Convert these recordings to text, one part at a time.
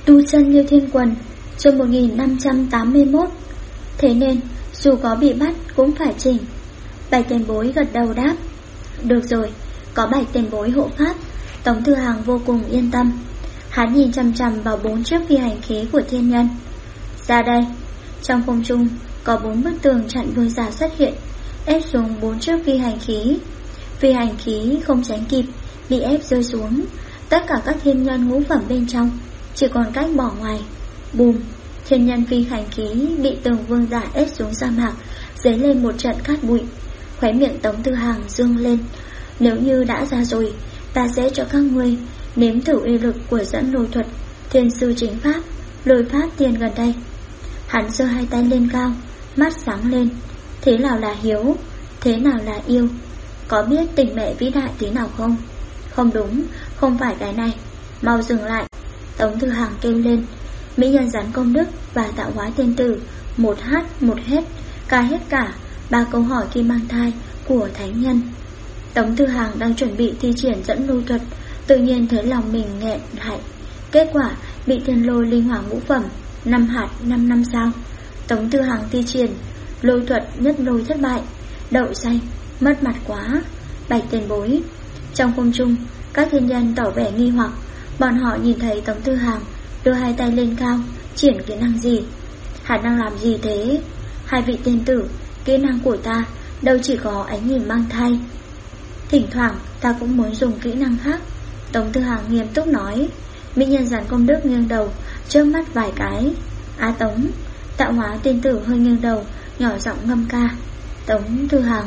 Tu chân như thiên quần, chương 1581. Thế nên dù có bị bắt cũng phải chỉnh. Bảy tiền bối gật đầu đáp. Được rồi, có 7 tiền bối hộ pháp, Tống Thư Hàng vô cùng yên tâm. Hắn nhìn chằm chằm vào 4 chiếc phi hành khí của thiên nhân. Ra đây. Trong không trung có 4 bức tường chặn vương giả xuất hiện, ép xuống 4 chiếc phi hành khí. Phi hành khí không tránh kịp, bị ép rơi xuống. Tất cả các thiên nhân ngũ phẩm bên trong chỉ còn cách bỏ ngoài. Bùm, thiên nhân phi hành khí bị tường vương giả ép xuống sa mạc, dấy lên một trận cát bụi. Khóe miệng Tống Thư Hàng dương lên. Nếu như đã ra rồi, ta sẽ cho các ngươi nếm thử uy lực của dẫn lôi thuật thiên sư chính pháp, lôi pháp tiền gần đây. Hắn giơ hai tay lên cao, mắt sáng lên. Thế nào là hiếu, thế nào là yêu? Có biết tình mẹ vĩ đại tí nào không? Không đúng, không phải cái này. Mau dừng lại. Tống Thư Hàng kêu lên. Mỹ nhân rắn công đức và tạo hóa tiên tử, một hát một hết, ca hết cả 3 câu hỏi khi mang thai của thánh nhân. Tống Thư Hàng đang chuẩn bị thi triển dẫn lôi thuật, tự nhiên thấy lòng mình nghẹn lại. Kết quả bị thiên lôi linh hỏa ngũ phẩm 5 hạt 5 năm sao. Tống Thư Hàng thi triển lôi thuật nhất lôi thất bại. Đậu xanh, mất mặt quá. 7 tiền bối. Trong không trung, các thiên nhân tỏ vẻ nghi hoặc. Bọn họ nhìn thấy Tống Thư Hàng đưa hai tay lên cao, triển kỹ năng gì? Hắn đang làm gì thế? Hai vị tiên tử, kỹ năng của ta đâu chỉ có ánh nhìn mang thai. Thỉnh thoảng ta cũng muốn dùng kỹ năng khác. Tống Thư Hàng nghiêm túc nói. Mỹ nhân rắn công đức nghiêng đầu, chớp mắt vài cái. Á Tống. Tạo hóa tiên tử hơi nghiêng đầu, nhỏ giọng ngâm ca. Tống Thư Hàng.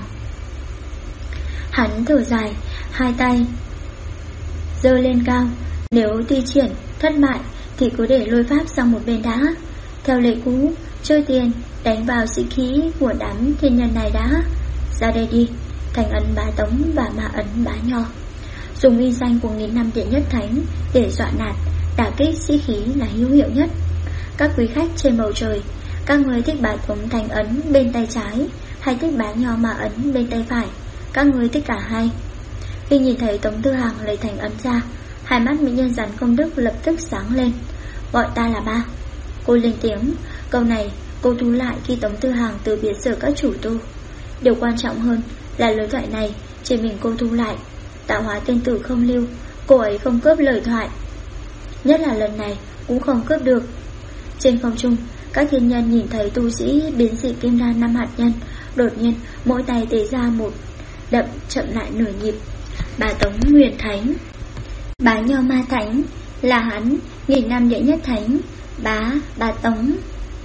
Hắn thở dài, hai tay giơ lên cao. Nếu thi triển thất bại thì cứ để lôi pháp sang một bên đã. Theo lệ cũ, chơi tiền đánh vào sĩ khí của đám thiên nhân này đã. Ra đây đi. Thành ấn bá Tống và ma ấn bá Nho. Dùng uy danh của nghìn năm đệ nhất thánh để dọa nạt, đả kích sĩ khí là hữu hiệu nhất. Các quý khách trên bầu trời, các người thích bá Tống thành ấn bên tay trái hay thích bá Nho ma ấn bên tay phải? Các người thích cả hai. Khi nhìn thấy Tống Thư Hàng lấy thành ấn ra, hai mắt mỹ nhân rắn công đức lập tức sáng lên. Gọi ta là ba. Cô lên tiếng. Câu này cô thu lại khi Tống Thư Hàng từ biệt sở các chủ tu. Điều quan trọng hơn là lời thoại này chỉ mình cô thu lại. Tạo hóa tiên tử không lưu, cô ấy không cướp lời thoại. Nhất là lần này cũng không cướp được. Trên không trung, các thiên nhân nhìn thấy tu sĩ biến dị kim đan 5 hạt nhân đột nhiên mỗi tay tế ra một đậm chậm lại nửa nhịp. Bá Tống Huyền Thánh, bá Nho Ma Thánh, là hắn nghìn năm đệ nhất thánh. Bá Tống,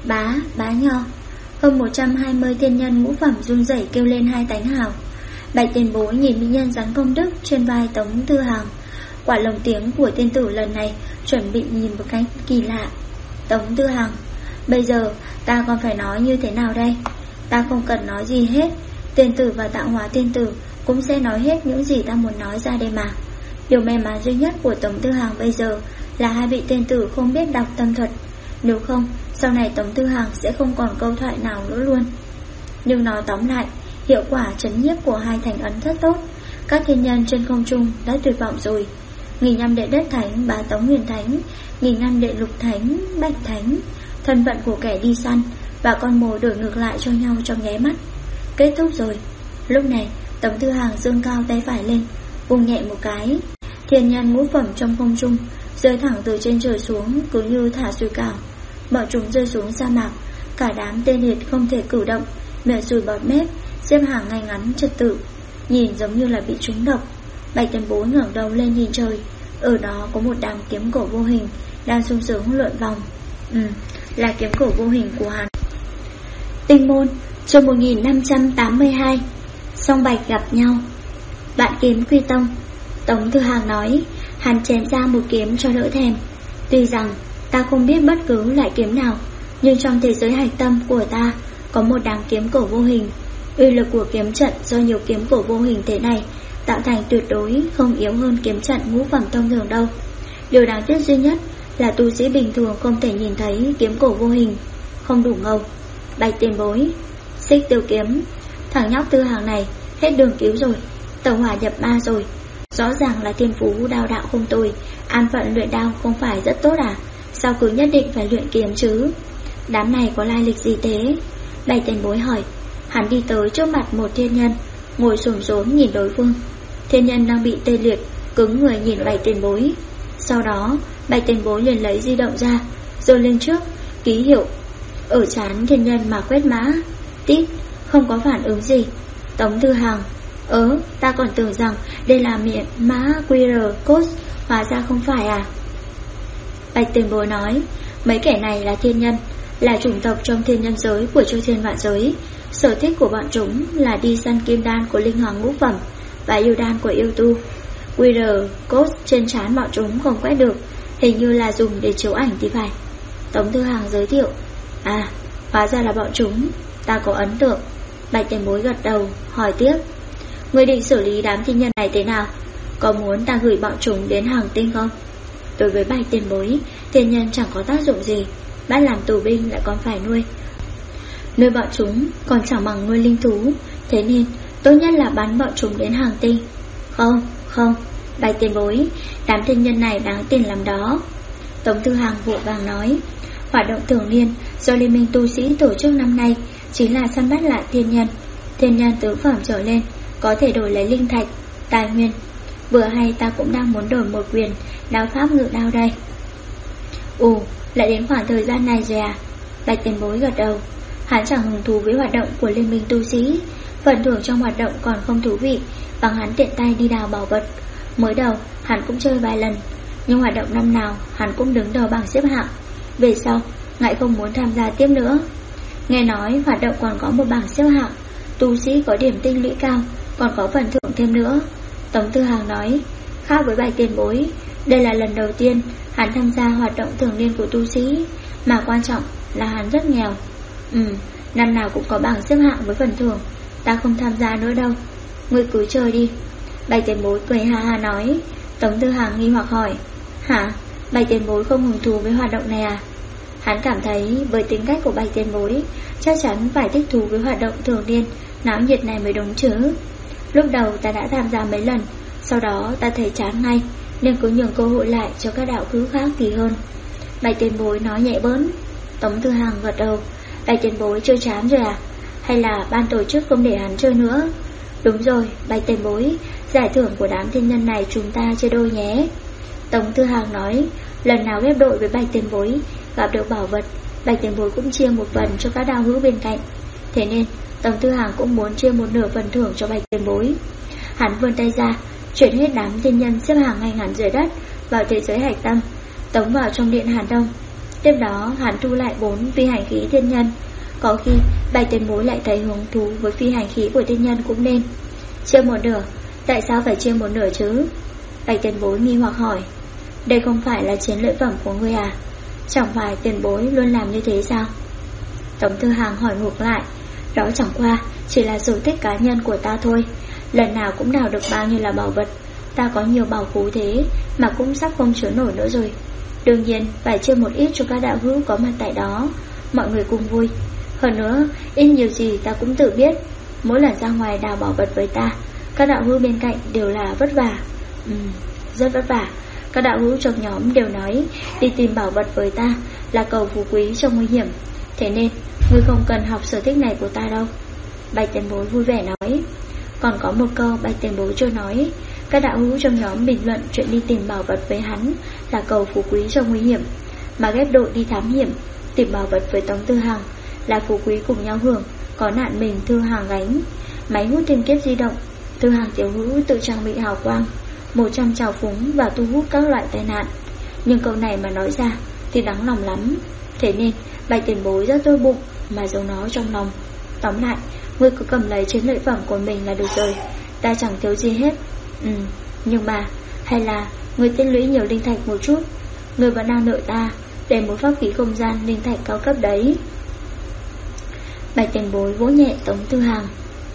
bá Nho. Hơn 120 thiên nhân ngũ phẩm run rẩy kêu lên hai tánh hào. 7 tiền bối nhìn mỹ nhân rắn công đức trên vai Tống Thư Hàng. Quả lồng tiếng của tiên tử lần này chuẩn bị nhìn một cách kỳ lạ. Tống Thư Hàng, bây giờ ta còn phải nói như thế nào đây? Ta không cần nói gì hết. Tiên tử và tạo hóa tiên tử cũng sẽ nói hết những gì ta muốn nói ra đây mà. Điều may mắn duy nhất của Tống Thư Hàng bây giờ là hai vị tiên tử không biết đọc tâm thuật. Nếu không, sau này Tống Thư Hàng sẽ không còn câu thoại nào nữa luôn. Nhưng nói tóm lại, hiệu quả trấn nhiếp của hai thành ấn rất tốt. Các thiên nhân trên không trung đã tuyệt vọng rồi. Nghìn năm đệ đất thánh bá Tống Huyền Thánh, nghìn năm đệ lục thánh Bạch Thánh, thân phận của kẻ đi săn và con mồi đổi ngược lại cho nhau trong nháy mắt. Kết thúc rồi. Lúc này Tống Thư Hàng giương cao tay phải lên, vùng nhẹ một cái. Thiên nhân ngũ phẩm trong không trung rơi thẳng từ trên trời xuống, cứ như thả sủi cảo. Bọn chúng rơi xuống sa mạc. Cả đám tê liệt không thể cử động, miệng sùi bọt mép, xếp hàng ngay ngắn trật tự, nhìn giống như là bị trúng độc. 7 tiền bối ngẩng đầu lên nhìn trời. Ở đó có một đám kiếm cổ vô hình đang sung sướng lượn vòng. Là kiếm cổ vô hình của hắn. Tinh môn, chương 1582. Song bạch gặp nhau. Bạn kiếm quy tông. Tống Thư Hàng nói. Hắn chém ra một kiếm cho đỡ thèm. Tuy rằng ta không biết bất cứ loại kiếm nào, nhưng trong thế giới hạch tâm của ta có một đám kiếm cổ vô hình. Uy lực của kiếm trận do nhiều kiếm cổ vô hình thế này tạo thành tuyệt đối không yếu hơn kiếm trận ngũ phẩm thông thường đâu. Điều đáng tiếc duy nhất là tu sĩ bình thường không thể nhìn thấy kiếm cổ vô hình. Không đủ ngầu. 7 tiền bối. Xích tiêu kiếm. Thằng nhóc Thư Hàng này hết đường cứu rồi. Tẩu hỏa nhập ma rồi. Rõ ràng là thiên phú đao đạo không tồi, an phận luyện đao không phải rất tốt à? sao cứ nhất định phải luyện kiếm chứ? Đám này có lai lịch gì thế? Bạch tiền bối hỏi. Hắn đi tới trước mặt một thiên nhân, ngồi xổm xổm nhìn đối phương. Thiên nhân đang bị tê liệt, cứng người nhìn Bạch tiền bối. Sau đó Bạch tiền bối liền lấy di động ra, giơ lên trước, ký hiệu. Ở trán thiên nhân mà quét mã. Tít, không có phản ứng gì. Tống Tư Hằng: ta còn tưởng rằng đây là mã QR code, hóa ra không phải à? Bạch tiền bối nói, mấy kẻ này là thiên nhân, là chủng tộc trong thiên nhân giới của chư thiên vạn giới. Sở thích của bọn chúng là đi săn kim đan của linh hoàng ngũ phẩm và yêu đan của yêu tu. QR code trên trán bọn chúng không quét được, hình như là dùng để chiếu ảnh thì phải. Tống Tư Hằng giới thiệu. À, hóa ra là bọn chúng, ta có ấn tượng. Bạch tiền bối gật đầu, hỏi tiếp. Ngươi định xử lý đám thiên nhân này thế nào? Có muốn ta gửi bọn chúng đến Hằng Tinh không? Đối với Bạch tiền bối, thiên nhân chẳng có tác dụng gì, bắt làm tù binh lại còn phải nuôi. Nuôi bọn chúng còn chẳng bằng nuôi linh thú, thế nên tốt nhất là bắn bọn chúng đến Hằng Tinh. Không, Bạch tiền bối, đám thiên nhân này đáng tiền lắm đó. Tống Tư Hằng vội vàng nói. Hoạt động thường niên do Liên minh tu sĩ tổ chức năm nay chính là săn bắt lại thiên nhân. Thiên nhân tứ phẩm trở lên có thể đổi lấy linh thạch, tài nguyên. Vừa hay ta cũng đang muốn đổi một quyền đao pháp ngự đao đây. Lại đến khoảng thời gian này rồi à? Bạch tiền bối gật đầu. Hắn chẳng hứng thú với hoạt động của Liên minh tu sĩ. Phần thưởng trong hoạt động còn không thú vị bằng hắn tiện tay đi đào bảo vật. Mới đầu hắn cũng chơi vài lần, nhưng hoạt động năm nào hắn cũng đứng đầu bảng xếp hạng. Về sau ngại không muốn tham gia tiếp nữa. Nghe nói hoạt động còn có một bảng xếp hạng, tu sĩ có điểm tinh lũy cao còn có phần thưởng thêm nữa. Tống Tư Hằng nói. Khác với Bạch tiền bối, đây là lần đầu tiên hắn tham gia hoạt động thường niên của tu sĩ, mà quan trọng là hắn rất nghèo. Năm nào cũng có bảng xếp hạng với phần thưởng, ta không tham gia nữa đâu. Ngươi cứ chơi đi. Bạch tiền bối cười ha ha nói. Tống Tư Hằng nghi hoặc hỏi. Hả? Bạch tiền bối không hứng thú với hoạt động này à? Hắn cảm thấy với tính cách của Bạch tiền bối chắc chắn phải thích thú với hoạt động thường niên náo nhiệt này mới đúng chứ. Lúc đầu ta đã tham gia mấy lần, sau đó ta thấy chán ngay, nên cứ nhường cơ hội lại cho các đạo hữu khác thì hơn. Bạch tiền bối nói nhẹ bỡn. Tống Tư Hằng gật đầu. Bạch tiền bối chơi chán rồi à? Hay là ban tổ chức không để hắn chơi nữa? Đúng rồi, Bạch tiền bối, giải thưởng của đám thiên nhân này chúng ta chia đôi nhé. Tống Tư Hằng nói. Lần nào ghép đội với Bạch tiền bối gặp được bảo vật, Bạch tiền bối cũng chia một phần cho các đạo hữu bên cạnh. Thế nên Tống Tư Hằng cũng muốn chia một nửa phần thưởng cho Bạch tiền bối. Hắn vươn tay ra, chuyển hết đám thiên nhân xếp hàng ngay ngắn dưới đất vào thế giới hạch tâm, tống vào trong điện Hàn Đông. Tiếp đó hắn thu lại 4 phi hành khí thiên nhân. Có khi Bạch tiền bối lại thấy hứng thú với phi hành khí của thiên nhân cũng nên chia một nửa. Tại sao phải chia một nửa chứ? Bạch tiền bối nghi hoặc hỏi. Đây không phải là chiến lợi phẩm của ngươi à? Chẳng phải tiền bối luôn làm như thế sao? Tống Tư Hằng hỏi ngược lại. Đó chẳng qua chỉ là sở thích cá nhân của ta thôi. Lần nào cũng đào được bao nhiêu là bảo vật. Ta có nhiều bảo khố thế mà cũng sắp không chứa nổi nữa rồi. Đương nhiên phải chia một ít cho các đạo hữu có mặt tại đó, mọi người cùng vui. Hơn nữa, ít nhiều gì ta cũng tự biết, mỗi lần ra ngoài đào bảo vật với ta, các đạo hữu bên cạnh đều là vất vả. Rất vất vả. Các đạo hữu trong nhóm đều nói đi tìm bảo vật với ta là cầu phú quý trong nguy hiểm. Thế nên ngươi không cần học sở thích này của ta đâu. Bạch tiền bối vui vẻ nói. Còn có một câu Bạch tiền bối chưa nói. Các đạo hữu trong nhóm bình luận chuyện đi tìm bảo vật với hắn là cầu phú quý trong nguy hiểm, mà ghép đội đi thám hiểm tìm bảo vật với Tống Tư Hằng là phú quý cùng nhau hưởng, có nạn mình Thư Hằng gánh. Máy hút thiên kiếp di động, Thư Hằng tiểu hữu tự trang bị hào quang 100 trào phúng và thu hút các loại tai nạn. Nhưng câu này mà nói ra thì đáng lòng lắm. Thế nên Bạch tiền bối rất tốt bụng mà giấu nó trong lòng. Tóm lại, ngươi cứ cầm lấy chiến lợi phẩm của mình là được rồi, ta chẳng thiếu gì hết. Nhưng mà hay là ngươi tích lũy nhiều linh thạch một chút. Ngươi vẫn đang nợ ta để một pháp khí không gian linh thạch cao cấp đấy. Bạch tiền bối vỗ nhẹ Tống Tư Hằng.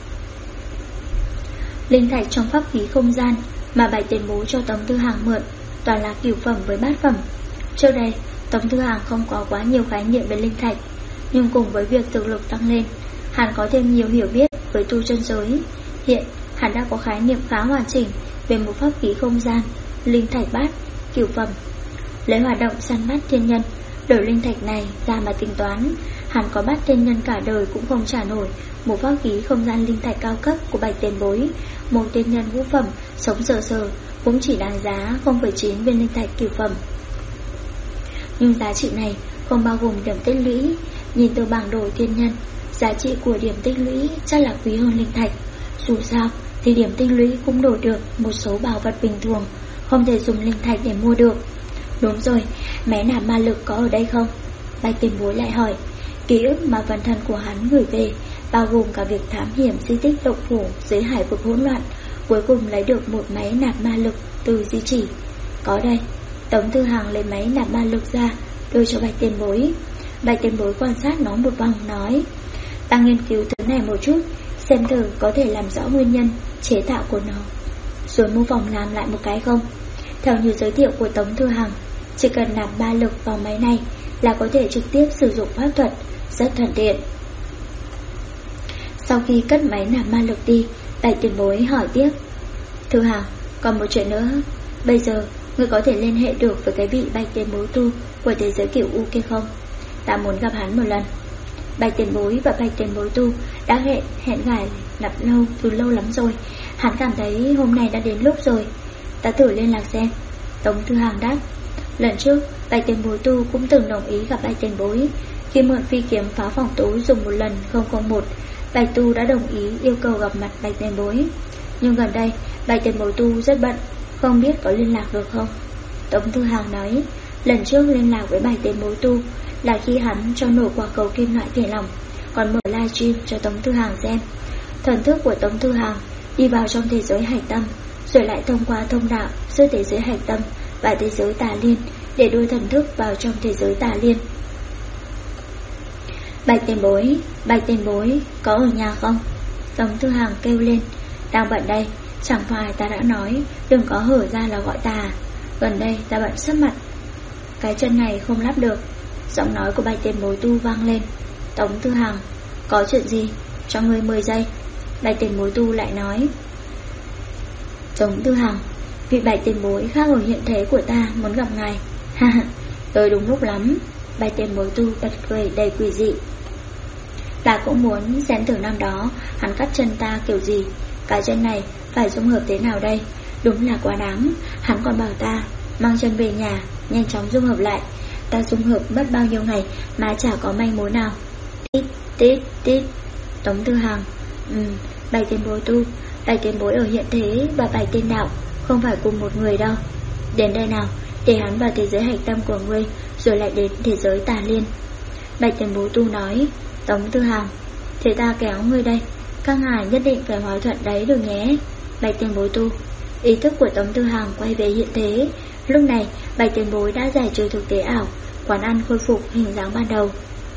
Linh thạch trong pháp khí không gian mà Bạch tiền bối cho Tống Tư Hằng mượn toàn là cửu phẩm với bát phẩm. Trước đây Tống Tư Hằng không có quá nhiều khái niệm về linh thạch, nhưng cùng với việc thực lực tăng lên, hắn có thêm nhiều hiểu biết với tu chân giới. Hiện hắn đã có khái niệm khá hoàn chỉnh về một pháp khí không gian linh thạch bát cửu phẩm. lấy hoạt động săn bắt thiên nhân đổi linh thạch này ra mà tính toán, hắn có bắt thiên nhân cả đời cũng không trả nổi một pháp khí không gian linh thạch cao cấp của Bạch tiền bối. Một thiên nhân ngũ phẩm sống sờ sờ cũng chỉ đáng giá 0,9 viên linh thạch cửu phẩm. Nhưng giá trị này không bao gồm điểm tích lũy. Nhìn từ bảng đồ thiên nhân, giá trị của điểm tích lũy chắc là quý hơn linh thạch. Dù sao thì điểm tích lũy cũng đổi được một số bảo vật bình thường, không thể dùng linh thạch để mua được. Đúng rồi, máy nạp ma lực có ở đây không? Bạch tiền bối lại hỏi. Ký ức mà phần thân của hắn gửi về bao gồm cả việc thám hiểm di tích động phủ dưới hải vực hỗn loạn, cuối cùng lấy được một máy nạp ma lực từ di chỉ. Có đây. Tống Thư Hàng lấy máy nạp ma lực ra đưa cho Bạch tiền bối. Bạch tiền bối quan sát nó một vòng nói: ta nghiên cứu thứ này một chút, xem thử có thể làm rõ nguyên nhân chế tạo của nó, rồi mô phỏng làm lại một cái không. Theo như giới thiệu của Tống Thư Hàng, chỉ cần nạp ma lực vào máy này là có thể trực tiếp sử dụng pháp thuật, rất thuận tiện. Sau khi cất máy nạp ma lực đi, Bạch tiền bối hỏi tiếp: Thư Hàng, còn một chuyện nữa, bây giờ ngươi có thể liên hệ được với cái vị Bạch tiền bối tu của thế giới Cửu U kia không? Ta muốn gặp hắn một lần. Bạch tiền bối và Bạch tiền bối tu đã hẹn gài từ lâu lắm rồi. Hắn cảm thấy hôm nay đã đến lúc rồi. Ta thử liên lạc xem. Tống Thư Hàng đáp. Lần trước Bạch tiền bối tu cũng từng đồng ý gặp Bạch tiền bối. Khi mượn phi kiếm phá phòng tú dùng một lần 001, Bạch tu đã đồng ý yêu cầu gặp mặt Bạch tiền bối. Nhưng gần đây Bạch tiền bối tu rất bận, không biết có liên lạc được không. Tống Thư Hàng nói, lần trước liên lạc với Bạch tiền bối tu là khi hắn cho nổ quả cầu kim loại thể lỏng, còn mở livestream cho Tống Thư Hàng xem. Thần thức của Tống Thư Hàng đi vào trong thế giới hải tâm, rồi lại thông qua thông đạo giữa thế giới hải tâm và thế giới tà liên để đưa thần thức vào trong thế giới tà liên. Bạch tiền bối có ở nhà không? Tống Thư Hàng kêu lên. Đang bận đây, chẳng phải ta đã nói đừng có hở ra là gọi ta. Gần đây ta bận sắp mặt, cái chân này không lắp được. Giọng nói của Bạch tiền bối tu vang lên. Tống Thư Hàng, có chuyện gì? Cho ngươi 10 giây. Bạch tiền bối tu lại nói. Tống Thư Hàng, vị Bạch tiền bối khác ở hiện thế của ta muốn gặp ngài. Ha, tới đúng lúc lắm. Bạch tiền bối tu bật cười đầy quỷ dị. Ta cũng muốn xem thử năm đó hắn cắt chân ta kiểu gì. Cái chân này phải dung hợp thế nào đây? Đúng là quá đáng. Hắn còn bảo ta mang chân về nhà nhanh chóng dung hợp lại. Ta dung hợp mất bao nhiêu ngày mà chả có manh mối nào. Tít tít tít. Tống Thư Hàng, Bạch tiền bối tu, Bạch tiền bối ở hiện thế và Bạch tiền đạo không phải cùng một người đâu. Đến đây nào, để hắn vào thế giới hạch tâm của ngươi, rồi lại đến thế giới tà liên. Bạch tiền bối tu nói. Tống Thư Hàng, thế ta kéo ngươi đây, các ngài nhất định phải hòa thuận đấy được nhé. Bạch tiền bối tu. Ý thức của Tống Thư Hàng quay về hiện thế. Lúc này Bạch tiền bối đã giải trừ thực tế ảo, quán ăn khôi phục hình dáng ban đầu.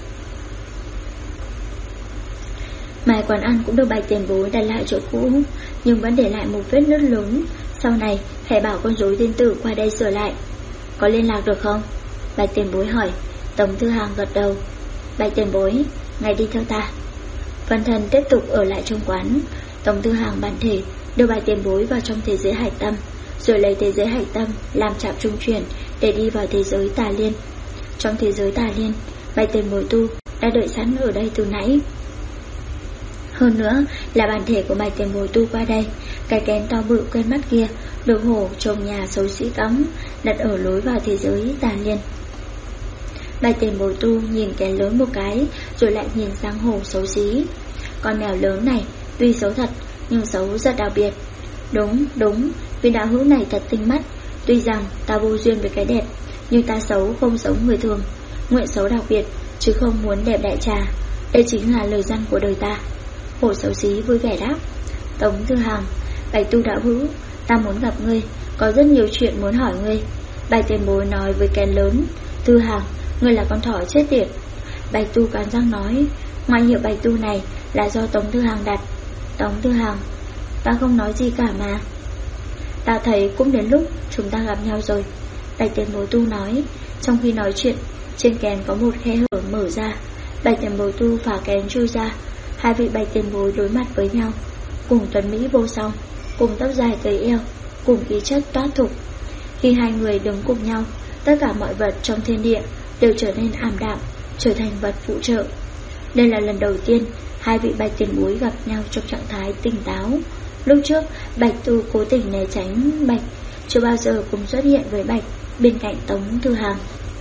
Mái quán ăn cũng được Bạch tiền bối đặt lại chỗ cũ, nhưng vẫn để lại một vết nứt lớn. Sau này hãy bảo con rối tiên tử qua đây sửa lại. Có liên lạc được không? Bạch tiền bối hỏi. Tống Thư Hàng gật đầu. Bạch tiền bối, ngài đi theo ta. Phân thân tiếp tục ở lại trong quán. Tống Thư Hàng bản thể đưa Bạch tiền bối vào trong thế giới hải tâm, rồi lấy thế giới hải tâm làm trạm trung chuyển để đi vào thế giới tà liên. Trong thế giới tà liên, Bạch tiền bối tu đã đợi sẵn ở đây từ nãy. Hơn nữa là bản thể của Bạch tiền bối tu qua đây. Cái kén to bự quen mắt kia được hổ trồng nhà xấu xí cõng, đặt ở lối vào thế giới tà liên. Bạch tiền bối tu nhìn kén lớn một cái, rồi lại nhìn sang hổ xấu xí. Con mèo lớn này tuy xấu thật, nhưng xấu rất đặc biệt. Đúng, vì đạo hữu này thật tinh mắt. Tuy rằng ta vô duyên với cái đẹp, nhưng ta xấu không giống người thường. Nguyện xấu đặc biệt, chứ không muốn đẹp đại trà. Đây chính là lời dân của đời ta. Hổ xấu xí vui vẻ đáp. Tống Thư Hàng, Bạch tu đạo hữu, ta muốn gặp ngươi, có rất nhiều chuyện muốn hỏi ngươi. Bạch tiền bối nói với kén lớn. Thư Hàng, ngươi là con thỏ chết tiệt. Bạch tu cắn răng nói. Ngoại hiệu Bạch tu này là do Tống Thư Hàng đặt. Tống Thư Hàng, ta không nói gì cả mà. Ta thấy cũng đến lúc chúng ta gặp nhau rồi. Bạch tiền bối tu nói. Trong khi nói chuyện, trên kén có một khe hở mở ra. Bạch tiền bối tu phá kén chui ra. Hai vị Bạch tiền bối đối mặt với nhau, cùng tuấn mỹ vô song, cùng tóc dài tới eo, cùng khí chất toát thục. Khi hai người đứng cùng nhau, tất cả mọi vật trong thiên địa đều trở nên ảm đạm, trở thành vật phụ trợ. Đây là lần đầu tiên hai vị bạch tiền bối gặp nhau trong trạng thái tỉnh táo. Lúc trước Bạch Tu cố tình né tránh Bạch, chưa bao giờ cùng xuất hiện với Bạch bên cạnh Tống Thư Hàng.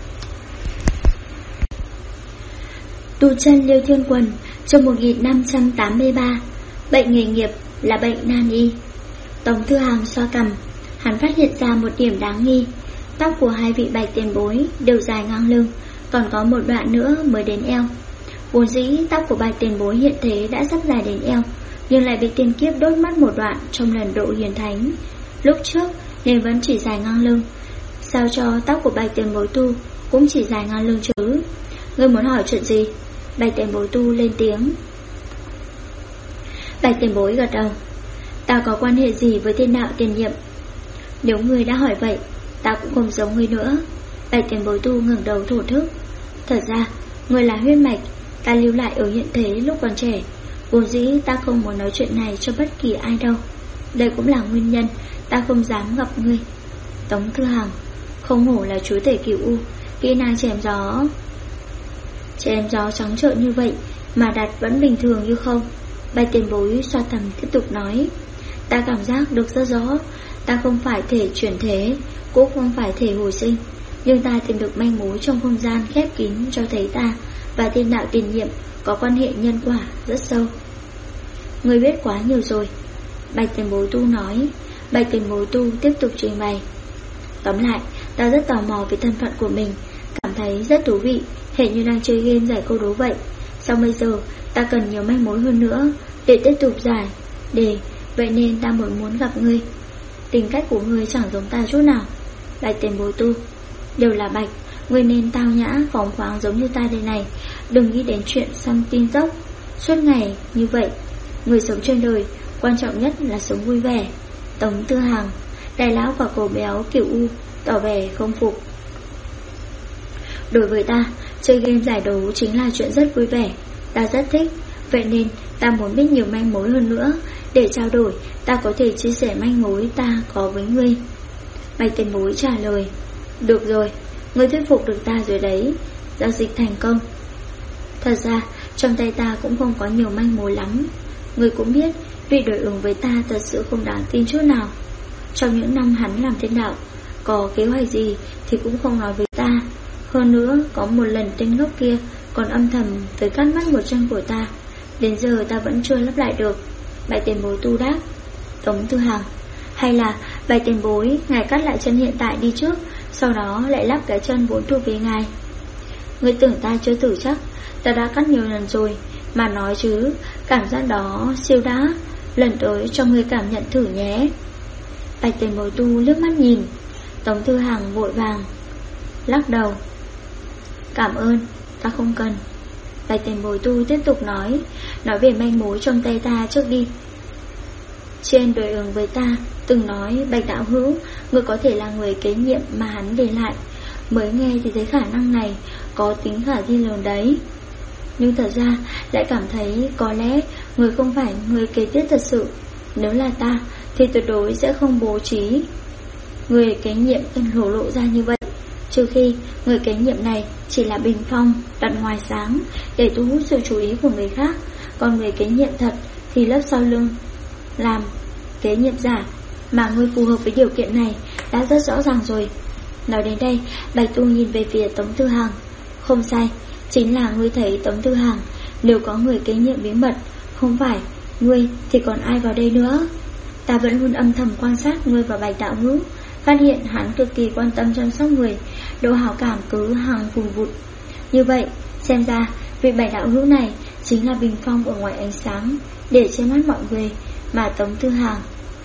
Tu chân Liêu Thiên Quần, chương 1583. Bệnh nghề nghiệp là bệnh nan y. Tống Thư Hàng xoa cằm, hắn phát hiện ra một điểm đáng nghi. Tóc của hai vị bạch tiền bối đều dài ngang lưng, còn có một đoạn nữa mới đến eo. Vốn dĩ tóc của bạch tiền bối hiện thế đã sắp dài đến eo, nhưng lại bị tiên kiếp đốt mất một đoạn trong lần độ hiền thánh. Lúc trước nên vẫn chỉ dài ngang lưng, sao cho tóc của bạch tiền bối tu cũng chỉ dài ngang lưng chứ? Ngươi muốn hỏi chuyện gì? Bạch tiền bối tu lên tiếng. Bạch tiền bối gật đầu. Ta có quan hệ gì với thiên đạo tiền nhiệm? Nếu ngươi đã hỏi vậy, ta cũng không giống ngươi nữa. Bạch tiền bối tu ngẩng đầu thổ thức. Thật ra ngươi là huyết mạch ta lưu lại ở hiện thế lúc còn trẻ. Vốn dĩ ta không muốn nói chuyện này cho bất kỳ ai đâu. Đây cũng là nguyên nhân ta không dám gặp ngươi. Tống Thư Hàng, không hổ là chúa tể Cửu U, kỹ năng chém gió trắng trợn như vậy mà đặt vẫn bình thường như không. Bạch tiền bối xoa cằm tiếp tục nói. Ta cảm giác được rất rõ, ta không phải thể chuyển thế, cũng không phải thể hồi sinh, nhưng ta tìm được manh mối trong không gian khép kín cho thấy ta và thiên đạo tiền nhiệm có quan hệ nhân quả rất sâu. Ngươi biết quá nhiều rồi, Bạch tiền bối tu nói. Bạch tiền bối tu tiếp tục trình bày. Tóm lại, ta rất tò mò về thân phận của mình, cảm thấy rất thú vị, hệt như đang chơi game giải câu đố vậy. Sau bây giờ ta cần nhiều manh mối hơn nữa để tiếp tục giải đề, vậy nên ta muốn gặp ngươi. Tính cách của ngươi chẳng giống ta chút nào. Bạch tiền bối tu, đều là bạch, ngươi nên tao nhã phóng khoáng giống như ta đây này, đừng nghĩ đến chuyện săn tin dốc suốt ngày như vậy. Người sống trên đời, quan trọng nhất là sống vui vẻ. Tống Thư Hàng, đại lão và cổ béo Cửu U tỏ vẻ không phục. Đối với ta, chơi game giải đấu chính là chuyện rất vui vẻ, ta rất thích. Vậy nên ta muốn biết nhiều manh mối hơn nữa, để trao đổi ta có thể chia sẻ manh mối ta có với ngươi. Bạch tiền bối trả lời. Được rồi, ngươi thuyết phục được ta rồi đấy, giao dịch thành công. Thật ra trong tay ta cũng không có nhiều manh mối lắm. Ngươi cũng biết vị đối ứng với ta thật sự không đáng tin chút nào. Trong những năm hắn làm thiên đạo, có kế hoạch gì thì cũng không nói với ta. Hơn nữa có một lần tên ngốc kia còn âm thầm tới cắt mất một chân của ta, đến giờ ta vẫn chưa lắp lại được. Bạch tiền bối tu đáp. Tống Thư Hàng, hay là bạch tiền bối ngài cắt lại chân hiện tại đi trước, sau đó lại lắp cái chân vốn thuộc về ngài. Ngươi tưởng ta chưa thử chắc, ta đã cắt nhiều lần rồi. Mà nói chứ, cảm giác đó siêu đã, lần tới cho ngươi cảm nhận thử nhé. Bạch tiền bối tu liếc mắt nhìn. Tống Thư Hàng vội vàng lắc đầu. Cảm ơn, ta không cần. Bạch tiền bối tu tiếp tục nói về manh mối trong tay ta trước đi. Trên đối ứng với ta từng nói Bạch đạo hữu, ngươi có thể là người kế nhiệm mà hắn để lại. Mới nghe thì thấy khả năng này có tính khả thi lớn đấy, nhưng thật ra lại cảm thấy có lẽ người không phải người kế tiếp thật sự. Nếu là ta thì tuyệt đối sẽ không bố trí người kế nhiệm cần lộ ra như vậy, trừ khi người kế nhiệm này chỉ là bình phong đặt ngoài sáng để thu hút sự chú ý của người khác. Còn người kế nhiệm thật thì lớp sau lưng làm kế nhiệm giả, mà ngươi phù hợp với điều kiện này đã rất rõ ràng rồi. Nói đến đây, Bạch Tu nhìn về phía Tống Thư Hàng. Không sai, chính là ngươi thấy Tống Thư Hàng, nếu có người kế nhiệm bí mật, không phải ngươi thì còn ai vào đây nữa. Ta vẫn luôn âm thầm quan sát ngươi và Bạch đạo hữu, phát hiện hắn cực kỳ quan tâm chăm sóc người, độ hảo cảm cứ hàng vùn vụt. Như vậy, xem ra vị Bạch đạo hữu này chính là bình phong ở ngoài ánh sáng để che mắt mọi người mà Tống Thư Hàng.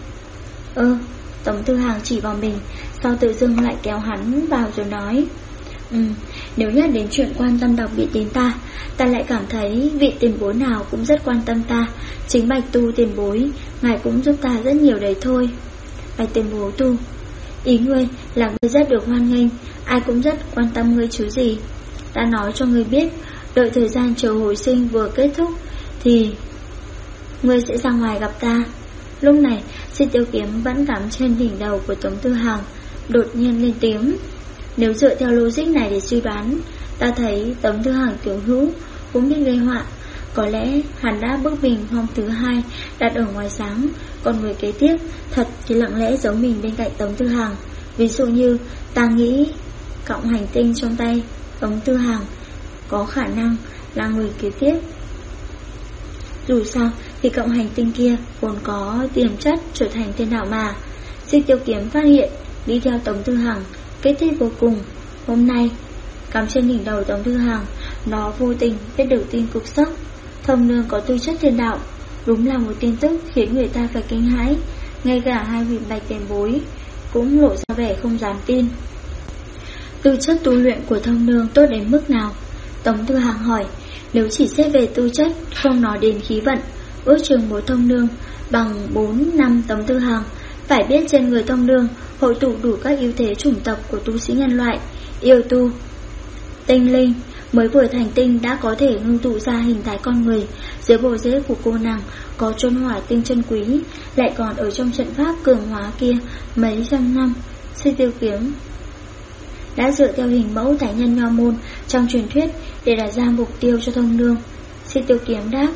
Tống Thư Hàng chỉ vào mình, sau tự dưng lại kéo hắn vào rồi nói. Nếu nhắc đến chuyện quan tâm đặc biệt đến ta lại cảm thấy vị tiền bối nào cũng rất quan tâm ta. Chính Bạch Tu tiền bối, ngài cũng giúp ta rất nhiều đấy thôi. Bạch tiền bối tu, ý ngươi là ngươi rất được hoan nghênh, ai cũng rất quan tâm ngươi chứ gì. Ta nói cho ngươi biết, đợi thời gian chờ hồi sinh vừa kết thúc thì ngươi sẽ ra ngoài gặp ta. Lúc này Xích Tiêu Kiếm vẫn cắm trên đỉnh đầu của Tống Thư Hàng đột nhiên lên tiếng. Nếu dựa theo logic này để suy đoán, ta thấy Tống Thư Hằng tiểu hữu cũng biết gây họa. Có lẽ hắn đã bức bình phong thứ 2 đặt ở ngoài sáng, còn người kế tiếp thật thì lặng lẽ giấu mình bên cạnh Tống Thư Hằng. Ví dụ như ta nghĩ cọng hành tinh trong tay Tống Thư Hằng có khả năng là người kế tiếp. Dù sao thì cọng hành tinh kia vốn có tiềm chất trở thành thiên đạo mà. Xích Tiêu Kiếm phát hiện đi theo Tống Thư Hằng kết thích vô cùng. Hôm nay cắm trên đỉnh đầu Tống Thư Hằng, nó vô tình biết được tin cực sốc. Thông nương có tư chất thiên đạo, đúng là một tin tức khiến người ta phải kinh hãi. Ngay cả hai vị bạch tiền bối cũng lộ ra vẻ không dám tin. Tư chất tu luyện của thông nương tốt đến mức nào? Tống Thư Hằng hỏi. Nếu chỉ xét về tư chất, không nói đến khí vận, ước chừng một thông nương bằng 4 năm Tống Thư Hằng. Phải biết trên người thông nương hội tụ đủ các ưu thế chủng tộc của tu sĩ nhân loại: yêu tu, tinh linh. Mới vừa thành tinh đã có thể ngưng tụ ra hình thái con người. Dưới bộ rễ của cô nàng có chôn hỏa tinh chân quý, lại còn ở trong trận pháp cường hóa kia mấy trăm năm. Xích Tiêu Kiếm đã dựa theo hình mẫu thái nhân nho môn trong truyền thuyết để đặt ra mục tiêu cho thông nương. Xích Tiêu Kiếm đáp.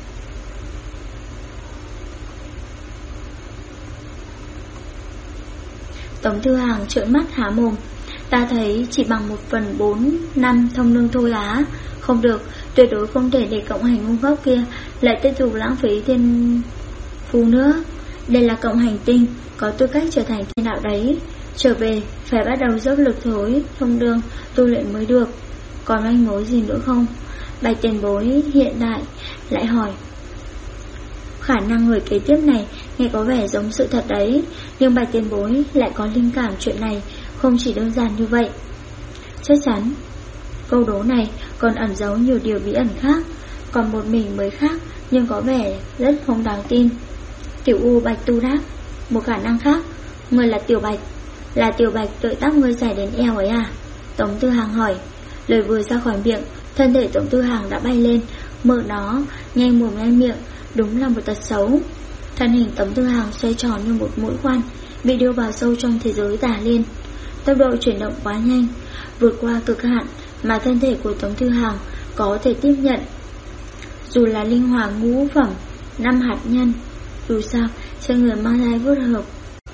Tống Thư Hằng trợn mắt há mồm. Ta thấy chỉ bằng 1/4 năm thông nương thôi á. Không được, tuyệt đối không thể để cộng hành ngu ngốc kia lại tiếp tục lãng phí thiên phú nữa. Đây là cộng hành tinh, có tư cách trở thành thiên đạo đấy. Trở về phải bắt đầu dốc lực thối thông nương tu luyện mới được. Còn manh mối gì nữa không? Bạch tiền bối hiện tại lại hỏi. Khả năng người kế tiếp này nghe có vẻ giống sự thật đấy, nhưng bạch tiền bối lại có linh cảm chuyện này không chỉ đơn giản như vậy. Chắc chắn câu đố này còn ẩn giấu nhiều điều bí ẩn khác, còn một mình mới khác nhưng có vẻ rất không đáng tin. Tiểu U Bạch Tu đáp. Một khả năng khác, người là Tiểu Bạch. Là Tiểu Bạch đợi tóc ngươi dài đến eo ấy à? Tống Thư Hằng hỏi. Lời vừa ra khỏi miệng, thân thể Tống Thư Hằng đã bay lên, mở nó nhanh mồm nhanh miệng. Đúng là một tật xấu. Thân hình Tống Thư Hằng xoay tròn như một mũi khoan, bị đưa vào sâu trong thế giới tà liên. Tốc độ chuyển động quá nhanh, vượt qua cực hạn mà thân thể của Tống Thư Hằng có thể tiếp nhận. Dù là linh hỏa ngũ phẩm 5 hạt nhân, dù sao trên người mang thai vút hợp.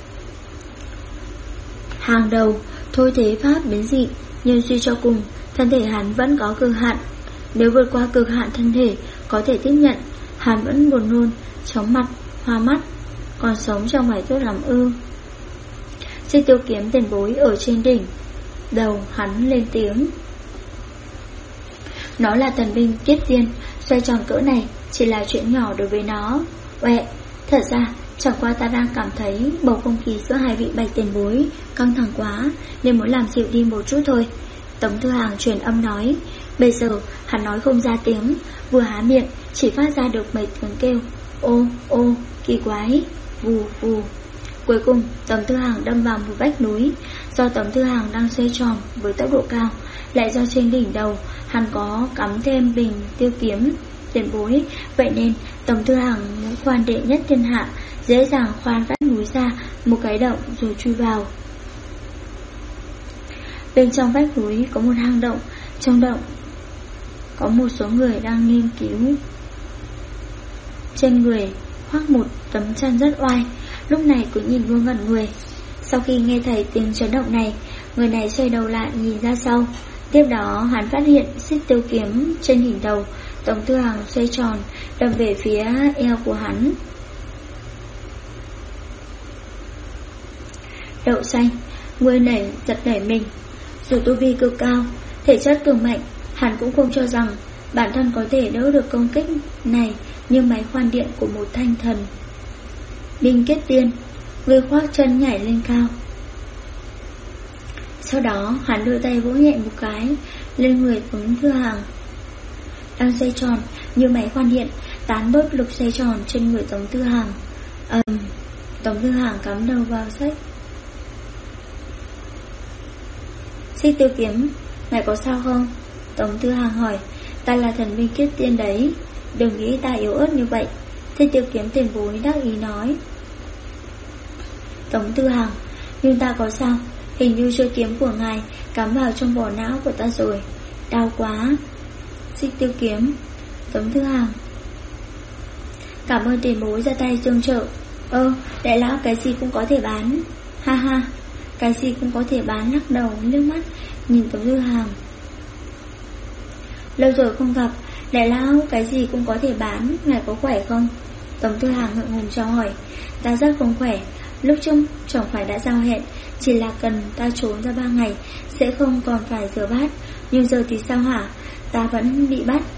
Hàng đầu thôi thế pháp biến dị, nhưng suy cho cùng thân thể hắn vẫn có cực hạn. Nếu vượt qua cực hạn thân thể có thể tiếp nhận, hắn vẫn buồn nôn, chóng mặt, hoa mắt, còn sống trong ngày tốt lắm ư? Xích Tiêu Kiếm tiền bối ở trên đỉnh đầu hắn lên tiếng. Nó là thần binh kiếp tiên, xoay tròn cỡ này chỉ là chuyện nhỏ đối với nó. Uệ, thật ra chẳng qua ta đang cảm thấy bầu không khí giữa hai vị bạch tiền bối căng thẳng quá, nên muốn làm dịu đi một chút thôi. Tống Thư Hằng truyền âm nói. Bây giờ hắn nói không ra tiếng, vừa há miệng chỉ phát ra được mấy tiếng kêu ô ô kỳ quái, vù vù. Cuối cùng Tống Thư Hằng đâm vào một vách núi. Do Tống Thư Hằng đang xoay tròn với tốc độ cao, lại do trên đỉnh đầu hắn có cắm thêm bình tiêu kiếm tiền bối, vậy nên Tống Thư Hằng mũi khoan đệ nhất thiên hạ dễ dàng khoan vách núi ra một cái động rồi chui vào. Bên trong vách núi có một hang động, trong động có một số người đang nghiên cứu. Trên người khoác một tấm chăn rất oai, lúc này cứ nhìn vô ngẩn người. Sau khi nghe thấy tiếng chấn động này, người này xoay đầu lại nhìn ra sau. Tiếp đó hắn phát hiện xích tiêu kiếm trên đỉnh đầu Tống Thư Hằng xoay tròn, đâm về phía eo của hắn. Đậu xanh, người này giật nảy mình. Dù tu vi cực cao, thể chất cường mạnh, hắn cũng không cho rằng bản thân có thể đỡ được công kích này như máy khoan điện của một thanh thần binh kết tiên. Người khoác chân nhảy lên cao. Sau đó hắn đưa tay vỗ nhẹ một cái lên người Tống Thư Hằng đang xoay tròn như máy khoan điện, tán bớt lực xoay tròn trên người Tống Thư Hằng. Tống Thư Hằng cắm đầu vào sách. Xích tiêu kiếm, mày có sao không? Tống Thư Hằng hỏi. Ta là thần binh kiếp tiên đấy, đừng nghĩ ta yếu ớt như vậy. Xích tiêu kiếm tiền bối đắc ý nói. Tống Thư Hằng, nhưng ta có sao? Hình như chuôi kiếm của ngài cắm vào trong vỏ não của ta rồi. Đau quá. Xích Tiêu Kiếm. Tống Thư Hàng. Cảm ơn tiền bối ra tay tương trợ. Đại lão cái gì cũng có thể bán. Ha ha, cái gì cũng có thể bán, lắc đầu nước mắt nhìn Tống Thư Hàng. Lâu rồi không gặp, đại lão cái gì cũng có thể bán, ngài có khỏe không? Tống Thư Hàng ngượng ngùng chào hỏi. Ta rất không khỏe, lúc trước chẳng phải đã giao hẹn, chỉ là cần ta trốn ra 3 ngày sẽ không còn phải rửa bát. Nhưng giờ thì sao hả? Ta vẫn bị bắt.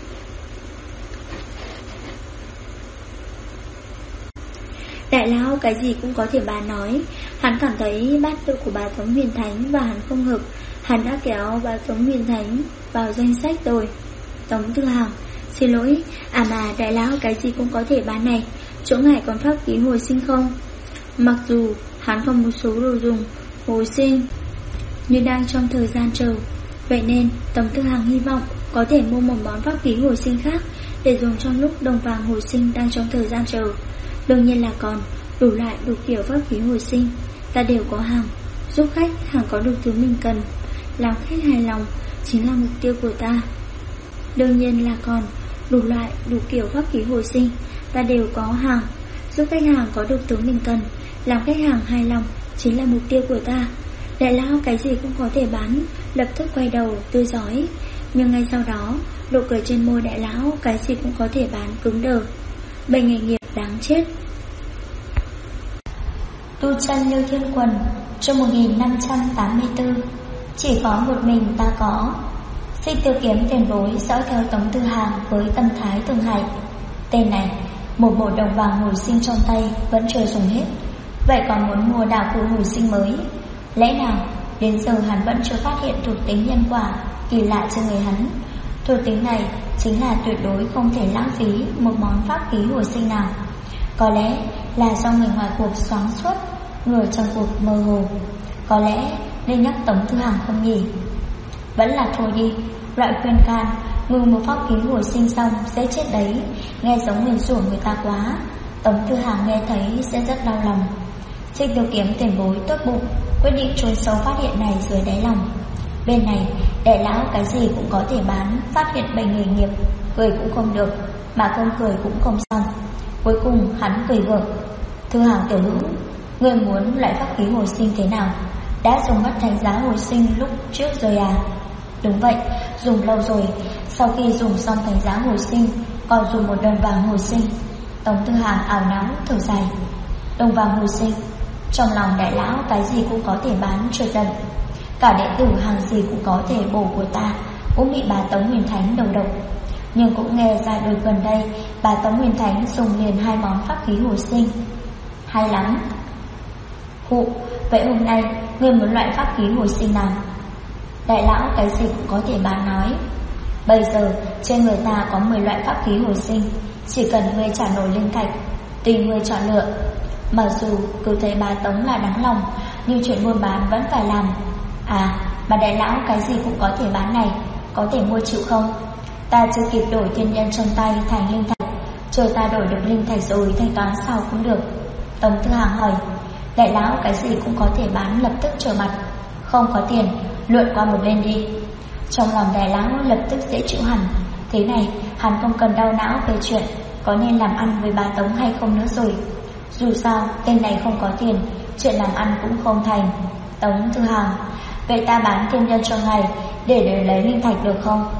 Đại lão cái gì cũng có thể bán nói. Hắn cảm thấy bát tự của bà Tống Huyền Thánh và hắn không hợp. Hắn đã kéo bà Tống Huyền Thánh vào danh sách rồi. Tống Thư Hàng. Xin lỗi, mà đại lão cái gì cũng có thể bán này, chỗ ngài còn pháp khí hồi sinh không? Mặc dù hắn không một số đồ dùng hồi sinh, nhưng đang trong thời gian chờ, vậy nên Tống Thư Hàng hy vọng có thể mua một món pháp khí hồi sinh khác để dùng trong lúc đồng vàng hồi sinh đang trong thời gian chờ. Đương nhiên là còn đủ loại đủ kiểu pháp khí hồi sinh, ta đều có hàng. Giúp khách hàng có được thứ mình cần, làm khách hài lòng chính là mục tiêu của ta. Đương nhiên là còn đủ loại đủ kiểu pháp khí hồi sinh, ta đều có hàng. Giúp khách hàng có được thứ mình cần, làm khách hàng hài lòng chính là mục tiêu của ta. Đại lão cái gì cũng có thể bán lập tức quay đầu tươi rói, nhưng ngay sau đó nụ cười trên môi đại lão cái gì cũng có thể bán cứng đờ. Bệnh nghề nghiệp đáng chết. Tu chân Lưu Thiên Quần, chương 1584. Chỉ có một mình ta có. Xích Tiêu Kiếm tiền bối dõi theo Tống Thư Hàng với tâm thái thương hại. Tên này, một bộ đồng vàng hồi sinh trong tay vẫn chưa dùng hết, vậy còn muốn mua đạo cụ hồi sinh mới. Lẽ nào đến giờ hắn vẫn chưa phát hiện thuộc tính nhân quả kỳ lạ trên người hắn? Thuộc tính này chính là tuyệt đối không thể lãng phí một món pháp khí hồi sinh nào. Có lẽ là do người ngoài cuộc xoáng suốt, người trong cuộc mơ hồ. Có lẽ nên nhắc Tống Thư Hàng không nhỉ? Vẫn là thôi đi. Loại khuyên can ngừng một pháp khí hồi sinh xong sẽ chết đấy, nghe giống nguyền rủa người ta quá. Tống Thư Hàng nghe thấy sẽ rất đau lòng. Xích Tiêu Kiếm tiền bối tốt bụng quyết định chôn sâu phát hiện này dưới đáy lòng. Bên này đại lão cái gì cũng có thể bán, phát hiện bệnh nghề nghiệp, cười cũng không được, mà không cười cũng không xong. Cuối cùng hắn cười gượng. Thư Hàng tiểu hữu, người muốn loại pháp khí hồi sinh thế nào? Đã dùng mất thành giá hồi sinh lúc trước rồi à? Đúng vậy, dùng lâu rồi. Sau khi dùng xong thành giá hồi sinh, còn dùng một đồng vàng hồi sinh. Tống Thư Hàng ảo não thở dài. Đồng vàng hồi sinh. Trong lòng đại lão cái gì cũng có thể bán trượt đần. Cả đệ tử hàng gì cũng có thể bổ của ta cũng bị bà Tống Huyền Thánh đầu độc. Nhưng cũng nghe ra đợt gần đây bà Tống Huyền Thánh dùng liền 2 món pháp khí hồi sinh. Hay lắm. Hụ, vậy hôm nay ngươi muốn loại pháp khí hồi sinh nào? Đại lão cái gì cũng có thể bán nói. Bây giờ trên người ta có 10 loại pháp khí hồi sinh, chỉ cần ngươi trả nổi linh thạch, tùy ngươi chọn lựa. Mặc dù cứ thấy bà Tống là đáng lòng, nhưng chuyện buôn bán vẫn phải làm. Mà đại lão cái gì cũng có thể bán này, có thể mua chịu không? Ta chưa kịp đổi thiên nhân trong tay thành linh thạch, chờ ta đổi được linh thạch rồi thanh toán sau cũng được. Tống Thư Hàng hỏi. Đại lão cái gì cũng có thể bán lập tức trở mặt. Không có tiền, lượn qua một bên đi. Trong lòng đại lão lập tức dễ chịu hẳn. Thế này hắn không cần đau não về chuyện có nên làm ăn với bà Tống hay không nữa rồi. Dù sao tên này không có tiền, chuyện làm ăn cũng không thành. Tống Thư Hàng, vậy ta bán thiên nhân cho ngài để lấy linh thạch được không?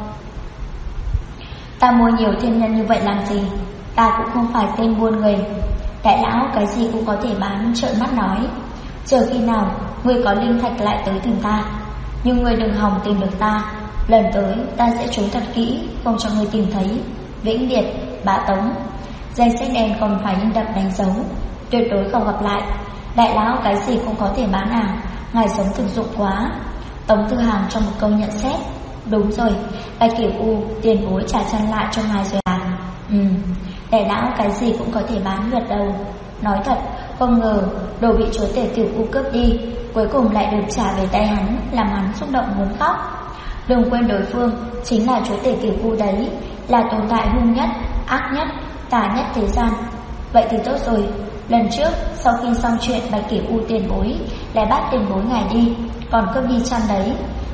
Ta mua nhiều thiên nhân như vậy làm gì? Ta cũng không phải tên buôn người. Đại lão cái gì cũng có thể bán trợn mắt nói. Chờ khi nào ngươi có linh thạch lại tới tìm ta, nhưng ngươi đừng hòng tìm được ta. Lần tới ta sẽ trốn thật kỹ, không cho ngươi tìm thấy. Vĩnh biệt, bà Tống. Danh sách đen còn phải in đậm đánh dấu, tuyệt đối không gặp lại. Đại lão cái gì cũng có thể bán à? Ngài sống thực dụng quá. Tống Thư Hàng trong một câu nhận xét. Đúng rồi, Bạch Kiểu U tiền bối trả chân lại cho ngài rồi à? Đại lão cái gì cũng có thể bán gật đầu. Nói thật, không ngờ đồ bị chúa tể Kiểu U cướp đi, cuối cùng lại được trả về tay hắn, làm hắn xúc động muốn khóc. Đừng quên đối phương chính là chúa tể Kiểu U đấy, là tồn tại hung nhất, ác nhất, tà nhất thế gian. Vậy thì tốt rồi. Lần trước sau khi xong chuyện Bạch Kiểu U tiền bối lại bắt tiền bối ngài đi, còn cướp đi chăn đấy.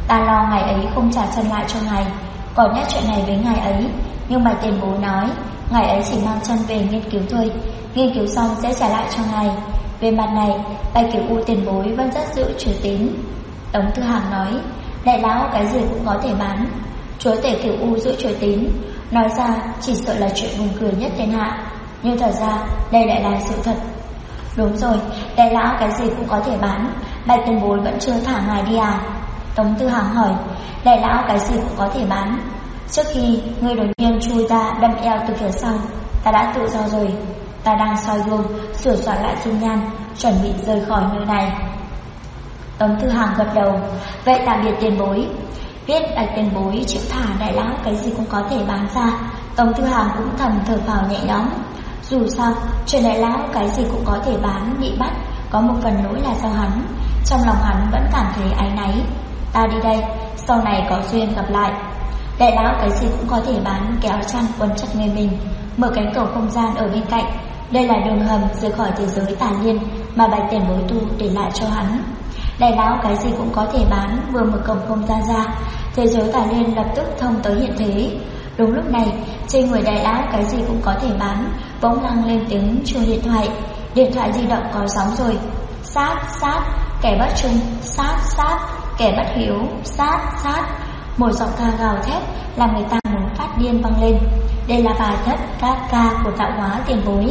Ta lo ngài ấy không trả chân lại cho ngài, còn nhắc chuyện này với ngài ấy. Nhưng mà tiền bối nói ngài ấy chỉ mang chân về nghiên cứu thôi, nghiên cứu xong sẽ trả lại cho ngài. Về mặt này, Bạch Kiểu U tiền bối vẫn rất giữ chữ tín. Tống Tư Hằng nói, đại lão cái gì cũng có thể bán. Chúa tể Kiểu U giữ chữ tín, nói ra chỉ sợ là chuyện buồn cười nhất thiên hạ, nhưng thật ra đây lại là sự thật. Đúng rồi, đại lão cái gì cũng có thể bán. Bạch tiền bối vẫn chưa thả ngài đi à? Tống Tư Hằng hỏi, đại lão cái gì cũng có thể bán. Trước khi người đột nhiên chui ra đâm eo từ phía sau, ta đã tự do rồi. Ta đang soi gương, sửa soạn lại dung nhan, chuẩn bị rời khỏi nơi này. Tống Tư Hằng gật đầu, vậy tạm biệt tiền bối. Biết Bạch tiền bối chịu thả đại lão cái gì cũng có thể bán ra, Tống Tư Hằng cũng thầm thở phào nhẹ nhõm. Dù sao, chuyện đại lão cái gì cũng có thể bán bị bắt, có một phần lỗi là do hắn. Trong lòng hắn vẫn cảm thấy áy náy. Ta đi đây, sau này có duyên gặp lại. Đại lão cái gì cũng có thể bán kéo chăn quấn chặt người mình, mở cánh cầu không gian ở bên cạnh. Đây là đường hầm rời khỏi thế giới tà liên mà Bạch tiền bối tu để lại cho hắn. Đại lão cái gì cũng có thể bán vừa mở cổng không gian ra, thế giới tà liên lập tức thông tới hiện thế. Đúng lúc này, trên người đại lão cái gì cũng có thể bán bỗng vang lên tiếng chuông điện thoại. Điện thoại di động có sóng rồi. Sát sát, kẻ bất trung, sát sát, kẻ bất hiếu, sát sát. Một giọng ca gào thét làm người ta muốn phát điên vang lên. Đây là bài thất các ca của Tạo Hóa tiền bối.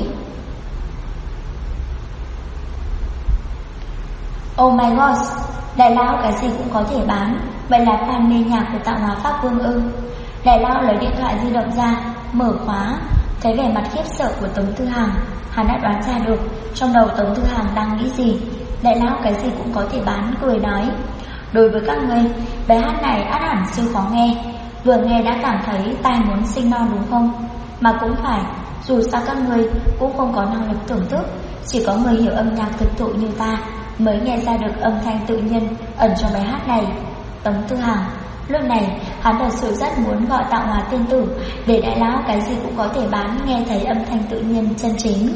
Oh my god, đại lão cái gì cũng có thể bán. Vậy là fan mê nhạc của Tạo Hóa Pháp Vương ư? Đại lão lấy điện thoại di động ra, mở khóa. Thấy vẻ mặt khiếp sợ của Tống Tư Hằng, hắn đã đoán ra được trong đầu Tống Tư Hằng đang nghĩ gì. Đại lão cái gì cũng có thể bán, cười nói, đối với các ngươi, bài hát này ắt hẳn siêu khó nghe. Vừa nghe đã cảm thấy tai muốn sinh non đúng không? Mà cũng phải, dù sao các ngươi cũng không có năng lực tưởng tượng, chỉ có người hiểu âm nhạc thực thụ như ta mới nghe ra được âm thanh tự nhiên ẩn trong bài hát này. Tống Tư Hằng lúc này hắn thật sự rất muốn gọi Tạo Hóa tiên tử để đại lão cái gì cũng có thể bán nghe thấy âm thanh tự nhiên chân chính.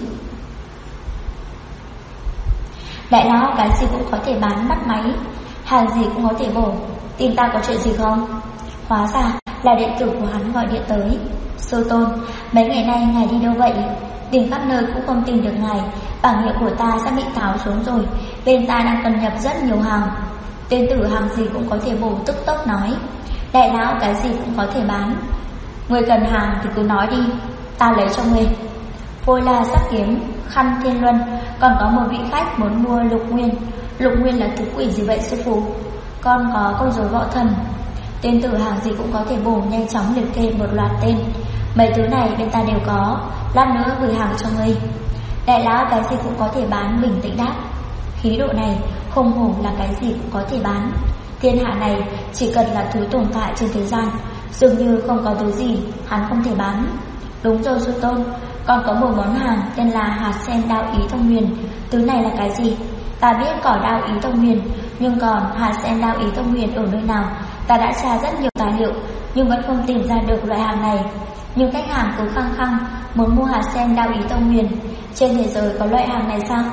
Đại lão cái gì cũng có thể bán bắt máy, hàng gì cũng có thể bổ. Tìm ta có chuyện gì không? Hóa ra là điện tử của hắn gọi điện tới. Sư tôn, mấy ngày nay ngài đi đâu vậy? Tìm khắp nơi cũng không tìm được ngài. Bảng hiệu của ta sẽ bị tháo xuống rồi, bên ta đang cần nhập rất nhiều hàng. Tên tử hàng gì cũng có thể bổ tức tốc nói, đại lão cái gì cũng có thể bán. Người cần hàng thì cứ nói đi, ta lấy cho người. Phôi la sắc kiếm, khăn thiên luân, còn có một vị khách muốn mua lục nguyên. Lục nguyên là thứ quỷ gì vậy sư phụ? Con có con rối võ thần. Tên tử hàng gì cũng có thể bổ nhanh chóng liệt kê một loạt tên. Mấy thứ này bên ta đều có, lát nữa gửi hàng cho ngươi. Đại lão cái gì cũng có thể bán bình tĩnh đáp, khí độ này không hổ là cái gì cũng có thể bán. Thiên hạ này chỉ cần là thứ tồn tại trên thế gian, dường như không có thứ gì hắn không thể bán. Đúng rồi sư tôn, còn có một món hàng tên là hạt sen đao ý thông huyền. Thứ này là cái gì? Ta biết cỏ đao ý thông huyền, nhưng còn hạt sen đao ý thông huyền ở nơi nào? Ta đã tra rất nhiều tài liệu nhưng vẫn không tìm ra được loại hàng này. Nhưng khách hàng cứ khăng khăng muốn mua hạt sen đao ý thông huyền. Trên thế giới có loại hàng này sao?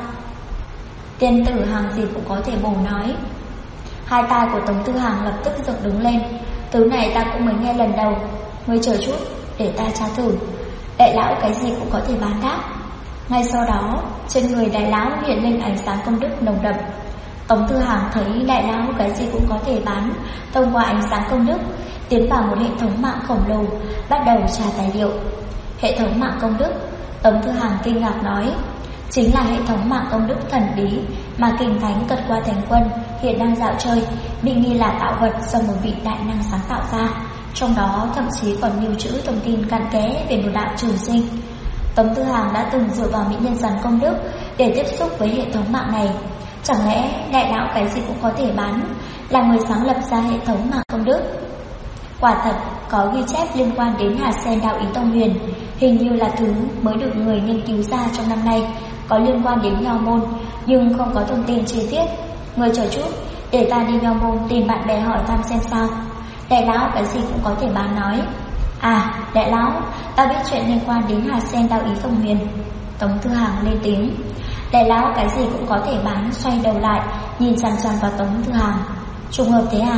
Tiên tử hàng gì cũng có thể bổ nói. Hai tai của Tống Tư Hằng lập tức dựng đứng lên. Thứ này ta cũng mới nghe lần đầu. Ngươi chờ chút để ta tra thử. Đại lão cái gì cũng có thể bán đáp. Ngay sau đó trên người đại lão hiện lên ánh sáng công đức nồng đậm. Tống Tư Hằng thấy đại lão cái gì cũng có thể bán thông qua ánh sáng công đức tiến vào một hệ thống mạng khổng lồ, bắt đầu tra tài liệu. Hệ thống mạng công đức, Tống Tư Hằng kinh ngạc nói, chính là hệ thống mạng công đức thần bí mà Kình Thánh Cật Qua Thánh Quân hiện đang dạo chơi, bị nghi là tạo vật do một vị đại năng sáng tạo ra. Trong đó thậm chí còn lưu trữ thông tin cặn kẽ về một đạo trường sinh. Tống Tư Hằng đã từng dựa vào mỹ nhân rắn công đức để tiếp xúc với hệ thống mạng này. Chẳng lẽ đại lão cái gì cũng có thể bán là người sáng lập ra hệ thống mạng công đức? Quả thật có ghi chép liên quan đến hạt sen đao ý tông huyền, hình như là thứ mới được người nghiên cứu ra trong năm nay, có liên quan đến Nho Môn nhưng không có thông tin chi tiết. Người chờ chút để ta đi Nho Môn tìm bạn bè hỏi thăm xem sao. Đại lão cái gì cũng có thể bán nói, à đại lão, ta biết chuyện liên quan đến hạt sen đao ý tông huyền. Tống Tư Hằng lên tiếng. Đại lão cái gì cũng có thể bán xoay đầu lại nhìn chằm chằm vào Tống Tư Hằng. Trùng hợp thế à?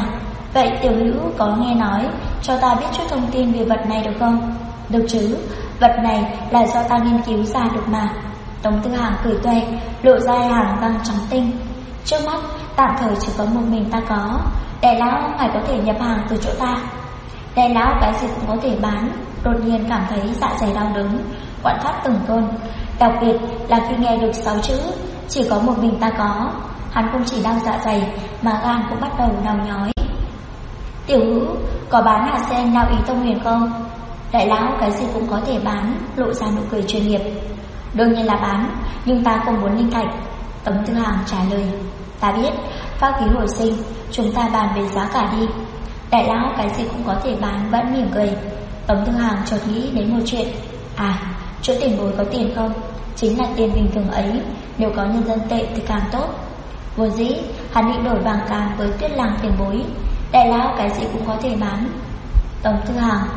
Vậy Tiểu Hữu có nghe nói cho ta biết chút thông tin về vật này được không? Được chứ, vật này là do ta nghiên cứu ra được mà. Tống Tư Hàng cười tuệ, lộ ra hàng răng trắng tinh. Trước mắt tạm thời chỉ có một mình ta có. Đại lão ngài có thể nhập hàng từ chỗ ta. Đại lão cái gì cũng có thể bán. Đột nhiên cảm thấy dạ dày đau đớn, quặn thắt từng cơn. Đặc biệt là khi nghe được 6 chữ chỉ có một mình ta có, hắn không chỉ đau dạ dày mà gan cũng bắt đầu đau nhói. Tiểu Hữu có bán hạt sen đạo ý tông huyền không? Đại lão cái gì cũng có thể bán, lộ ra nụ cười chuyên nghiệp. Đương nhiên là bán, nhưng ta không muốn linh thạch. Tống Tư Hàng trả lời. Ta biết, pháp khí hồi sinh, chúng ta bàn về giá cả đi. Đại lão cái gì cũng có thể bán vẫn mỉm cười. Tống Tư Hàng chợt nghĩ đến một chuyện. À, chỗ tiền bối có tiền không? Chính là tiền bình thường ấy, nếu có nhân dân tệ thì càng tốt. Vốn dĩ hắn định đổi vàng càn với Tuyết Làng tiền bối. Đại lão cái gì cũng có thể bán. Tống Tư Hàng.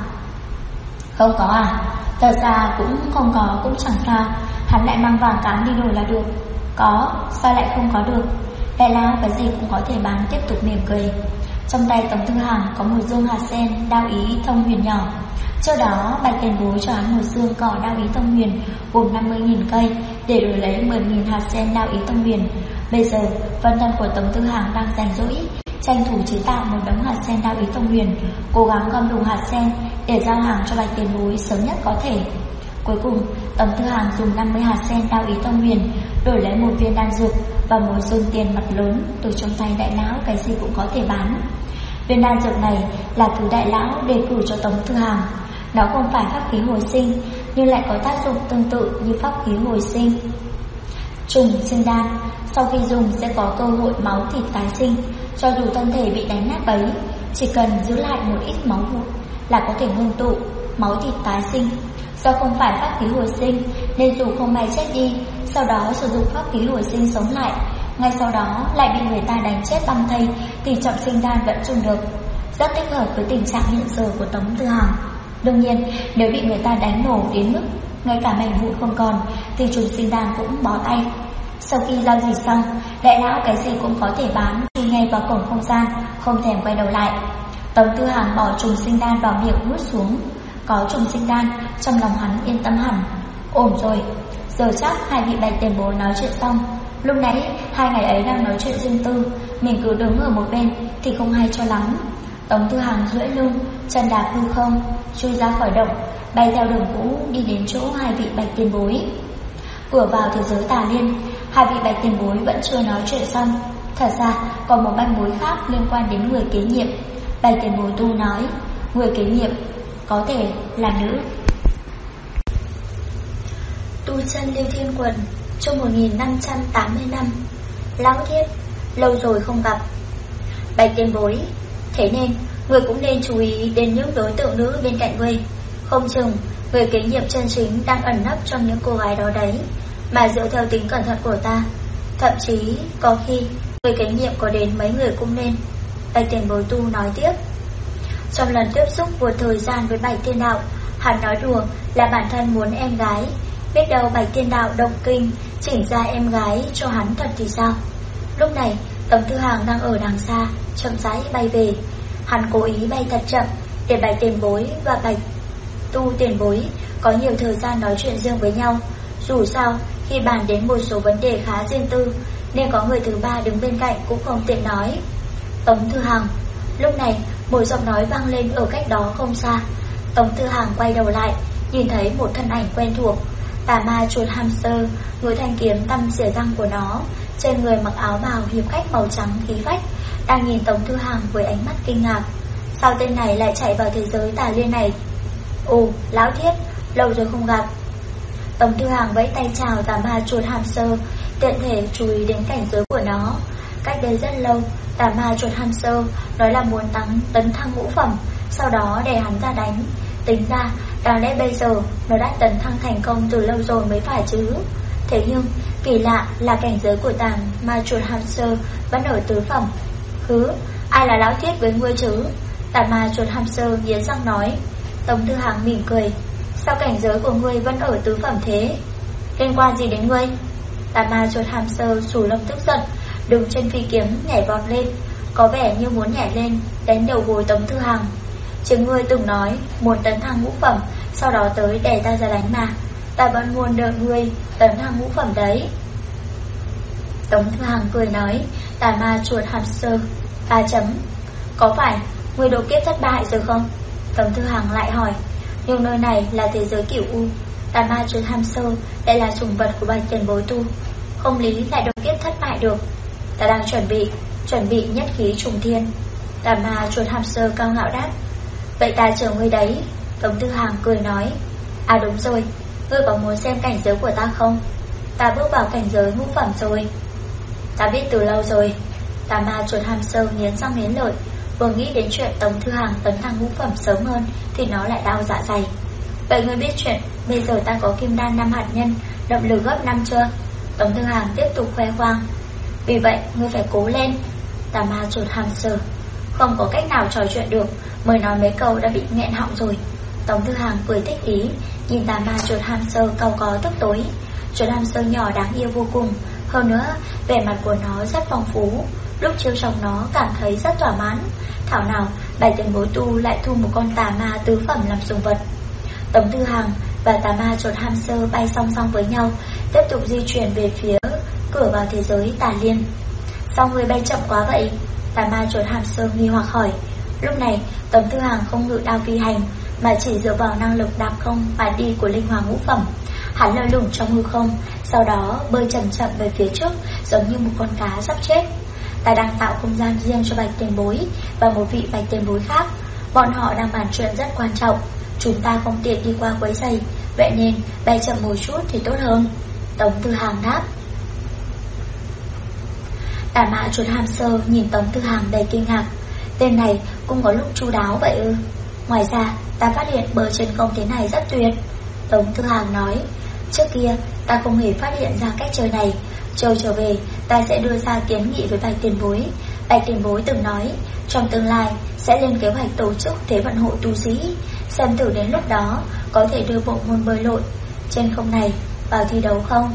Không có à? Thật ra cũng không có cũng chẳng sao. Hắn lại mang vàng cám đi đổi là được. Có, sao lại không có được? Đại lão cái gì cũng có thể bán tiếp tục mỉm cười. Trong tay Tống Tư Hàng có một dương hạt sen đao ý thông huyền nhỏ. Trước đó Bạch tiền bối cho hắn một dương cỏ đao ý thông huyền gồm 50.000 cây để đổi lấy 10.000 hạt sen đao ý thông huyền. Bây giờ vân thân của Tống Tư Hàng đang rảnh rỗi, tranh thủ chế tạo một đống hạt sen đao ý thông huyền, cố gắng gom đủ hạt sen để giao hàng cho Bạch tiền bối sớm nhất có thể. Cuối cùng Tống Tư Hàng dùng 50 hạt sen đao ý thông huyền đổi lấy một viên đan dược và một dương tiền mặt lớn từ trong tay đại lão cái gì cũng có thể bán. Viên đan dược này là thứ đại lão đề cử cho Tống Tư Hàng. Nó không phải pháp khí hồi sinh, nhưng lại có tác dụng tương tự như pháp khí hồi sinh. Trùng sinh đan, sau khi dùng sẽ có cơ hội máu thịt tái sinh. Cho dù thân thể bị đánh nát ấy, chỉ cần giữ lại một ít máu vụn là có thể ngưng tụ máu thịt tái sinh. Do không phải pháp khí hồi sinh nên dù không may chết đi, sau đó sử dụng pháp khí hồi sinh sống lại, ngay sau đó lại bị người ta đánh chết băm thây, thì trọng sinh đan vẫn dùng được, rất thích hợp với tình trạng hiện giờ của Tống Tư Hàng. Đương nhiên, nếu bị người ta đánh nổ đến mức ngay cả mảnh vụn không còn thì trùng sinh đan cũng bó tay. Sau khi giao dịch xong, đại lão cái gì cũng có thể bán, khi ngay vào cổng không gian, không thèm quay đầu lại. Tống Tư Hàng bỏ trùng sinh đan vào miệng nuốt xuống. Có trùng sinh đan, trong lòng hắn yên tâm hẳn. Ổn rồi, giờ chắc hai vị Bạch tiền bối nói chuyện xong. Lúc nãy hai ngày ấy đang nói chuyện riêng tư, mình cứ đứng ở một bên thì không hay cho lắm. Tống Tư Hàng duỗi lưng, chân đạp hư không, chui ra khỏi động, bay theo đường cũ đi đến chỗ hai vị Bạch tiền bối. Vừa vào thế giới tà liên, hai vị Bạch tiền bối vẫn chưa nói chuyện xong. Thật ra còn một manh mối khác liên quan đến người kế nhiệm. Bạch tiền bối tu nói, người kế nhiệm có thể là nữ. Tu chân Lưu Thiên Quần, trong 1580 năm. Lão Thiết, lâu rồi không gặp. Bạch tiền bối, thế nên người cũng nên chú ý đến những đối tượng nữ bên cạnh ngươi. Không chừng người kế nhiệm chân chính đang ẩn nấp trong những cô gái đó đấy. Mà dựa theo tính cẩn thận của ta, thậm chí có khi người kế nhiệm có đến mấy người cũng nên. Bạch tiền bối tu nói tiếp. Trong lần tiếp xúc một thời gian với Bạch Tiên Đạo, hắn nói đùa là bản thân muốn em gái. Biết đâu Bạch Tiên Đạo động kinh, chỉnh ra em gái cho hắn thật thì sao? Lúc này Tống Tư Hàng đang ở đằng xa, chậm rãi bay về. Hắn cố ý bay thật chậm để Bạch tiền bối và Bạch tu tiền bối có nhiều thời gian nói chuyện riêng với nhau. Dù sao khi bàn đến một số vấn đề khá riêng tư, nên có người thứ ba đứng bên cạnh cũng không tiện nói. Tống Tư Hàng. Lúc này một giọng nói vang lên ở cách đó không xa. Tống Tư Hàng quay đầu lại, nhìn thấy một thân ảnh quen thuộc. Tà ma chuột hamster, người thanh kiếm tăm xỉa răng của nó, trên người mặc áo bào hiệp khách màu trắng khí phách, đang nhìn Tống Tư Hàng với ánh mắt kinh ngạc. Sao tên này lại chạy vào thế giới tà liên này? Ồ, Lão Thiết, lâu rồi không gặp. Tống Tư Hàng vẫy tay chào tà ma chuột hamster, tiện thể chú ý đến cảnh giới của nó. Cách đây rất lâu, tà ma chuột hamster nói là muốn tấn thăng ngũ phẩm, sau đó để hắn ra đánh. Tính ra đáng lẽ bây giờ nó đã tấn thăng thành công từ lâu rồi mới phải chứ. Thế nhưng kỳ lạ là cảnh giới của tà ma chuột hamster vẫn ở tứ phẩm. Hứ, ai là Lão Thiết với ngươi chứ? Tà ma chuột hamster nghiến răng nói. Tống Tư Hàng mỉm cười. Sao cảnh giới của ngươi vẫn ở tứ phẩm thế? Liên quan gì đến ngươi? Tà ma chuột hamster xù lông tức giận, đứng trên phi kiếm nhảy vọt lên. có vẻ như muốn nhảy lên đánh đầu gối Tống Thư Hằng. Chính ngươi từng nói muốn tấn thăng ngũ phẩm, sau đó tới để ta ra đánh mà. Ta vẫn muốn đợi ngươi tấn thăng ngũ phẩm đấy. Tống Thư Hằng cười nói, tà ma chuột hamster 3 chấm. Có phải ngươi độ kiếp thất bại rồi không? Tống Thư Hằng lại hỏi. Nhưng nơi này là thế giới cửu u, tà ma chuột hamster lại là sủng vật của Bạch Tiền Bối tu, không lý lại độ kiếp thất bại được. Ta đang chuẩn bị nhất khí trùng thiên. Tà ma chuột hamster cao ngạo đáp. Vậy ta chờ ngươi đấy. Tống Thư Hằng cười nói. À đúng rồi, ngươi có muốn xem cảnh giới của ta không? Ta bước vào cảnh giới ngũ phẩm rồi. Ta biết từ lâu rồi. Tà ma chuột hamster nghiến răng nghiến lợi, vừa nghĩ đến chuyện Tống Thư Hằng tấn thăng ngũ phẩm sớm hơn thì nó lại đau dạ dày. Vậy ngươi biết chuyện bây giờ ta có kim đan 5 hạt nhân, động lực gấp 5 chưa? Tống Thư Hằng tiếp tục khoe khoang. Vì vậy ngươi phải cố lên. Tà ma chuột hamster không có cách nào trò chuyện được, mới nói mấy câu đã bị nghẹn họng rồi. Tống Thư Hằng cười thích ý, nhìn tà ma chuột hamster cau có tức tối. Chuột hamster nhỏ đáng yêu vô cùng, hơn nữa vẻ mặt của nó rất phong phú. Lúc trêu chọc nó cảm thấy rất thỏa mãn. Thảo nào Bạch Tiền Bối tu lại thu một con tà ma tứ phẩm làm sủng vật. Tống Thư Hằng và tà ma chuột hamster bay song song với nhau, tiếp tục di chuyển về phía cửa vào thế giới Tà Liên. Sao người bay chậm quá vậy? Tà ma chuột hamster nghi hoặc hỏi. Lúc này Tống Thư Hằng không ngự đao phi hành, mà chỉ dựa vào năng lực đạp không mà đi của linh hoàng ngũ phẩm. Hắn lơ lửng trong hư không, sau đó bơi chậm chậm về phía trước, giống như một con cá sắp chết. Ta đang tạo không gian riêng cho Bạch Tiền Bối và một vị Bạch Tiền Bối khác. Bọn họ đang bàn chuyện rất quan trọng, chúng ta không tiện đi qua quấy rầy, vậy nên bay chậm một chút thì tốt hơn. Tống Thư Hằng đáp. Tà ma chuột hamster nhìn Tống Thư Hằng đầy kinh ngạc. Tên này cũng có lúc chu đáo vậy ư? Ngoài ra ta phát hiện bờ trên không thế này rất tuyệt. Tống Thư Hằng nói. Trước kia ta không hề phát hiện ra cách chơi này. Chờ trở về ta sẽ đưa ra kiến nghị với Bạch Tiền Bối. Bạch Tiền Bối từng nói trong tương lai sẽ lên kế hoạch tổ chức thế vận hội tu sĩ, xem thử đến lúc đó có thể đưa bộ môn bơi lội trên không này vào thi đấu không?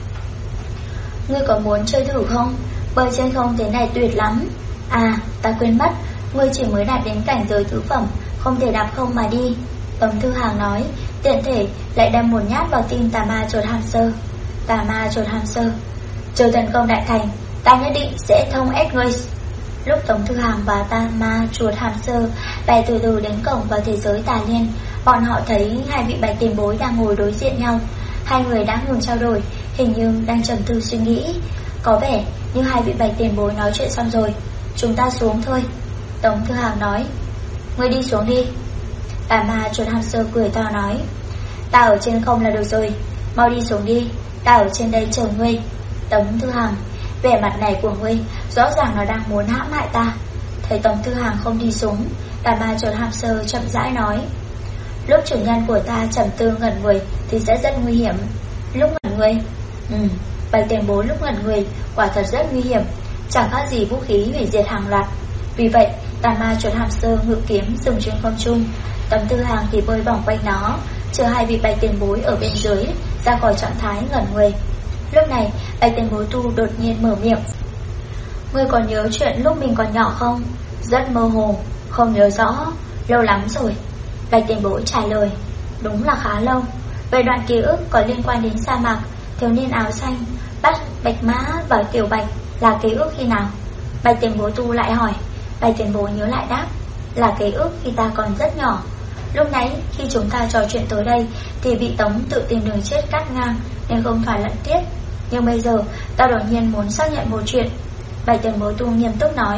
Ngươi có muốn chơi thử không? Bơi trên không thế này tuyệt lắm. À ta quên mất, ngươi chỉ mới đạt đến cảnh giới tứ phẩm, không thể đạp không mà đi. Tống Thư Hằng nói, tiện thể lại đâm một nhát vào tim tà ma chuột hamster. Tà ma chuột hamster, chờ tấn công đại thành, ta nhất định sẽ thông ép ngươi. Lúc Tống Thư Hằng và tà ma chuột hamster bay từ từ đến cổng vào thế giới Tà Liên, bọn họ thấy hai vị Bạch Tiền Bối đang ngồi đối diện nhau. Hai người đã ngừng trao đổi, hình như đang trầm tư suy nghĩ. Có vẻ như hai vị Bạch Tiền Bối nói chuyện xong rồi. Chúng ta xuống thôi. Tống Thư Hằng nói. Ngươi đi xuống đi. Tà ma chuột hamster cười to nói. Ta ở trên không là được rồi, mau đi xuống đi, ta ở trên đây chờ ngươi. Tống Thư Hằng, vẻ mặt này của ngươi rõ ràng là đang muốn hãm hại ta. Thấy Tống Thư Hằng không đi xuống, tà ma chuột hamster chậm rãi nói. Lúc chủ nhân của ta trầm tư ngẩn người thì sẽ rất nguy hiểm. Lúc ngẩn người? Bạch Tiền Bối lúc ngẩn người quả thật rất nguy hiểm, chẳng khác gì vũ khí hủy diệt hàng loạt. Vì vậy tà ma chuột hamster ngự kiếm dừng trên không trung. Tống Thư Hằng thì bơi vòng quanh nó, chờ hai vị Bạch Tiền Bối ở bên dưới ra khỏi trạng thái ngẩn người. Lúc này Bạch Tiền Bối tu đột nhiên mở miệng. Ngươi còn nhớ chuyện lúc mình còn nhỏ không? Rất mơ hồ, không nhớ rõ, lâu lắm rồi. Bạch Tiền Bối trả lời. Đúng là khá lâu. Vậy đoạn ký ức có liên quan đến sa mạc, thiếu niên áo xanh bắt Bạch Mã và Tiểu Bạch là ký ức khi nào? Bạch Tiền Bối tu lại hỏi. Bạch Tiền Bối nhớ lại đáp. Là ký ức khi ta còn rất nhỏ. Lúc nãy khi chúng ta trò chuyện tới đây thì bị Tống tự tìm đường chết cắt ngang nên không phải lận tiết. Nhưng bây giờ ta đột nhiên muốn xác nhận một chuyện. Bạch Tiền Bối tu nghiêm túc nói.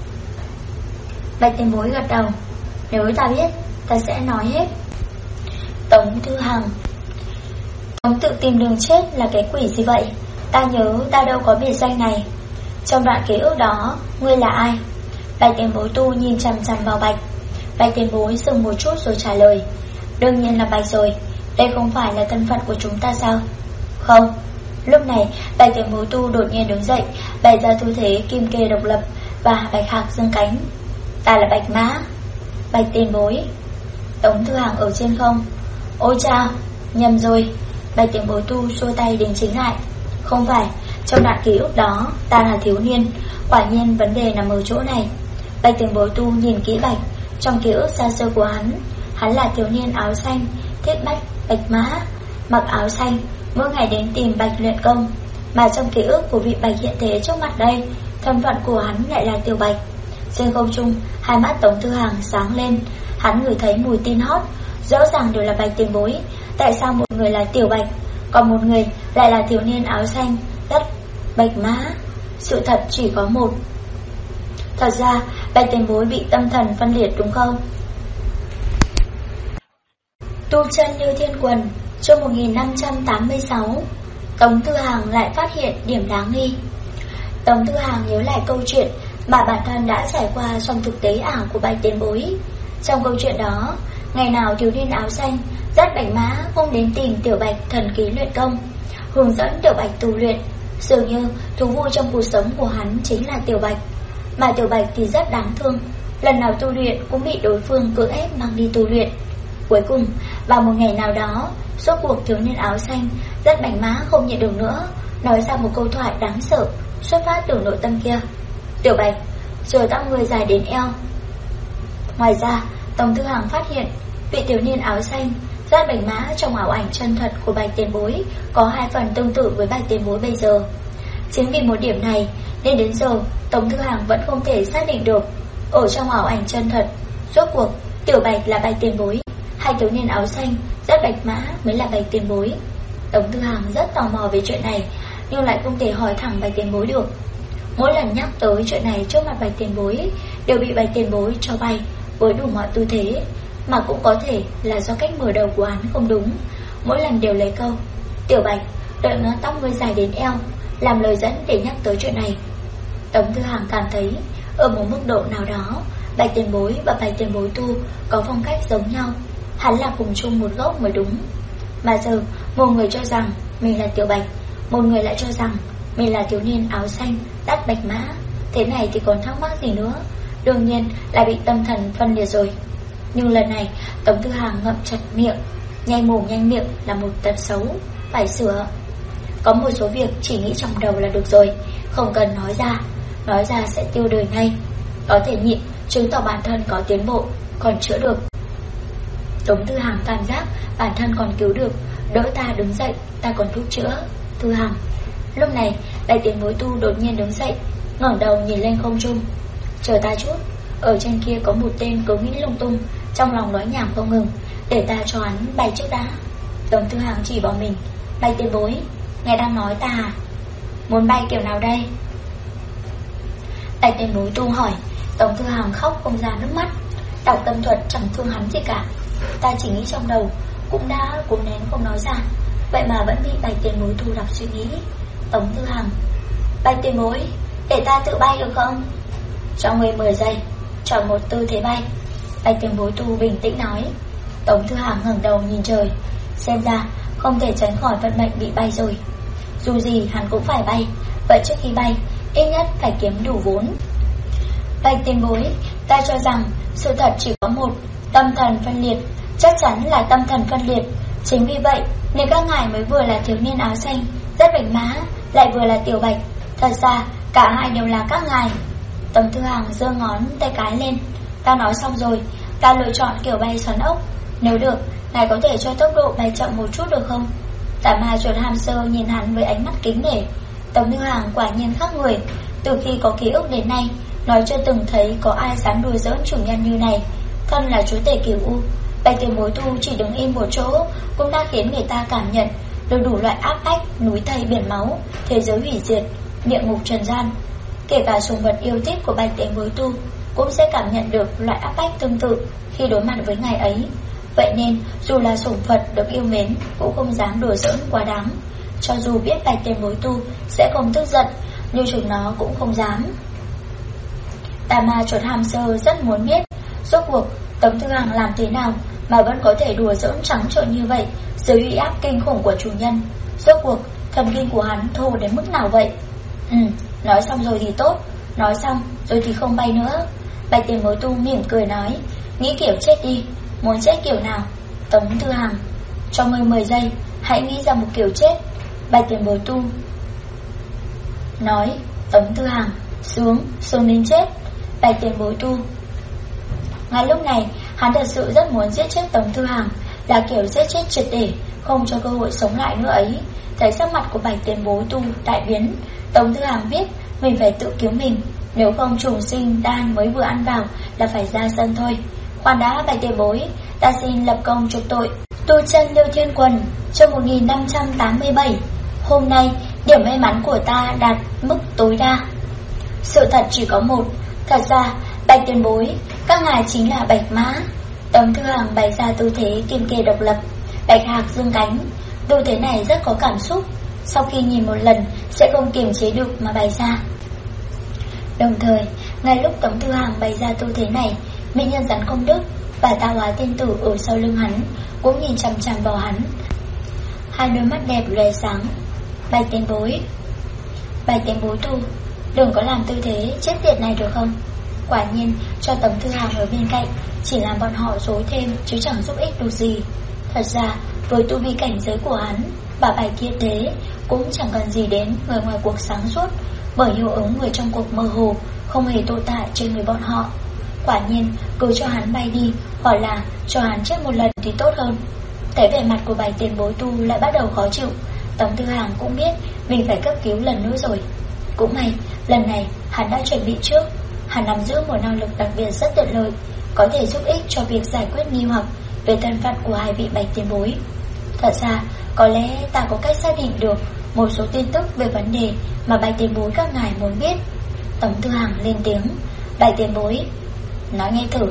Bạch Tiền Bối gật đầu. Nếu ta biết ta sẽ nói hết. Tống Thư Hằng, Tống tự tìm đường chết là cái quỷ gì vậy? Ta nhớ ta đâu có biệt danh này. Trong đoạn ký ức đó ngươi là ai? Bạch Tiền Bối tu nhìn chằm chằm vào Bạch. Bạch Tiền Bối dừng một chút rồi trả lời. Đương nhiên là Bạch rồi. Đây không phải là thân phận của chúng ta sao? Không. Lúc này Bạch Tiền Bối tu đột nhiên đứng dậy, bày ra tư thế kim kê độc lập và bạch hạc dương cánh. Ta là Bạch Mã. Bạch Tiền Bối. Tống Thư Hằng ở trên không. Ôi cha, nhầm rồi. Bạch Tiền Bối tu xua tay đến chính lại. Không phải, trong đoạn ký ức đó ta là thiếu niên, Quả nhiên vấn đề nằm ở chỗ này. Bạch Tiền Bối Tu nhìn kỹ Bạch. Trong ký ức xa xưa của hắn là thiếu niên áo xanh, thiết bạch mã, mặc áo xanh, mỗi ngày đến tìm Bạch luyện công. Mà trong ký ức của vị Bạch hiện thế trước mặt đây, thân phận của hắn lại là Tiểu Bạch. Trên không trung, hai mắt Tống Thư Hàng sáng lên. Hắn ngửi thấy mùi tin hót. Rõ ràng đều là Bạch Tiền Bối. Tại sao một người là Tiểu Bạch, còn một người lại là thiếu niên áo xanh, đất bạch mã? Sự thật chỉ có một. Thật ra Bạch Tiền Bối bị tâm thần phân liệt đúng không? Tu chân như thiên quần, chương 1586. Tống Thư Hàng lại phát hiện điểm đáng nghi. Tống Thư Hàng nhớ lại câu chuyện mà bản thân đã trải qua trong thực tế ảo của Bạch Tiền Bối. Trong câu chuyện đó, ngày nào thiếu niên áo xanh dắt bạch mã không đến tìm Tiểu Bạch thần khí luyện công, hướng dẫn Tiểu Bạch tu luyện. Dường như thú vui trong cuộc sống của hắn chính là Tiểu Bạch. Mà Tiểu Bạch thì rất đáng thương, lần nào tu luyện cũng bị đối phương cưỡng ép mang đi tu luyện. Cuối cùng, vào một ngày nào đó, rốt cuộc thiếu niên áo xanh dắt bạch mã không nhịn được nữa, nói ra một câu thoại đáng sợ, xuất phát từ nội tâm kia: Tiểu Bạch, chờ tóc người dài đến eo. Ngoài ra, Tống Thư Hàng phát hiện vị thiếu niên áo xanh dắt bạch mã trong ảo ảnh chân thật của Bạch Tiền Bối có hai phần tương tự với Bạch Tiền Bối bây giờ. Chính vì một điểm này nên đến giờ Tống Thư Hàng vẫn không thể xác định được ở trong ảo ảnh chân thật rốt cuộc Tiểu Bạch là Bạch Tiền Bối hay thiếu niên áo xanh dắt bạch mã mới là Bạch Tiền Bối. Tống Thư Hàng rất tò mò về chuyện này, nhưng lại không thể hỏi thẳng Bạch Tiền Bối được. Mỗi lần nhắc tới chuyện này trước mặt Bạch Tiền Bối đều bị Bạch Tiền Bối cho bay với đủ mọi tư thế, mà cũng có thể là do cách mở đầu của hắn không đúng. Mỗi lần đều lấy câu Tiểu Bạch, đợi nó tóc ngươi dài đến eo làm lời dẫn để nhắc tới chuyện này. Tống Thư Hàng cảm thấy ở một mức độ nào đó Bạch Tiền Bối và Bạch Tiền Bối Tu có phong cách giống nhau, hắn là cùng chung một gốc mới đúng. Mà giờ một người cho rằng mình là Tiểu Bạch, một người lại cho rằng mình là thiếu niên áo xanh dắt bạch mã. Thế này thì còn thắc mắc gì nữa, đương nhiên là bị tâm thần phân liệt rồi. Nhưng lần này Tống Thư Hàng ngậm chặt miệng. Nhanh mồm nhanh miệng là một tật xấu, phải sửa. Có một số việc chỉ nghĩ trong đầu là được rồi, không cần nói ra sẽ tiêu đời ngay. Có thể nhịn, chứng tỏ bản thân có tiến bộ, còn chữa được. Tống Thư Hàng cảm giác bản thân còn cứu được. Đỡ ta đứng dậy, ta còn thuốc chữa. Thư Hàng. Lúc này Bạch Tiền Bối Tu đột nhiên đứng dậy, ngẩng đầu nhìn lên không trung. Chờ ta chút, ở trên kia có một tên cứ nghĩ lung tung, trong lòng nói nhảm không ngừng, để ta cho hắn bay trước đã. Tống Thư Hàng chỉ vào mình. Bạch Tiền Bối, ngài đang nói ta à? Muốn bay kiểu nào đây? Bạch Tiền Bối Tu hỏi. Tống Thư Hàng khóc không ra nước mắt. Đọc tâm thuật chẳng thương hắn gì cả. Ta chỉ nghĩ trong đầu, cũng đã cố nén không nói ra, vậy mà vẫn bị Bạch Tiền Bối Tu đọc suy nghĩ. Tống Thư Hàng. Bạch Tiền Bối, để ta tự bay được không? Cho người 10 giây, chọn một tư thế bay. Bạch Tiền Bối Tu bình tĩnh nói. Tống Thư Hàng ngẩng đầu nhìn trời. Xem ra không thể tránh khỏi vận mệnh bị bay rồi. Dù gì hắn cũng phải bay, vậy trước khi bay ít nhất phải kiếm đủ vốn. Bạch Tiền Bối, ta cho rằng sự thật chỉ có một, tâm thần phân liệt. Chắc chắn là tâm thần phân liệt. Chính vì vậy nên các ngài mới vừa là thiếu niên áo xanh dắt bạch mã, lại vừa là Tiểu Bạch. Thật ra cả hai đều là các ngài. Tống Thư Hàng giơ ngón tay cái lên. Ta nói xong rồi, ta lựa chọn kiểu bay xoắn ốc. Nếu được, ngài có thể cho tốc độ bay chậm một chút được không? Tả Ma chuột hamster nhìn hắn với ánh mắt kính nể. Tống Thư Hàng quả nhiên khác người. Từ khi có ký ức đến nay, nói chưa từng thấy có ai dám đùa giỡn chủ nhân như này. Thân là chúa tể Cửu U, Bạch Tiền Bối Tu chỉ đứng im một chỗ cũng đã khiến người ta cảm nhận được đủ loại áp bách, núi thây biển máu, thế giới hủy diệt, địa ngục trần gian. Kể cả sùng vật yêu thích của Bạch Tiền Bối Tu cũng sẽ cảm nhận được loại áp bách tương tự khi đối mặt với ngài ấy. Vậy nên dù là sủng vật được yêu mến cũng không dám đùa giỡn quá đáng. Cho dù biết Bạch Tiền Bối Tu sẽ không tức giận, nhưng chúng nó cũng không dám. Tà Ma chuột hamster rất muốn biết rốt cuộc Tống Thư Hàng làm thế nào mà vẫn có thể đùa giỡn trắng trợn như vậy dưới uy áp kinh khủng của chủ nhân. Rốt cuộc thần kinh của hắn thô đến mức nào vậy? Nói xong rồi thì tốt, nói xong rồi thì không bay nữa. Bạch Tiền Bối Tu mỉm cười nói. Nghĩ kiểu chết đi, muốn chết kiểu nào? Tống Thư Hàng. Cho ngươi 10 giây, hãy nghĩ ra một kiểu chết. Bạch Tiền Bối Tu nói. Tống Thư Hàng. Xuống đến chết. Bạch tiền bối tu. Ngay lúc này hắn thật sự rất muốn giết chết Tống Thư Hàng, là kiểu giết chết triệt để, không cho cơ hội sống lại nữa ấy. Thấy sắc mặt của Bạch tiền bối tu đại biến, Tống Thư Hàng biết mình phải tự cứu mình, nếu không trùng sinh đan mới vừa ăn vào là phải ra sân thôi. Khoan đã Bạch tiền bối, ta xin lập công chuộc tội. Tu chân Lưu Thiên Quần, chương 1587. Hôm nay điểm may mắn của ta đạt mức tối đa. Sự thật chỉ có một. Thật ra Bạch tiền bối, các ngài chính là Bạch Mã. Tống Thư Hàng bày ra tư thế kim kê độc lập, bạch hạc dương cánh. Tư thế này rất có cảm xúc, sau khi nhìn một lần sẽ không kiềm chế được mà bày ra. Đồng thời, ngay lúc Tống Thư Hàng bày ra tư thế này, mỹ nhân rắn công đức và tạo hóa tiên tử ở sau lưng hắn cũng nhìn chằm chằm vào hắn, hai đôi mắt đẹp lóe sáng. Bạch tiền bối tu, đừng có làm tư thế chết tiệt này được không? Quả nhiên cho Tống Thư Hàng ở bên cạnh chỉ làm bọn họ rối thêm chứ chẳng giúp ích được gì. Thật ra với tu vi cảnh giới của hắn và bài kia thế cũng chẳng cần gì đến người ngoài cuộc sáng suốt, bởi hiệu ứng người trong cuộc mơ hồ không hề tồn tại trên người bọn họ. Quả nhiên cứ cho hắn bay đi, hoặc là cho hắn chết một lần thì tốt hơn. Thấy vẻ mặt của Bạch tiền bối tu lại bắt đầu khó chịu, Tống Thư Hàng cũng biết mình phải cấp cứu lần nữa rồi. Cũng may lần này hắn đã chuẩn bị trước. Hắn nắm giữ một năng lực đặc biệt rất tiện lợi, có thể giúp ích cho việc giải quyết nghi hoặc về thân phận của hai vị Bạch tiền bối. Thật ra có lẽ ta có cách xác định được một số tin tức về vấn đề mà Bạch tiền bối các ngài muốn biết. Tống Thư Hàng lên tiếng. Bạch tiền bối, nói nghe thử.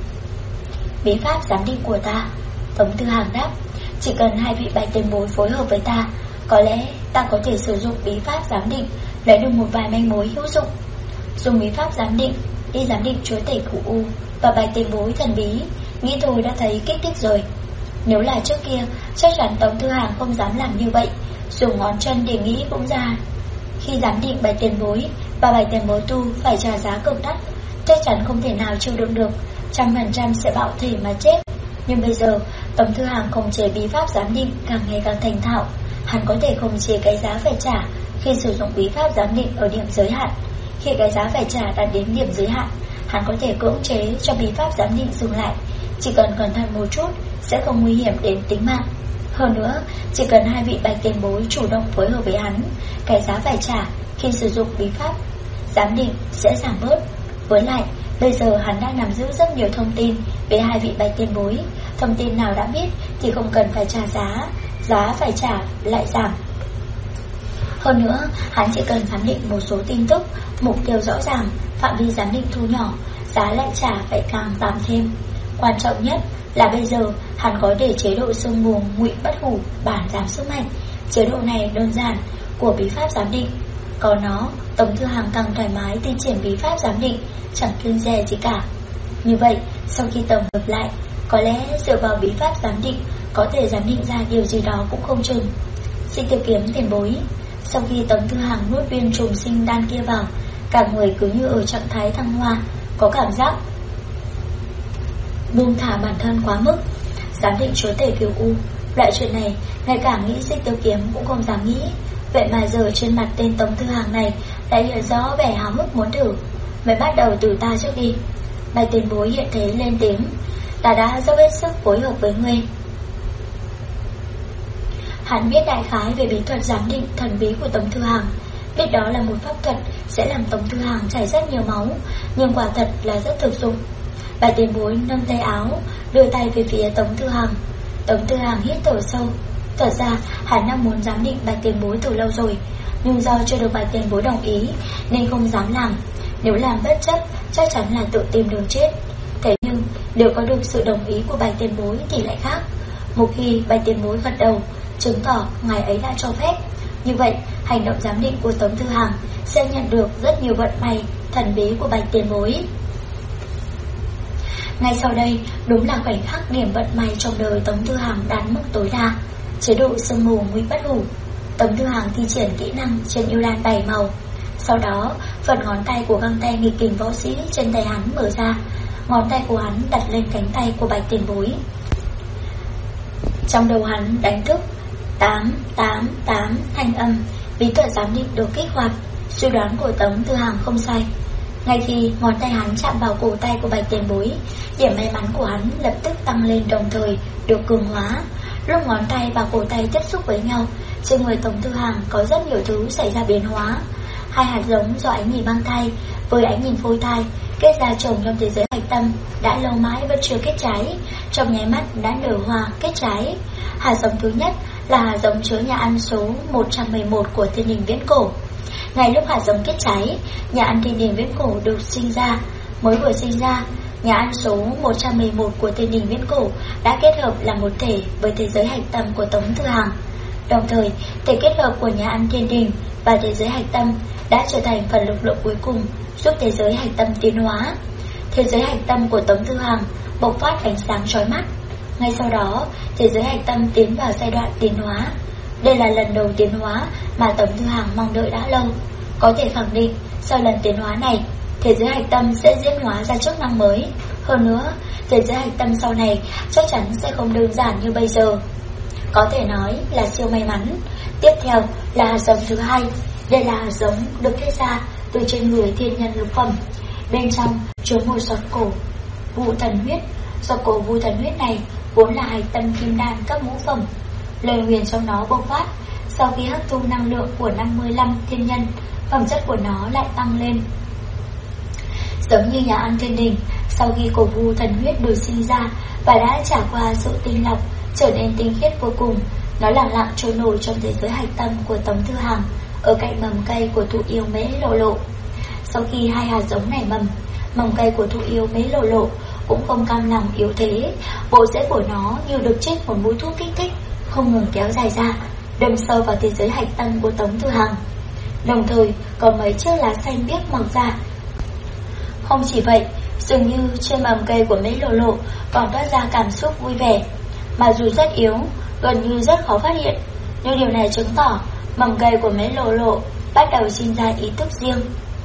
Bí pháp giám định của ta. Tống Thư Hàng đáp. Chỉ cần hai vị Bạch tiền bối phối hợp với ta, có lẽ ta có thể sử dụng bí pháp giám định lấy được một vài manh mối hữu dụng. Dùng bí pháp giám định đi giám định chúa tể Cửu U và Bạch tiền bối thần bí, nghĩ thôi đã thấy kích thích rồi. Nếu là trước kia, chắc chắn Tống Thư Hàng không dám làm như vậy, dùng ngón chân để nghĩ cũng ra. Khi giám định Bạch tiền bối và Bạch tiền bối tu phải trả giá cực đắt, chắc chắn không thể nào chịu đựng được, 100% sẽ bạo thể mà chết. Nhưng bây giờ Tống Thư Hàng khống chế bí pháp giám định càng ngày càng thành thạo, hắn có thể khống chế cái giá phải trả khi sử dụng bí pháp giám định ở điểm giới hạn. Khi cái giá phải trả đạt đến điểm giới hạn, hắn có thể cưỡng chế cho bí pháp giám định dừng lại. Chỉ cần cẩn thận một chút sẽ không nguy hiểm đến tính mạng. Hơn nữa, chỉ cần hai vị Bạch tiền bối chủ động phối hợp với hắn, cái giá phải trả khi sử dụng bí pháp giám định sẽ giảm bớt. Với lại, bây giờ hắn đang nắm giữ rất nhiều thông tin về hai vị Bạch tiền bối. Thông tin nào đã biết thì không cần phải trả giá, giá phải trả lại giảm. Hơn nữa, hắn chỉ cần giám định một số tin tức, mục tiêu rõ ràng, phạm vi giám định thu nhỏ, giá lại trả phải càng giảm thêm. Quan trọng nhất là bây giờ hắn có để chế độ sương mù ngụy bất hủ bản giảm sức mạnh. Chế độ này đơn giản của bí pháp giám định, có nó Tống Thư Hàng càng thoải mái thi triển bí pháp giám định, chẳng kiêng dè gì cả. Như vậy sau khi tổng hợp lại, có lẽ dựa vào bí pháp giám định có thể giám định ra điều gì đó cũng không chừng. Xin Tiểu Kiếm tiền bối. Sau khi Tống Thư Hàng nuốt viên trùng sinh đan kia vào, cả người cứ như ở trạng thái thăng hoa, có cảm giác buông thả bản thân quá mức. Giám định chúa tể Cửu U, loại chuyện này ngay cả nghĩ Xích Tiêu Kiếm cũng không dám nghĩ. Vậy mà giờ trên mặt tên Tống Thư Hàng này lại hiện rõ vẻ háo hức muốn thử. Mới bắt đầu từ ta trước đi. Bạch tiền bối hiện thế lên tiếng. Ta đã dốc hết sức phối hợp với ngươi. Hắn biết đại khái về bí thuật giám định thần bí của Tống Thư Hàng, biết đó là một pháp thuật sẽ làm Tống Thư Hàng chảy rất nhiều máu, nhưng quả thật là rất thực dụng. Bạch tiền bối nâng tay áo, đưa tay về phía Tống Thư Hàng. Tống Thư Hàng hít thở sâu. Thật ra hắn đang muốn giám định Bạch tiền bối từ lâu rồi, nhưng do chưa được Bạch tiền bối đồng ý nên không dám làm. Nếu làm bất chấp chắc chắn là tự tìm đường chết. Thế nhưng nếu có được sự đồng ý của Bạch tiền bối thì lại khác. Một khi Bạch tiền bối gật đầu, chứng tỏ ngài ấy đã cho phép, như vậy hành động giám định của Tống Thư Hàng sẽ nhận được rất nhiều vận may thần bí của Bạch tiền bối. Ngay sau đây đúng là khoảnh khắc điểm vận may trong đời Tống Thư Hàng đạt mức tối đa. Chế độ sương mù nguy bất hủ. Tống Thư Hàng thi triển kỹ năng trên yêu đan 7 màu. Sau đó phần ngón tay của găng tay nghịch kình võ sĩ trên tay hắn mở ra. Ngón tay của hắn đặt lên cánh tay của Bạch tiền bối. Trong đầu hắn đánh thức 888 thanh âm. Bí thuật giám định được kích hoạt. Dự đoán của Tống Tư Hằng không sai. Ngay khi ngón tay hắn chạm vào cổ tay của Bạch Tiền Bối, điểm may mắn của hắn lập tức tăng lên, đồng thời được cường hóa. Lúc ngón tay và cổ tay tiếp xúc với nhau, trên người Tống Tư Hằng có rất nhiều thứ xảy ra biến hóa. Hai hạt giống do ánh nhìn mang thai với ánh nhìn phôi thai kết ra trồng trong thế giới hạch tâm đã lâu mãi vẫn chưa kết trái, trong nháy mắt đã nở hoa kết trái. Hạt giống thứ nhất là hạt giống chứa nhà ăn số 111 của Thiên Đình Viễn Cổ. Ngay lúc hạt giống kết trái, nhà ăn Thiên Đình Viễn Cổ được sinh ra. Mới vừa sinh ra, nhà ăn số 111 của Thiên Đình Viễn Cổ đã kết hợp là một thể với thế giới hạch tâm của Tống Tư Hằng. Đồng thời, thể kết hợp của nhà ăn Thiên Đình và thế giới hạch tâm đã trở thành phần lực lượng cuối cùng giúp thế giới hạch tâm tiến hóa. Thế giới hạch tâm của Tống Tư Hằng bộc phát ánh sáng chói mắt. Ngay sau đó, thế giới hạch tâm tiến vào giai đoạn tiến hóa. Đây là lần đầu tiến hóa mà Tống Tư Hằng mong đợi đã lâu. Có thể khẳng định, sau lần tiến hóa này, thế giới hạch tâm sẽ diễn hóa ra chức năng mới. Hơn nữa, thế giới hạch tâm sau này chắc chắn sẽ không đơn giản như bây giờ. Có thể nói là siêu may mắn. Tiếp theo là hạt giống thứ hai. Đây là hạt giống được kết ra từ trên người thiên nhân lục phẩm. Bên trong chứa một giọt cổ vu thần huyết. Giọt cổ vu thần huyết này vốn là hạch tâm kim đan cấp ngũ phẩm. Lời nguyền trong nó bộc phát. Sau khi hấp thu năng lượng của 55 thiên nhân, phẩm chất của nó lại tăng lên. Giống như nhà ăn Thiên Đình, sau khi cổ vu thần huyết được sinh ra và đã trải qua sự tinh lọc, trở nên tinh khiết vô cùng, nó lặng lặng trôi nổi trong thế giới hạch tâm của Tống Tư Hằng, ở cạnh mầm cây của thụ yêu Mễ Lộ Lộ. Sau khi hai hạt giống nảy mầm cây của thụ yêu Mễ Lộ Lộ cũng không cam lòng yếu thế. Bộ rễ của nó như được chích một mũi thuốc kích thích, không ngừng kéo dài ra, đâm sâu vào thế giới hạch tâm của Tống Tư Hằng. Đồng thời có mấy chiếc lá xanh biếc mọc ra. Không chỉ vậy, dường như trên mầm cây của Mễ Lộ Lộ còn toát ra cảm xúc vui vẻ, mà dù rất yếu, gần như rất khó phát hiện, nhưng điều này chứng tỏ mầm cây của Mễ Lộ Lộ bắt đầu sinh ra ý thức riêng.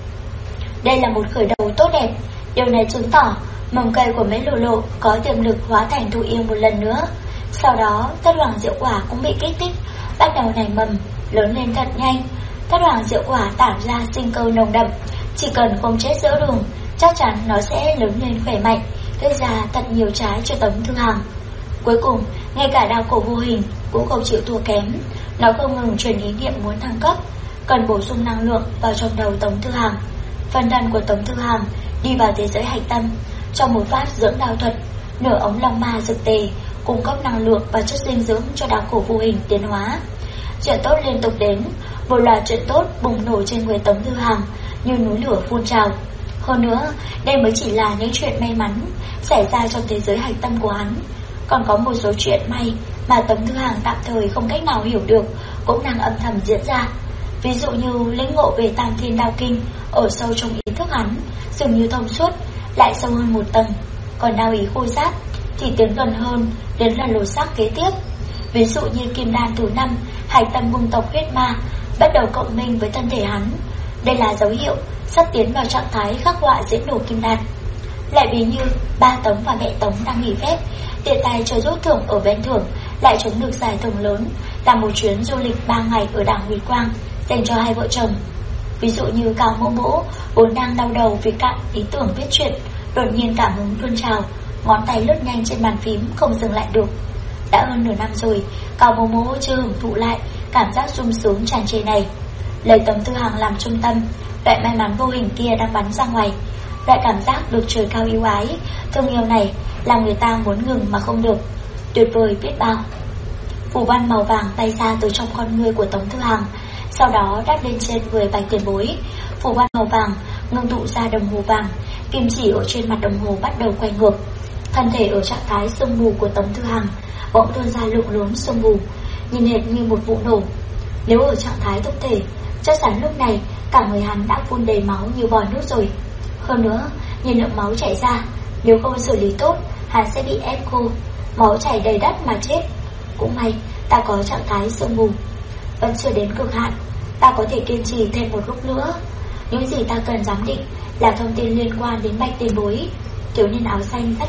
Đây là một khởi đầu tốt đẹp. Điều này chứng tỏ mầm cây của Mễ Lộ Lộ có tiềm lực hóa thành thụ yêu một lần nữa. Sau đó, thất hoàng diệu quả cũng bị kích thích, bắt đầu nảy mầm, lớn lên thật nhanh. Thất hoàng diệu quả tản ra sinh cơ nồng đậm, chỉ cần không chết giữa đường, chắc chắn nó sẽ lớn lên khỏe mạnh, gây ra thật nhiều trái cho Tống Tư Hằng. Cuối cùng, ngay cả đao cổ vô hình cũng không chịu thua kém. Nó không ngừng truyền ý niệm muốn thăng cấp, cần bổ sung năng lượng vào trong đầu Tống Tư Hằng. Phân thân của Tống Tư Hằng đi vào thế giới hạch tâm, trong một phát dưỡng đao thuật, nửa ống long ma dược tề cung cấp năng lượng và chất dinh dưỡng cho đao cổ vô hình tiến hóa. Chuyện tốt liên tục đến, một loạt chuyện tốt bùng nổ trên người Tống Tư Hằng như núi lửa phun trào. Hơn nữa, đây mới chỉ là những chuyện may mắn xảy ra trong thế giới hạch tâm của hắn. Còn có một số chuyện may mà Tống Tư Hằng tạm thời không cách nào hiểu được cũng đang âm thầm diễn ra. Ví dụ như lĩnh ngộ về Tam Thiên Đao Kinh ở sâu trong ý thức hắn dường như thông suốt, lại sâu hơn một tầng. Còn đao ý khôi giáp thì tiến gần hơn đến lần lột xác kế tiếp. Ví dụ như kim đan thứ 5 hạch tâm vương tộc huyết ma bắt đầu cộng minh với thân thể hắn. Đây là dấu hiệu sắp tiến vào trạng thái khắc họa diễn nổ kim đan. Lại ví như ba Tống và mẹ Tống đang nghỉ phép, tiện tay chờ rút thưởng ở ven thưởng, lại trúng được giải thưởng lớn, là một chuyến du lịch 3 ngày ở đảo Huy Quang dành cho hai vợ chồng. Ví dụ như Cao Mỗ Mỗ vốn đang đau đầu vì cạn ý tưởng viết truyện, đột nhiên cảm hứng tuôn trào, ngón tay lướt nhanh trên bàn phím không dừng lại được. Đã hơn nửa năm rồi, Cao Mỗ Mỗ chưa hưởng thụ lại cảm giác sung sướng tràn trề này. Lấy Tống Tư Hằng làm trung tâm, loại may mắn vô hình kia đang bắn ra ngoài. Loại cảm giác được trời cao yêu ái, thương yêu này làm người ta muốn ngừng mà không được. Tuyệt vời biết bao. Phù văn màu vàng bay ra từ trong con ngươi của Tống Tư Hằng, sau đó đáp lên trên người Bạch Tiền Bối. Phù văn màu vàng ngưng tụ ra đồng hồ vàng, kim chỉ ở trên mặt đồng hồ bắt đầu quay ngược. Thân thể ở trạng thái sương mù của Tống Tư Hằng bỗng tuôn ra lượng lớn sương mù, nhìn hệt như một vụ nổ. Nếu ở trạng thái thực thể, chắc chắn lúc này cả người hắn đã phun đầy máu như vòi nước rồi. Hơn nữa, nhìn lượng máu chảy ra, nếu không xử lý tốt, hắn sẽ bị ép khô, máu chảy đầy đất mà chết. Cũng may ta có trạng thái sương mù, vẫn chưa đến cực hạn, ta có thể kiên trì thêm một lúc nữa. Những gì ta cần giám định là thông tin liên quan đến Bạch Tiền Bối, thiếu niên áo xanh dắt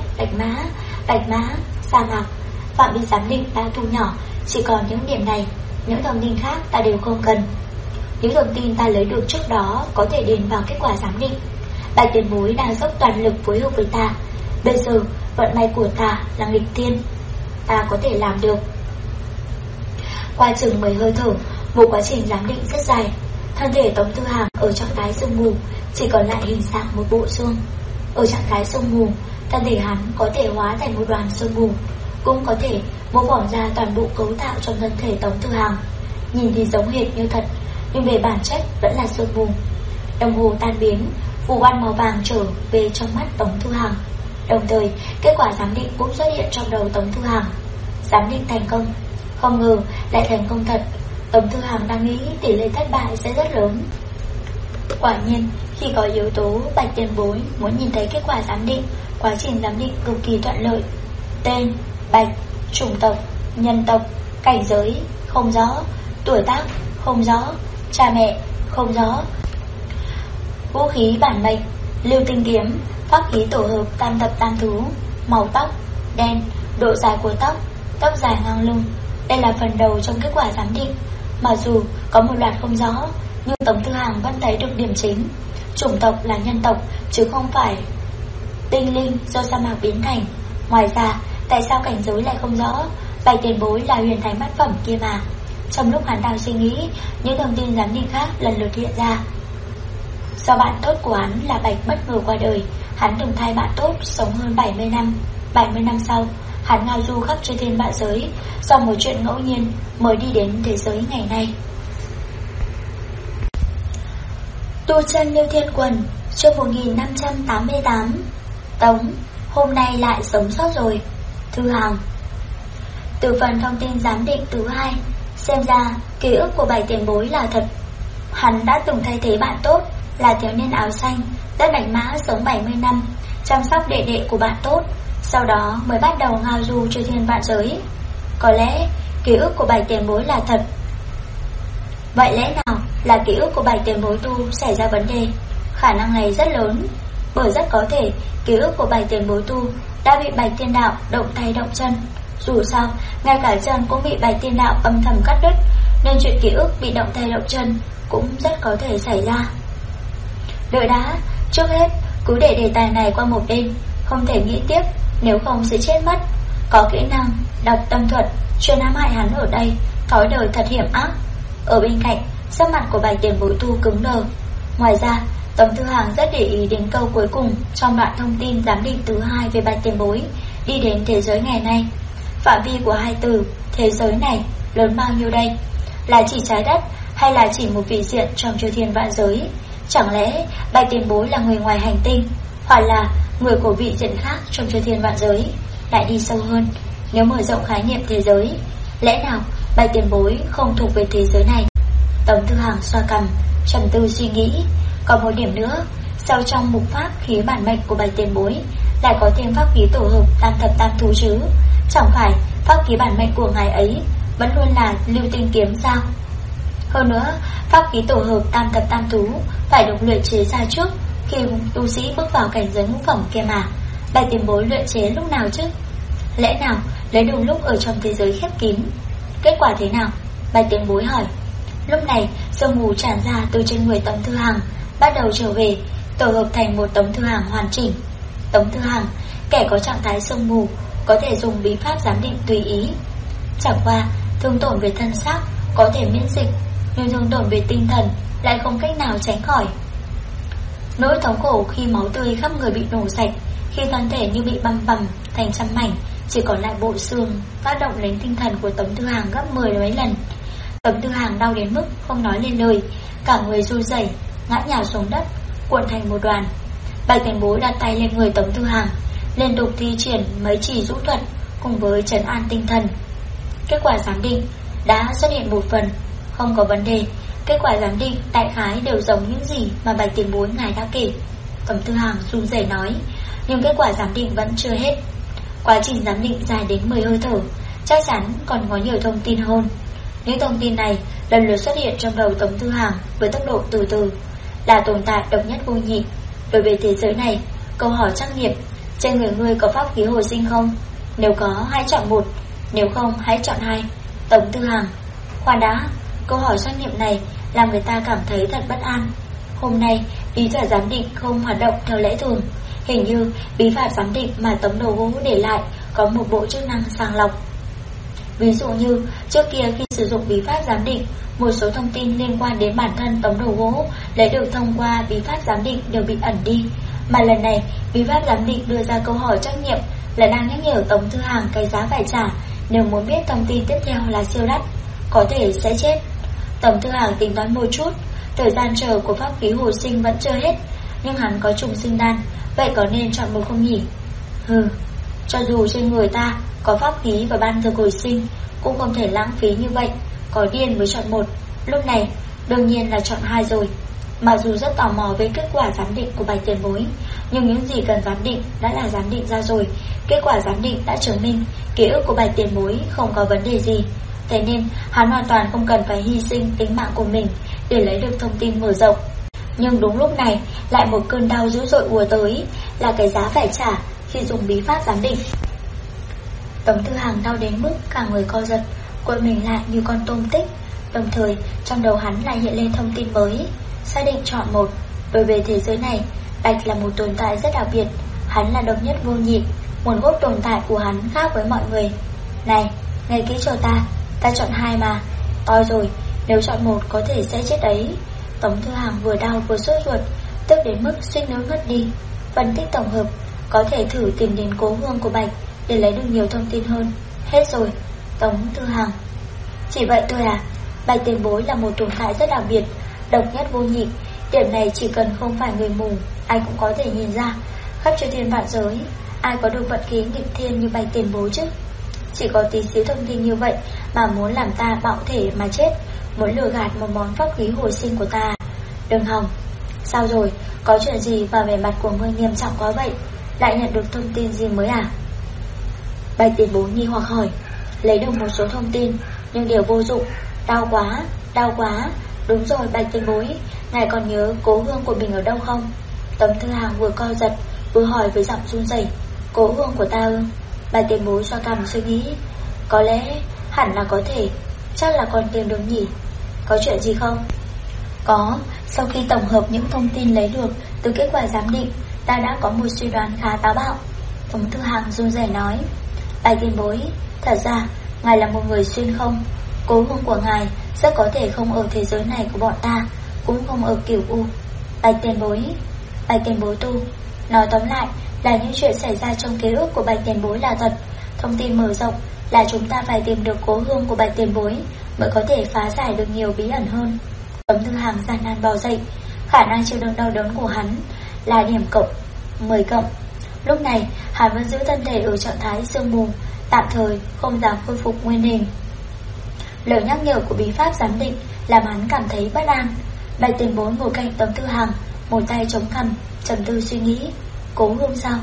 bạch mã, sa mạc. Phạm vi giám định đã thu nhỏ, chỉ còn những điểm này, những thông tin khác ta đều không cần. Những thông tin ta lấy được trước đó có thể điền vào kết quả giám định. Bạch tiền bối đang dốc toàn lực phối hợp với ta. Bây giờ vận may của ta là nghịch thiên, ta có thể làm được. Qua chừng 10 hơi thở, một quá trình giám định rất dài. Thân thể Tống Tư Hàng ở trạng thái sương mù, chỉ còn lại hình dạng một bộ xương. Ở trạng thái sương mù, thân thể hắn có thể hóa thành một đoàn sương mù, cũng có thể mô phỏng ra toàn bộ cấu tạo trong thân thể Tống Tư Hàng. Nhìn thì giống hệt như thật, nhưng về bản chất vẫn là sương mù. Đồng hồ tan biến, phù văn màu vàng trở về trong mắt Tống Tư Hàng. Đồng thời, kết quả giám định cũng xuất hiện trong đầu Tống Tư Hàng. Giám định thành công. Không ngờ lại thành công thật. Tống Tư Hàng đang nghĩ tỷ lệ thất bại sẽ rất lớn. Quả nhiên, khi có yếu tố Bạch tiền bối muốn nhìn thấy kết quả giám định, quá trình giám định cực kỳ thuận lợi. Tên: Bạch, chủng tộc: nhân tộc, cảnh giới: không rõ, tuổi tác: không rõ, cha mẹ: không rõ. Vũ khí bản mệnh: lưu tinh kiếm, pháp khí tổ hợp tam thập tam thú. Màu tóc: đen, độ dài của tóc: tóc dài ngang lưng. Đây là phần đầu trong kết quả giám định. Mặc dù có một loạt không rõ, nhưng Tống Tư Hàng vẫn thấy được điểm chính. Chủng tộc là nhân tộc, chứ không phải tinh linh do sa mạc biến thành. Ngoài ra, tại sao cảnh giới lại không rõ? Bạch tiền bối là huyền thánh bát phẩm kia mà. Trong lúc hắn đang suy nghĩ, những thông tin giám định khác lần lượt hiện ra. Do bạn tốt của hắn là Bạch bất ngờ qua đời, hắn từng thay bạn tốt sống hơn 70 năm. 70 năm sau, hắn ngao du khắp chư thiên vạn giới, do một chuyện ngẫu nhiên mới đi đến thế giới ngày nay. Tu chân Liêu Thiên Quần, chương 1588. Tống, hôm nay lại sống sót rồi. Thư Hàng. Từ phần thông tin giám định thứ 2, xem ra ký ức của Bạch tiền bối là thật. Hắn đã từng thay thế bạn tốt là thiếu niên áo xanh, đất Bạch Mã sống 70 năm, chăm sóc đệ đệ của bạn tốt, sau đó mới bắt đầu ngao du chư thiên vạn giới. Có lẽ ký ức của Bạch tiền bối là thật. Vậy lẽ nào là ký ức của Bạch tiền bối tu xảy ra vấn đề? Khả năng này rất lớn, bởi rất có thể ký ức của Bạch tiền bối tu đã bị Bạch Tiên Đạo động tay động chân. Dù sao, ngay cả chân cũng bị Bạch Tiên Đạo âm thầm cắt đứt, nên chuyện ký ức bị động tay động chân cũng rất có thể xảy ra. Đợi đã, trước hết cứ để đề tài này qua một bên, không thể nghĩ tiếp, nếu không sẽ chết mất. Có kỹ năng đọc tâm thuật chuyên ám hại hắn ở đây, thói đời thật hiểm ác. Ở bên cạnh, sắc mặt của Bạch tiền bối tu cứng đờ. Ngoài ra, Tống Tư Hàng rất để ý đến câu cuối cùng trong đoạn thông tin giám định thứ 2 về Bạch tiền bối đi đến thế giới ngày nay. Phạm vi của hai từ thế giới này lớn bao nhiêu đây? Là chỉ trái đất hay là chỉ một vị diện trong chư thiên vạn giới? Chẳng lẽ Bạch tiền bối là người ngoài hành tinh, hoặc là người của vị diện khác trong chư thiên vạn giới? Lại đi sâu hơn, nếu mở rộng khái niệm thế giới, lẽ nào Bạch tiền bối không thuộc về thế giới này? Tống Tư Hàng xoa cằm, trầm tư suy nghĩ. Còn một điểm nữa, sau trong mục pháp khí bản mệnh của Bạch tiền bối lại có thêm pháp khí tổ hợp tam thập tam thú chứ? Chẳng phải pháp khí bản mệnh của ngài ấy vẫn luôn là lưu tinh kiếm sao? Hơn nữa, pháp khí tổ hợp tam thập tam thú phải được luyện chế ra trước khi tu sĩ bước vào cảnh giới ngũ phẩm kia mà. Bạch tiền bối luyện chế lúc nào chứ? Lẽ nào lấy đúng lúc ở trong thế giới khép kín? Kết quả thế nào? Bạch tiền bối hỏi. Lúc này sương mù tràn ra từ trên người Tống Tư Hàng, bắt đầu trở về, tổ hợp thành một Tống Tư Hàng hoàn chỉnh. Tống Tư Hàng, kẻ có trạng thái sương mù, có thể dùng bí pháp giám định tùy ý. Chẳng qua thương tổn về thân xác có thể miễn dịch, nhưng thương tổn về tinh thần lại không cách nào tránh khỏi. Nỗi thống khổ khi máu tươi khắp người bị nổ sạch, khi thân thể như bị băm vằm thành trăm mảnh, chỉ còn lại bộ xương, tác động đến tinh thần của Tống Tư Hàng gấp 10 mấy lần. Tống Tư Hàng đau đến mức không nói lên lời, cả người run rẩy, ngã nhào xuống đất, cuộn thành một đoàn. Bạch tiền bối đặt tay lên người Tống Tư Hàng, liên tục thi triển mấy chỉ rũ thuật cùng với trấn an tinh thần. Kết quả giám định đã xuất hiện một phần, không có vấn đề. Kết quả giám định đại khái đều giống những gì mà Bạch tiền bối ngài đã kể. Tống Tư Hàng run rẩy nói. Nhưng kết quả giám định vẫn chưa hết. Quá trình giám định dài đến 10 hơi thở, chắc chắn còn có nhiều thông tin hơn. Những thông tin này lần lượt xuất hiện trong đầu Tống Tư Hàng với tốc độ từ từ, là tồn tại độc nhất vô nhị. Đối với thế giới này, câu hỏi trắc nghiệm: trên người ngươi có pháp khí hồi sinh không? Nếu có, hãy chọn một, nếu không, hãy chọn hai. Tống Tư Hàng: khoan đã, Câu hỏi trắc nghiệm này làm người ta cảm thấy thật bất an. Hôm nay bí thuật giám định không hoạt động theo lẽ thường. Hình như bí pháp giám định mà tấm đầu gỗ để lại có một bộ chức năng sàng lọc. Ví dụ như trước kia khi sử dụng bí pháp giám định, một số thông tin liên quan đến bản thân tấm đầu gỗ lấy được thông qua bí pháp giám định đều bị ẩn đi. Mà lần này bí pháp giám định đưa ra câu hỏi trắc nghiệm là đang nhắc nhở Tống Thư Hàng cái giá phải trả nếu muốn biết thông tin tiếp theo là siêu đắt, có thể sẽ chết. Tống Thư Hàng tính toán một chút, thời gian chờ của pháp khí hồi sinh vẫn chưa hết, nhưng hắn có trùng sinh đan, vậy có nên chọn một không nhỉ? Cho dù trên người ta có pháp khí và ban dược hồi sinh, cũng không thể lãng phí như vậy. Có điên mới chọn một, lúc này đương nhiên là chọn hai rồi. Mặc dù rất tò mò với kết quả giám định của Bạch tiền bối, nhưng những gì cần giám định đã là giám định ra rồi. Kết quả giám định đã chứng minh ký ức của Bạch tiền bối không có vấn đề gì. Thế nên hắn hoàn toàn không cần phải hy sinh tính mạng của mình để lấy được thông tin mở rộng. Nhưng đúng lúc này lại một cơn đau dữ dội ùa tới, là cái giá phải trả khi dùng bí pháp giám định. Tống Thư Hàng đau đến mức cả người co giật, cuộn mình lại như con tôm tích. Đồng thời trong đầu hắn lại hiện lên thông tin mới, xác định chọn một. Đối với thế giới này, Bạch là một tồn tại rất đặc biệt. Hắn là độc nhất vô nhị. Nguồn gốc tồn tại của hắn khác với mọi người. Này, nghe kỹ cho ta chọn hai mà. To rồi, nếu chọn một có thể sẽ chết đấy. Tống Thư Hàng vừa đau vừa sốt ruột, tức đến mức suýt nữa ngất đi. Phân tích tổng hợp, có thể thử tìm đến cố hương của Bạch để lấy được nhiều thông tin hơn. Hết rồi. Tống Thư Hàng: chỉ vậy thôi à? Bạch tiền bối là một tồn tại rất đặc biệt, độc nhất vô nhị. Điểm này chỉ cần không phải người mù, ai cũng có thể nhìn ra. Khắp chư thiên vạn giới, ai có được vận khí nghịch thiên như Bạch tiền bối chứ? Chỉ có tí xíu thông tin như vậy mà muốn làm ta bạo thể mà chết, muốn lừa gạt một món pháp khí hồi sinh của ta. Đừng hòng. Sao rồi, có chuyện gì và vẻ mặt của ngươi nghiêm trọng quá vậy? Lại nhận được thông tin gì mới à? Bạch tiền bối nghi hoặc hỏi. Lấy được một số thông tin nhưng đều vô dụng. Đau quá, đau quá. Đúng rồi Bạch tiền bối, ngài còn nhớ cố hương của mình ở đâu không? Tống Thư Hàng vừa co giật vừa hỏi với giọng run rẩy. Cố hương của ta ư? Bạch tiền bối xoa cằm suy nghĩ. Có lẽ, hẳn là có thể. Chắc là còn tìm được nhỉ? Có chuyện gì không? Có, sau khi tổng hợp những thông tin lấy được từ kết quả giám định, ta đã có một suy đoán khá táo bạo. Tống Thư Hàng run rẩy nói. Bạch tiền bối, thật ra ngài là một người xuyên không. Cố hương của ngài rất có thể không ở thế giới này của bọn ta, cũng không ở Cửu U. Bạch tiền bối tu. Nói tóm lại là những chuyện xảy ra trong ký ức của Bạch tiền bối là thật. Thông tin mở rộng là chúng ta phải tìm được cố hương của Bạch tiền bối mới có thể phá giải được nhiều bí ẩn hơn. Tống Thư Hàng gian nan bò dậy. Khả năng chịu đựng đau đớn của hắn là điểm cộng 10 cộng. Lúc này hắn vẫn giữ thân thể ở trạng thái sương mù, tạm thời không dám khôi phục nguyên hình. Lời nhắc nhở của bí pháp giám định làm hắn cảm thấy bất an. Bạch tiền bối ngồi cạnh Tống Thư Hàng, một tay chống cằm, trầm tư suy nghĩ. Cố hương sao?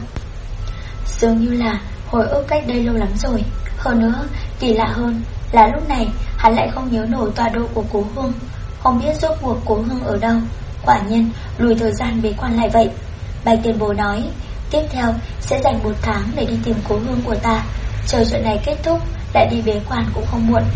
Dường như là hồi ức cách đây lâu lắm rồi. Hơn nữa, kỳ lạ hơn là lúc này hắn lại không nhớ nổi tọa độ của cố hương, không biết rốt cuộc cố hương ở đâu. Quả nhiên lùi thời gian bế quan lại vậy. Bạch tiền bối nói, tiếp theo sẽ dành 1 tháng để đi tìm cố hương của ta. Chờ chuyện này kết thúc lại đi bế quan cũng không muộn.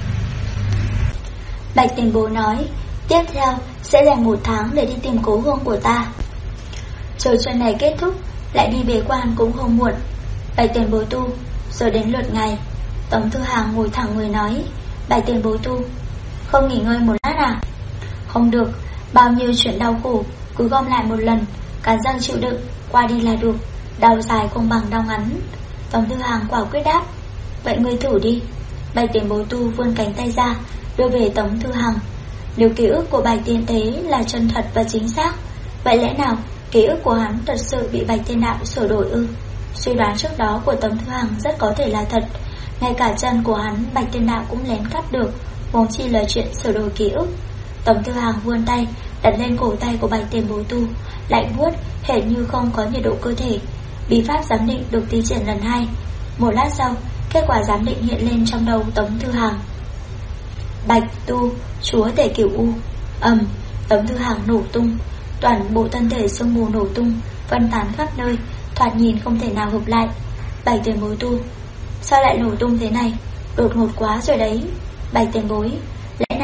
Bạch tiền bối nói, tiếp theo sẽ dành 1 tháng để đi tìm cố hương của ta. Chờ chuyện này kết thúc lại đi bế quan cũng không muộn. Bạch tiền bối tu, rồi đến lượt ngài. Tống Thư Hàng ngồi thẳng người nói. Bạch tiền bối tu, không nghỉ ngơi một lát à? Không được, bao nhiêu chuyện đau khổ cứ gom lại một lần, cắn răng chịu đựng, qua đi là được. Đau dài không bằng đau ngắn. Tống Thư Hàng quả quyết đáp. Vậy ngươi thử đi. Bạch tiền bối tu vươn cánh tay ra, đưa về Tống Thư Hàng. Nếu ký ức của Bạch tiên tế là chân thật và chính xác, vậy lẽ nào ký ức của hắn thật sự bị Bạch tiên đạo sửa đổi ư? Suy đoán trước đó của Tống Thư Hàng rất có thể là thật. Ngay cả chân của hắn Bạch tiên đạo cũng lén cắt được, huống chi lời chuyện sửa đổi ký ức. Tống Thư Hàng vươn tay đặt lên cổ tay của Bạch tiền bối tu, lạnh buốt, hệt như không có nhiệt độ cơ thể. Bí pháp giám định được thi triển lần 2. Một lát sau, kết quả giám định hiện lên trong đầu Tống Thư Hàng. Bạch tu, chúa tể Cửu U. Tống Thư Hàng nổ tung, toàn bộ thân thể sương mù nổ tung, phân tán khắp nơi, thoạt nhìn không thể nào hợp lại. Bạch tiền bối tu, sao lại nổ tung thế này? Đột ngột quá rồi đấy. Bạch tiền bối, lẽ nào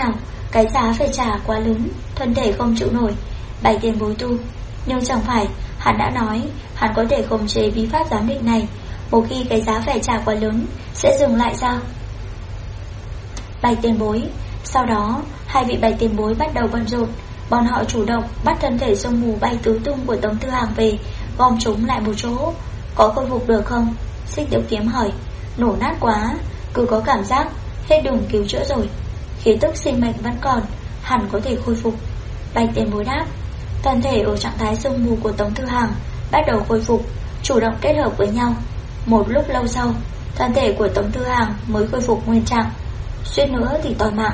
Cái giá phải trả quá lớn, thân thể không chịu nổi. Bạch tiền bối tu, nhưng chẳng phải hắn đã nói hắn có thể khống chế bí pháp giám định này, một khi cái giá phải trả quá lớn sẽ dừng lại sao? Bạch tiền bối. Sau đó hai vị bạch tiền bối bắt đầu bận rộn. Bọn họ chủ động bắt thân thể sương mù bay tứ tung của Tống Thư Hàng về, gom chúng lại một chỗ. Có khôi phục được không? Xích Tiểu Kiếm hỏi. Nổ nát quá, cứ có cảm giác hết đường cứu chữa rồi. Khí tức sinh mệnh vẫn còn, hẳn có thể khôi phục. Bạch tiền bối đáp. Thân thể ở trạng thái sương mù của Tống Thư Hàng bắt đầu khôi phục, chủ động kết hợp với nhau. Một lúc lâu sau, thân thể của Tống Thư Hàng mới khôi phục nguyên trạng, suýt nữa thì toi mạng.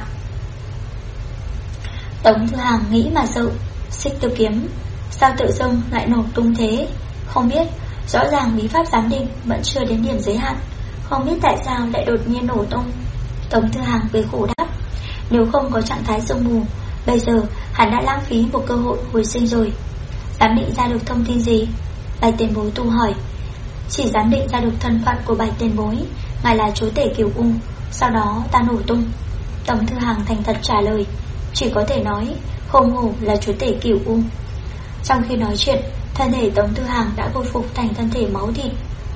Tống Thư Hàng nghĩ mà sợ. Xích Tiêu Kiếm, sao tự dưng lại nổ tung thế? Không biết, rõ ràng bí pháp giám định vẫn chưa đến điểm giới hạn, không biết tại sao lại đột nhiên nổ tung. Tống Thư Hàng cười khổ đáp. Nếu không có trạng thái sương mù, bây giờ hắn đã lãng phí một cơ hội hồi sinh rồi. Giám định ra được thông tin gì? Bạch tiền bối tu hỏi. Chỉ giám định ra được thân phận của bạch tiền bối, ngài là chúa tể Cửu U. Sau đó ta nổ tung. Tống Thư Hàng thành thật trả lời. Chỉ có thể nói không hổ là chúa tể Cửu U. Trong khi nói chuyện, thân thể Tống Thư Hàng đã khôi phục thành thân thể máu thịt.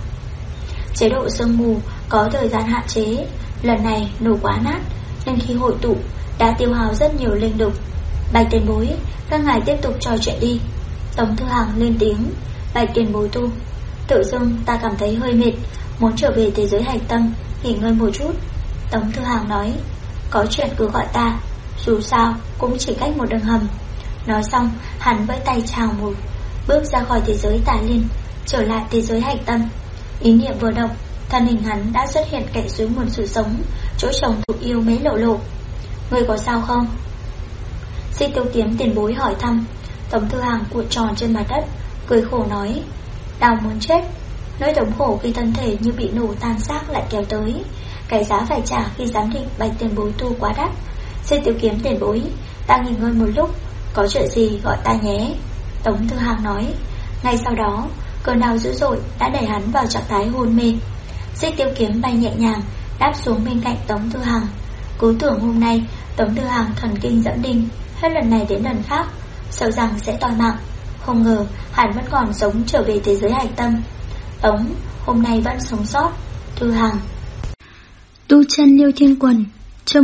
Chế độ sương mù có thời gian hạn chế, lần này nổ quá nát, nên khi hội tụ đã tiêu hao rất nhiều linh lực. Bạch tiền bối, các ngài tiếp tục trò chuyện đi. Tống Thư Hàng lên tiếng. Bạch tiền bối tu, tự dưng ta cảm thấy hơi mệt, muốn trở về thế giới hạch tâm nghỉ ngơi một chút. Tống Thư Hàng nói. Có chuyện cứ gọi ta, dù sao cũng chỉ cách một đường hầm. Nói xong, hắn vẫy tay chào một bước ra khỏi thế giới tà liên, trở lại thế giới hạch tâm. Ý niệm vừa động, thân hình hắn đã xuất hiện cạnh suối nguồn sự sống, chỗ trồng thụ yêu mấy lộ lộ. Người có sao không? Xích Tiêu Kiếm tiền bối hỏi thăm. Tống Thư Hàng cuộn tròn trên mặt đất, cười khổ nói. Đau muốn chết. Nỗi thống khổ khi thân thể như bị nổ tan xác lại kéo tới. Cái giá phải trả khi giám định bạch tiền bối tu quá đắt. Xích Tiêu Kiếm tiền bối, ta nghỉ ngơi một lúc, có chuyện gì gọi ta nhé. Tống Thư Hàng nói. Ngay sau đó, cơn đau dữ dội đã đẩy hắn vào trạng thái hôn mê. Xích Tiêu Kiếm bay nhẹ nhàng đáp xuống bên cạnh Tống Thư Hàng. Cứ tưởng hôm nay Tống Thư Hàng thần kinh dẫm đinh, hết lần này đến lần khác, sợ rằng sẽ toi mạng. Không ngờ hắn vẫn còn sống trở về thế giới hạch tâm. Tống hôm nay vẫn sống sót. Thư Hàng. Tu chân Liêu Thiên Quần, chương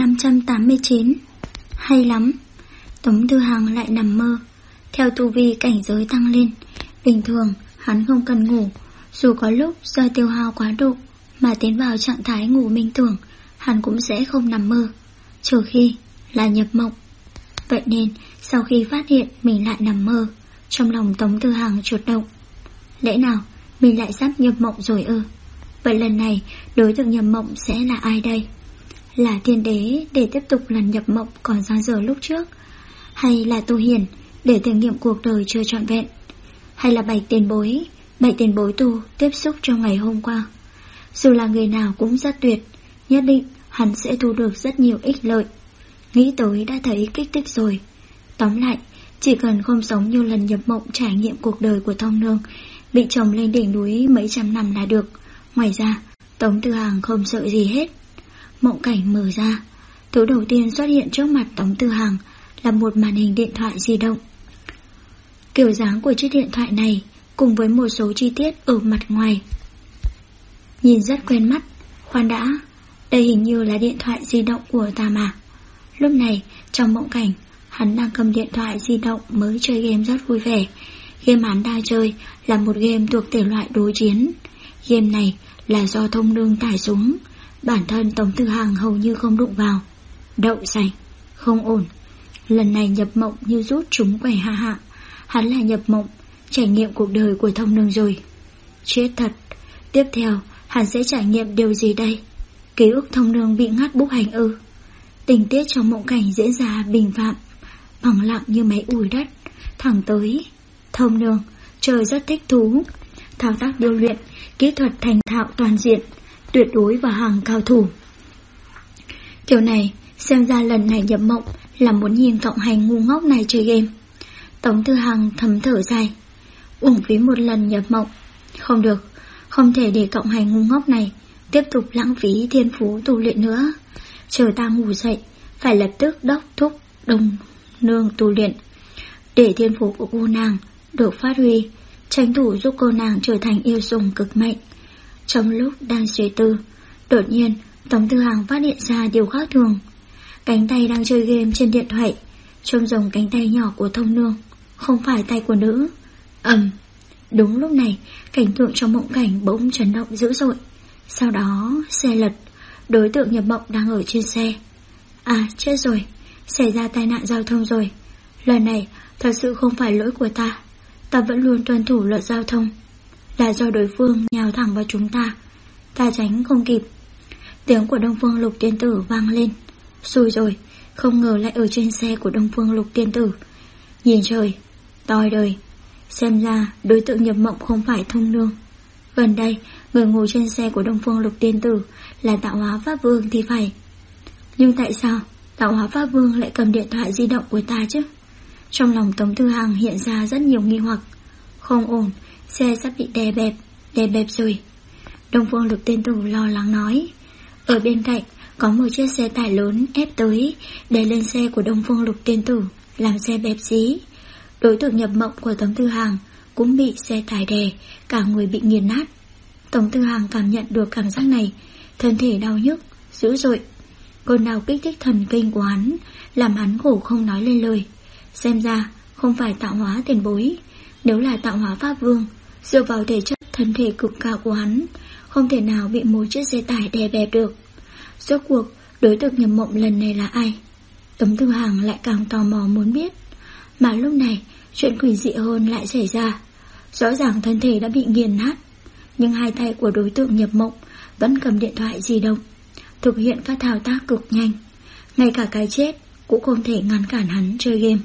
1589. Hay lắm. Tống Thư Hàng lại nằm mơ. Theo tu vi cảnh giới tăng lên, bình thường hắn không cần ngủ. Dù có lúc do tiêu hao quá độ mà tiến vào trạng thái ngủ minh tưởng, hắn cũng sẽ không nằm mơ, trừ khi là nhập mộng. Vậy nên sau khi phát hiện mình lại nằm mơ, trong lòng Tống Thư Hàng chột động. Lẽ nào mình lại sắp nhập mộng rồi ư? Vậy lần này đối tượng nhập mộng sẽ là ai đây? Là Thiên Đế để tiếp tục lần nhập mộng còn dang dở lúc trước, hay là Tu Hiền để thử nghiệm cuộc đời chưa trọn vẹn, hay là Bạch tiền bối tu tiếp xúc trong ngày hôm qua? Dù là người nào cũng rất tuyệt, nhất định hắn sẽ thu được rất nhiều ích lợi. Nghĩ tới đã thấy kích thích rồi. Tóm lại, chỉ cần không sống như lần nhập mộng trải nghiệm cuộc đời của Thông Nương bị chồng lên đỉnh núi mấy trăm năm là được. Ngoài ra, Tống Thư Hàng không sợ gì hết. Mộng cảnh mở ra, thứ đầu tiên xuất hiện trước mặt Tống Thư Hàng là một màn hình điện thoại di động. Kiểu dáng của chiếc điện thoại này cùng với một số chi tiết ở mặt ngoài nhìn rất quen mắt. Khoan đã, đây hình như là điện thoại di động của ta mà. Lúc này, trong mộng cảnh, hắn đang cầm điện thoại di động mới chơi game rất vui vẻ. Game hắn đang chơi là một game thuộc thể loại đối chiến. Game này là do Thông Nương tải xuống, bản thân Tống Thư Hàng hầu như không đụng vào. Đậu sành, không ổn. Lần này nhập mộng như rút trúng quẻ hạ hạ. Hắn là nhập mộng trải nghiệm cuộc đời của Thông Nương rồi. Chết thật. Tiếp theo hắn sẽ trải nghiệm điều gì đây? Ký ức Thông Nương bị ngắt bốc hành ư? Tình tiết trong mộng cảnh diễn ra bình phạm, bằng lặng như máy ủi đất. Thẳng tới Thông Nương, trời rất thích thú, thao tác điêu luyện, kỹ thuật thành thạo toàn diện, tuyệt đối vào hàng cao thủ. Kiểu này, xem ra lần này nhập mộng là muốn nhìn cộng hành ngu ngốc này chơi game. Tống Thư Hàng thầm thở dài. Uổng phí một lần nhập mộng. Không được, không thể để cộng hành ngu ngốc này tiếp tục lãng phí thiên phú tu luyện nữa. Chờ ta ngủ dậy, phải lập tức đốc thúc Đông Nương tu luyện, để thiên phú của cô nàng được phát huy, tranh thủ giúp cô nàng trở thành yêu sủng cực mạnh. Trong lúc đang suy tư, đột nhiên Tống Tư Hằng phát hiện ra điều khác thường. Cánh tay đang chơi game trên điện thoại trông giống cánh tay nhỏ của Thông Nương, không phải tay của nữ. Đúng lúc này, cảnh tượng trong mộng cảnh bỗng chấn động dữ dội. Sau đó xe lật, đối tượng nhập mộng đang ở trên xe. À chết rồi, xảy ra tai nạn giao thông rồi. Lần này thật sự không phải lỗi của ta, ta vẫn luôn tuân thủ luật giao thông, là do đối phương nhào thẳng vào chúng ta, ta tránh không kịp. Tiếng của Đông Phương Lục Tiên Tử vang lên. Xui rồi, không ngờ lại ở trên xe của Đông Phương Lục Tiên Tử. Nhìn trời, toi đời, xem ra đối tượng nhập mộng không phải Thông Nương. Gần đây, người ngồi trên xe của Đông Phương Lục Tiên Tử là Tạo Hóa Pháp Vương thì phải. Nhưng tại sao Tạo Hóa Pháp Vương lại cầm điện thoại di động của ta chứ? Trong lòng Tống Tư Hằng hiện ra rất nhiều nghi hoặc. Không ổn, xe sắp bị đè bẹp rồi. Đông Phương Lục Tiên Tử lo lắng nói. Ở bên cạnh có một chiếc xe tải lớn ép tới, đè lên xe của Đông Phương Lục Tiên Tử, làm xe bẹp xí. Đối tượng nhập mộng của Tống Tư Hằng cũng bị xe tải đè, cả người bị nghiền nát. Tống Tư Hằng cảm nhận được cảm giác này, thân thể đau nhức dữ dội. Cơn đau kích thích thần kinh của hắn, làm hắn khổ không nói lên lời. Xem ra không phải Tạo Hóa tiền bối. Nếu là Tạo Hóa Pháp Vương, dựa vào thể chất thân thể cực cao của hắn, không thể nào bị một chiếc xe tải đè bẹp được. Rốt cuộc đối tượng nhập mộng lần này là ai? Tống Tư Hằng lại càng tò mò muốn biết. Mà lúc này chuyện quỷ dị hơn lại xảy ra. Rõ ràng thân thể đã bị nghiền nát, nhưng hai tay của đối tượng nhập mộng vẫn cầm điện thoại di động, thực hiện các thao tác cực nhanh. Ngay cả cái chết cũng không thể ngăn cản hắn chơi game.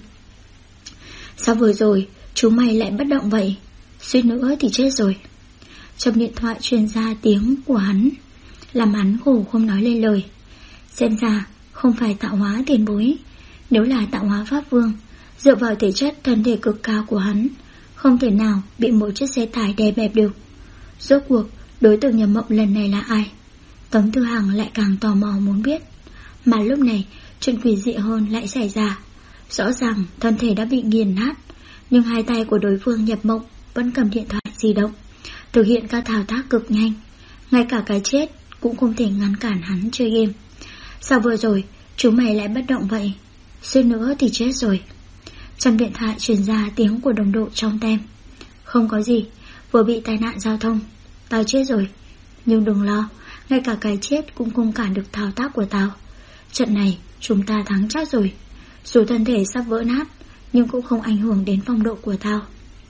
Sao vừa rồi chú mày lại bất động vậy? Suýt nữa thì chết rồi. Trong điện thoại truyền ra tiếng của hắn, làm hắn khổ không nói lên lời. Xem ra không phải Tạo Hóa tiền bối. Nếu là Tạo Hóa Pháp Vương, dựa vào thể chất thân thể cực cao của hắn, không thể nào bị một chiếc xe tải đè bẹp được. Rốt cuộc đối tượng nhập mộng lần này là ai? Tống Tư Hằng lại càng tò mò muốn biết. Mà lúc này chuyện quỷ dị hơn lại xảy ra. Rõ ràng thân thể đã bị nghiền nát, nhưng hai tay của đối phương nhập mộng vẫn cầm điện thoại di động, thực hiện các thao tác cực nhanh. Ngay cả cái chết cũng không thể ngăn cản hắn chơi game. Sao vừa rồi chú mày lại bất động vậy? Suýt nữa thì chết rồi. Trong điện thoại truyền ra tiếng của đồng đội trong tem. Không có gì, vừa bị tai nạn giao thông, tao chết rồi. Nhưng đừng lo, ngay cả cái chết cũng không cản được thao tác của tao. Trận này chúng ta thắng chắc rồi. Dù thân thể sắp vỡ nát, nhưng cũng không ảnh hưởng đến phong độ của tao.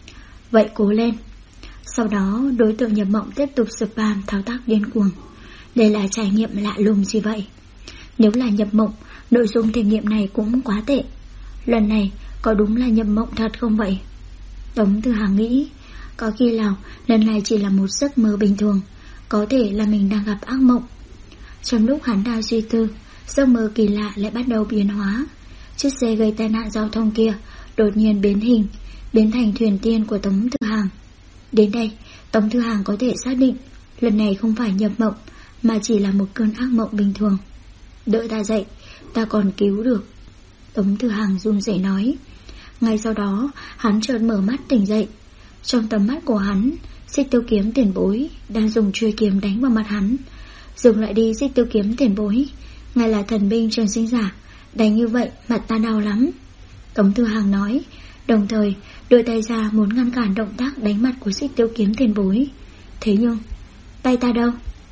Vậy cố lên. Sau đó đối tượng nhập mộng tiếp tục spam thao tác điên cuồng. Đây là trải nghiệm lạ lùng gì vậy? Nếu là nhập mộng, nội dung thể nghiệm này cũng quá tệ. Lần này có đúng là nhập mộng thật không vậy? Tống Tư Hằng nghĩ, có khi nào lần này chỉ là một giấc mơ bình thường, có thể là mình đang gặp ác mộng. Trong lúc hắn đang suy tư, giấc mơ kỳ lạ lại bắt đầu biến hóa. Chiếc xe gây tai nạn giao thông kia đột nhiên biến hình, biến thành thuyền tiên của Tống Tư Hằng. Đến đây, Tống Tư Hằng có thể xác định lần này không phải nhập mộng, mà chỉ là một cơn ác mộng bình thường. Đợi ta dậy, ta còn cứu được. Tống Tư Hằng run rẩy nói. Ngay sau đó hắn chợt mở mắt tỉnh dậy. Trong tầm mắt của hắn, Xích Tiêu Kiếm tiền bối đang dùng chuôi kiếm đánh vào mặt hắn. Dừng lại đi Xích Tiêu Kiếm tiền bối, ngài là thần binh trường sinh giả, đánh như vậy mặt ta đau lắm. Tống Tư Hằng nói, đồng thời đưa tay ra muốn ngăn cản động tác đánh mặt của Xích Tiêu Kiếm tiền bối. Thế nhưng tay ta đâu?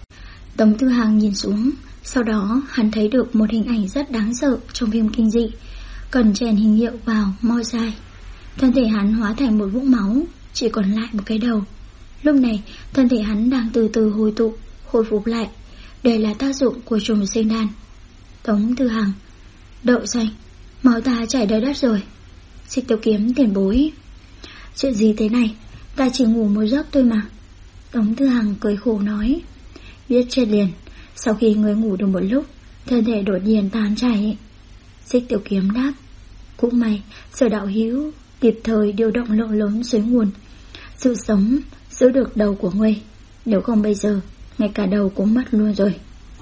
Tống Tư Hằng nhìn xuống. Sau đó hắn thấy được một hình ảnh rất đáng sợ trong phim kinh dị. Cần chèn hình hiệu vào mo dài, thân thể hắn hóa thành một vũng máu, chỉ còn lại một cái đầu. Lúc này thân thể hắn đang từ từ hồi phục lại. Đây là tác dụng của trùng sinh đan. Tống Tư Hằng, đậu xanh, máu ta chảy đầy đất rồi. Xích Tiêu Kiếm tiền bối, chuyện gì thế này? Ta chỉ ngủ một giấc thôi mà. Tống Tư Hằng cười khổ nói. Biết chết liền, sau khi người ngủ được một lúc, thân thể đột nhiên tan chảy. Xích Tiêu Kiếm đáp, cũng may Sở đạo hữu kịp thời điều động lượng lớn suối nguồn, sự sống giữ được đầu của ngươi, nếu không bây giờ ngay cả đầu cũng mất luôn rồi.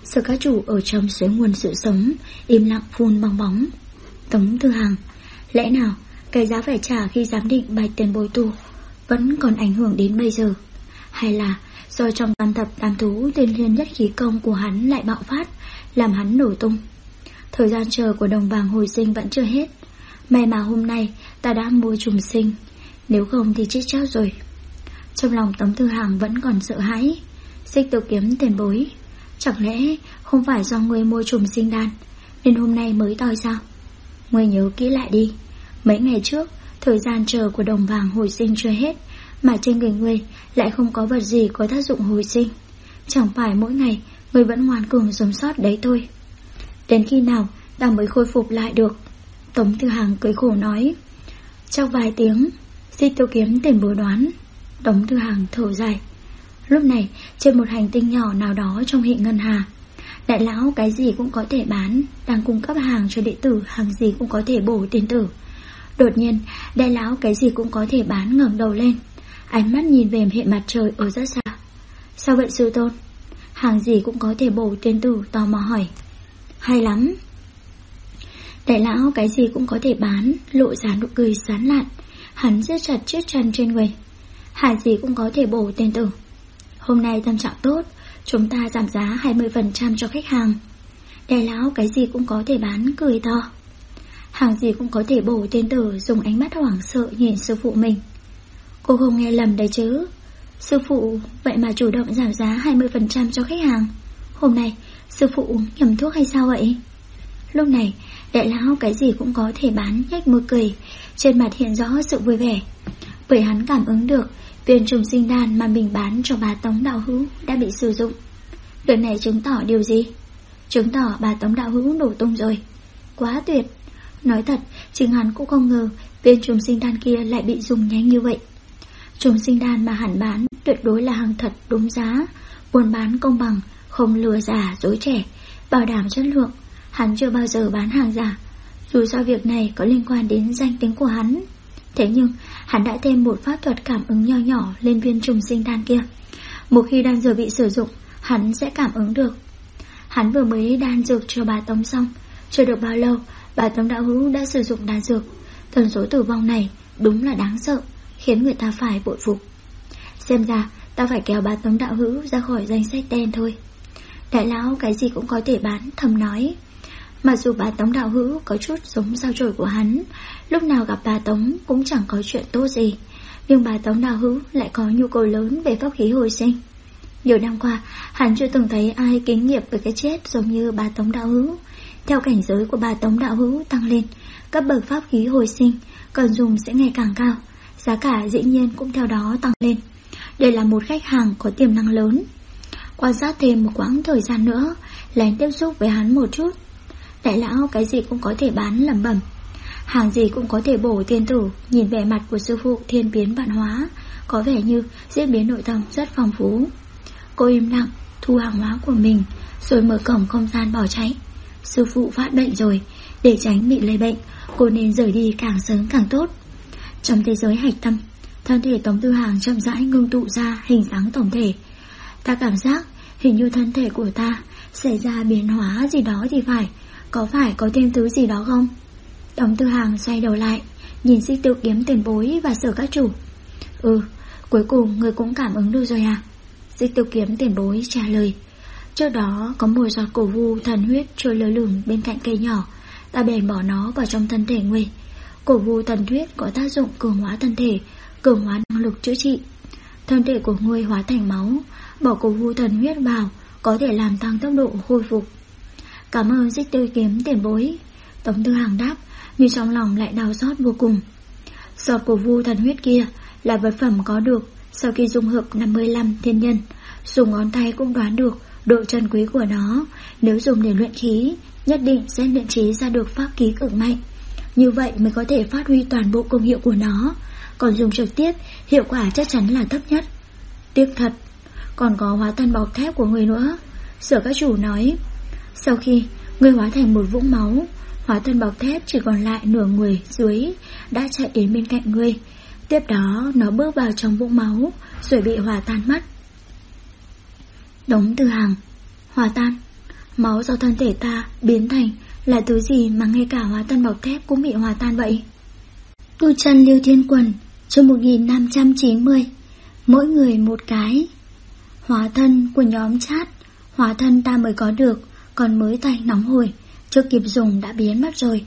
Sở các chủ ở trong suối nguồn sự sống im lặng phun bong bóng. Tống Thư Hằng, lẽ nào cái giá phải trả khi giám định bạch tiền bồi tù vẫn còn ảnh hưởng đến bây giờ? Hay là do trong tam thập tam thú tiên thiên nhất khí công của hắn lại bạo phát, làm hắn nổ tung? Thời gian chờ của đồng vàng hồi sinh vẫn chưa hết. May mà hôm nay ta đã mua trùng sinh, nếu không thì chết chắc rồi. Trong lòng Tống Thư Hằng vẫn còn sợ hãi. Xích Tiêu Kiếm tiền bối, chẳng lẽ không phải do ngươi mua trùng sinh đan nên hôm nay mới toi sao? Ngươi nhớ kỹ lại đi, mấy ngày trước thời gian chờ của đồng vàng hồi sinh chưa hết, mà trên người ngươi lại không có vật gì có tác dụng hồi sinh. Chẳng phải mỗi ngày ngươi vẫn ngoan cường sống sót đấy thôi? Đến khi nào ta mới khôi phục lại được? Tống Thư Hằng cười khổ nói. Trong vài tiếng, Xích Tiêu Kiếm tiền bối đoán. Tống Thư Hằng thở dài. Lúc này trên một hành tinh nhỏ nào đó trong hệ ngân hà, đại lão cái gì cũng có thể bán đang cung cấp hàng cho đệ tử, hàng gì cũng có thể bổ tiền tử. Đột nhiên đại lão cái gì cũng có thể bán ngẩng đầu lên, ánh mắt nhìn về hệ mặt trời ở rất xa. Sao vậy sư tôn? Hàng gì cũng có thể bổ tiền tử tò mò hỏi. Hay lắm. Đại lão cái gì cũng có thể bán lộ ra nụ cười sán lạn, hắn siết chặt chiếc chân trên người. Hàng gì cũng có thể bổ tiền tử. Hôm nay tâm trạng tốt, chúng ta giảm giá 20% cho khách hàng. Đại lão cái gì cũng có thể bán cười to. Hàng gì cũng có thể bổ tiền tử dùng ánh mắt hoảng sợ nhìn sư phụ mình. Cô không nghe lầm đấy chứ? Sư phụ vậy mà chủ động giảm giá 20% cho khách hàng. Hôm nay sư phụ uống nhầm thuốc hay sao vậy? Lúc này đại lão cái gì cũng có thể bán nhếch môi cười, trên mặt hiện rõ sự vui vẻ, bởi hắn cảm ứng được viên trùng sinh đan mà mình bán cho bà Tống đạo hữu đã bị sử dụng. Điều này chứng tỏ điều gì? Chứng tỏ bà Tống đạo hữu nổ tung rồi. Quá tuyệt. Nói thật, chính hắn cũng không ngờ viên trùng sinh đan kia lại bị dùng nhanh như vậy. Trùng sinh đan mà hắn bán tuyệt đối là hàng thật đúng giá, buôn bán công bằng, không lừa giả dối trẻ, bảo đảm chất lượng. Hắn chưa bao giờ bán hàng giả, dù sao việc này có liên quan đến danh tiếng của hắn. Thế nhưng hắn đã thêm một pháp thuật cảm ứng nho nhỏ lên viên trùng sinh đan kia. Một khi đan dược bị sử dụng, hắn sẽ cảm ứng được. Hắn vừa mới đan dược cho bà Tống xong, chưa được bao lâu bà Tống đạo hữu đã sử dụng đan dược. Tần số tử vong này đúng là đáng sợ, khiến người ta phải bội phục. Xem ra ta phải kéo bà Tống đạo hữu ra khỏi danh sách đen thôi. Đại lão cái gì cũng có thể bán thầm nói. Mặc dù bà Tống đạo hữu có chút giống sao chổi của hắn, lúc nào gặp bà Tống cũng chẳng có chuyện tốt gì, nhưng bà Tống đạo hữu lại có nhu cầu lớn về pháp khí hồi sinh. Nhiều năm qua hắn chưa từng thấy ai kính nghiệp với cái chết giống như bà Tống đạo hữu. Theo cảnh giới của bà Tống đạo hữu tăng lên, cấp bậc pháp khí hồi sinh cần dùng sẽ ngày càng cao, giá cả dĩ nhiên cũng theo đó tăng lên. Đây là một khách hàng có tiềm năng lớn. Quan sát thêm một quãng thời gian nữa, lén tiếp xúc với hắn một chút. Đại lão cái gì cũng có thể bán lẩm bẩm. Hàng gì cũng có thể bổ tiền tử. Nhìn vẻ mặt của sư phụ thiên biến vạn hóa, có vẻ như diễn biến nội tâm rất phong phú. Cô im lặng thu hàng hóa của mình, rồi mở cổng không gian bỏ chạy. Sư phụ phát bệnh rồi, để tránh bị lây bệnh, cô nên rời đi càng sớm càng tốt. Trong thế giới hạch tâm, thân thể Tống Thư Hằng chậm rãi ngưng tụ ra hình dáng tổng thể. Ta cảm giác hình như thân thể của ta xảy ra biến hóa gì đó thì phải. Có phải có thêm thứ gì đó không? Tống Thư Hằng xoay đầu lại, nhìn Xích Tiêu Kiếm tiền bối và Sở các chủ. Cuối cùng người cũng cảm ứng được rồi à? Xích Tiêu Kiếm tiền bối trả lời. Trước đó có một giọt cổ vu thần huyết trôi lơ lửng bên cạnh cây nhỏ, ta bèn bỏ nó vào trong thân thể ngươi. Cổ vu thần huyết có tác dụng cường hóa thân thể, cường hóa năng lực chữa trị. Thân thể của ngươi hóa thành máu, bỏ cổ vu thần huyết vào có thể làm tăng tốc độ khôi phục. Cảm ơn Xích Tiêu Kiếm tiền bối. Tống Thư Hằng đáp, nhưng trong lòng lại đau xót vô cùng. Giọt cổ vu thần huyết kia là vật phẩm có được sau khi dung hợp 55 thiên nhân. Dùng ngón tay cũng đoán được độ trân quý của nó. Nếu dùng để luyện khí, nhất định sẽ luyện chế ra được pháp khí cực mạnh. Như vậy mới có thể phát huy toàn bộ công hiệu của nó. Còn dùng trực tiếp, hiệu quả chắc chắn là thấp nhất. Tiếc thật, còn có hóa thân bọc thép của người nữa. Sở các chủ nói, sau khi người hóa thành một vũng máu, hóa thân bọc thép chỉ còn lại nửa người dưới đã chạy đến bên cạnh ngươi. Tiếp đó nó bước vào trong vũng máu rồi bị hòa tan mất. Tống Thư Hằng, hòa tan? Máu do thân thể ta biến thành là thứ gì mà ngay cả hóa thân bọc thép cũng bị hòa tan vậy? Tu chân Liêu Thiên Quần, chương 1590. Mỗi người một cái. Hóa thân của nhóm chat. Hóa thân ta mới có được, còn mới tay nóng hổi, chưa kịp dùng đã biến mất rồi.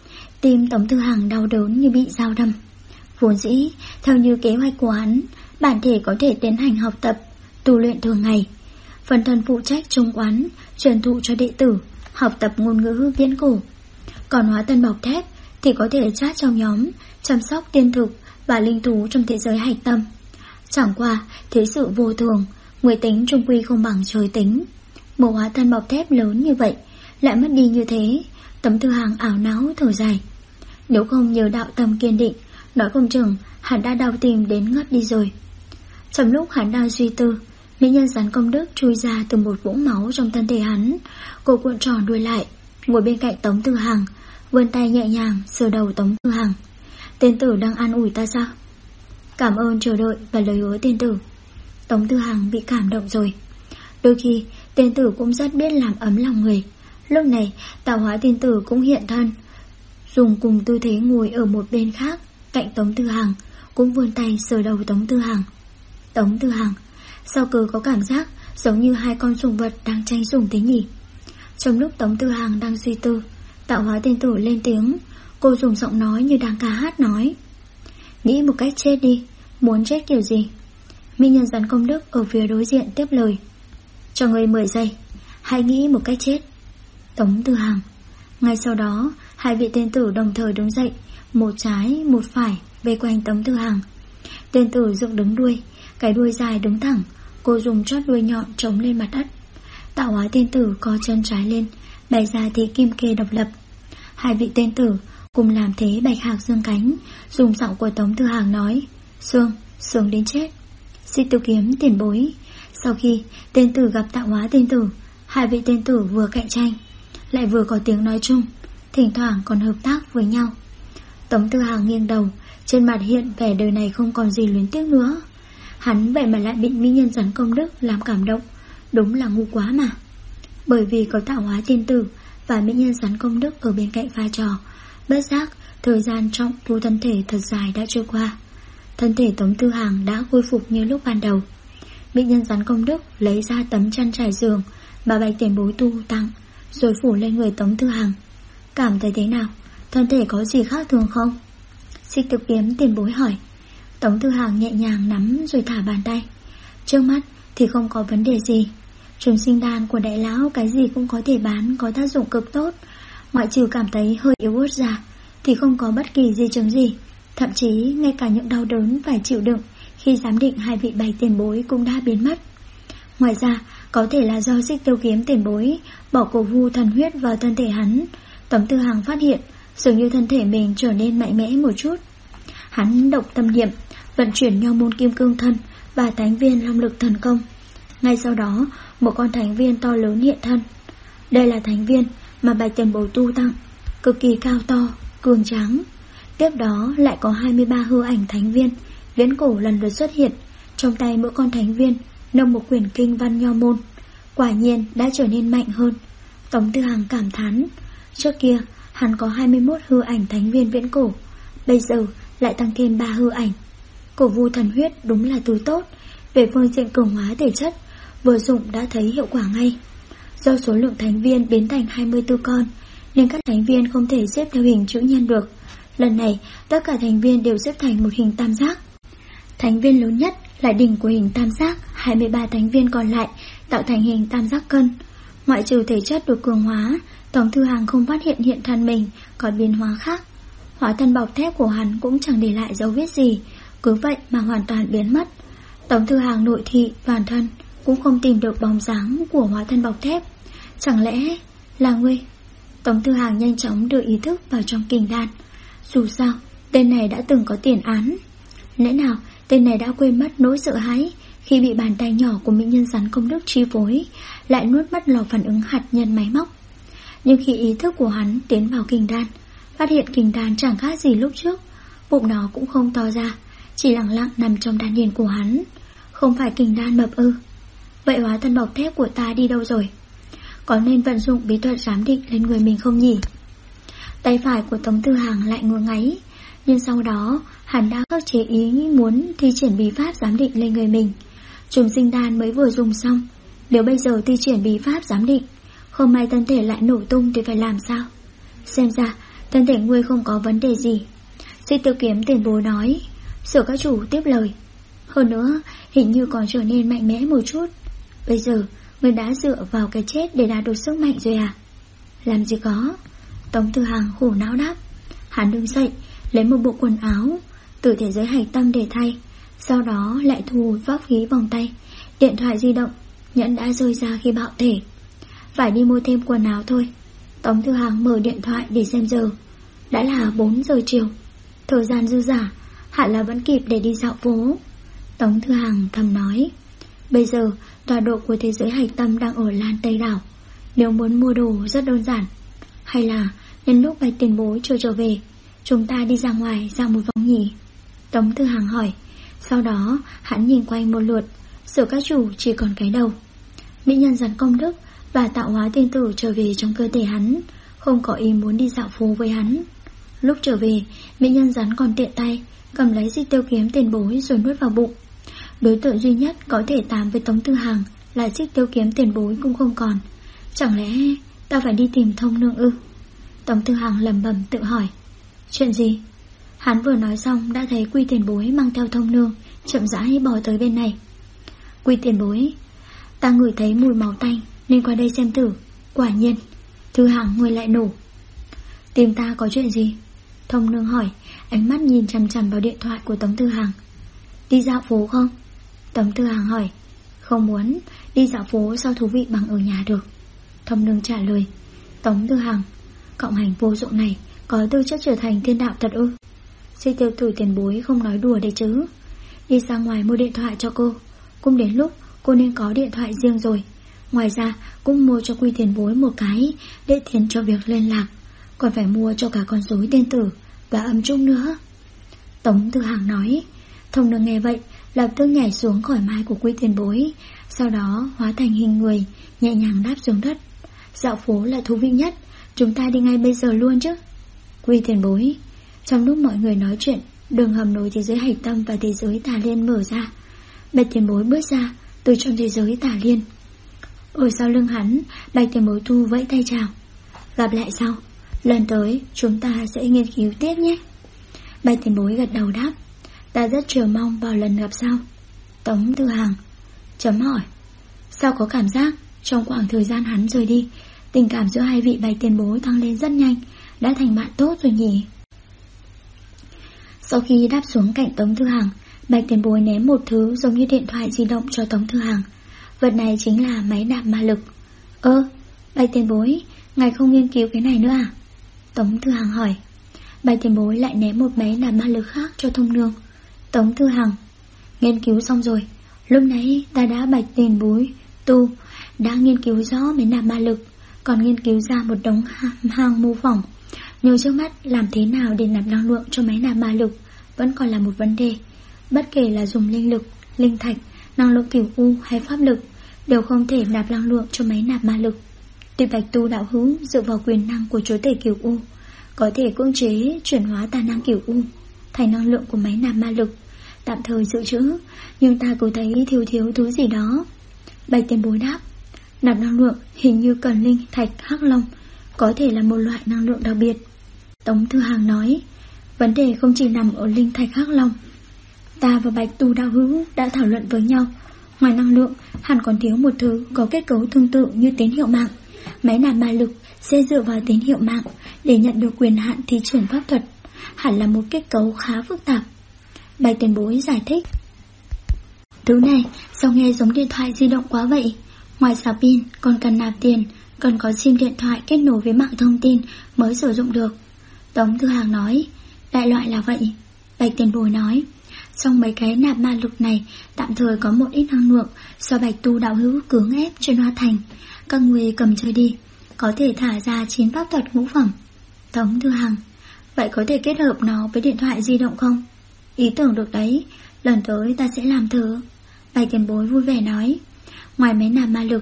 Tim Tống Tư Hằng đau đớn như bị dao đâm. Vốn dĩ, theo như kế hoạch của hắn, bản thể có thể tiến hành học tập, tu luyện thường ngày. Phần thân phụ trách trông quán, truyền thụ cho đệ tử, học tập ngôn ngữ viễn cổ. Còn hóa thân bọc thép thì có thể chat trong nhóm, chăm sóc tiên thực và linh thú trong thế giới hạch tâm. Chẳng qua, thế sự vô thường, người tính trung quy không bằng trời tính. Một hóa thân bọc thép lớn như vậy lại mất đi như thế, Tống Tư Hằng ảo não thở dài. Nếu không nhờ đạo tâm kiên định, nói không chừng hắn đã đau tim đến ngất đi rồi. Trong lúc hắn đang suy tư, mỹ nhân rắn công đức chui ra từ một vũng máu trong thân thể hắn. Cô cuộn tròn đuôi lại, ngồi bên cạnh Tống Tư Hằng, vươn tay nhẹ nhàng sờ đầu Tống Tư Hằng. Tiên tử đang an ủi ta sao? Cảm ơn chờ đợi và lời hứa tiên tử. Tống Tư Hằng bị cảm động rồi. Đôi khi tiên tử cũng rất biết làm ấm lòng người. Lúc này tạo hóa tiên tử cũng hiện thân, dùng cùng tư thế ngồi ở một bên khác cạnh Tống Tư Hằng, cũng vươn tay sờ đầu Tống Tư Hằng. Tống Tư Hằng, sao cứ có cảm giác giống như hai con sùng vật đang tranh sủng thế nhỉ? Trong lúc Tống Tư Hằng đang suy tư, tạo hóa tiên tử lên tiếng. Cô dùng giọng nói như đang ca hát nói: nghĩ một cách chết đi, muốn chết kiểu gì? Mỹ nhân rắn công đức ở phía đối diện tiếp lời: cho người 10 giây, hãy nghĩ một cách chết. Tống Tư Hằng. Ngay sau đó, hai vị tiên tử đồng thời đứng dậy, một trái một phải vây quanh Tống Tư Hằng. Tiên tử dựng đứng đuôi, cái đuôi dài đứng thẳng, cô dùng chót đuôi nhọn chống lên mặt đất. Tạo hóa tiên tử co chân trái lên, bày ra thế kim kê độc lập. Hai vị tiên tử cùng làm thế bạch hạc dương cánh, dùng giọng của Tống Tư Hằng nói: sướng đến chết. Xích Tiêu Kiếm tiền bối. Sau khi tiên tử gặp tạo hóa tiên tử, hai vị tiên tử vừa cạnh tranh, lại vừa có tiếng nói chung, thỉnh thoảng còn hợp tác với nhau. Tống Tư Hằng nghiêng đầu, trên mặt hiện vẻ đời này không còn gì luyến tiếc nữa. Hắn vậy mà lại bị mỹ nhân rắn công đức làm cảm động, đúng là ngu quá mà. Bởi vì có tạo hóa tiên tử và mỹ nhân rắn công đức ở bên cạnh pha trò, bất giác thời gian trọng tu thân thể thật dài đã trôi qua. Thân thể Tống Tư Hằng đã khôi phục như lúc ban đầu. Mỹ nhân rắn công đức lấy ra tấm chăn trải giường mà bạch tiền bối tu tặng, rồi phủ lên người Tống Tư Hằng. Cảm thấy thế nào? Thân thể có gì khác thường không? Xích Tiêu Kiếm tiền bối hỏi. Tống Tư Hằng nhẹ nhàng nắm rồi thả bàn tay. Trước mắt thì không có vấn đề gì. Trùng sinh đan của đại lão cái gì cũng có thể bán, có tác dụng cực tốt. Ngoại trừ cảm thấy hơi yếu ớt ra thì không có bất kỳ di chứng gì. Thậm chí ngay cả những đau đớn phải chịu đựng khi giám định hai vị bạch tiền bối cũng đã biến mất. Ngoài ra có thể là do Xích Tiêu Kiếm tiền bối bỏ cổ vu thần huyết vào thân thể hắn. Tống Tư Hằng phát hiện dường như thân thể mình trở nên mạnh mẽ một chút. Hắn động tâm niệm, vận chuyển nho môn kim cương thân và thánh viên long lực thần công. Ngay sau đó một con thánh viên to lớn hiện thân. Đây là thánh viên mà bạch tiền bối tu tặng, cực kỳ cao to, cường tráng. Tiếp đó lại có 23 hư ảnh thánh viên viễn cổ lần lượt xuất hiện. Trong tay mỗi con thánh viên nâng một quyển kinh văn nho môn. Quả nhiên đã trở nên mạnh hơn. Tống Tư Hằng cảm thán. Trước kia hắn có 21 hư ảnh thánh viên viễn cổ, bây giờ lại tăng thêm 3 hư ảnh. Cổ vu thần huyết đúng là thứ tốt. Về phương diện cường hóa thể chất, vừa dùng đã thấy hiệu quả ngay. Do số lượng thánh viên biến thành 24 con, nên các thánh viên không thể xếp theo hình chữ nhân được. Lần này tất cả thành viên đều xếp thành một hình tam giác. Thánh viên lớn nhất là đỉnh của hình tam giác, 23 thánh viên còn lại tạo thành hình tam giác cân. Ngoại trừ thể chất được cường hóa, Tống Tư Hằng không phát hiện thân mình có biến hóa khác. Hóa thân bọc thép của hắn cũng chẳng để lại dấu vết gì, cứ vậy mà hoàn toàn biến mất. Tống Tư Hằng nội thị toàn thân cũng không tìm được bóng dáng của hóa thân bọc thép. Chẳng lẽ là ngươi? Tống Tư Hằng nhanh chóng đưa ý thức vào trong kinh đan. Dù sao tên này đã từng có tiền án. Lẽ nào tên này đã quên mất nỗi sợ hãi khi bị bàn tay nhỏ của mỹ nhân rắn công đức chi phối, lại nuốt mất lò phản ứng hạt nhân máy móc. Nhưng khi ý thức của hắn tiến vào kinh đan, phát hiện kinh đan chẳng khác gì lúc trước. Bụng nó cũng không to ra, chỉ lặng lặng nằm trong đan điền của hắn. Không phải kinh đan mập ư? Vậy hóa thân bọc thép của ta đi đâu rồi? có nên vận dụng bí thuật giám định lên người mình không nhỉ? Tay phải của Tống Tư Hàng lại ngứa ngáy, nhưng sau đó hắn đã khắc chế ý muốn thi triển bí pháp giám định lên người mình. Trùng sinh đan mới vừa dùng xong, nếu bây giờ thi triển bí pháp giám định, không may thân thể lại nổ tung thì phải làm sao? Xem ra thân thể ngươi không có vấn đề gì. Xích Tiêu Kiếm tiền bối nói. Sở các chủ tiếp lời. Hơn nữa hình như còn trở nên mạnh mẽ một chút. Bây giờ ngươi đã dựa vào cái chết để đạt được sức mạnh rồi à? Làm gì có. Tống Tư Hàng khổ não đáp. Hắn đứng dậy, lấy một bộ quần áo từ thế giới hạch tâm để thay, sau đó lại thu pháp khí vòng tay. Điện thoại di động, nhẫn đã rơi ra khi bạo thể. Phải đi mua thêm quần áo thôi. Tống Tư Hàng mở điện thoại để xem giờ. Đã là 4 giờ chiều. Thời gian dư dả, hẳn là vẫn kịp để đi dạo phố. Tống Tư Hàng thầm nói. Bây giờ tọa độ của thế giới hạch tâm đang ở Lan Tây Đảo. Nếu muốn mua đồ rất đơn giản. Hay là nhân lúc Bạch tiền bối chưa trở về, chúng ta đi ra ngoài dạo một vòng nhỉ? Tống Tư Hàng hỏi. Sau đó hắn nhìn quanh một lượt. Sở các chủ chỉ còn cái đầu. Mỹ nhân rắn công đức và tạo hóa tiên tử trở về trong cơ thể hắn, không có ý muốn đi dạo phố với hắn. Lúc trở về, mỹ nhân rắn còn tiện tay cầm lấy Xích Tiêu Kiếm tiền bối rồi nuốt vào bụng. Đối tượng duy nhất có thể tám với Tống Tư Hàng là Xích Tiêu Kiếm tiền bối cũng không còn. Chẳng lẽ ta phải đi tìm Thông Nương ư? Tống Tư Hàng lẩm bẩm tự hỏi. Chuyện gì? Hắn vừa nói xong đã thấy Quy tiền bối mang theo Thông Nương chậm rãi bò tới bên này. Quy tiền bối, ta ngửi thấy mùi máu tanh nên qua đây xem thử. Quả nhiên, Tư Hàng người lại nổ. Tìm ta có chuyện gì? Thông Nương hỏi, ánh mắt nhìn chằm chằm vào điện thoại của Tống Tư Hàng. Đi dạo phố không? Tống Tư Hàng hỏi. Không muốn, đi dạo phố sao thú vị bằng ở nhà được. Thông Nương trả lời. Tống Tư Hàng, cộng hành vô dụng này có tư chất trở thành thiên đạo thật ư? Xích Tiêu tử tiền bối không nói đùa đấy chứ. Đi ra ngoài mua điện thoại cho cô. Cũng đến lúc cô nên có điện thoại riêng rồi. Ngoài ra cũng mua cho Quy tiền bối một cái để tiền cho việc liên lạc. Còn phải mua cho cả con rối tiên tử và âm trúc nữa. Tống Tư Hàng nói. Thông Nương nghe vậy lập tức nhảy xuống khỏi mai của Quy tiền bối, sau đó hóa thành hình người, nhẹ nhàng đáp xuống đất. Dạo phố là thú vị nhất, chúng ta đi ngay bây giờ luôn chứ. Quy tiền bối. Trong lúc mọi người nói chuyện, đường hầm nối thế giới hạch tâm và thế giới tà liên mở ra. Bạch tiền bối bước ra từ trong thế giới tà liên. Ở sau lưng hắn, Bạch tiền bối thu vẫy tay chào. Gặp lại sau, lần tới chúng ta sẽ nghiên cứu tiếp nhé. Bạch tiền bối gật đầu đáp. Ta rất chờ mong vào lần gặp sau. Tống Tư Hàng chấm hỏi. Sao có cảm giác trong khoảng thời gian hắn rời đi, tình cảm giữa hai vị Bạch tiền bối tăng lên rất nhanh, đã thành bạn tốt rồi nhỉ? Sau khi đáp xuống cạnh Tống Tư Hàng, Bạch tiền bối ném một thứ giống như điện thoại di động cho Tống Tư Hàng. Vật này chính là máy nạp ma lực. Bạch tiền bối, ngài không nghiên cứu cái này nữa à? Tống Tư Hàng hỏi. Bạch tiền bối lại ném một máy nạp ma lực khác cho Thông Nương. Tống Tư Hàng, nghiên cứu xong rồi. Lúc nãy ta đã Bạch tiền bối đã nghiên cứu rõ máy nạp ma lực, còn nghiên cứu ra một đống hang mô phỏng. Nhưng trước mắt làm thế nào để nạp năng lượng cho máy nạp ma lực vẫn còn là một vấn đề. Bất kể là dùng linh lực, linh thạch, năng lượng cửu u hay pháp lực, đều không thể nạp năng lượng cho máy nạp ma lực. Tuy Bạch tu đạo hữu dựa vào quyền năng của chúa tể cửu u, có thể cưỡng chế chuyển hóa tà năng cửu u thành năng lượng của máy nạp ma lực, tạm thời dự trữ, nhưng ta cứ thấy thiếu thứ gì đó. Bạch tiền bối đáp. Nạp năng lượng hình như cần linh thạch hắc long, có thể là một loại năng lượng đặc biệt. Tống Tư Hàng nói. Vấn đề không chỉ nằm ở linh thạch hắc long. Ta và Bạch tu đạo hữu đã thảo luận với nhau, ngoài năng lượng hẳn còn thiếu một thứ có kết cấu tương tự như tín hiệu mạng. Máy nạp ma lực sẽ dựa vào tín hiệu mạng để nhận được quyền hạn thi triển pháp thuật, hẳn là một kết cấu khá phức tạp. Bạch tiền bối giải thích. Thứ này sao nghe giống điện thoại di động quá vậy? Ngoài sạc pin còn cần nạp tiền, còn có sim điện thoại kết nối với mạng thông tin mới sử dụng được. Tống Tư Hàng nói. Đại loại là vậy. Bạch tiền bối nói. Trong mấy cái nạp ma lực này tạm thời có một ít năng lượng do Bạch tu đạo hữu cưỡng ép chuyển hóa thành. Các người cầm chơi đi, có thể thả ra 9 pháp thuật ngũ phẩm. Tống Tư Hàng. Vậy có thể kết hợp nó với điện thoại di động không? Ý tưởng được đấy, lần tới ta sẽ làm thử. Bạch tiền bối vui vẻ nói. Ngoài máy nạp ma lực,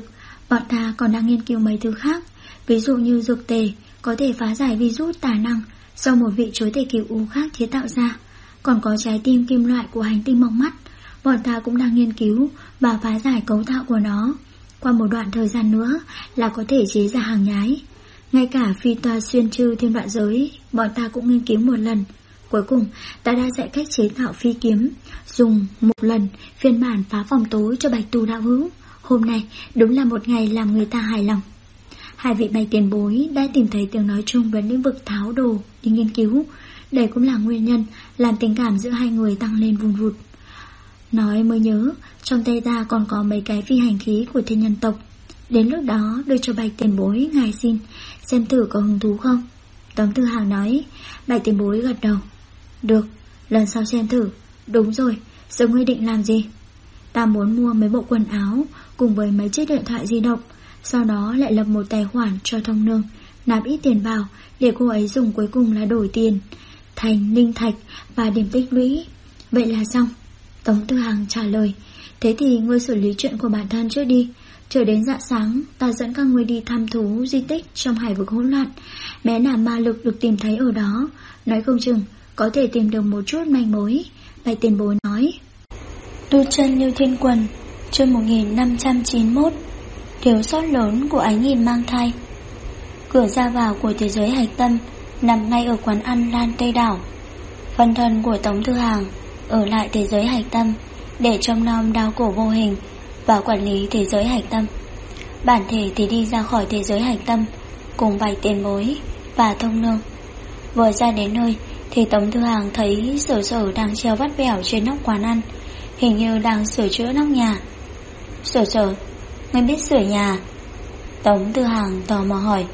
Bọn ta còn đang nghiên cứu mấy thứ khác, ví dụ như dược tề có thể phá giải virus tà năng do một vị chúa tể kiều U khác chế tạo ra. Còn có trái tim kim loại của hành tinh mông mắt, bọn ta cũng đang nghiên cứu và phá giải cấu tạo của nó. Qua một đoạn thời gian nữa là có thể chế ra hàng nhái. Ngay cả phi toa xuyên trư thiên đoạn giới bọn ta cũng nghiên cứu một lần. Cuối cùng ta đã dạy cách chế tạo phi kiếm, dùng một lần phiên bản phá phòng tối cho Bạch Tu đạo hữu. Hôm nay đúng là một ngày làm người ta hài lòng. Hai vị Bạch tiền bối đã tìm thấy tiếng nói chung về lĩnh vực tháo đồ đi nghiên cứu. Đây cũng là nguyên nhân làm tình cảm giữa hai người tăng lên vun vụt. Nói mới nhớ, trong tay ta còn có mấy cái phi hành khí của thiên nhân tộc. Đến lúc đó đưa cho Bạch tiền bối ngài xin, xem thử có hứng thú không? Tống Tư Hằng nói. Bạch tiền bối gật đầu. Được, lần sau xem thử. Đúng rồi, giờ ngươi định làm gì? Ta muốn mua mấy bộ quần áo cùng với mấy chiếc điện thoại di động, sau đó lại lập một tài khoản cho Thông Nương, nạp ít tiền vào để cô ấy dùng, cuối cùng là đổi tiền thành linh thạch và điểm tích lũy. Vậy là xong. Tống Tư Hằng trả lời. Thế thì ngươi xử lý chuyện của bản thân trước đi. Chờ đến rạng sáng ta dẫn các ngươi đi thăm thú di tích trong hải vực hỗn loạn. Bé nào ma lực được tìm thấy ở đó, nói không chừng có thể tìm được một chút manh mối. Bạch tiền bối nói. Tu chân như thiên quần, chương 1591. Thiếu sót lớn của Ánh Nhìn mang thai. Cửa ra vào của thế giới hạch tâm nằm ngay ở quán ăn Lan Tây Đảo. Phân thân của Tống Tư Hằng ở lại thế giới hạch tâm để trông nom đao cổ vô hình và quản lý thế giới hạch tâm. Bản thể thì đi ra khỏi thế giới hạch tâm cùng Bạch tiền bối và Thông Nương. Vừa ra đến nơi thì Tống Tư Hằng thấy Sở Sở đang treo vắt vẻo trên nóc quán ăn, hình như đang sửa chữa nóc nhà. Sở Sở, ngươi biết sửa nhà? Tống Tư Hằng tò mò hỏi.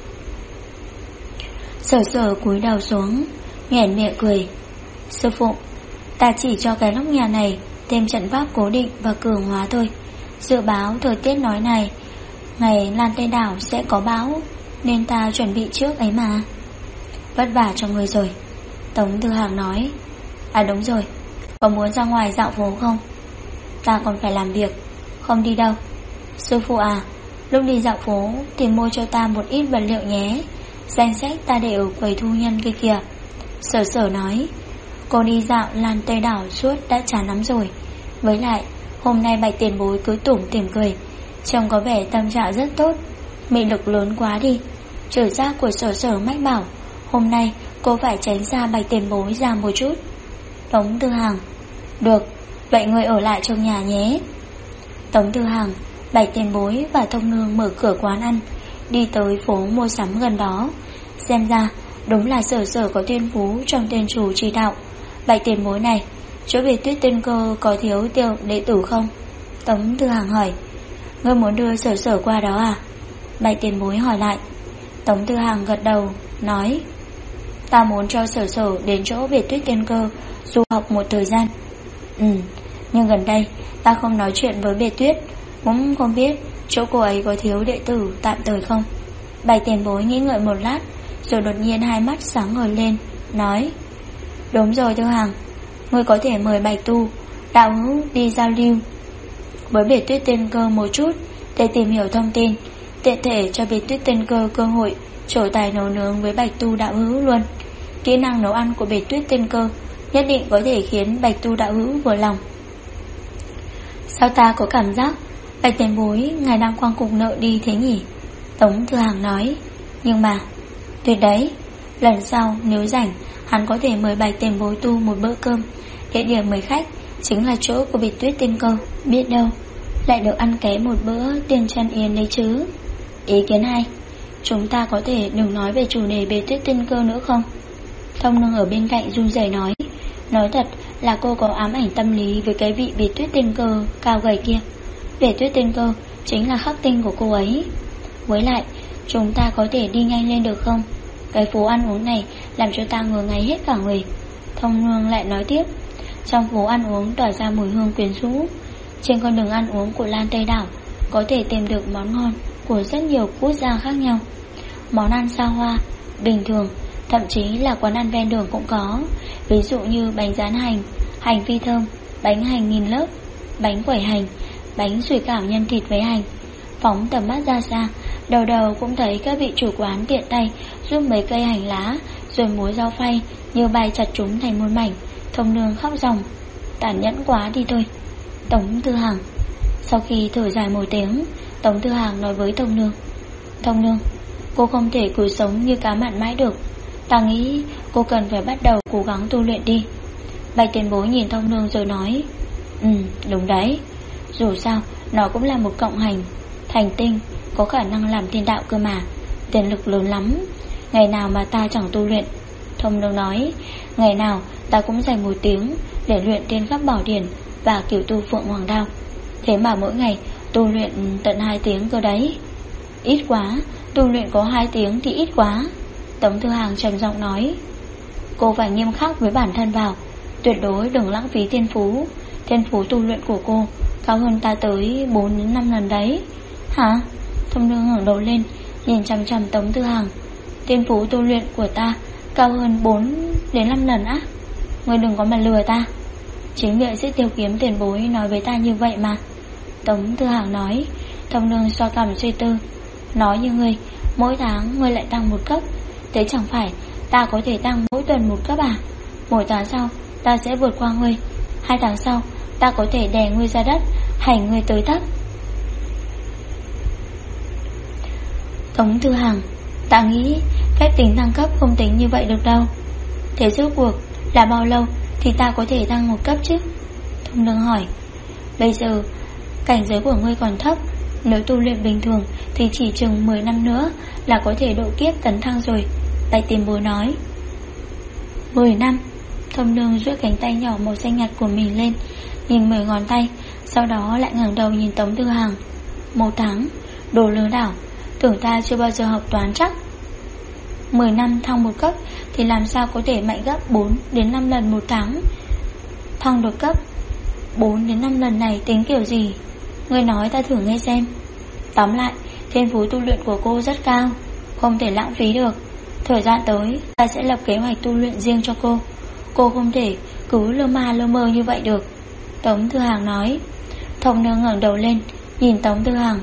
Sở Sở cúi đầu xuống, nhoẻn miệng cười. Sư phụ, ta chỉ cho cái nóc nhà này thêm trận pháp cố định và cường hóa thôi. Dự báo thời tiết nói này, ngày Lan Tây Đảo sẽ có bão, nên ta chuẩn bị trước ấy mà. Vất vả cho người rồi, Tống Tư Hằng nói. À đúng rồi, có muốn ra ngoài dạo phố không? Ta còn phải làm việc, không đi đâu. Sư phụ à, lúc đi dạo phố thì mua cho ta một ít vật liệu nhé. Danh sách ta để ở quầy thu nhân kia kìa. Sở Sở nói. Cô đi dạo Lan Tây Đảo suốt đã chán lắm rồi. Với lại hôm nay Bạch tiền bối cứ tủm tỉm cười, trông có vẻ tâm trạng rất tốt. Mị lực lớn quá đi. Trực giác của Sở Sở mách bảo hôm nay cô phải tránh xa Bạch tiền bối ra một chút. Tống Tư Hằng. Được, vậy người ở lại trong nhà nhé. Tống Tư Hằng, Bạch tiền bối và Thông Nương mở cửa quán ăn, đi tới phố mua sắm gần đó. Xem ra đúng là Sở Sở có thiên phú trong tên chủ chỉ đạo. Bạch tiền bối này, chỗ Biệt Tuyết Tiên Cơ có thiếu tiêu đệ tử không? Tống Tư Hằng hỏi. Ngươi muốn đưa Sở Sở qua đó à? Bạch tiền bối hỏi lại. Tống Tư Hằng gật đầu, nói. Ta muốn cho Sở Sở đến chỗ Biệt Tuyết Tiên Cơ du học một thời gian. Nhưng gần đây ta không nói chuyện với Biệt Tuyết, cũng không biết chỗ cô ấy có thiếu đệ tử tạm thời không. Bạch tiền bối nghĩ ngợi một lát, rồi đột nhiên hai mắt sáng ngời lên, nói. Đúng rồi Tư Hằng, ngươi có thể mời Bạch Tu đạo hữu đi giao lưu với Biệt Tuyết Tiên Cơ một chút để tìm hiểu thông tin, tiện thể cho Biệt Tuyết Tiên Cơ cơ hội trổ tài nấu nướng với Bạch Tu đạo hữu luôn. Kỹ năng nấu ăn của Biệt Tuyết Tiên Cơ nhất định có thể khiến Bạch Tu đạo hữu vừa lòng. Sao ta có cảm giác Bạch tiền bối ngài đang quăng cục nợ đi thế nhỉ? Tống Tư Hằng nói. Nhưng mà tuyệt đấy, lần sau nếu rảnh hắn có thể mời Bạch tiền bối tu một bữa cơm. Địa điểm mời khách chính là chỗ của Biệt Tuyết Tiên Cơ, biết đâu lại được ăn ké một bữa tiền chân yên đấy chứ. Ý kiến hay. Chúng ta có thể đừng nói về chủ đề Biệt Tuyết Tiên Cơ nữa không? Thông Nương ở bên cạnh run rẩy nói. Nói thật là cô có ám ảnh tâm lý với cái vị Biệt Tuyết Tiên Cơ cao gầy kia. Biệt Tuyết Tiên Cơ chính là khắc tinh của cô ấy. Với lại chúng ta có thể đi nhanh lên được không? Cái phố ăn uống này làm cho ta ngừa ngáy hết cả người. Thông Nương lại nói tiếp. Trong phố ăn uống tỏa ra mùi hương quyến rũ. Trên con đường ăn uống của Lan Tây Đảo có thể tìm được món ngon của rất nhiều quốc gia khác nhau. Món ăn xa hoa, bình thường, thậm chí là quán ăn ven đường cũng có. Ví dụ như bánh rán hành, hành phi thơm, bánh hành nghìn lớp, bánh quẩy hành, bánh sủi cảo nhân thịt với hành. phóng tầm mắt ra xa, đầu đầu cũng thấy các vị chủ quán tiện tay rút mấy cây hành lá rồi múa dao phay như bay chặt chúng thành muôn mảnh. Thông Nương khóc ròng. Tàn nhẫn quá đi thôi. Tống Tư Hằng. Sau khi thở dài một tiếng, Tống Tư Hằng nói với Thông Nương: Thông Nương, cô không thể cứ sống như cá mặn mãi được. Ta nghĩ cô cần phải bắt đầu cố gắng tu luyện đi. Bạch Tiền Bối nhìn Thông Nương rồi nói: đúng đấy. Dù sao nó cũng là một cộng hành thành tinh, có khả năng làm thiên đạo cơ mà. Tiền lực lớn lắm. Ngày nào mà ta chẳng tu luyện? Thông Nương nói: ngày nào ta cũng dành 1 tiếng để luyện Tiên Khắp Bảo Điển và Cửu Tu Phượng Hoàng Đao. Thế mà mỗi ngày tu luyện tận 2 tiếng cơ đấy. Ít quá. Tu luyện có 2 tiếng thì ít quá. Tống Tư Hằng trầm giọng nói: cô phải nghiêm khắc với bản thân vào. Tuyệt đối đừng lãng phí thiên phú. Thiên phú tu luyện của cô cao hơn ta tới 4 đến 5 lần đấy. Hả? Thông Nương ngẩng đầu lên nhìn chằm chằm Tống Tư Hằng. Thiên phú tu luyện của ta cao hơn 4 đến 5 lần á? Ngươi đừng có mà lừa ta. Chính miệng Xích Tiêu Kiếm Tiền Bối nói với ta như vậy mà. Tống Tư Hằng nói. Thông Nương xoa cằm suy tư. Nói như ngươi, mỗi tháng ngươi lại tăng 1 cấp. Thế chẳng phải ta có thể tăng mỗi tuần 1 cấp à? 1 tháng sau ta sẽ vượt qua ngươi. 2 tháng sau ta có thể đè ngươi ra đất, hành ngươi tới thấp. Tống Tư Hằng: ta nghĩ phép tính thăng cấp không tính như vậy được đâu. Thế rốt cuộc là bao lâu thì ta có thể tăng 1 cấp chứ? Thông Nương hỏi. Bây giờ cảnh giới của ngươi còn thấp. Nếu tu luyện bình thường thì chỉ chừng 10 năm nữa là có thể độ kiếp tấn thăng rồi. Bạch Tiền Bối nói. 10 năm. Thông Nương duỗi cánh tay nhỏ màu xanh nhạt của mình lên, nhìn 10 ngón tay, sau đó lại ngẩng đầu nhìn Tống Tư Hằng. 1 tháng. Đồ lừa đảo. Tưởng ta chưa bao giờ học toán chắc. 10 năm thăng 1 cấp thì làm sao có thể mạnh gấp 4 đến 5 lần 1 tháng. Thăng được cấp 4 đến 5 lần này tính kiểu gì? Ngươi nói ta thử nghe xem. Tóm lại, thiên phú tu luyện của cô rất cao, không thể lãng phí được. Thời gian tới ta sẽ lập kế hoạch tu luyện riêng cho cô. Cô không thể cứ lơ ma lơ mơ như vậy được. Tống Tư Hằng nói. Thông Nương ngẩng đầu lên nhìn Tống Tư Hằng.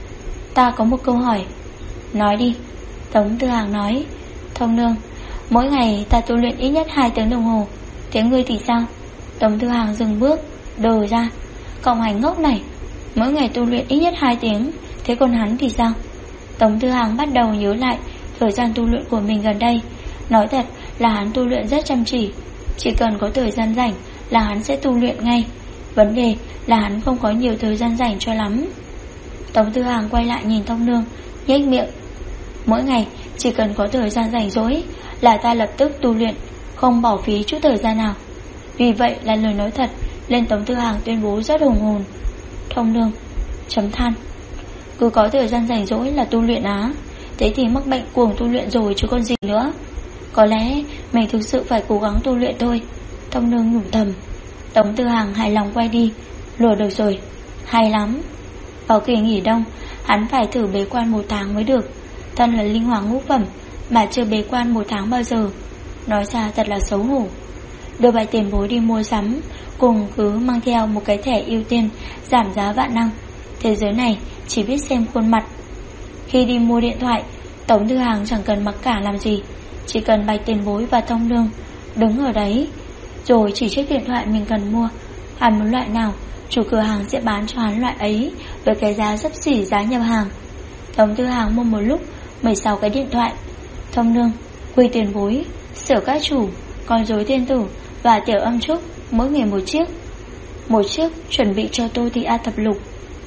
Ta có một câu hỏi. Nói đi. Tống Tư Hằng nói. Thông Nương, mỗi ngày ta tu luyện ít nhất 2 tiếng đồng hồ. Thế ngươi thì sao? Tống Tư Hằng dừng bước, đờ ra. Cộng hành ngốc này, mỗi ngày tu luyện ít nhất 2 tiếng. Thế còn hắn thì sao? Tống Tư Hằng bắt đầu nhớ lại thời gian tu luyện của mình gần đây. Nói thật là hắn tu luyện rất chăm chỉ cần có thời gian rảnh là hắn sẽ tu luyện ngay. Vấn đề là hắn không có nhiều thời gian rảnh cho lắm. Tống Tư Hằng quay lại nhìn Thông Nương, nhếch miệng. Mỗi ngày chỉ cần có thời gian rảnh rỗi là ta lập tức tu luyện, không bỏ phí chút thời gian nào. Vì vậy là lời nói thật nên Tống Tư Hằng tuyên bố rất hùng hồn. Thông Nương chấm than. Cứ có thời gian rảnh rỗi là tu luyện á? Thế thì mắc bệnh cuồng tu luyện rồi chứ còn gì nữa. Có lẽ mình thực sự phải cố gắng tu luyện thôi. Thông Nương nhủ thầm. Tống Tư Hằng hài lòng quay đi. Lừa được rồi. Hay lắm. Vào kỳ nghỉ đông hắn phải thử bế quan 1 tháng mới được. Thân là linh hoàng ngũ phẩm mà chưa bế quan 1 tháng bao giờ. Nói ra thật là xấu hổ. Đưa Bạch Tiền Bối đi mua sắm, cùng cứ mang theo một cái thẻ ưu tiên giảm giá vạn năng. Thế giới này chỉ biết xem khuôn mặt. Khi đi mua điện thoại, Tống Tư Hằng chẳng cần mặc cả làm gì, chỉ cần Bạch Tiền Bối và Thông Nương đứng ở đấy rồi chỉ chiếc điện thoại mình cần mua. Hắn muốn loại nào, chủ cửa hàng sẽ bán cho hắn loại ấy với cái giá xấp xỉ giá nhập hàng. Tống Tư Hằng mua một lúc 16 cái điện thoại. Thông Nương, Quỳ Tiền Bối, Sở Các Chủ, Con Rối Thiên Tử và Tiểu Âm Trúc mỗi người 1 chiếc. 1 chiếc chuẩn bị cho Tô Thị A Thập Lục.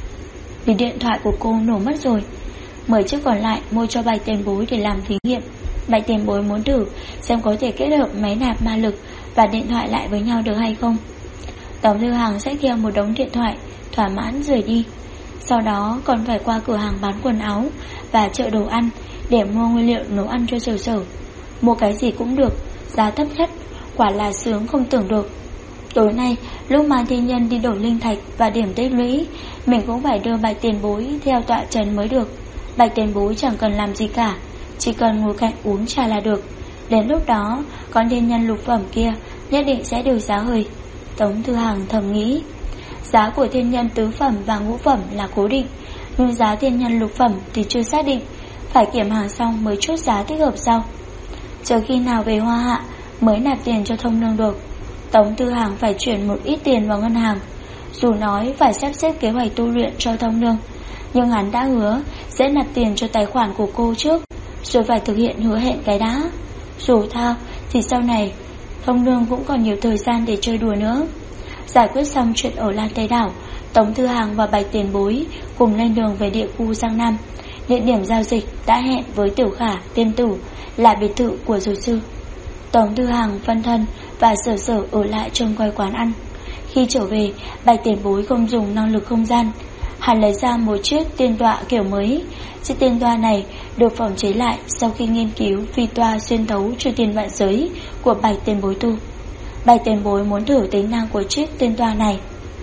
Vì điện thoại của cô nổ mất rồi, 10 chiếc còn lại mua cho Bạch Tiền Bối để làm thí nghiệm. Bạch Tiền Bối muốn thử xem có thể kết hợp máy nạp ma lực và điện thoại lại với nhau được hay không. Tống Tư Hằng xách theo một đống điện thoại, thỏa mãn rời đi. Sau đó còn phải qua cửa hàng bán quần áo và chợ đồ ăn để mua nguyên liệu nấu ăn cho Sở. Mua cái gì cũng được, giá thấp nhất, quả là sướng không tưởng được. Tối nay lúc Mai Thiên Nhân đi đổi linh thạch và điểm tích lũy, mình cũng phải đưa Bạch Tiền Bối theo tọa trấn mới được. Bạch Tiền Bối chẳng cần làm gì cả, chỉ cần ngồi cạnh uống trà là được. Đến lúc đó con thiên nhân lục phẩm kia nhất định sẽ được giá hời. Tống Tư Hằng thầm nghĩ. Giá của thiên nhân tứ phẩm và ngũ phẩm là cố định, nhưng giá tiên nhân lục phẩm thì chưa xác định, phải kiểm hàng xong mới chốt giá thích hợp sau. Chờ khi nào về Hoa Hạ mới nạp tiền cho Thông Nương được. Tống Tư Hàng phải chuyển một ít tiền vào ngân hàng. Dù nói phải sắp xếp kế hoạch tu luyện cho Thông Nương, nhưng hắn đã hứa sẽ nạp tiền cho tài khoản của cô trước, rồi phải thực hiện hứa hẹn cái đã. Dù sao thì sau này Thông Nương cũng còn nhiều thời gian để chơi đùa nữa. Giải quyết xong chuyện ở Lan Tây Đảo, Tống Tư Hàng và Bạch Tiền Bối cùng lên đường về địa khu Giang Nam. Địa điểm giao dịch đã hẹn với Tiểu Khả, Tiên Tử là biệt thự của dược sư. Tống Tư Hàng phân thân và Sở Sở ở lại trông coi quán ăn. Khi trở về, Bạch Tiền Bối không dùng năng lực không gian. Hắn lấy ra một chiếc tiên tọa kiểu mới. Chiếc tiên tọa này được phòng chế lại sau khi nghiên cứu phi toa xuyên thấu chư thiên vạn giới của Bạch Tiền Bối tu. Bạch Tiền Bối muốn thử tính năng của chiếc tiên tọa này.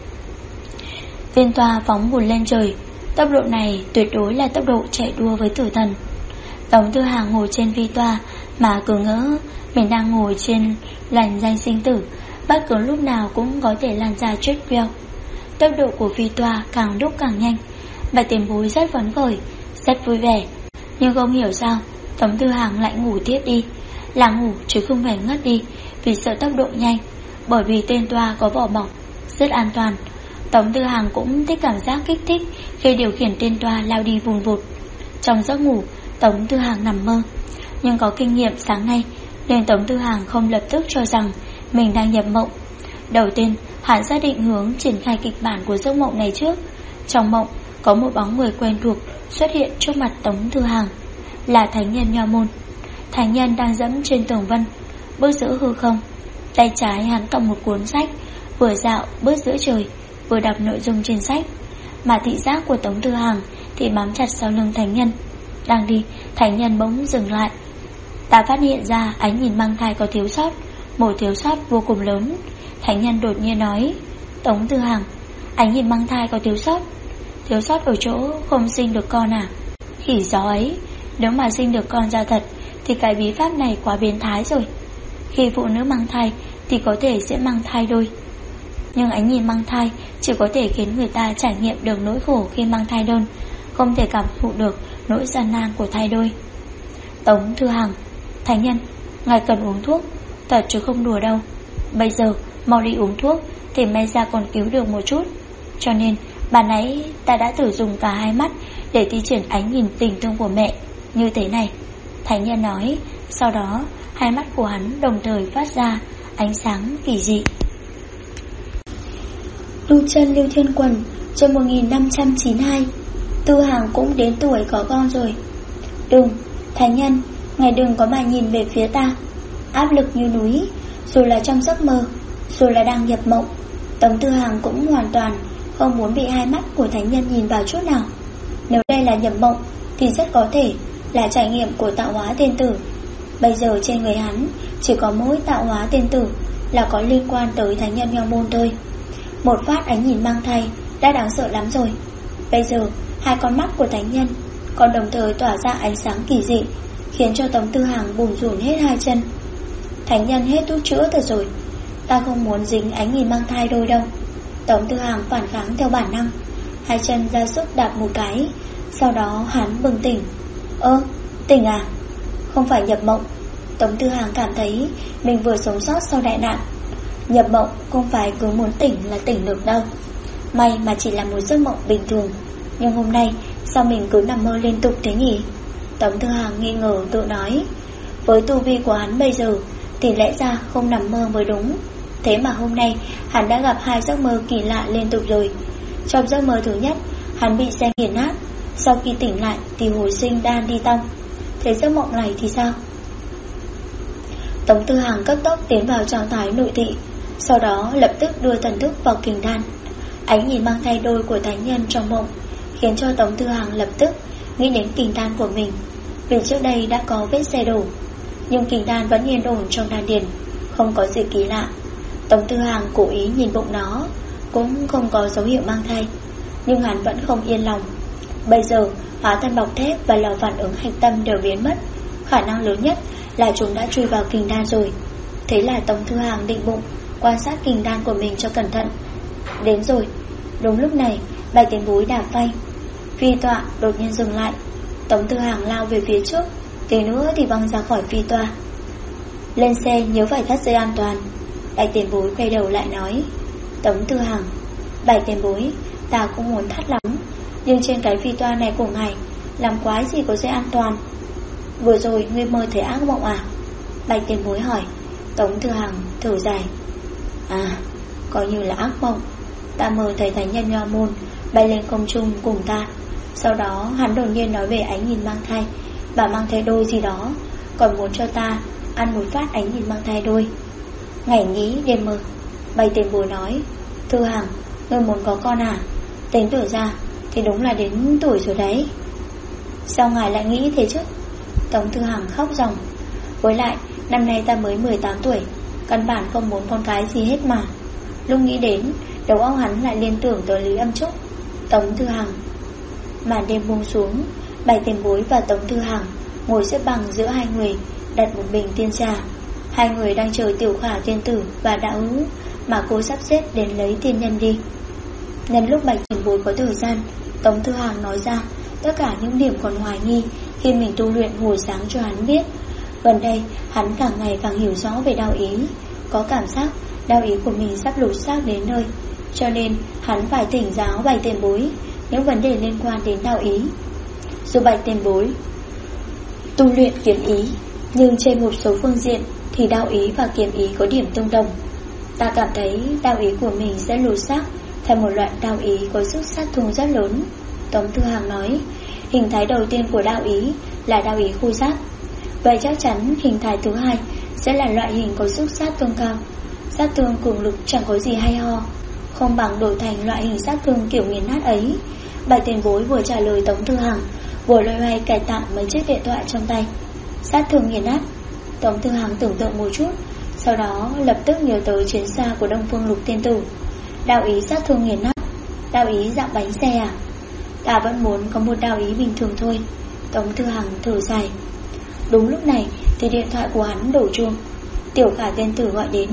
Tiên tọa phóng vụt lên trời. Tốc độ này tuyệt đối là tốc độ chạy đua với tử thần. Tống Tư Hàng ngồi trên phi toa mà cứ ngỡ mình đang ngồi trên làn danh sinh tử, bất cứ lúc nào cũng có thể lan ra chết queo. Tốc độ của phi toa càng lúc càng nhanh. Bạch Tiền Bối rất phấn khởi, rất vui vẻ. Nhưng không hiểu sao Tống Tư Hàng lại ngủ tiếp đi. Là ngủ chứ không phải ngất đi, vì sợ tốc độ nhanh. Bởi vì tên toa có vỏ bọc, rất an toàn. Tống Tư Hàng cũng thích cảm giác kích thích khi điều khiển tên toa lao đi vùn vụt. Trong giấc ngủ, Tống Tư Hàng nằm mơ. Nhưng có kinh nghiệm sáng nay nên Tống Tư Hàng không lập tức cho rằng mình đang nhập mộng. Đầu tiên, hắn xác định hướng triển khai kịch bản của giấc mộng này trước. Trong mộng, có một bóng người quen thuộc xuất hiện trước mặt Tống Tư Hàng, là thánh nhân Nho Môn. Thánh nhân đang dẫm trên tường vân, bước giữa hư không. Tay trái hắn cầm một cuốn sách, vừa dạo bước giữa trời, vừa đọc nội dung trên sách. Mà thị giác của Tống Tư Hàng thì bám chặt sau lưng thánh nhân. Đang đi, thánh nhân bỗng dừng lại. Ta phát hiện ra ánh nhìn mang thai có thiếu sót, một thiếu sót vô cùng lớn. Thánh nhân đột nhiên nói: Tống Tư Hàng, ánh nhìn mang thai có thiếu sót. Thiếu sót ở chỗ không sinh được con à? Khỉ gió ấy, nếu mà sinh được con ra thật thì cái bí pháp này quá biến thái rồi. Khi phụ nữ mang thai thì có thể sẽ mang thai đôi, nhưng ánh nhìn mang thai chỉ có thể khiến người ta trải nghiệm được nỗi khổ khi mang thai đơn, không thể cảm thụ được nỗi gian nan của thai đôi. Tống Tư Hàng, thánh nhân, ngài cần uống thuốc, thật chứ không đùa đâu. Bây giờ mau đi uống thuốc thì may ra còn cứu được một chút. Cho nên ban nãy ta đã thử dùng cả hai mắt để thi triển ánh nhìn tình thương của mẹ như thế này, thánh nhân nói. Sau đó hai mắt của hắn đồng thời phát ra ánh sáng kỳ dị. Lưu Chân Lưu Thiên Quần, chương 1592. Tư Hàng cũng đến tuổi có con rồi. Đừng, thánh nhân, ngài đừng có mà nhìn về phía ta. Áp lực như núi, dù là trong giấc mơ, dù là đang nhập mộng, Tống Tư Hàng cũng hoàn toàn không muốn bị hai mắt của thánh nhân nhìn vào chút nào. Nếu đây là nhập mộng thì rất có thể là trải nghiệm của tạo hóa tiên tử. Bây giờ trên người hắn chỉ có mỗi tạo hóa tiên tử là có liên quan tới thánh nhân Nho Môn thôi. Một phát ánh nhìn mang thai đã đáng sợ lắm rồi. Bây giờ hai con mắt của thánh nhân còn đồng thời tỏa ra ánh sáng kỳ dị, khiến cho Tống Tư Hàng bùn rủn hết hai chân. Thánh nhân hết thuốc chữa thật rồi, ta không muốn dính ánh nhìn mang thai đôi đâu. Tống Tư Hàng phản kháng theo bản năng, hai chân ra sức đạp một cái. Sau đó hắn bừng tỉnh. Tỉnh à? Không phải nhập mộng. Tống Tư Hàng cảm thấy mình vừa sống sót sau đại nạn. Nhập mộng không phải cứ muốn tỉnh là tỉnh được đâu. May mà chỉ là một giấc mộng bình thường. Nhưng hôm nay sao mình cứ nằm mơ liên tục thế nhỉ? Tống Tư Hàng nghi ngờ tự nói. Với tu vi của hắn bây giờ thì lẽ ra không nằm mơ mới đúng. Thế mà hôm nay hắn đã gặp hai giấc mơ kỳ lạ liên tục rồi. Trong giấc mơ thứ nhất, hắn bị xe nghiền nát. Sau khi tỉnh lại thì hồi sinh đan đi tong. Thế giấc mộng này thì sao? Tống Tư Hàng cấp tốc tiến vào trạng thái nội thị, sau đó lập tức đưa thần thức vào kình đan. Ánh nhìn mang thai đôi của thánh nhân trong mộng khiến cho Tống Tư Hàng lập tức nghĩ đến kình đan của mình. Vì trước đây đã có vết xe đổ, nhưng kình đan vẫn yên ổn trong đan điền, không có gì kỳ lạ. Tống Tư Hàng cố ý nhìn bụng nó, cũng không có dấu hiệu mang thai, nhưng hắn vẫn không yên lòng. Bây giờ hóa thân bọc thép và lò phản ứng hạch tâm đều biến mất, khả năng lớn nhất là chúng đã chui vào kình đan rồi. Thế là Tống Tư Hàng định bụng quan sát kình đan của mình cho cẩn thận. Đến rồi. Đúng lúc này Bạch Tiền Bối đạp phanh. Phi tọa đột nhiên dừng lại. Tống Tư Hằng lao về phía trước, tí nữa thì văng ra khỏi phi tọa. Lên xe nhớ phải thắt dây an toàn. Bạch tiền bối quay đầu lại nói. Tống Tư Hằng: Bạch tiền bối, ta cũng muốn thắt lắm, nhưng trên cái phi toa này của ngài làm quái gì có dây an toàn. Vừa rồi ngươi mơ thấy ác mộng à? Bạch tiền bối hỏi. Tống Tư Hằng thở dài. Coi như là ác mộng. Ta mơ thấy thánh nhân Nho Môn bay lên không trung cùng ta. Sau đó hắn đột nhiên nói về ánh nhìn mang thai, bảo mang thai đôi gì đó, còn muốn cho ta ăn một phát ánh nhìn mang thai đôi. Ngày nghĩ đêm mơ. Bạch tiền bối nói. Tư Hằng, ngươi muốn có con à? Tính tuổi ra thì đúng là đến tuổi rồi đấy. Sao ngài lại nghĩ thế chứ? Tống Tư Hằng khóc ròng. Với lại năm nay ta mới 18 tuổi, căn bản không muốn con cái gì hết mà. Lúc nghĩ đến, đầu óc hắn lại liên tưởng tới Lý Âm Trúc. Tống Tư Hằng. Màn đêm buông xuống, Bạch tiền bối và Tống Tư Hằng ngồi xếp bằng giữa hai người, đặt một bình tiên trà. Hai người đang chờ Tiểu Khả tiên tử và Đạo Hữu mà cô sắp xếp đến lấy tiên nhân đi. Nhân lúc Bạch tiền bối có thời gian, Tống Tư Hằng nói ra tất cả những điểm còn hoài nghi khi mình tu luyện hồi sáng cho hắn biết. Gần đây hắn càng ngày càng hiểu rõ về đạo ý, có cảm giác đạo ý của mình sắp lột xác đến nơi, cho nên hắn phải thỉnh giáo Bạch tiền bối những vấn đề liên quan đến đạo ý. Dù Bạch tiền bối tu luyện kiếm ý, nhưng trên một số phương diện thì đạo ý và kiếm ý có điểm tương đồng. Ta cảm thấy đạo ý của mình sẽ lột xác thành một loại đạo ý có sức sát thương rất lớn. Tống Tư Hằng nói. Hình thái đầu tiên của đạo ý là đạo ý khu sát. Vậy chắc chắn hình thái thứ hai sẽ là loại hình có sức sát thương cao. Sát thương cường lực chẳng có gì hay ho, không bằng đổi thành loại hình sát thương kiểu nghiền nát ấy. Bạch tiền bối vừa trả lời Tống Tư Hằng, vừa loay hoay cải tạo mấy chiếc điện thoại trong tay. Sát thương nghiền nát. Tống Tư Hằng tưởng tượng một chút, sau đó lập tức nhớ tới chiến xa của Đông Phương Lục Tiên Tử. Đạo ý sát thương nghiền nát, đạo ý dạng bánh xe à? Ta vẫn muốn có một đạo ý bình thường thôi. Tống Tư Hằng thở dài. Đúng lúc này thì điện thoại của hắn đổ chuông. Tiểu Khả tiên tử gọi đến.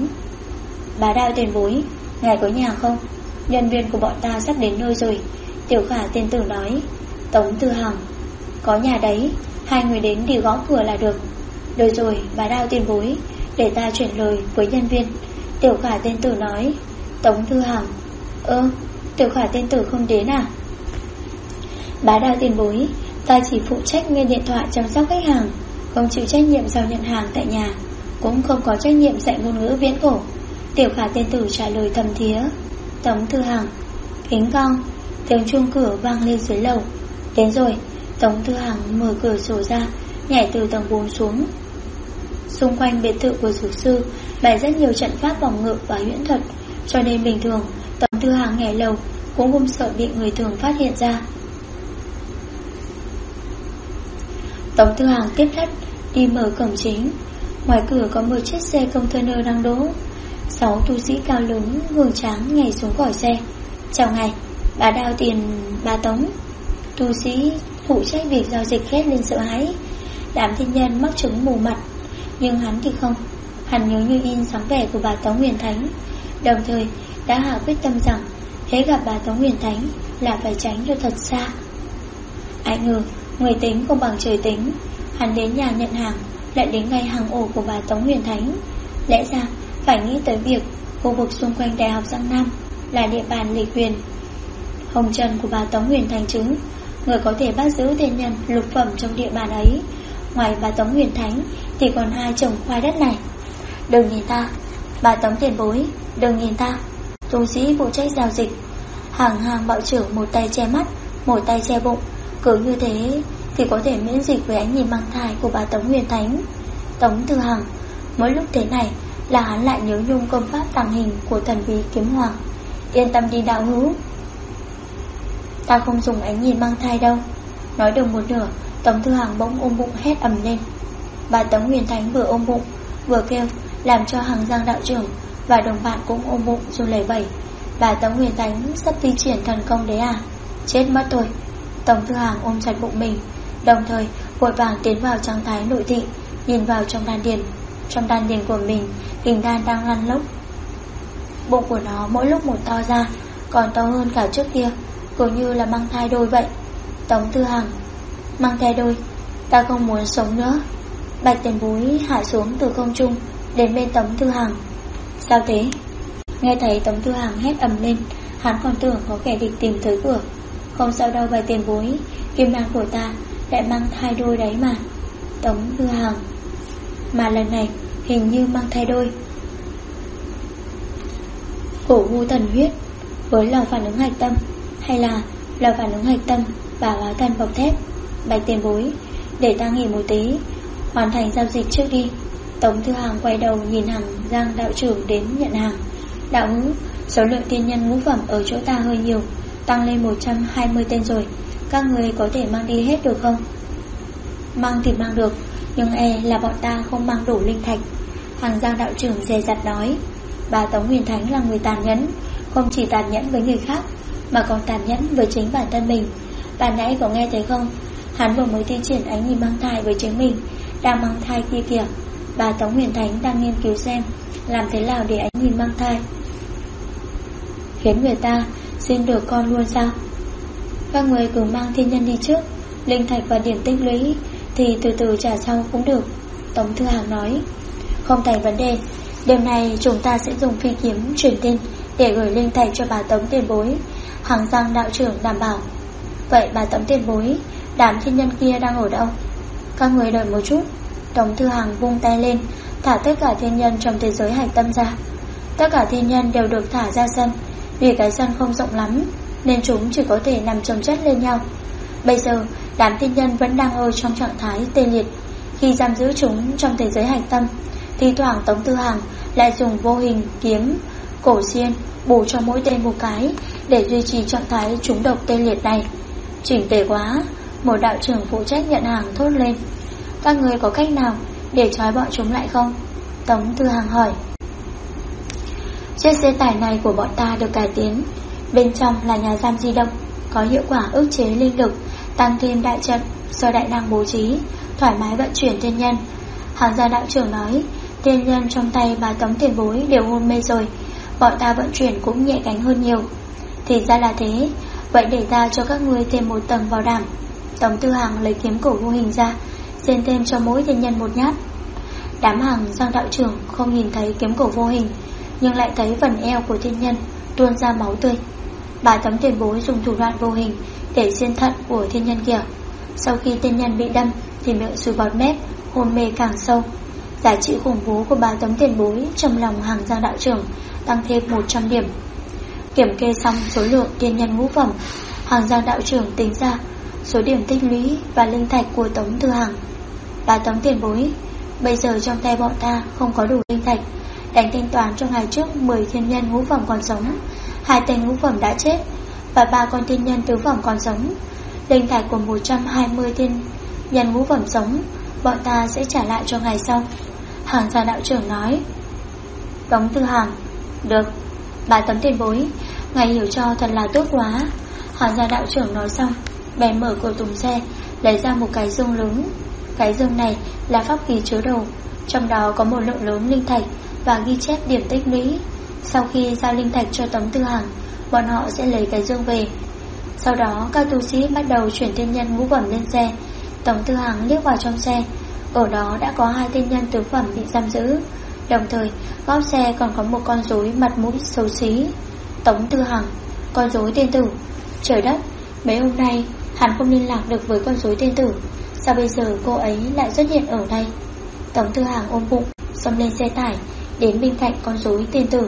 Bá Đạo tiền bối, ngài có nhà không? Nhân viên của bọn ta sắp đến nơi rồi. Tiểu Khả tiên tử nói. Tống Tư Hằng: Có nhà đấy, hai người đến thì gõ cửa là được. Được rồi, Bá Đạo tiền bối, để ta chuyển lời với nhân viên. Tiểu Khả tiên tử nói. Tống Tư Hằng: Tiểu Khả tiên tử không đến à? Bá Đạo tiền bối, ta chỉ phụ trách nghe điện thoại chăm sóc khách hàng, không chịu trách nhiệm giao nhận hàng tại nhà, cũng không có trách nhiệm dạy ngôn ngữ viễn cổ. Tiểu Khả tiên tử trả lời thầm thía. Tống Tư Hằng: Kính con. Tiếng chuông cửa vang lên dưới lầu. Đến rồi. Tống Tư Hằng mở cửa sổ ra, nhảy từ tầng 4 xuống. Xung quanh biệt thự của dược sư bày rất nhiều trận pháp phòng ngự và huyễn thuật, cho nên bình thường Tống Tư Hằng nhảy lầu cũng không sợ bị người thường phát hiện ra. Tống Tư Hằng tiếp đất đi mở cổng chính. Ngoài cửa có một chiếc xe container đang đỗ. 6 tu sĩ cao lớn hường tráng nhảy xuống khỏi xe. Chào ngài, Bá Đạo tiền bà Tống. Tu sĩ phụ trách việc giao dịch hét lên sợ hãi. Đám thiên nhân mắc chứng mù mặt, nhưng hắn thì không. Hắn nhớ như in dáng vẻ của bà Tống Huyền Thánh, đồng thời đã hạ quyết tâm rằng hễ gặp bà Tống Huyền Thánh là phải tránh cho thật xa. Ai ngờ người tính không bằng trời tính. Hắn đến nhà nhận hàng lại đến ngay hàng ổ của bà Tống Huyền Thánh. Lẽ ra phải nghĩ tới việc khu vực xung quanh Đại học Giang Nam là địa bàn lịch huyền hồng trần của bà Tống Huyền Thánh chứ. Người có thể bắt giữ thiên nhân lục phẩm trong địa bàn ấy, ngoài bà Tống Huyền Thánh thì còn ai trồng khoai đất này. Đừng nhìn ta, bà Tống tiền bối, đừng nhìn ta. Tu sĩ phụ trách giao dịch hàng bạo trưởng một tay che mắt, một tay che bụng. Cứ như thế thì có thể miễn dịch với ánh nhìn mang thai của bà Tống Huyền Thánh. Tống Tư Hằng mỗi lúc thế này là hắn lại nhớ nhung công pháp tàng hình của thần bí kiếm hoàng. Yên tâm đi đạo hữu, ta không dùng ánh nhìn mang thai đâu. Nói được một nửa, Tống Tư Hằng bỗng ôm bụng hét ầm lên. Bà Tống Huyền Thánh vừa ôm bụng vừa kêu, làm cho Hằng Giang đạo trưởng và đồng bạn cũng ôm bụng run lẩy bẩy. Bà Tống Huyền Thánh sắp thi triển thần công đấy à? Chết mất rồi. Tống Tư Hằng ôm chặt bụng mình, đồng thời vội vàng tiến vào trạng thái nội thị, nhìn vào trong đan điền. Trong đan điền của mình, hình đan đang lăn lóc. Bụng của nó mỗi lúc một to ra, còn to hơn cả trước kia, cứ như là mang thai đôi vậy. Tống Tư Hằng: Mang thai đôi, ta không muốn sống nữa. Bạch tiền bối hạ xuống từ không trung đến bên Tống Tư Hằng. Sao thế? Nghe thấy Tống Tư Hằng hét ầm lên, hắn còn tưởng có kẻ địch tìm tới cửa. Không sao đâu Bạch tiền bối, kim đan của ta lại mang thai đôi đấy mà. Tống Tư Hằng: Mà lần này hình như mang thai đôi. Cổ vu thần huyết với lò phản ứng hạch tâm, hay là lò phản ứng hạch tâm và hóa thần bọc thép? Bạch tiền bối, để ta nghỉ một tí, hoàn thành giao dịch trước đi. Tống Tư Hằng quay đầu nhìn Hằng Giang đạo trưởng đến nhận hàng. Đạo hữu, số lượng tiên nhân ngũ phẩm ở chỗ ta hơi nhiều, tăng lên 120 tên rồi. Các người có thể mang đi hết được không? Mang thì mang được, nhưng là bọn ta không mang đủ linh thạch. Hằng Giang đạo trưởng dè dặt nói. Bà Tống Huyền Thánh là người tàn nhẫn, không chỉ tàn nhẫn với người khác mà còn tàn nhẫn với chính bản thân mình. Bạn nãy có nghe thấy không? Hắn vừa mới thi triển ánh nhìn mang thai với chính mình đang mang thai kia kìa. Bà Tống Huyền Thánh đang nghiên cứu xem làm thế nào để ánh nhìn mang thai khiến người ta sinh được con luôn sao? Các người cứ mang thiên nhân đi trước, linh thạch và điểm tích lũy thì từ từ trả sau cũng được. Tống Tư Hằng nói. Không thành vấn đề, đêm nay chúng ta sẽ dùng phi kiếm truyền tin để gửi linh thạch cho bà Tống tiền bối. Hằng Giang đạo trưởng đảm bảo. Vậy bà Tống tiền bối, đám thiên nhân kia đang ở đâu? Các người đợi một chút. Tống Tư Hằng vung tay lên, thả tất cả thiên nhân trong thế giới hạch tâm ra. Tất cả thiên nhân đều được thả ra sân. Vì cái sân không rộng lắm nên chúng chỉ có thể nằm chồng chất lên nhau. Bây giờ đám thiên nhân vẫn đang ở trong trạng thái tê liệt. Khi giam giữ chúng trong thế giới hạch tâm, thi thoảng Tống Tư Hằng lại dùng vô hình kiếm cổ xiên bổ cho mỗi tên một cái để duy trì trạng thái trúng độc tê liệt này. Chỉnh tề quá. Một đạo trưởng phụ trách nhận hàng thốt lên. Các người có cách nào để trói bọn chúng lại không? Tống Tư Hằng hỏi. Chiếc xe tải này của bọn ta được cải tiến, bên trong là nhà giam di động, có hiệu quả ức chế linh lực, tăng thêm đại trận do đại năng bố trí, thoải mái vận chuyển thiên nhân. Hàng gia đạo trưởng nói, thiên nhân trong tay bà Tống tiền bối đều hôn mê rồi, bọn ta vận chuyển cũng nhẹ cánh hơn nhiều. Thì ra là thế, vậy để ta cho các ngươi thêm một tầng bảo đảm. Tống Tư Hằng lấy kiếm cổ vô hình ra, xen thêm cho mỗi thiên nhân một nhát. Đám Hằng Giang đạo trưởng không nhìn thấy kiếm cổ vô hình, nhưng lại thấy phần eo của thiên nhân tuôn ra máu tươi. Bà Tống tiền bối dùng thủ đoạn vô hình để xiên thận của thiên nhân kia. Sau khi thiên nhân bị đâm thì miệng sùi bọt mép, hôn mê càng sâu. Giá trị khủng bố của bà Tống tiền bối trong lòng Hằng Giang đạo trưởng tăng thêm 100 điểm. Kiểm kê xong số lượng thiên nhân ngũ phẩm, Hằng Giang đạo trưởng tính ra số điểm tích lũy và linh thạch của Tống Tư Hằng. Bà Tống tiền bối, bây giờ trong tay bọn ta không có đủ linh thạch, đánh thanh toán cho ngày trước 10 thiên nhân ngũ phẩm còn sống, 2 tên ngũ phẩm đã chết và 3 con thiên nhân tứ phẩm còn sống. Linh thạch của 120 thiên nhân ngũ phẩm sống bọn ta sẽ trả lại cho ngày sau. Hằng Giang đạo trưởng nói. Tống Tư Hằng: Được, bà Tống tiền bối, ngài hiểu cho thật là tốt quá. Hằng Giang đạo trưởng nói xong bèn mở cửa thùng xe, lấy ra một cái dương lớn. Cái dương này là pháp khí chứa đồ, trong đó có một lượng lớn linh thạch và ghi chép điểm tích lũy. Sau khi giao linh thạch cho Tống Tư Hằng, bọn họ sẽ lấy cái dương về. Sau đó các tu sĩ bắt đầu chuyển thiên nhân ngũ phẩm lên xe. Tống Tư Hằng liếc vào trong xe, ở đó đã có 2 thiên nhân tứ phẩm bị giam giữ. Đồng thời góc xe còn có một con rối mặt mũi xấu xí. Tống Tư Hằng: Con rối tiên tử. Trời đất, mấy hôm nay hắn không liên lạc được với con rối tiên tử, sao bây giờ cô ấy lại xuất hiện ở đây? Tống Tư Hằng ôm bụng xông lên xe tải, đến bên cạnh con rối tiên tử.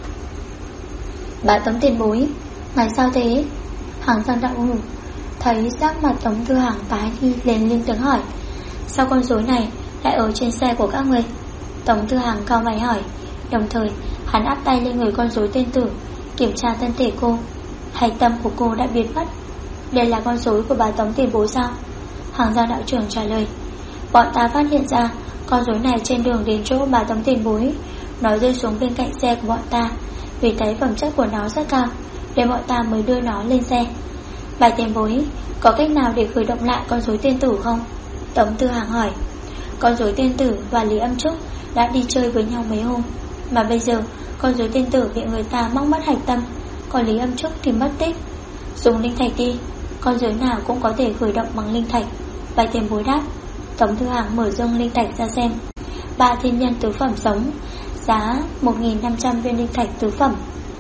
Bà Tống tiền bối, ngài sao thế? Hằng Giang đạo ngủ thấy sắc mặt Tống Tư Hằng tái đi, lên lên tiếng hỏi. Sao con rối này lại ở trên xe của các người? Tống Tư Hằng cau mày hỏi. Đồng thời hắn áp tay lên người con rối tiên tử, kiểm tra thân thể cô. Hạch tâm của cô đã biến mất. Đây là con rối của bà Tống tiền bối sao? Hằng Giang đạo trưởng trả lời. Bọn ta phát hiện ra con rối này trên đường đến chỗ bà Tống tiền bối, nó rơi xuống bên cạnh xe của bọn ta. Vì thấy phẩm chất của nó rất cao nên bọn ta mới đưa nó lên xe. Bà tiền bối, có cách nào để khởi động lại con rối tiên tử không? Tống Tư Hằng hỏi. Con rối tiên tử và Lý Âm Trúc đã đi chơi với nhau mấy hôm, mà bây giờ con rối tiên tử bị người ta móc mất hạch tâm, còn Lý Âm Trúc thì mất tích. Dùng linh thạch đi, con rối nào cũng có thể khởi động bằng linh thạch. Bạch Tiền Bối đáp. Tống Thư Hàng mở dương linh thạch ra xem. 3 thiên nhân tứ phẩm sống, giá 1.500 viên linh thạch tứ phẩm,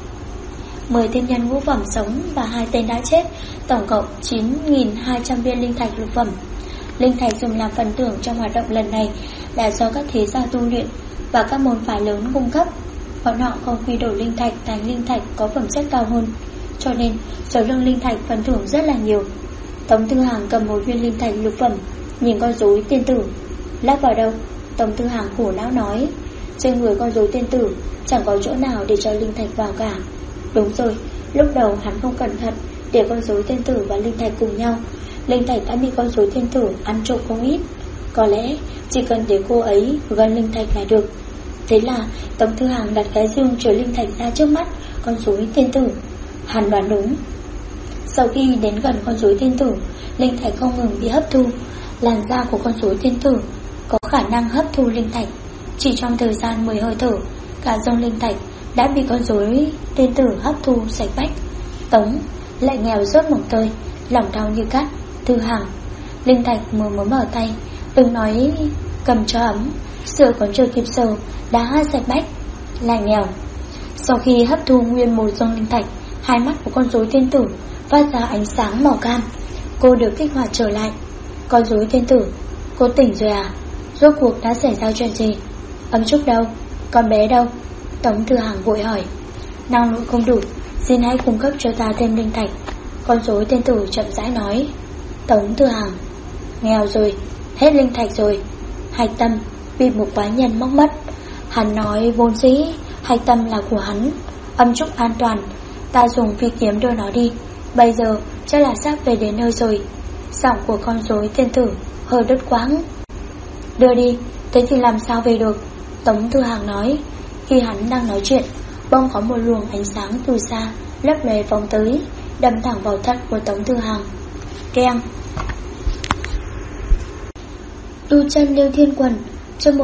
10 thiên nhân ngũ phẩm sống và 2 tên đã chết, tổng cộng 9.200 viên linh thạch lục phẩm. Linh thạch dùng làm phần thưởng trong hoạt động lần này là do các thế gia tu luyện và các môn phái lớn cung cấp. Bọn họ không quy đổi linh thạch thành linh thạch có phẩm chất cao hơn, cho nên số lượng linh thạch phần thưởng rất là nhiều. Tống Thư Hàng cầm một viên linh thạch lục phẩm, nhìn con rối tiên tử. Lắp vào đâu? Tống Thư Hàng khổ não nói. Trên người con rối tiên tử chẳng có chỗ nào để cho linh thạch vào cả. Đúng rồi, lúc đầu hắn không cẩn thận để con rối tiên tử và linh thạch cùng nhau, linh thạch đã bị con rối tiên tử ăn trộm không ít. Có lẽ chỉ cần để cô ấy gần linh thạch là được. Thế là Tống Thư Hàng đặt cái dương chứa linh thạch ra trước mắt con rối tiên tử. Hắn đoán đúng. Sau khi đến gần con rối tiên tử, linh thạch không ngừng bị hấp thu. Làn da của con rối tiên tử có khả năng hấp thu linh thạch. Chỉ trong thời gian 10 hơi thở, cả dòng linh thạch đã bị con rối tiên tử hấp thu sạch bách. Tống lại nghèo rớt một tơi, lòng đau như cắt. Thư Hàng, linh thạch mới mở tay, đừng nói cầm cho ấm, sờ còn chưa kịp sờ đã sạch bách. Lại nghèo. Sau khi hấp thu nguyên một dòng linh thạch, hai mắt của con rối tiên tử phát ra ánh sáng màu cam. Cô được kích hoạt trở lại. Con rối tiên tử, cô tỉnh rồi à? Rốt cuộc đã xảy ra chuyện gì? Ấm Trúc đâu? Con bé đâu? Tống Thư Hàng vội hỏi. Năng lượng không đủ, xin hãy cung cấp cho ta thêm linh thạch. Con rối tiên tử chậm rãi nói. Tống Thư Hàng, nghèo rồi, hết linh thạch rồi. Hạch tâm bị một quái nhân móc mất. Hắn nói vốn dĩ hạch tâm là của hắn. Âm Trúc an toàn, ta dùng phi kiếm đưa nó đi. Bây giờ chắc là sắp về đến nơi rồi. Giọng của con rối tiên tử hơi đứt quãng. Đưa đi, thế thì làm sao về được? Tống Thư Hàng nói. Khi hắn đang nói chuyện, bỗng có một luồng ánh sáng từ xa lấp lóe phóng tới, đâm thẳng vào thận của Tống Thư Hàng. Keng. Tu chân Liêu Thiên Quần, chương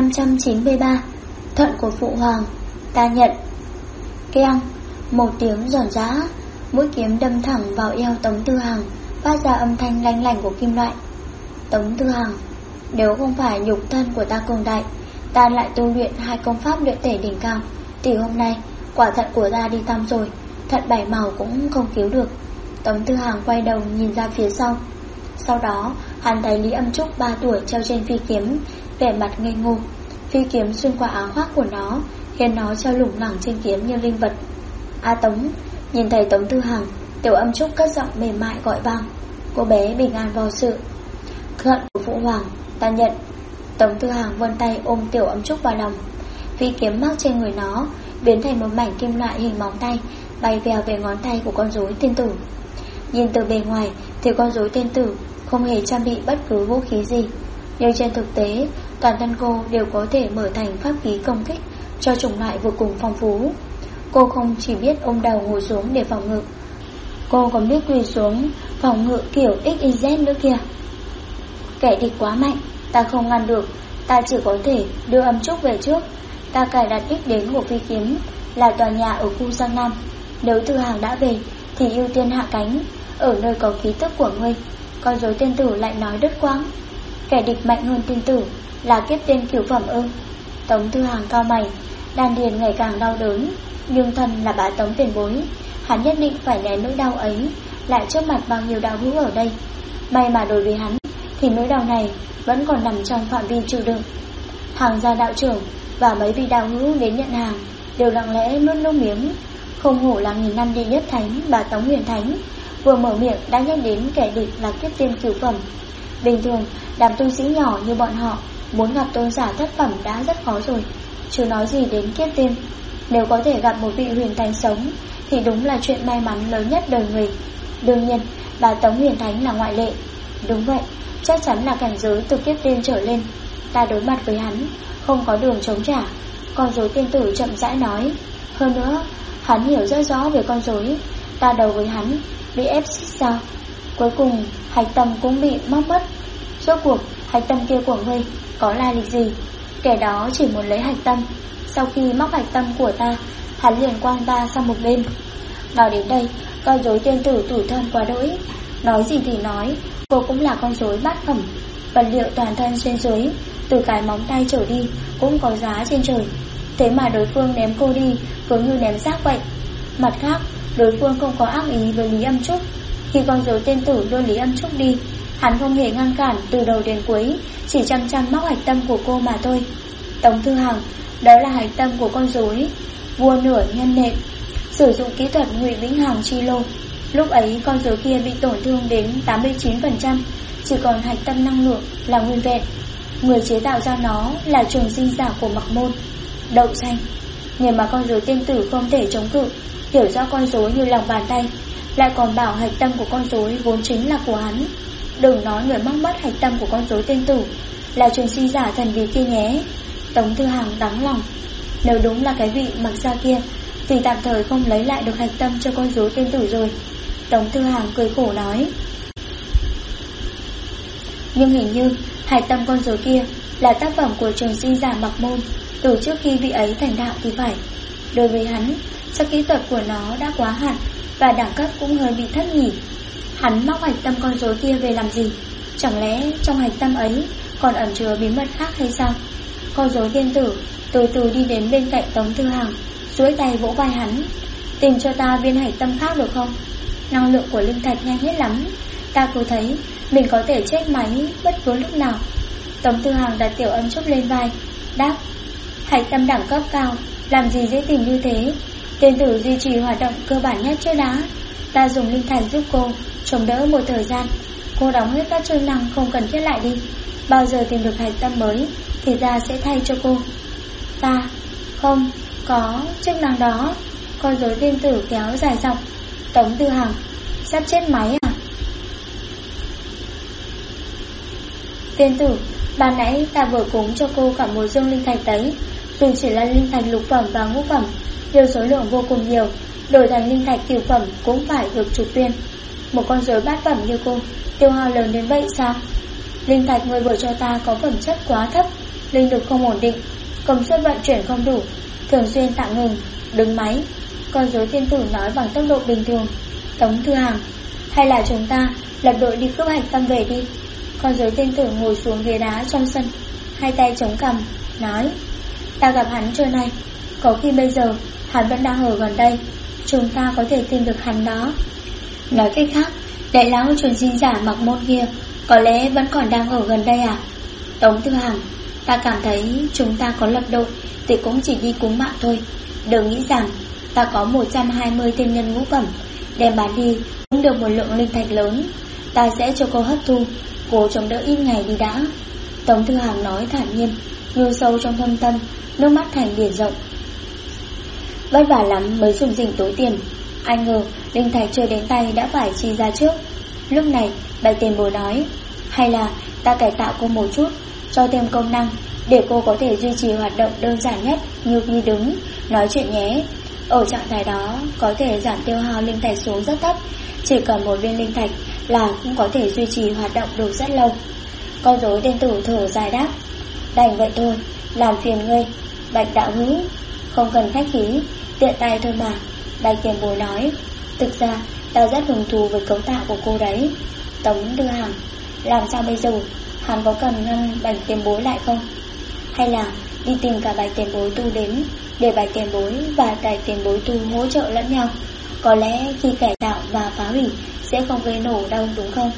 1593. Thận của Phụ Hoàng, ta nhận. Keng. Một tiếng giòn giã, mũi kiếm đâm thẳng vào eo Tống Thư Hàng, phát ra âm thanh lanh lảnh của kim loại. Tống Thư Hàng, nếu không phải nhục thân của ta cường đại, ta lại tu luyện 2 công pháp luyện thể đỉnh cao, thì hôm nay quả thận của ta đi tăm rồi, thận 7 màu cũng không cứu được. Tống Thư Hàng quay đầu nhìn ra phía sau. Sau đó hắn thấy Lý Âm Trúc 3 tuổi treo trên phi kiếm, vẻ mặt ngây ngô. Phi kiếm xuyên qua áo khoác của nó, khiến nó treo lủng lẳng trên kiếm như linh vật. A Tống. Nhìn thấy Tống Thư Hàng, Tiểu Âm Trúc cất giọng mềm mại gọi vang. Cô bé bình an vô sự. Thận của Phụ Hoàng, ta nhận. Tống Thư Hàng vươn tay ôm Tiểu Âm Trúc vào lòng. Phi kiếm mắc trên người nó biến thành một mảnh kim loại hình móng tay, bay vèo về ngón tay của con rối tiên tử. Nhìn từ bề ngoài thì con rối tiên tử không hề trang bị bất cứ vũ khí gì, nhưng trên thực tế toàn thân cô đều có thể mở thành pháp khí công kích cho chủng loại vô cùng phong phú. Cô không chỉ biết ôm đầu ngồi xuống để phòng ngự, cô còn biết quỳ xuống phòng ngự kiểu XYZ nữa kìa. Kẻ địch quá mạnh, ta không ngăn được, ta chỉ có thể đưa Âm Trúc về trước. Ta cài đặt đích đến của phi kiếm là tòa nhà ở khu Giang Nam. Nếu Thư Hàng đã về thì ưu tiên hạ cánh ở nơi có khí tức của ngươi. Con rối tiên tử lại nói đứt quãng. Kẻ địch mạnh hơn tiên tử là kiếp tiên cửu phẩm ư? Tống Thư Hàng cao mày, đan điền ngày càng đau đớn. Nhưng thân là bá Tống tiền bối, hắn nhất định phải né nỗi đau ấy, lại trước mặt bao nhiêu đạo hữu ở đây. May mà đối với hắn thì nỗi đau này vẫn còn nằm trong phạm vi chịu đựng. Hàng gia đạo trưởng và mấy vị đạo hữu đến nhận hàng đều lặng lẽ nuốt nước miếng. Không hổ là 1000 năm đệ nhất thánh bà Tống Huyền Thánh, vừa mở miệng đã nhắc đến kẻ địch là kiếp tiên cửu phẩm. Bình thường đám tu sĩ nhỏ như bọn họ muốn gặp tôn giả thất phẩm đã rất khó rồi, chứ nói gì đến kiếp tiên. Nếu có thể gặp một vị huyền thánh sống thì đúng là chuyện may mắn lớn nhất đời người. Đương nhiên bà Tống Huyền Thánh là ngoại lệ. Đúng vậy, chắc chắn là cảnh giới từ kiếp tiên trở lên. Ta đối mặt với hắn không có đường chống trả. Con rối tiên tử chậm rãi nói. Hơn nữa hắn hiểu rất rõ về con rối. Ta đấu với hắn bị ép sao? Cuối cùng hạch tâm cũng bị móc mất. Rốt cuộc hạch tâm kia của ngươi có lai lịch gì? Kẻ đó chỉ muốn lấy hạch tâm. Sau khi móc hạch tâm của ta, hắn liền quăng ta sang một bên. Nói đến đây, con rối tiên tử tủi thân quá đỗi. Nói gì thì nói, cô cũng là con rối bát phẩm. Vật liệu toàn thân trên dưới, từ cái móng tay trở đi cũng có giá trên trời. Thế mà đối phương ném cô đi cứ như ném rác vậy. Mặt khác, đối phương không có ác ý với Lý Âm Trúc. Khi con rối tên tử đưa Lý Âm Trúc đi, hắn không hề ngăn cản từ đầu đến cuối, chỉ chăm chăm móc hạch tâm của cô mà thôi. Tống Thư Hằng, đó là hạch tâm của con rối vua nửa nhân nện, sử dụng kỹ thuật Ngụy Vĩnh Hằng chi lô. Lúc ấy con rối kia bị tổn thương đến 89%, chỉ còn hạch tâm năng lượng là nguyên vẹn. Người chế tạo ra nó là trường sinh giả của Mặc Môn, Đậu Xanh. Người mà con rối tên tử không thể chống cự, hiểu rõ con rối như lòng bàn tay, lại còn bảo hạch tâm của con rối vốn chính là của hắn. Đừng nói người mắc mất hạch tâm của con rối tên tử là trường sinh giả thần bí kia nhé. Tống Thư Hằng đắng lòng. Nếu đúng là cái vị Mặc gia kia thì tạm thời không lấy lại được hạch tâm cho con rối tên tử rồi. Tống Thư Hằng cười khổ nói. Nhưng hình như hạch tâm con rối kia là tác phẩm của trường sinh giả Mặc Môn từ trước khi vị ấy thành đạo thì phải. Đối với hắn, chắc kỹ thuật của nó đã quá hạn và đẳng cấp cũng hơi bị thấp nhỉ. Hắn móc hạch tâm con rối kia về làm gì? Chẳng lẽ trong hạch tâm ấy còn ẩn chứa bí mật khác hay sao? Con rối tiên tử từ từ đi đến bên cạnh Tống Thư Hằng, duỗi tay vỗ vai hắn. Tìm cho ta viên hạch tâm khác được không? Năng lượng của linh thạch nhanh hết lắm, ta cứ thấy mình có thể chết máy bất cứ lúc nào. Tống Thư Hằng đặt Tiểu Âm Trúc lên vai, đáp. Hạch tâm đẳng cấp cao, làm gì dễ tìm như thế? Tiên tử duy trì hoạt động cơ bản nhất trước đã. Ta dùng linh thạch giúp cô chống đỡ một thời gian. Cô đóng hết các chức năng không cần thiết lại đi. Bao giờ tìm được hạch tâm mới thì ta sẽ thay cho cô. Ta không có chức năng đó. Con rối tiên tử kéo dài giọng. Tống Thư Hằng, sắp chết máy à? Tiên tử, ban nãy ta vừa cúng cho cô cả một dương linh thạch đấy. Dù chỉ là linh thạch lục phẩm và ngũ phẩm, nhiều số lượng vô cùng nhiều, đổi thành linh thạch cửu phẩm cũng phải được chục viên. Một con rối bát phẩm như cô tiêu hao lớn đến vậy sao? Linh thạch người vừa cho ta có phẩm chất quá thấp, linh lực không ổn định, công suất vận chuyển không đủ, thường xuyên tạm ngừng, đứng máy. Con rối tiên tử nói bằng tốc độ bình thường. Tống Thư Hằng, hay là chúng ta lập đội đi cướp hạch tâm về đi. Con rối tiên tử ngồi xuống ghế đá trong sân, hai tay chống cằm, nói. Ta gặp hắn trưa nay, có khi bây giờ hắn vẫn đang ở gần đây, chúng ta có thể tìm được hắn đó. Nói cách khác, đại lão truyền sinh giả Mặc Môn kia có lẽ vẫn còn đang ở gần đây à? Tống Thư Hằng, ta cảm thấy chúng ta có lập đội thì cũng chỉ đi cúng mạng thôi. Đừng nghĩ rằng ta có 120 thiên nhân ngũ phẩm, đem bán đi cũng được một lượng linh thạch lớn. Ta sẽ cho cô hấp thu, cố chống đỡ ít ngày đi đã. Tống Thư Hằng nói thản nhiên, như sâu trong thâm tâm, nước mắt thành biển rộng. Vất vả lắm mới dùng dình tối tiền, ai ngờ linh thạch chưa đến tay đã phải chi ra trước. Lúc này Bạch Tiền Bối nói, hay là ta cải tạo cô một chút, cho thêm công năng để cô có thể duy trì hoạt động đơn giản nhất như đi đứng, nói chuyện nhé. Ở trạng thái đó có thể giảm tiêu hao linh thạch xuống rất thấp, chỉ cần một viên linh thạch là cũng có thể duy trì hoạt động được rất lâu. Con rối tiên tử thở dài đáp, đành vậy thôi, làm phiền ngươi Bạch đạo hữu. Không cần khách khí, tiện tay thôi mà. Bạch Tiền Bối nói, thực ra ta rất hứng thú với cấu tạo của cô đấy. Tống Thư Hằng, làm sao bây giờ? Hắn có cần ngăn Bạch Tiền Bối lại không? Hay là đi tìm cả Bạch Tiền Bối tu đến, để Bạch Tiền Bối và Bạch Tiền Bối tu hỗ trợ lẫn nhau? Có lẽ khi cải tạo và phá hủy sẽ không gây nổ đâu đúng không?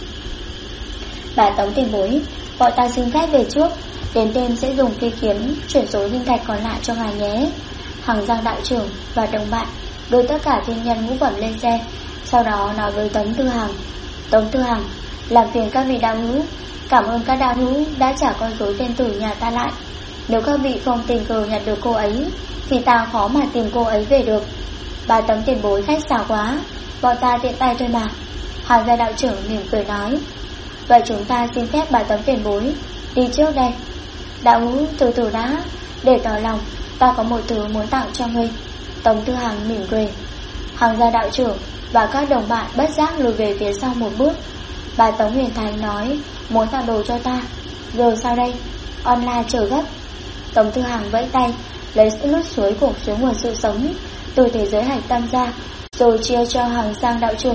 Bà Tống Tiền Bối, bọn ta xin phép về trước, đến đêm sẽ dùng phi kiếm chuyển số linh thạch còn lại cho ngài nhé. Hằng Giang đạo trưởng và đồng bạn đưa tất cả thiên nhân ngũ phẩm lên xe, sau đó nói với Tống Thư Hằng, Tống Thư Hằng, làm phiền các vị đạo hữu, cảm ơn các đạo hữu đã trả con rối tên tử nhà ta lại. Nếu các vị không tình cờ nhặt được cô ấy thì ta khó mà tìm cô ấy về được. Bà Tống Tiền Bối khách sáo quá, bọn ta tiện tay thôi mà. Hằng Giang đạo trưởng mỉm cười nói, vậy chúng ta xin phép bà Tống Tiền Bối đi trước đây. Đạo hữu từ từ đã, để tỏ lòng ta có một thứ muốn tặng cho ngươi. Tống Thư Hằng mỉm cười. Hằng Gia đạo trưởng và các đồng bạn bất giác lùi về phía sau một bước. Bà Tống Huyền Thành nói muốn tặng đồ cho ta, giờ sao đây? Online chờ gấp. Tống Thư Hằng vẫy tay, lấy nút suối của suối nguồn sự sống từ thế giới hạch tâm ra, rồi chia cho Hằng Giang đạo trưởng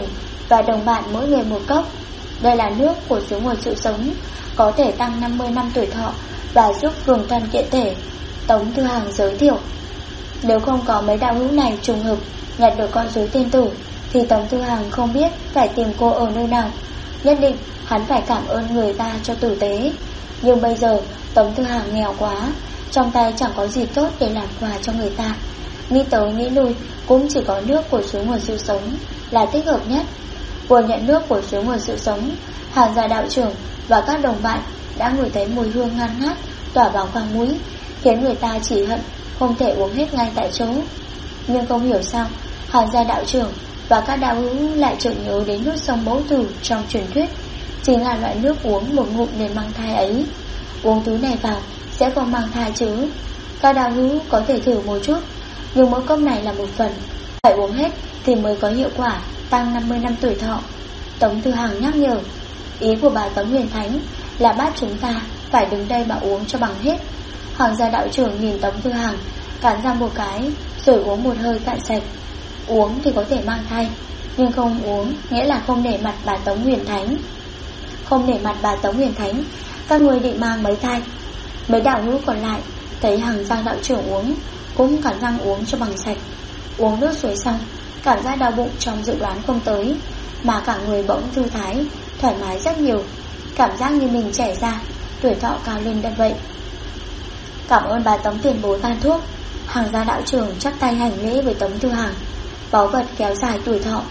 và đồng bạn mỗi người một cốc. Đây là nước của suối nguồn sự sống, có thể tăng 50 năm tuổi thọ và giúp cường thân kiện thể, Tống Tư Hằng giới thiệu. Nếu không có mấy đạo hữu này trùng hợp nhặt được con rối tiên tử thì Tống Tư Hằng không biết phải tìm cô ở nơi nào. Nhất định hắn phải cảm ơn người ta cho tử tế. Nhưng bây giờ Tống Tư Hằng nghèo quá, trong tay chẳng có gì tốt để làm quà cho người ta. Nghĩ tới nghĩ lui cũng chỉ có nước của suối nguồn sự sống là thích hợp nhất. Vừa nhận nước của suối nguồn sự sống, Hàng gia đạo trưởng và các đồng bạn đã ngửi thấy mùi hương ngon ngát tỏa vào khoang mũi, khiến người ta chỉ hận không thể uống hết ngay tại chỗ. Nhưng không hiểu sao Hàng gia đạo trưởng và các đạo hữu lại chợt nhớ đến nước sông Mẫu Tử trong truyền thuyết, chính là loại nước uống một ngụm để mang thai ấy. Uống thứ này vào sẽ không mang thai chứ? Các đạo hữu có thể thử một chút, nhưng mỗi cốc này là một phần, phải uống hết thì mới có hiệu quả tăng 50 năm tuổi thọ. Tống Tư Hằng nhắc nhở. Ý của bà Tống Huyền Thánh là bắt chúng ta phải đứng đây mà uống cho bằng hết. Hàng gia đạo trưởng nhìn Tống Tư Hằng, cắn răng một cái rồi uống một hơi cạn sạch. Uống thì có thể mang thai, nhưng không uống nghĩa là không nể mặt bà Tống Huyền Thánh. Không nể mặt bà Tống Huyền Thánh, các người định mang mấy thai? Mấy đạo hữu còn lại thấy Hàng gia đạo trưởng uống cũng cắn răng uống cho bằng sạch. Uống nước suối xong, cảm giác đau bụng trong dự đoán không tới, mà cả người bỗng thư thái, thoải mái rất nhiều. Cảm giác như mình trẻ ra, tuổi thọ cao lên đất vậy. Cảm ơn bà Tống tiền bối ban thuốc. Hàng gia đạo trưởng chắp tay hành lễ với Tống Tư Hằng. Báu vật kéo dài tuổi thọ.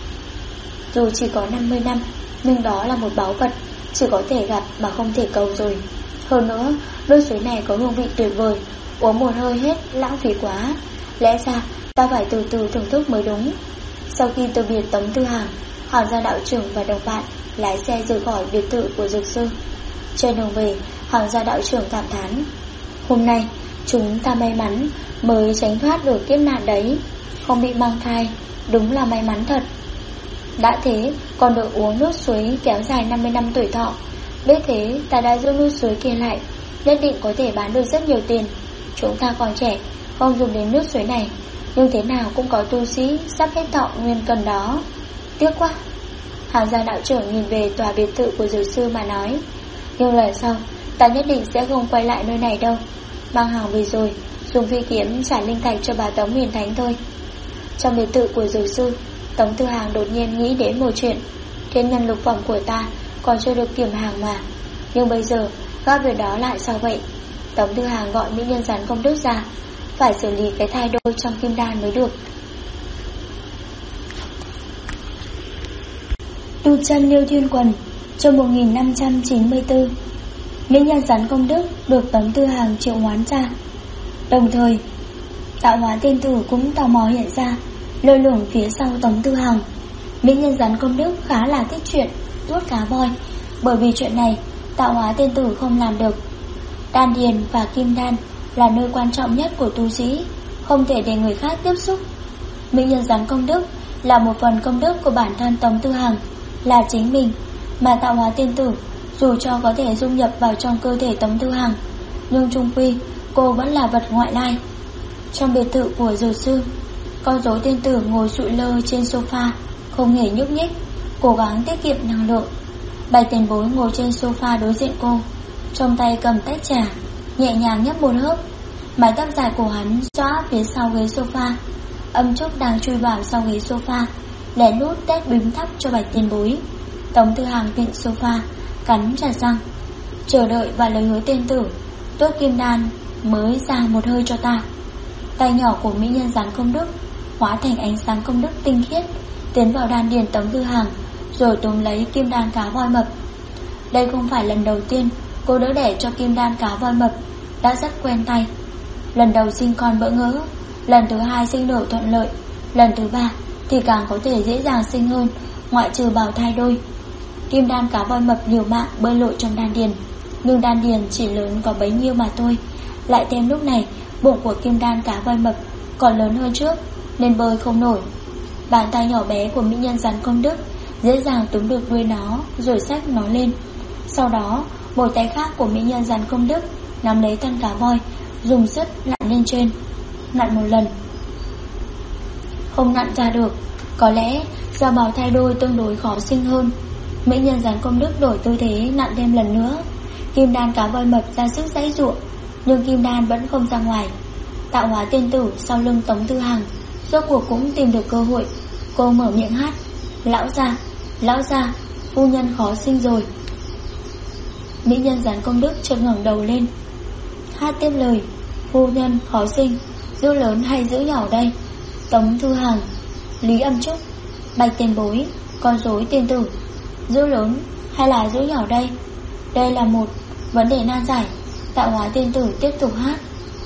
Dù chỉ có 50 năm, nhưng đó là một báu vật chỉ có thể gặp mà không thể cầu rồi. Hơn nữa, nước suối này có hương vị tuyệt vời, uống một hơi hết lãng phí quá. Lẽ ra ta phải từ từ thưởng thức mới đúng. Sau khi từ biệt Tống Tư Hằng, Hàng gia đạo trưởng và đồng bạn lái xe rời khỏi biệt thự của dược sư. Trên đường về, Hàng gia đạo trưởng cảm thán. Hôm nay chúng ta may mắn mới tránh thoát được kiếp nạn đấy, không bị mang thai, đúng là may mắn thật. Đã thế còn được uống nước suối kéo dài 50 năm tuổi thọ. Biết thế ta đã giữ nước suối kia lại, nhất định có thể bán được rất nhiều tiền. Chúng ta còn trẻ, không dùng đến nước suối này, nhưng thế nào cũng có tu sĩ sắp hết thọ nguyên cần đó. Tiếc quá. Hàng gia đạo trưởng nhìn về tòa biệt thự của dược sư mà nói. Nhưng lần sau ta nhất định sẽ không quay lại nơi này đâu. Mang hàng về rồi, dùng phi kiếm trả linh thạch cho bà Tống Huyền Thánh thôi. Trong biệt thự của dược sư, Tống Tư Hằng đột nhiên nghĩ đến một chuyện. Thiên nhân lục phẩm của ta còn chưa được kiểm hàng mà, nhưng bây giờ gác việc đó lại sao vậy? Tống Tư Hằng gọi mỹ nhân rắn công đức ra, phải xử lý cái thai đôi trong kim đan mới được. Tu chân Liêu Thiên Quần, chương 1594. Mỹ nhân rắn công đức được Tống Tư Hằng triệu hoán ra. Đồng thời, tạo hóa tiên tử cũng tò mò hiện ra, lơ lửng phía sau Tống Tư Hằng. Mỹ nhân rắn công đức khá là thích chuyện nuốt cá voi, bởi vì chuyện này tạo hóa tiên tử không làm được. Đan điền và kim đan là nơi quan trọng nhất của tu sĩ, không thể để người khác tiếp xúc. Mỹ nhân rắn công đức là một phần công đức của bản thân Tống Tư Hằng, là chính mình, mà tạo hóa tiên tử dù cho có thể dung nhập vào trong cơ thể Tống Tư Hằng, nhưng chung quy cô vẫn là vật ngoại lai. Trong biệt thự của dược sư, con rối tiên tử ngồi sụi lơ trên sofa, không hề nhúc nhích, cố gắng tiết kiệm năng lượng. Bạch tiền bối ngồi trên sofa đối diện cô, trong tay cầm tách trà, nhẹ nhàng nhấp một hớp. Mái tóc dài của hắn xõa phía sau ghế sofa. Âm Trúc đang chui vào sau ghế sofa, lén lút tét bím thắp cho Bạch tiền bối. Tống Tư Hằng vịn sofa, cắn chặt răng, chờ đợi và lời hứa tiên tử. Tốt kim đan mới ra một hơi cho ta. Tay nhỏ của mỹ nhân rắn công đức hóa thành ánh sáng công đức tinh khiết, tiến vào đan điền Tống Tư Hằng, rồi túm lấy kim đan cá voi mập. Đây không phải lần đầu tiên cô đỡ đẻ cho kim đan cá voi mập, đã rất quen tay. Lần đầu sinh con bỡ ngỡ, lần thứ hai sinh nở thuận lợi, lần thứ ba thì càng có thể dễ dàng sinh hơn, ngoại trừ bào thai đôi. Kim đan cá voi mập liều mạng bơi lội trong đan điền, nhưng đan điền chỉ lớn có bấy nhiêu mà thôi. Lại thêm lúc này bụng của kim đan cá voi mập còn lớn hơn trước, nên bơi không nổi. Bàn tay nhỏ bé của mỹ nhân rắn công đức dễ dàng túm được đuôi nó, rồi xách nó lên. Sau đó một tay khác của mỹ nhân rắn công đức nắm lấy thân cá voi, dùng sức nặn lên trên. Nặn một lần không nặn ra được, Có lẽ do bào thai đôi tương đối khó sinh hơn, mỹ nhân Gián Công Đức đổi tư thế nặng thêm lần nữa. Kim đan cá voi mập ra sức giãy giụa, nhưng kim đan vẫn không ra ngoài. Tạo hóa tiên tử sau lưng Tống Tư Hằng rốt cuộc cũng tìm được cơ hội. Cô mở miệng hát: lão gia, phu nhân khó sinh rồi. Mỹ nhân Gián Công Đức chợt ngẩng đầu lên, hát tiếp lời: phu nhân khó sinh, giữ lớn hay giữ nhỏ đây? Tống Tư Hằng, Lý Âm Trúc, Bạch Tiền Bối, con rối tiên tử, giữ lớn hay là giữ nhỏ đây? Đây là một vấn đề nan giải. Tạo hóa tiên tử tiếp tục hát: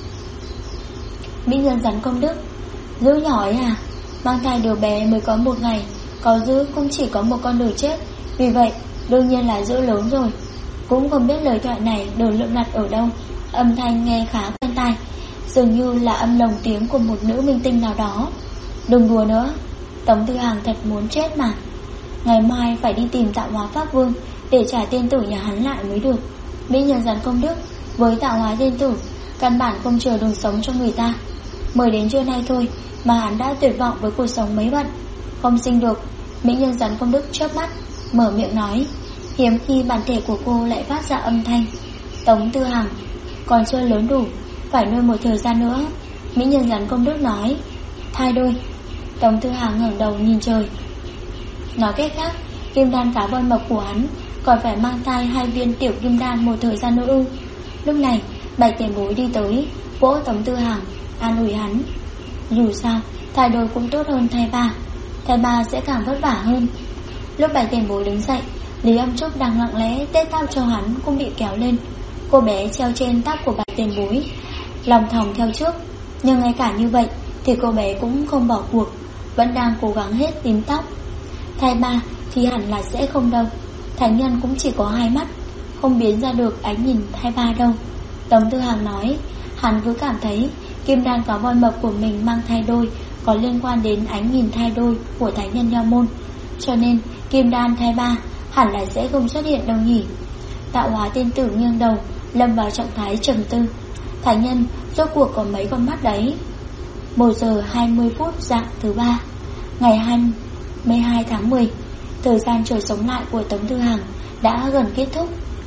mỹ nhân Gián Công Đức, giữ nhỏ ấy à? Mang thai đứa bé mới có 1 ngày, có giữ cũng chỉ có một con đứa chết, vì vậy đương nhiên là giữ lớn rồi. Cũng không biết lời thoại này được lượm lặt ở đâu, âm thanh nghe khá quen tai, dường như là âm lồng tiếng của một nữ minh tinh nào đó. Đừng đùa nữa, Tống Tư Hằng thật muốn chết mà. Ngày mai phải đi tìm Tạo Hóa Pháp Vương để trả tiên tử nhà hắn lại mới được. Mỹ nhân Gián Công Đức với Tạo Hóa tiên tử căn bản không chờ đường sống cho người ta. Mới đến trưa nay thôi mà hắn đã tuyệt vọng với cuộc sống mấy bận. Không sinh được. Mỹ nhân Gián Công Đức chớp mắt mở miệng nói, hiếm khi bản thể của cô lại phát ra âm thanh: Tống Tư Hằng, còn chưa lớn đủ, phải nuôi một thời gian nữa. Mỹ nhân Gián Công Đức nói: thai đôi. Tống Tư Hằng ngẩng đầu nhìn trời. Nói cách khác, kim đan cá voi mập của hắn còn phải mang thai 2 viên tiểu kim đan một thời gian nữa ư? Lúc này Bạch Tiền Bối đi tới, vỗ Tống Tư Hằng, an ủi hắn: dù sao thai đôi cũng tốt hơn thai ba, thai ba sẽ càng vất vả hơn. Lúc Bạch Tiền Bối đứng dậy, Lý Âm Trúc đang lặng lẽ tết tóc cho hắn cũng bị kéo lên. Cô bé treo trên tóc của Bạch Tiền Bối, lòng thòng theo trước. Nhưng ngay cả như vậy thì cô bé cũng không bỏ cuộc, vẫn đang cố gắng hết tím tóc. Thai ba thì hẳn là sẽ không đâu, thánh nhân cũng chỉ có 2 mắt, không biến ra được ánh nhìn thai ba đâu. Tống Tư Hằng nói, hắn cứ cảm thấy kim đan cá voi mập của mình mang thai đôi có liên quan đến ánh nhìn thai đôi của thánh nhân Nho Môn, cho nên kim đan thai ba hẳn là sẽ không xuất hiện đâu nhỉ. Tạo Hóa tiên tử nghiêng đầu, lâm vào trạng thái trầm tư. Thánh nhân rốt cuộc có mấy con mắt đấy? 1 giờ 20 phút dạng thứ 3, ngày 22 tháng 10. Thời gian chờ sống lại của Tống Tư Hằng đã gần kết thúc.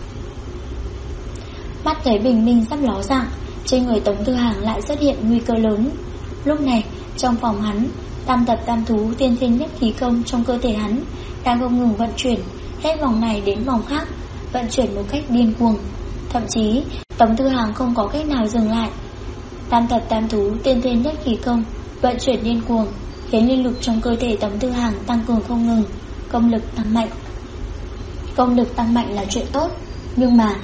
Mắt thấy bình minh sắp ló dạng, trên người Tống Tư Hằng lại xuất hiện nguy cơ lớn. Lúc này trong phòng hắn, tam tập tam thú tiên thiên nhất khí công trong cơ thể hắn đang không ngừng vận chuyển, hết vòng này đến vòng khác, vận chuyển một cách điên cuồng. Thậm chí Tống Tư Hằng không có cách nào dừng lại. Tam tập tam thú tiên thiên nhất khí công vận chuyển điên cuồng, khiến linh lực trong cơ thể Tống Tư Hằng tăng cường không ngừng, công lực tăng mạnh. Công lực tăng mạnh là chuyện tốt, nhưng mà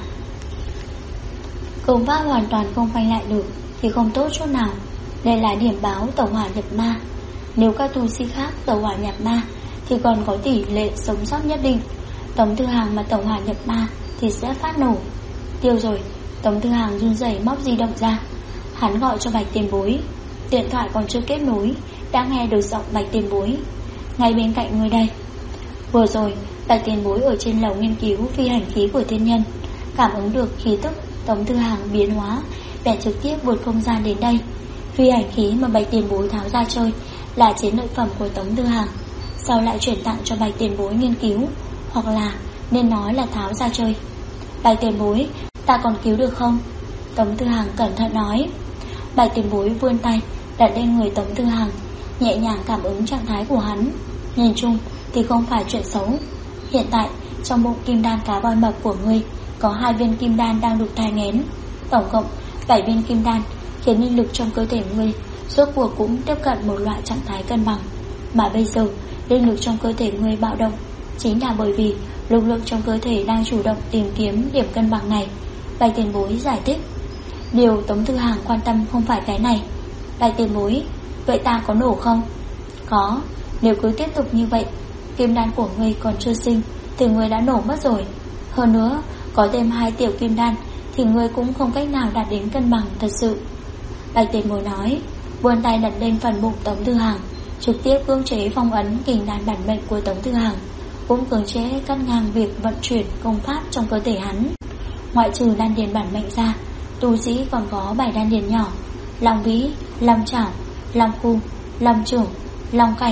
công pháp hoàn toàn không phanh lại được thì không tốt chút nào. Đây là điểm báo tẩu hỏa nhập ma. Nếu các tu sĩ khác tẩu hỏa nhập ma thì còn có tỷ lệ sống sót nhất định. Tống Tư Hằng mà tẩu hỏa nhập ma thì sẽ phát nổ. Tiêu rồi. Tống Tư Hằng run rẩy móc di động ra. Hắn gọi cho Bạch Tiền Bối. Điện thoại còn chưa kết nối đã nghe được giọng Bạch Tiền Bối: ngay bên cạnh người đây. Vừa rồi Bạch Tiền Bối ở trên lầu nghiên cứu phi hành khí của thiên nhân, cảm ứng được khí tức Tống Tư Hằng biến hóa, bèn trực tiếp vượt không gian đến đây. Phi hành khí mà Bạch Tiền Bối tháo ra chơi là chiến lợi phẩm của Tống Tư Hằng, sau lại chuyển tặng cho Bạch Tiền Bối nghiên cứu, hoặc là nên nói là tháo ra chơi. Bạch Tiền Bối, ta còn cứu được không? Tống Tư Hằng cẩn thận nói. Bạch Tiền Bối vươn tay đặt lên người Tống Tư Hằng, nhẹ nhàng cảm ứng trạng thái của hắn. Nhìn chung thì không phải chuyện xấu. Hiện tại trong bụng kim đan cá voi mập của ngươi có 2 viên kim đan đang được thai nghén, tổng cộng 7 viên kim đan, khiến linh lực trong cơ thể ngươi rốt cuộc cũng tiếp cận một loại trạng thái cân bằng. Mà bây giờ linh lực trong cơ thể ngươi bạo động chính là bởi vì lực lượng trong cơ thể đang chủ động tìm kiếm điểm cân bằng này. Bạch Tiền Bối giải thích. Điều Tống Tư Hằng quan tâm không phải cái này. Bạch Tiền Bối, vậy ta có nổ không? Có, nếu cứ tiếp tục như vậy, kim đan của ngươi còn chưa sinh thì ngươi đã nổ mất rồi. Hơn nữa, có thêm 2 tiểu kim đan thì ngươi cũng không cách nào đạt đến cân bằng thật sự. Bạch Tiền Bối nói, vươn tay đặt lên phần bụng Tống Tư Hằng, trực tiếp cưỡng chế phong ấn kình đan bản mệnh của Tống Tư Hằng, cũng cưỡng chế cắt ngang việc vận chuyển công pháp trong cơ thể hắn. Ngoại trừ đan điền bản mệnh ra, tu sĩ còn có 7 đan điền nhỏ: Long Vĩ, Long Chảo, Long Khu, Long Trưởng, Long Cảnh,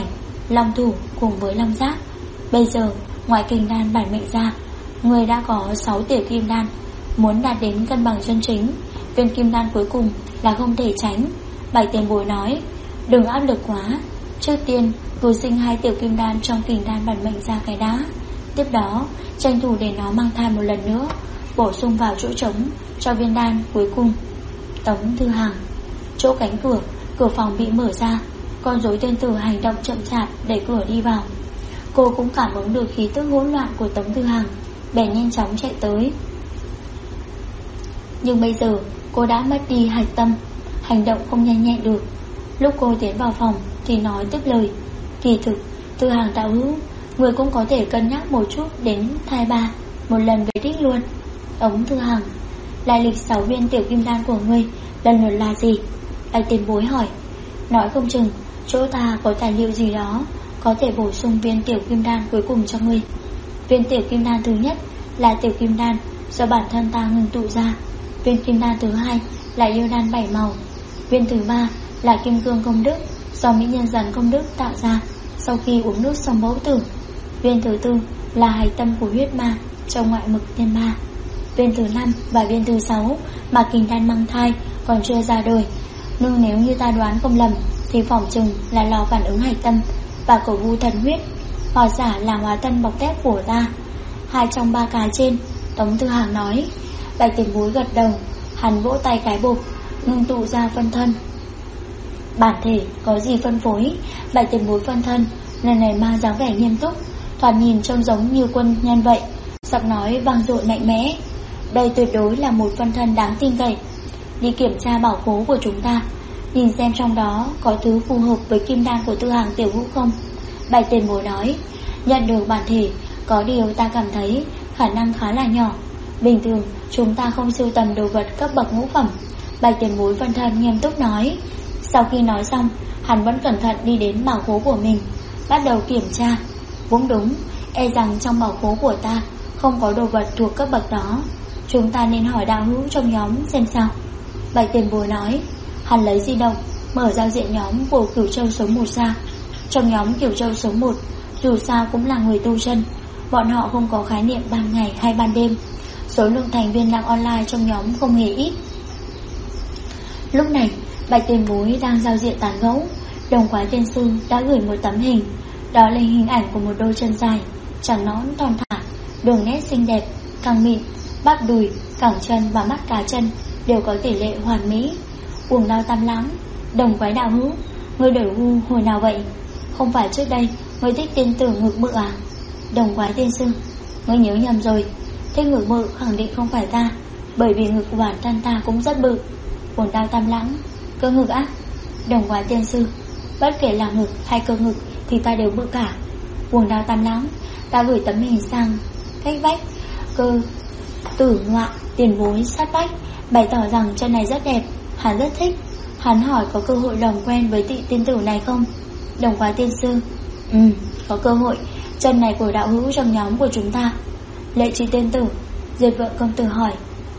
long thủ cùng với long giác. Bây giờ ngoài kình đan bản mệnh ra, người đã có 6 tiểu kim đan. Muốn đạt đến cân bằng chân chính, viên kim đan cuối cùng là không thể tránh. Bạch tiền bối nói, đừng áp lực quá, trước tiên cứu sinh 2 tiểu kim đan trong kình đan bản mệnh ra cái đã. Tiếp đó tranh thủ để nó mang thai một lần nữa, bổ sung vào chỗ trống cho viên đan cuối cùng. Tống Thư Hằng. Chỗ cánh cửa, cửa phòng bị mở ra. Con rối tên tử hành động chậm chạp đẩy cửa đi vào. Cô cũng cảm ứng được khí tức hỗn loạn của Tống Thư Hằng, bèn nhanh chóng chạy tới. Nhưng bây giờ cô đã mất đi hạch tâm, hành động không nhanh nhẹn được. Lúc cô tiến vào phòng thì nói tiếp lời, kỳ thực Thư Hằng đạo hữu, người cũng có thể cân nhắc một chút đến thai ba, một lần về đích luôn. Tống Thư Hằng. Lại lịch 6 viên tiểu kim đan của ngươi lần lượt là gì? Bạch tiền bối hỏi. Nói không chừng chỗ ta có tài liệu gì đó có thể bổ sung viên tiểu kim đan cuối cùng cho ngươi. Viên tiểu kim đan thứ nhất là tiểu kim đan do bản thân ta ngưng tụ ra. Viên kim đan thứ hai là yêu đan 7 màu. Viên thứ ba là kim cương công đức do mỹ nhân rắn công đức tạo ra sau khi uống nước xong mẫu tử. Viên thứ tư là hạch tâm của huyết ma trong ngoại mực tiên ma. Viên thứ 5 và viên thứ 6 mà kình đan mang thai còn chưa ra đời. Nhưng nếu như ta đoán không lầm thì phỏng chừng là lò phản ứng hạch tâm và cổ vu thần huyết, hoặc giả là hóa thân bọc thép của ta. 2 trong 3 cái trên, Tống Thư Hằng nói. Bạch tiền bối gật đầu, hắn vỗ tay cái bục, ngưng tụ ra phân thân. Bản thể có gì phân phối? Bạch tiền bối phân thân lần này mang dáng vẻ nghiêm túc, thoạt nhìn trông giống như quân nhân vậy, giọng nói vang dội mạnh mẽ. Đây tuyệt đối là một phân thân đáng tin cậy. Đi kiểm tra bảo khố của chúng ta, nhìn xem trong đó có thứ phù hợp với kim đan của Thư Hằng tiểu hữu không. Bạch tiền bối nói, nhận được bản thể, có điều ta cảm thấy khả năng khá là nhỏ. Bình thường chúng ta không sưu tầm đồ vật cấp bậc ngũ phẩm. Bạch tiền bối phân thân nghiêm túc nói. Sau khi nói xong, hắn vẫn cẩn thận đi đến bảo khố của mình, bắt đầu kiểm tra. Cũng đúng, e rằng trong bảo khố của ta không có đồ vật thuộc cấp bậc đó. Chúng ta nên hỏi đạo hữu trong nhóm xem sao. Bạch tiền bối nói. Hắn lấy di động, mở giao diện nhóm của Cửu Châu số 1 ra. Trong nhóm Cửu Châu số 1, dù sao cũng là người tu chân, bọn họ không có khái niệm ban ngày hay ban đêm. Số lượng thành viên đang online trong nhóm không hề ít. Lúc này Bạch tiền bối đang giao diện tán gẫu. Đồng Quái Tiên Sư đã gửi một tấm hình. Đó là hình ảnh của một đôi chân dài, trắng nõn thon thả, đường nét xinh đẹp, căng mịn, bắp đùi, cẳng chân và mắt cá chân đều có tỷ lệ hoàn mỹ. Uổng Lao Tam Lãng. Đồng Quái đạo hữu, ngươi đổi gu hồi nào vậy? Không phải trước đây ngươi thích tiên tử ngực bự à? Đồng Quái Tiên Sư. Ngươi nhớ nhầm rồi, thích ngực bự khẳng định không phải ta, bởi vì ngực của bản thân ta cũng rất bự. Uổng Lao Tam Lãng. Cơ ngực á? Đồng Quái Tiên Sư. Bất kể là ngực hay cơ ngực thì ta đều bự cả. Uổng Lao Tam Lãng. Ta gửi tấm hình sang cách vách Cơ Tử Ngoạn tiền bối sát vách, bày tỏ rằng chân này rất đẹp, hắn rất thích. Hắn hỏi có cơ hội làm quen với tiên tử này không? Đồng Quái Tiên Sư. Có cơ hội. Chân này của đạo hữu trong nhóm của chúng ta. Lệ Trì tiên tử. Diệt Vợ công tử hỏi.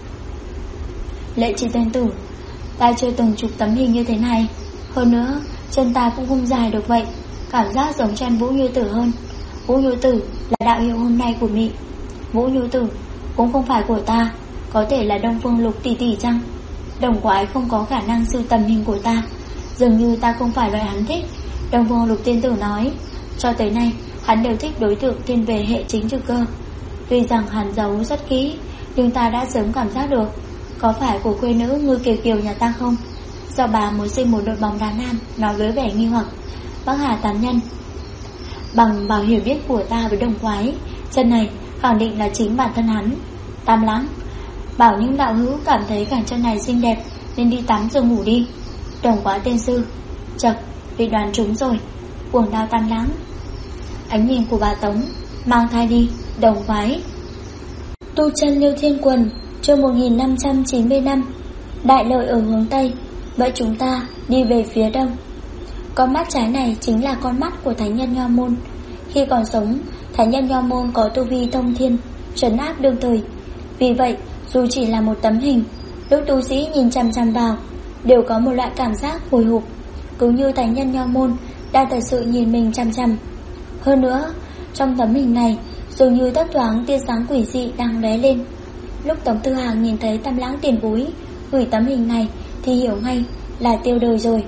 Lệ Trì tiên tử, ta chưa từng chụp tấm hình như thế này. Hơn nữa chân ta cũng không dài được vậy, cảm giác giống chân Vũ Như Tử hơn. Vũ Như Tử là đạo hiệu hôm nay của Mị. Vũ Như Tử cũng không phải của ta, có thể là Đông Phương Lục tỷ tỷ chăng? Đồng Quái không có khả năng sưu tầm hình của ta, dường như ta không phải loại hắn thích. Đông Phương Lục tiên tử nói, cho tới nay hắn đều thích đối tượng thiên về hệ chính trực cơ. Tuy rằng hắn giấu rất kỹ, nhưng ta đã sớm cảm giác được. Có phải của quê nữ Ngư Kiều Kiều nhà ta không? Do bà muốn sinh một đội bóng đá nam, nói với vẻ nghi hoặc. Bác Hà tán nhân. Bằng bảo hiểu biết của ta với Đồng Quái, chân này khẳng định là chính bản thân hắn. Tam Lãng. Bảo những đạo hữu cảm thấy cẳng chân này xinh đẹp nên đi tắm rồi ngủ đi. Đồng Quái Tiên Sư. Chật, bị đoán trúng rồi. Uổng Đao Tam Lãng. Ánh nhìn của bà Tống. Mang thai đi, Đồng Quái. Tu chân Liêu Thiên Quần, chương 1595. Đại lợi ở hướng Tây, vậy chúng ta đi về phía Đông. Con mắt trái này chính là con mắt của Thánh Nhân Nho Môn. Khi còn sống, Thánh Nhân Nho Môn có tu vi thông thiên, trấn áp đương thời. Vì vậy, dù chỉ là một tấm hình, lúc tu sĩ nhìn chăm chăm vào đều có một loại cảm giác hồi hộp, cứ như Thánh Nhân Nho Môn đang thật sự nhìn mình chằm chằm. Hơn nữa, trong tấm hình này dường như thấp thoáng tia sáng quỷ dị đang lóe lên. Lúc Tống Tư Hằng nhìn thấy Tam Lãng tiền bối gửi tấm hình này thì hiểu ngay là tiêu đời rồi.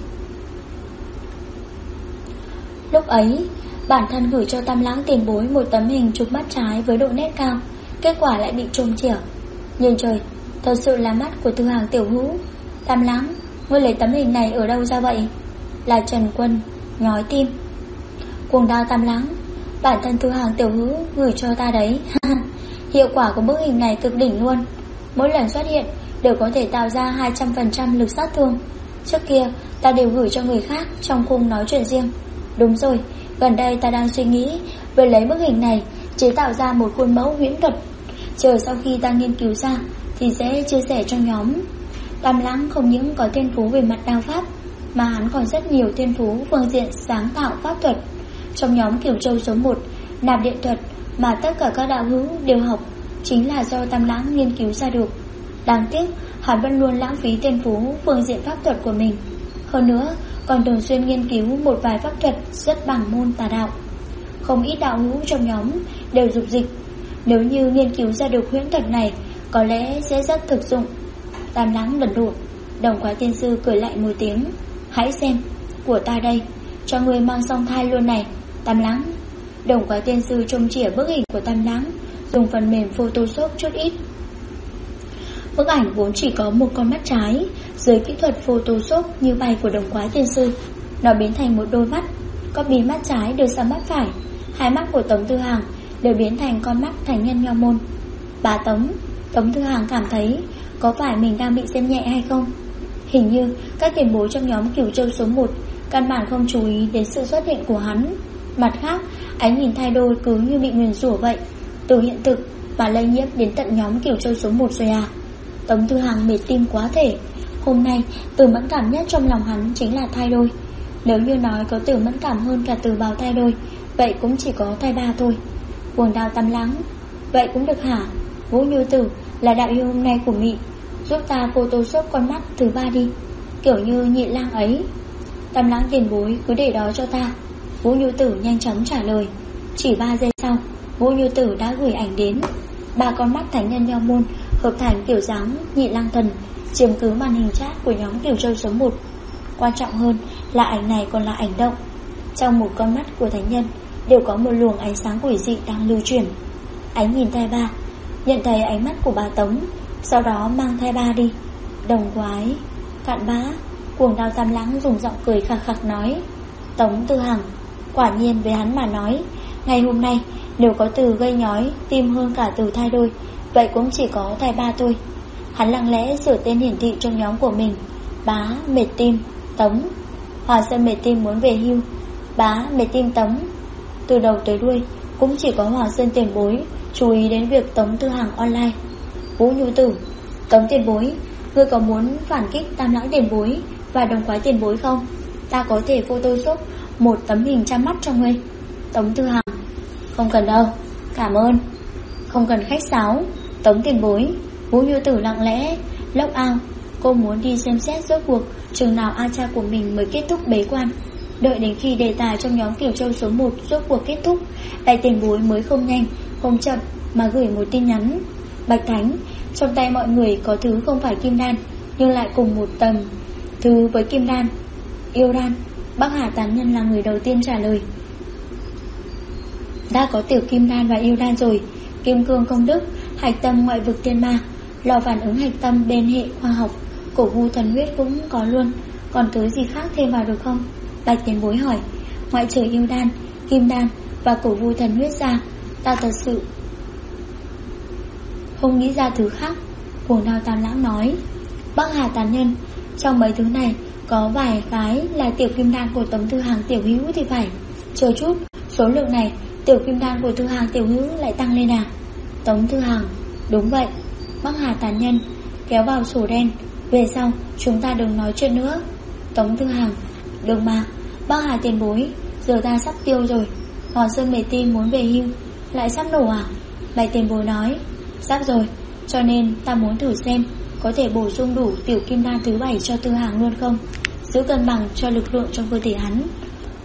Lúc ấy, bản thân gửi cho Tam Lãng tiền bối một tấm hình chụp mắt trái với độ nét cao, kết quả lại bị trùng chĩa. Nhìn trời, thật sự là mắt của Tư Hằng tiểu hữu. Tam Lãng, ngươi lấy tấm hình này ở đâu ra vậy? Là Trần Quân nhói tim. Cuồng đao Tam Lãng, bản thân Tư Hằng tiểu hữu gửi cho ta đấy. Hiệu quả của bức hình này cực đỉnh luôn. Mỗi lần xuất hiện đều có thể tạo ra 200% lực sát thương. Trước kia ta đều gửi cho người khác trong khung nói chuyện riêng. Đúng rồi, gần đây ta đang suy nghĩ về lấy bức hình này chế tạo ra một khuôn mẫu huyễn thuật. Chờ sau khi ta nghiên cứu ra thì sẽ chia sẻ cho nhóm. Tam Lãng không những có thiên phú về mặt đao pháp, mà hắn còn rất nhiều thiên phú phương diện sáng tạo pháp thuật. Trong nhóm Cửu Châu số 1, nạp điện thuật mà tất cả các đạo hữu đều học chính là do Tam Lãng nghiên cứu ra được. Đáng tiếc hắn vẫn luôn lãng phí thiên phú phương diện pháp thuật của mình. Hơn nữa còn thường xuyên nghiên cứu một vài pháp thuật rất bằng môn tà đạo. Không ít đạo hữu trong nhóm đều dục dịch, nếu như nghiên cứu ra được huyễn thuật này có lẽ sẽ rất thực dụng. Tam Lãng lật đổ. Đồng Quái Tiên Sư cười lại một tiếng. Hãy xem, của ta đây, cho người mang song thai luôn này, Tam Lãng. Đồng Quái Tiên Sư trông chỉa bức hình của Tam Lãng, dùng phần mềm Photoshop chút ít. Bức ảnh vốn chỉ có một con mắt trái, dưới kỹ thuật Photoshop như bay của Đồng Quái Tiên Sư, nó biến thành một đôi mắt. Copy mắt trái đưa sang mắt phải. Hai mắt của Tống Tư Hằng đều biến thành con mắt thành nhân nho môn. Bà Tống, Tống Tư Hằng cảm thấy có phải mình đang bị xem nhẹ hay không? Hình như các tiền bối trong nhóm Cửu Châu số 1 căn bản không chú ý đến sự xuất hiện của hắn. Mặt khác, ánh nhìn thay đổi cứ như bị nguyền rủa vậy, từ hiện thực và lây nhiễm đến tận nhóm Cửu Châu số 1 rồi à? Tống Tư Hằng mệt tim quá thể. Hôm nay từ mẫn cảm nhất trong lòng hắn chính là thai đôi. Nếu như nói có từ mẫn cảm hơn cả từ bào thai đôi, vậy cũng chỉ có thai ba thôi. Cuồng đao Tam Lãng, vậy cũng được hả? Vũ Như Tử là đạo yêu hôm nay của Mị, giúp ta Photoshop con mắt thứ ba đi, kiểu như Nhị Lang ấy. Tam Lãng tiền bối cứ để đó cho ta. Vũ Như Tử nhanh chóng trả lời. Chỉ 3 giây sau, Vũ Như Tử đã gửi ảnh đến. 3 con mắt thánh nhân nho môn hợp thành kiểu dáng Nhị Lang thần, chiếm cứ màn hình chat của nhóm Cửu Châu số 1. Quan trọng hơn là ảnh này còn là ảnh động. Trong một con mắt của thánh nhân đều có một luồng ánh sáng quỷ dị đang lưu chuyển. Ánh nhìn thai ba, nhận thấy ánh mắt của bà Tống, sau đó mang thai ba đi. Đồng Quái, cạn bã. Cuồng đao Tam Lãng dùng giọng cười khạc khạc nói. Tống Tư Hằng, quả nhiên với hắn mà nói, ngày hôm nay nếu có từ gây nhói tim hơn cả từ thai đôi, vậy cũng chỉ có thai ba thôi. Hắn lặng lẽ sửa tên hiển thị trong nhóm của mình. Bá mệt tim Tống. Hòa Sơn mệt tim muốn về hưu. Bá mệt tim Tống. Từ đầu tới đuôi cũng chỉ có Hòa Sơn tiền bối chú ý đến việc Tống Tư Hằng online. Vũ Nhu Tử, Tống tiền bối, ngươi có muốn phản kích Tam Lãng tiền bối và Đồng Quái tiền bối không? Ta có thể photoshop một tấm hình trăm mắt cho ngươi. Tống Tư Hằng, không cần đâu, cảm ơn. Không cần khách sáo, Tống tiền bối. Vũ Như Tử lặng lẽ lốc ao. Cô muốn đi xem xét rốt cuộc chừng nào A cha của mình mới kết thúc bế quan. Đợi đến khi đề tài trong nhóm Cửu Châu số 1 rốt cuộc kết thúc, đại tiền bối mới không nhanh không chậm mà gửi một tin nhắn. Bạch Thánh, trong tay mọi người có thứ không phải kim đan, nhưng lại cùng một tầm thứ với kim đan, yêu đan. Bắc Hà Tán Nhân là người đầu tiên trả lời. Đã có tiểu kim đan và yêu đan rồi. Kim cương công đức, hạch tâm ngoại vực tiên ma, lò phản ứng hạch tâm bên hệ khoa học, cổ vu thần huyết cũng có luôn. Còn thứ gì khác thêm vào được không? Bạch tiền bối hỏi. Ngoại trừ yêu đan, kim đan và cổ vu thần huyết ra, ta thật sự không nghĩ ra thứ khác. Cuồng đao Tam Lãng nói. Bắc Hà Tán Nhân, trong mấy thứ này có vài cái là tiểu kim đan của Tống Tư Hằng tiểu hữu thì phải. Chờ chút, số lượng này tiểu kim đan của Tư Hằng tiểu hữu lại tăng lên à? Tống Tư Hằng, đúng vậy. Bắc Hà Tán Nhân kéo vào sổ đen. Về sau chúng ta đừng nói chuyện nữa. Tống Tư Hằng, đừng mà. Bắc Hà tiền bối, giờ ta sắp tiêu rồi. Hòn Sơn mề tim muốn về hưu, lại sắp nổ à? Bạch tiền bối nói. Sắp rồi, cho nên ta muốn thử xem có thể bổ sung đủ tiểu kim đan thứ 7 cho Tư Hằng luôn không, giữ cân bằng cho lực lượng trong cơ thể hắn.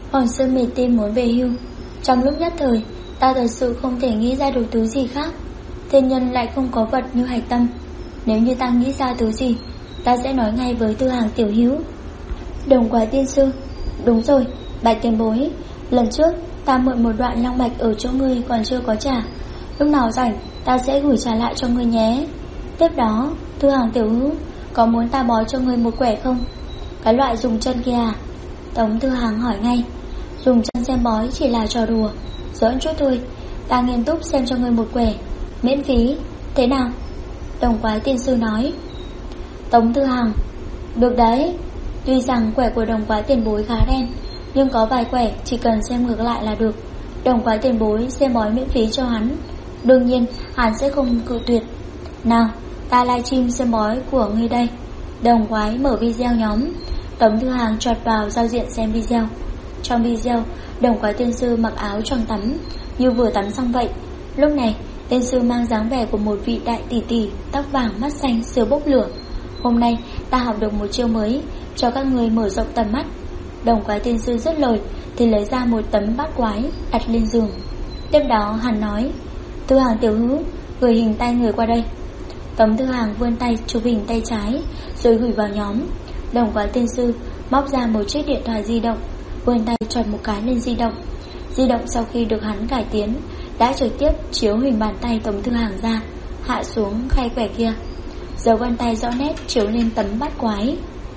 Hoàng Sơn mệt tim muốn về hưu. Trong lúc nhất thời, ta thật sự không thể nghĩ ra được thứ gì khác. Thiên nhân lại không có vật như hạch tâm. Nếu như ta nghĩ ra thứ gì, ta sẽ nói ngay với Tư Hàng tiểu hữu. Đồng Quái tiên sư. Đúng rồi, Bạch tiền bối, lần trước ta mượn một đoạn long mạch ở chỗ ngươi còn chưa có trả. Lúc nào rảnh ta sẽ gửi trả lại cho ngươi nhé. Tiếp đó, Tư Hàng tiểu hữu, có muốn ta bó cho ngươi một quẻ không? Cái loại dùng chân kia à? Tống Tư Hàng hỏi ngay. Dùng chân xem bói chỉ là trò đùa, giỡn chút thôi. Ta nghiêm túc xem cho ngươi một quẻ, miễn phí, thế nào? Đồng Quái tiên sư nói. Tống Tư Hàng: được đấy. Tuy rằng quẻ của Đồng Quái tiền bối khá đen, nhưng có vài quẻ chỉ cần xem ngược lại là được. Đồng Quái tiền bối xem bói miễn phí cho hắn, đương nhiên hắn sẽ không cự tuyệt. Nào, ta livestream xem bói của ngươi đây. Đồng Quái mở video nhóm. Tống Tư Hàng chọt vào giao diện xem video. Trong video, Đồng Quái tiên sư mặc áo choàng tắm, như vừa tắm xong vậy. Lúc này, tiên sư mang dáng vẻ của một vị đại tỷ tỷ, tóc vàng mắt xanh siêu bốc lửa. Hôm nay ta học được một chiêu mới, cho các người mở rộng tầm mắt. Đồng Quái tiên sư dứt lời thì lấy ra một tấm bát quái đặt lên giường. Tiếp đó hắn nói: Tư Hàng tiểu hữu, gửi hình tay người qua đây. Tống Tư Hàng vươn tay chụp hình tay trái rồi gửi vào nhóm. Đồng Quái tiên sư móc ra một chiếc điện thoại di động, vươn tay chọt một cái lên di động. Di động sau khi được hắn cải tiến đã trực tiếp chiếu hình bàn tay Tống Tư Hàng ra, hạ xuống khay quẻ kia. Dấu vân tay rõ nét chiếu lên tấm bát quái.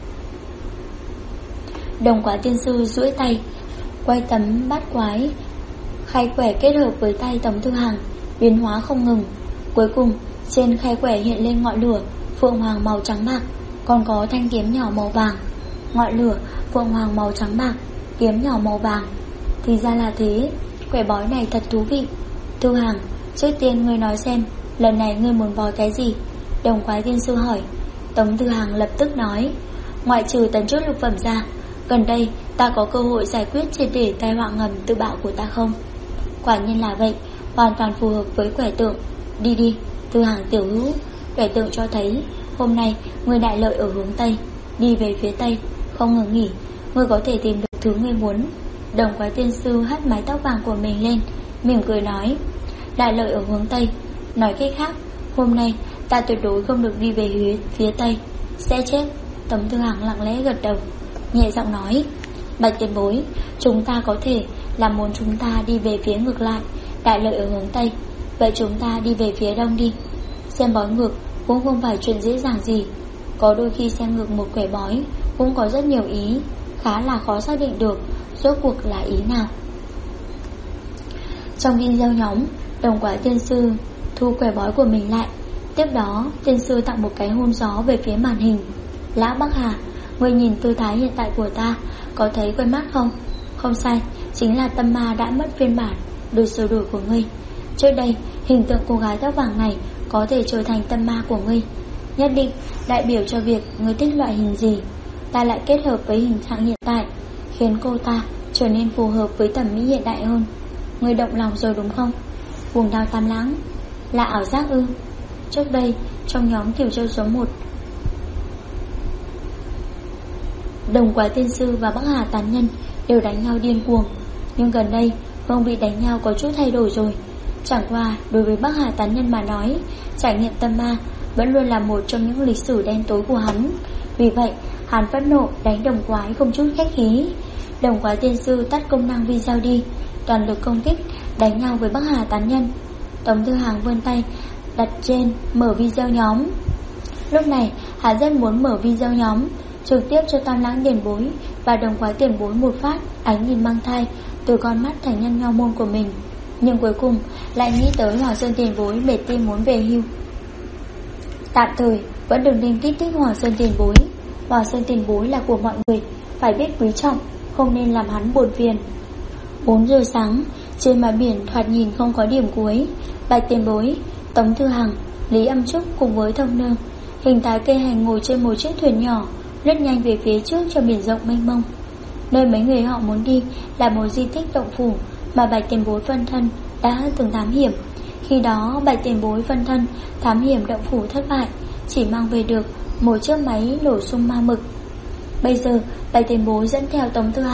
Đồng Quái tiên sư duỗi tay quay tấm bát quái, khay quẻ kết hợp với tay Tống Tư Hàng biến hóa không ngừng. Cuối cùng trên khay quẻ hiện lên ngọn lửa phượng hoàng màu trắng bạc, còn có thanh kiếm nhỏ màu vàng. Ngọn lửa phượng hoàng màu trắng bạc, kiếm nhỏ màu vàng. Thì ra là thế, quẻ bói này thật thú vị. Tư Hàng, trước tiên ngươi nói xem, lần này ngươi muốn bói cái gì? Đồng Quái tiên sư hỏi. Tống Tư Hàng lập tức nói: ngoại trừ tấn trước lục phẩm ra, gần đây ta có cơ hội giải quyết triệt để tai họa ngầm tự bạo của ta không? Quả nhiên là vậy, hoàn toàn phù hợp với quẻ tượng. Đi đi, Tư Hàng tiểu hữu, quẻ tượng cho thấy hôm nay ngươi đại lợi ở hướng Tây. Đi về phía Tây, không ngừng nghỉ, ngươi có thể tìm được thứ ngươi muốn. Đồng Quái tiên sư hất mái tóc vàng của mình lên, mỉm cười nói: đại lợi ở hướng Tây. Nói cách khác, hôm nay ta tuyệt đối không được đi về phía Tây, sẽ chết. Tống Tư Hàng lặng lẽ gật đầu, nhẹ giọng nói: Bạch tiền bối, chúng ta có thể là muốn chúng ta đi về phía ngược lại, đại lợi ở hướng Tây. Vậy chúng ta đi về phía Đông đi. Xem bói ngược cũng không phải chuyện dễ dàng gì. Có đôi khi xem ngược một quẻ bói cũng có rất nhiều ý, khá là khó xác định được rốt cuộc là ý nào. Trong video nhóm, Đồng Quái tiên sư thu quẻ bói của mình lại. Tiếp đó tiên sư tặng một cái hôn gió về phía màn hình. Lão Bắc Hà, ngươi nhìn tư thái hiện tại của ta, có thấy quen mắt không? Không sai, chính là tâm ma đã mất phiên bản được sửa đổi của ngươi. Trước đây, hình tượng cô gái tóc vàng này có thể trở thành tâm ma của ngươi, nhất định đại biểu cho việc ngươi thích loại hình gì. Ta lại kết hợp với hình trạng hiện tại, khiến cô ta trở nên phù hợp với thẩm mỹ hiện đại hơn. Ngươi động lòng rồi đúng không? Vùng đao tam lãng là ảo giác ư? Trước đây, trong nhóm Kiều Châu số 1, Đồng Quái tiên sư và Bắc Hà tán nhân đều đánh nhau điên cuồng, nhưng gần đây phong vị đánh nhau có chút thay đổi rồi. Chẳng qua đối với Bắc Hà tán nhân mà nói, trải nghiệm tâm ma vẫn luôn là một trong những lịch sử đen tối của hắn. Vì vậy hắn phẫn nộ đánh Đồng Quái không chút khách khí. Đồng Quái tiên sư tắt công năng video đi, toàn lực công kích đánh nhau với Bắc Hà tán nhân. Tống Tư Hàng vươn tay đặt trên mở video nhóm. Lúc này hắn rất muốn mở video nhóm, trực tiếp cho Tam Lãng tiền bối và Đồng Quái tiền bối một phát ánh nhìn mang thai từ con mắt thành nhân nho môn của mình. Nhưng cuối cùng lại nghĩ tới Hoàng Sơn tiền bối mệt tim muốn về hưu. Tạm thời vẫn đừng nên kích thích Hoàng Sơn tiền bối. Hoàng Sơn tiền bối là của mọi người, phải biết quý trọng, không nên làm hắn buồn phiền. 4 giờ sáng, trên mặt biển thoạt nhìn không có điểm cuối. Bạch tiền bối, Tống Tư Hằng, Lý Âm Trúc cùng với Thông Nương hình thái cây hành ngồi trên một chiếc thuyền nhỏ, lướt nhanh về phía trước cho biển rộng mênh mông. Nơi mấy người họ muốn đi là một di tích động phủ mà Bạch tiền bối phân thân đã từng thám hiểm. Khi đó Bạch tiền bối phân thân thám hiểm động phủ thất bại, chỉ mang về được một chiếc máy nổ sung ma mực. Bây giờ Bạch tiền bối dẫn theo Tống Tư Hằng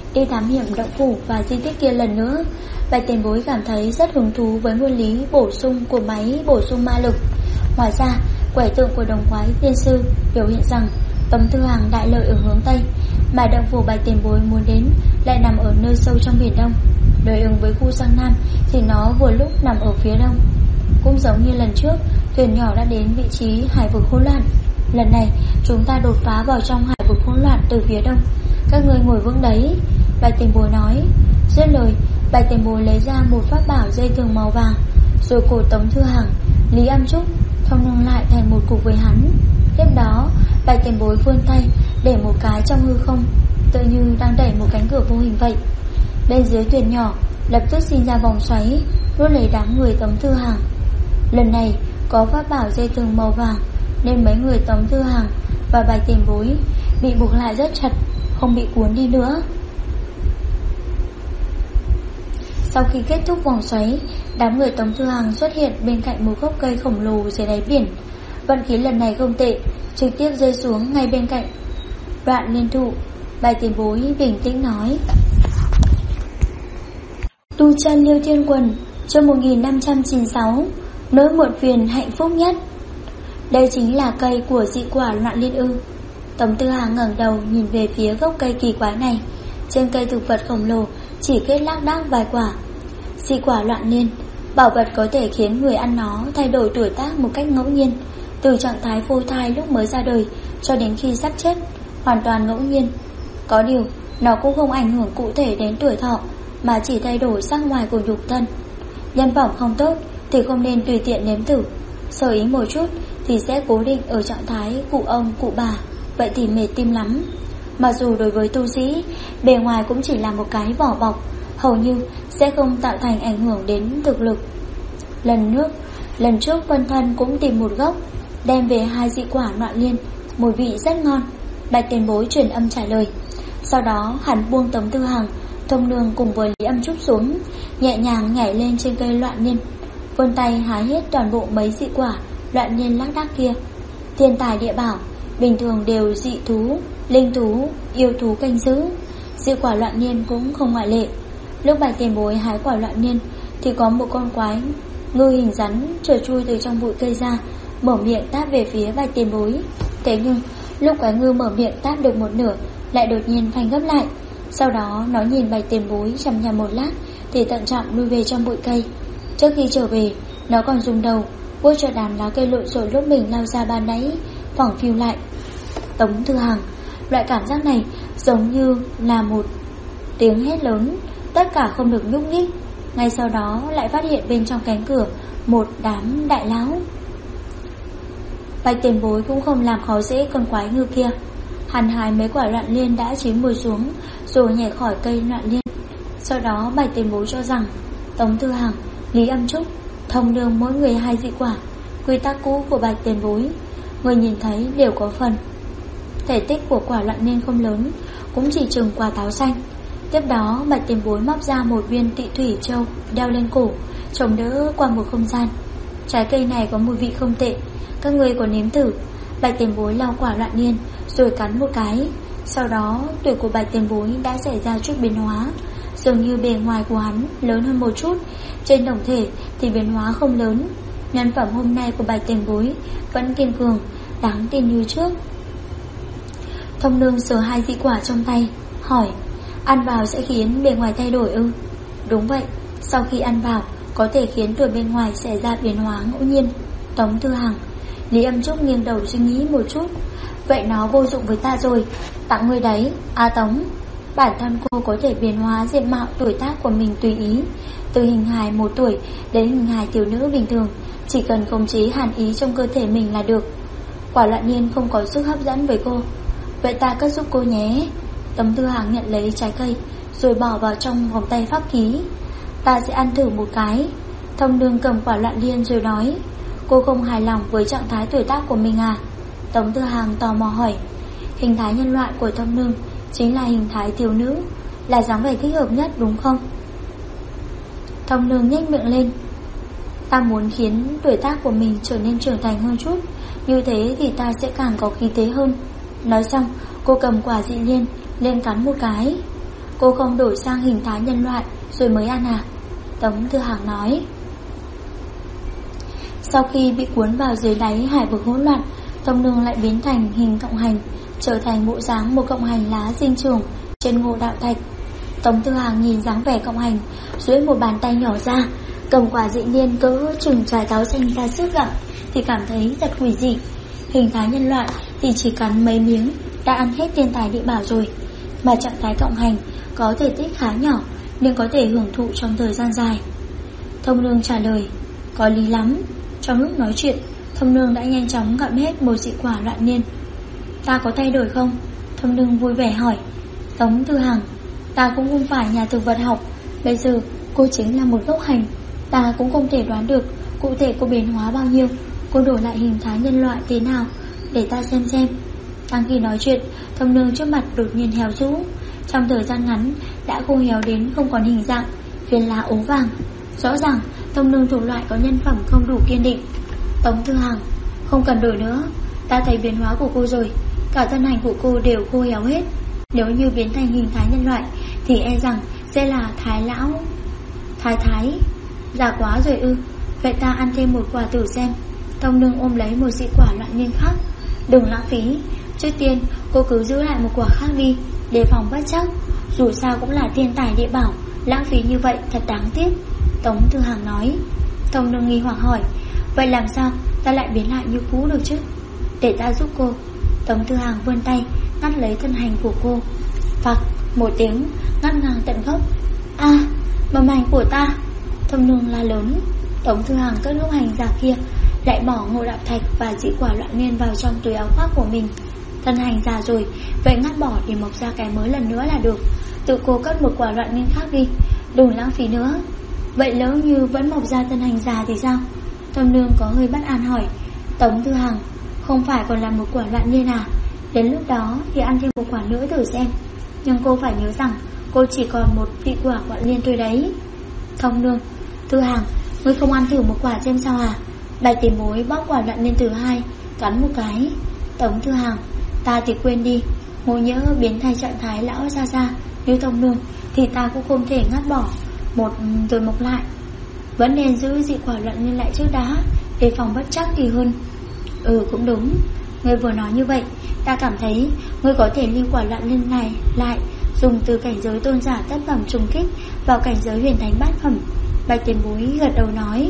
đi thám hiểm động phủ và di tích kia lần nữa. Bạch tiền bối cảm thấy rất hứng thú với nguyên lý bổ sung của máy bổ sung ma lực. Ngoài ra, quẻ tượng của đồng quái tiên sư biểu hiện rằng Tống Thư Hàng đại lợi ở hướng Tây, mà động phủ bạch tiền bối muốn đến lại nằm ở nơi sâu trong biển Đông. Đối ứng với khu sang Nam thì nó vừa lúc nằm ở phía Đông. Cũng giống như lần trước, thuyền nhỏ đã đến vị trí hải vực hỗn loạn. Lần này chúng ta đột phá vào trong hải vực hỗn loạn từ phía Đông. Các ngươi ngồi vững đấy, bạch tiền bối nói. Dứt lời, bạch tiền bối lấy ra một pháp bảo dây thừng màu vàng, rồi cổ Tống Thư Hàng, Lý Âm Trúc thông nâng lại thành một cục với hắn. Tiếp đó, bạch tiền bối vươn tay để một cái trong hư không, tự như đang đẩy một cánh cửa vô hình vậy. Bên dưới thuyền nhỏ lập tức sinh ra vòng xoáy, nuốt lấy đám người Tống Thư Hàng. Lần này có pháp bảo dây thừng màu vàng nên mấy người Tống Thư Hàng và bạch tiền bối bị buộc lại rất chặt, không bị cuốn đi nữa. Sau khi kết thúc vòng xoáy, đám người Tống Thư Hàng xuất hiện bên cạnh một gốc cây khổng lồ dưới đáy biển. Vận khí lần này không tệ, trực tiếp rơi xuống ngay bên cạnh Đoạn Liên thụ. Bạch tiền bối bình tĩnh nói: Tu chân Liêu Thiên Quần, chương 1596, nỗi muộn phiền hạnh phúc nhất. Đây chính là cây của dị quả Loạn Liên ư? Tống Thư Hàng ngẩng đầu nhìn về phía gốc cây kỳ quái này. Trên cây thực vật khổng lồ chỉ kết lác đác vài quả. Dị quả Loạn Liên, bảo vật có thể khiến người ăn nó thay đổi tuổi tác một cách ngẫu nhiên, từ trạng thái phôi thai lúc mới ra đời cho đến khi sắp chết, hoàn toàn ngẫu nhiên. Có điều, nó cũng không ảnh hưởng cụ thể đến tuổi thọ, mà chỉ thay đổi sắc ngoài của nhục thân. Nhân phẩm không tốt thì không nên tùy tiện nếm thử. Sơ ý một chút thì sẽ cố định ở trạng thái cụ ông cụ bà, vậy thì mệt tim lắm. Mặc dù đối với tu sĩ, bề ngoài cũng chỉ là một cái vỏ bọc, hầu như sẽ không tạo thành ảnh hưởng đến thực lực. Lần trước Vân Thân cũng tìm một gốc, đem về 2 dị quả Loạn Liên, mùi vị rất ngon. Bạch tiền bối truyền âm trả lời. Sau đó hắn buông Tống Thư Hàng, Thông Nương cùng với Lý Âm Trúc xuống, nhẹ nhàng nhảy lên trên cây Loạn Liên, vươn tay hái hết toàn bộ mấy dị quả Loạn Liên lác đác kia. Thiên tài địa bảo bình thường đều dị thú, linh thú, yêu thú canh giữ, dị quả Loạn Liên cũng không ngoại lệ. Lúc bạch tiền bối hái quả Loạn Liên thì có một con quái ngư hình rắn trở chui từ trong bụi cây ra, mở miệng táp về phía bạch tiền bối. Thế nhưng lúc quái ngư mở miệng táp được một nửa, lại đột nhiên phanh gấp lại. Sau đó nó nhìn bạch tiền bối chằm chằm một lát thì thận trọng lui về trong bụi cây. Trước khi trở về, nó còn dùng đầu vuốt cho đám lá cây lộn xộn lúc mình lao ra ban nãy phẳng phiu lại. Tống Thư Hàng, loại cảm giác này giống như là một tiếng hét lớn, tất cả không được nhúc nhích. Ngay sau đó lại phát hiện bên trong cánh cửa một đám đại lão. Bạch tiền bối cũng không làm khó dễ con quái ngư kia. Hắn hái mấy quả Loạn Liên đã chín mùi xuống, rồi nhảy khỏi cây Loạn Liên. Sau đó bạch tiền bối cho rằng Tống Thư Hàng, Lý Âm Trúc, Thông Nương mỗi người 2 dị quả. Quy tắc cũ của bạch tiền bối, người nhìn thấy đều có phần. Thể tích của quả Loạn Liên không lớn, cũng chỉ chừng quả táo xanh. Tiếp đó bạch tiền bối móc ra một viên Tị Thủy Châu đeo lên cổ, chống đỡ qua một không gian. Trái cây này có mùi vị không tệ, các ngươi có nếm thử. Bạch tiền bối lau quả Loạn Liên rồi cắn một cái. Sau đó tuổi của bạch tiền bối đã xảy ra chút biến hóa, dường như bề ngoài của hắn lớn hơn một chút, trên tổng thể thì biến hóa không lớn. Nhân phẩm hôm nay của bạch tiền bối vẫn kiên cường, đáng tin như trước. Thông Nương sờ 2 dị quả trong tay, hỏi: ăn vào sẽ khiến bề ngoài thay đổi ư? Đúng vậy, sau khi ăn vào có thể khiến tuổi bên ngoài xảy ra biến hóa ngẫu nhiên. Tống Thư Hàng, Lý Âm Trúc nghiêng đầu suy nghĩ một chút. Vậy nó vô dụng với ta rồi, tặng ngươi đấy. Tống, bản thân cô có thể biến hóa diện mạo tuổi tác của mình tùy ý, từ hình hài 1 tuổi đến hình hài thiếu nữ bình thường, chỉ cần khống chế hàn ý trong cơ thể mình là được. Quả Loạn Liên không có sức hấp dẫn với cô, vậy ta cất giúp cô nhé. Tống Thư Hàng nhận lấy trái cây rồi bỏ vào trong vòng tay pháp khí. Ta sẽ ăn thử một cái. Thông Nương cầm quả Loạn Liên rồi nói: cô không hài lòng với trạng thái tuổi tác của mình à? Tống Thư Hàng tò mò hỏi. Hình thái nhân loại của Thông Nương chính là hình thái thiếu nữ, là dáng vẻ thích hợp nhất đúng không? Thông Nương nhếch miệng lên. Ta muốn khiến tuổi tác của mình trở nên trưởng thành hơn chút, như thế thì ta sẽ càng có khí thế hơn. Nói xong cô cầm quả dị liên lên cắn một cái. cô không đổi sang hình thái nhân loại rồi mới ăn à? Tống Thư Hàng nói. Sau khi bị cuốn vào dưới đáy hải vực hỗn loạn, Thông Nương lại biến thành hình cộng hành, trở thành bộ dáng một cộng hành lá sinh trưởng trên Ngộ Đạo Thạch. Tống Thư Hàng nhìn dáng vẻ cộng hành, duỗi một bàn tay nhỏ ra, cầm quả dị nhiên cỡ chừng trái táo xanh ra sức gặm, thì cảm thấy thật quỷ dị. Hình thái nhân loại thì chỉ cắn mấy miếng đã ăn hết thiên tài địa bảo rồi, mà trạng thái cộng hành có thể tích khá nhỏ nhưng có thể hưởng thụ trong thời gian dài. Thông Nương trả lời, có lý lắm. Trong lúc nói chuyện, Thông Nương đã nhanh chóng gặm hết một dị quả loạn niên. Ta có thay đổi không? Thông Nương vui vẻ hỏi. Tống Thư Hàng, ta cũng không phải nhà thực vật học, bây giờ cô chính là một gốc hành, ta cũng không thể đoán được cụ thể cô biến hóa bao nhiêu, cô đổi lại hình thái nhân loại thế nào, để ta xem. Đang khi nói chuyện, Thông Nương trước mặt đột nhiên héo rũ, trong thời gian ngắn đã khô héo đến không còn hình dạng, viên lá ố vàng. Rõ ràng Thông Nương thuộc loại có nhân phẩm không đủ kiên định. Tống Thư Hàng, không cần đổi nữa, ta thấy biến hóa của cô rồi, cả thân hành của cô đều khô héo hết. Nếu như biến thành hình thái nhân loại thì e rằng sẽ là thái lão. Thái già quá rồi ư? Vậy ta ăn thêm một quả thử xem. Thông Nương ôm lấy một dị quả loạn niên khác. Đừng lãng phí, trước tiên cô cứ giữ lại một quả khác đi, đề phòng bất chắc. Dù sao cũng là thiên tài địa bảo, lãng phí như vậy thật đáng tiếc. Tống Thư Hàng nói. Thông Nương nghi hoặc hỏi, vậy làm sao ta lại biến lại như cũ được chứ? Để ta giúp cô. Tống Thư Hàng vươn tay ngắt lấy thân hành của cô. Phặc một tiếng, ngắt ngang tận gốc. A, mầm hành của ta! Thông Nương la lớn. Tống Thư Hàng cất gốc hành giả kia, lại bỏ Ngộ Đạo Thạch và dị quả loạn niên vào trong túi áo khoác của mình. Thân hành già rồi, vậy ngắt bỏ để mọc ra cái mới lần nữa là được. Tự cô cất một quả loạn niên khác đi, đừng lãng phí nữa. Vậy lỡ như vẫn mọc ra thân hành già thì sao? Thông Nương có hơi bất an hỏi. Tống Thư Hàng, không phải còn là một quả loạn niên à? Đến lúc đó thì ăn thêm một quả nữa thử xem. Nhưng cô phải nhớ rằng cô chỉ còn một vị quả loạn niên thôi đấy. Thông Nương, Thư Hàng, ngươi không ăn thử một quả xem sao à? Bạch Tiền Bối bóc quả loạn niên thứ hai, cắn một cái. Tống Thư Hàng, ta thì quên đi, ngộ nhỡ biến thành trạng thái lão ra như Thông Nương thì ta cũng không thể ngắt bỏ một rồi mọc lại. Vẫn nên giữ dị quả loạn niên lại trước đã, để phòng bất chắc thì hơn. Cũng đúng, ngươi vừa nói như vậy, ta cảm thấy ngươi có thể lưu quả loạn niên này lại, dùng từ cảnh giới tôn giả thất phẩm trùng kích vào cảnh giới huyền thánh bát phẩm. Bạch Tiền Bối gật đầu nói.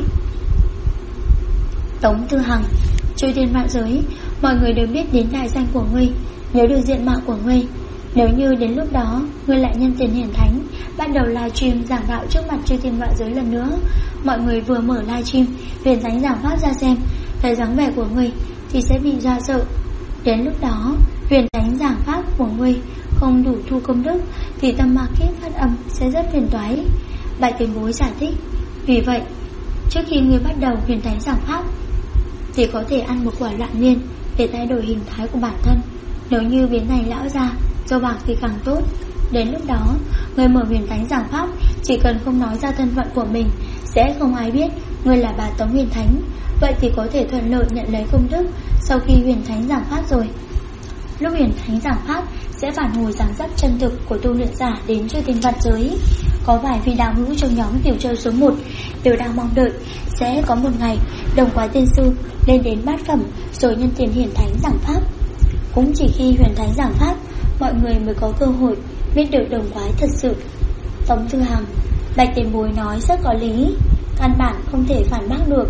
Tống Thư Hằng, Chư thiên vạn giới, mọi người đều biết đến đại danh của ngươi, nhớ được diện mạo của ngươi. Nếu như đến lúc đó ngươi lại nhân tiền hiển thánh, bắt đầu livestream giảng đạo trước mặt chư thiên vạn giới lần nữa, mọi người vừa mở livestream huyền thánh giảng pháp ra xem, thấy dáng vẻ của ngươi thì sẽ bị dọa sợ. Đến lúc đó huyền thánh giảng pháp của ngươi không đủ thu công đức thì tâm ma kiếp phát âm sẽ rất phiền toái. Bạch Tiền Bối giải thích. Vì vậy trước khi ngươi bắt đầu huyền thánh giảng pháp thì có thể ăn một quả loạn niên để thay đổi hình thái của bản thân. Nếu như biến thành lão già dâu bạc thì càng tốt. Đến lúc đó người mở huyền thánh giảng pháp chỉ cần không nói ra thân phận của mình, sẽ không ai biết người là bà Tống huyền thánh. Vậy thì có thể thuận lợi nhận lấy công đức sau khi huyền thánh giảng pháp rồi. Lúc huyền thánh giảng pháp sẽ phản hồi dáng dấp chân thực của tu luyện giả đến chư thiên vạn giới. Có vài vị đạo hữu trong nhóm tiểu châu số 1 đều đang mong đợi sẽ có một ngày đồng quái tiên sư lên đến bát phẩm rồi nhân tiền hiển thánh giảng pháp. Cũng chỉ khi huyền thánh giảng pháp, mọi người mới có cơ hội biết được đồng quái thật sự. Tống Thư Hằng, Bạch Tiền Bối nói rất có lý, căn bản không thể phản bác được.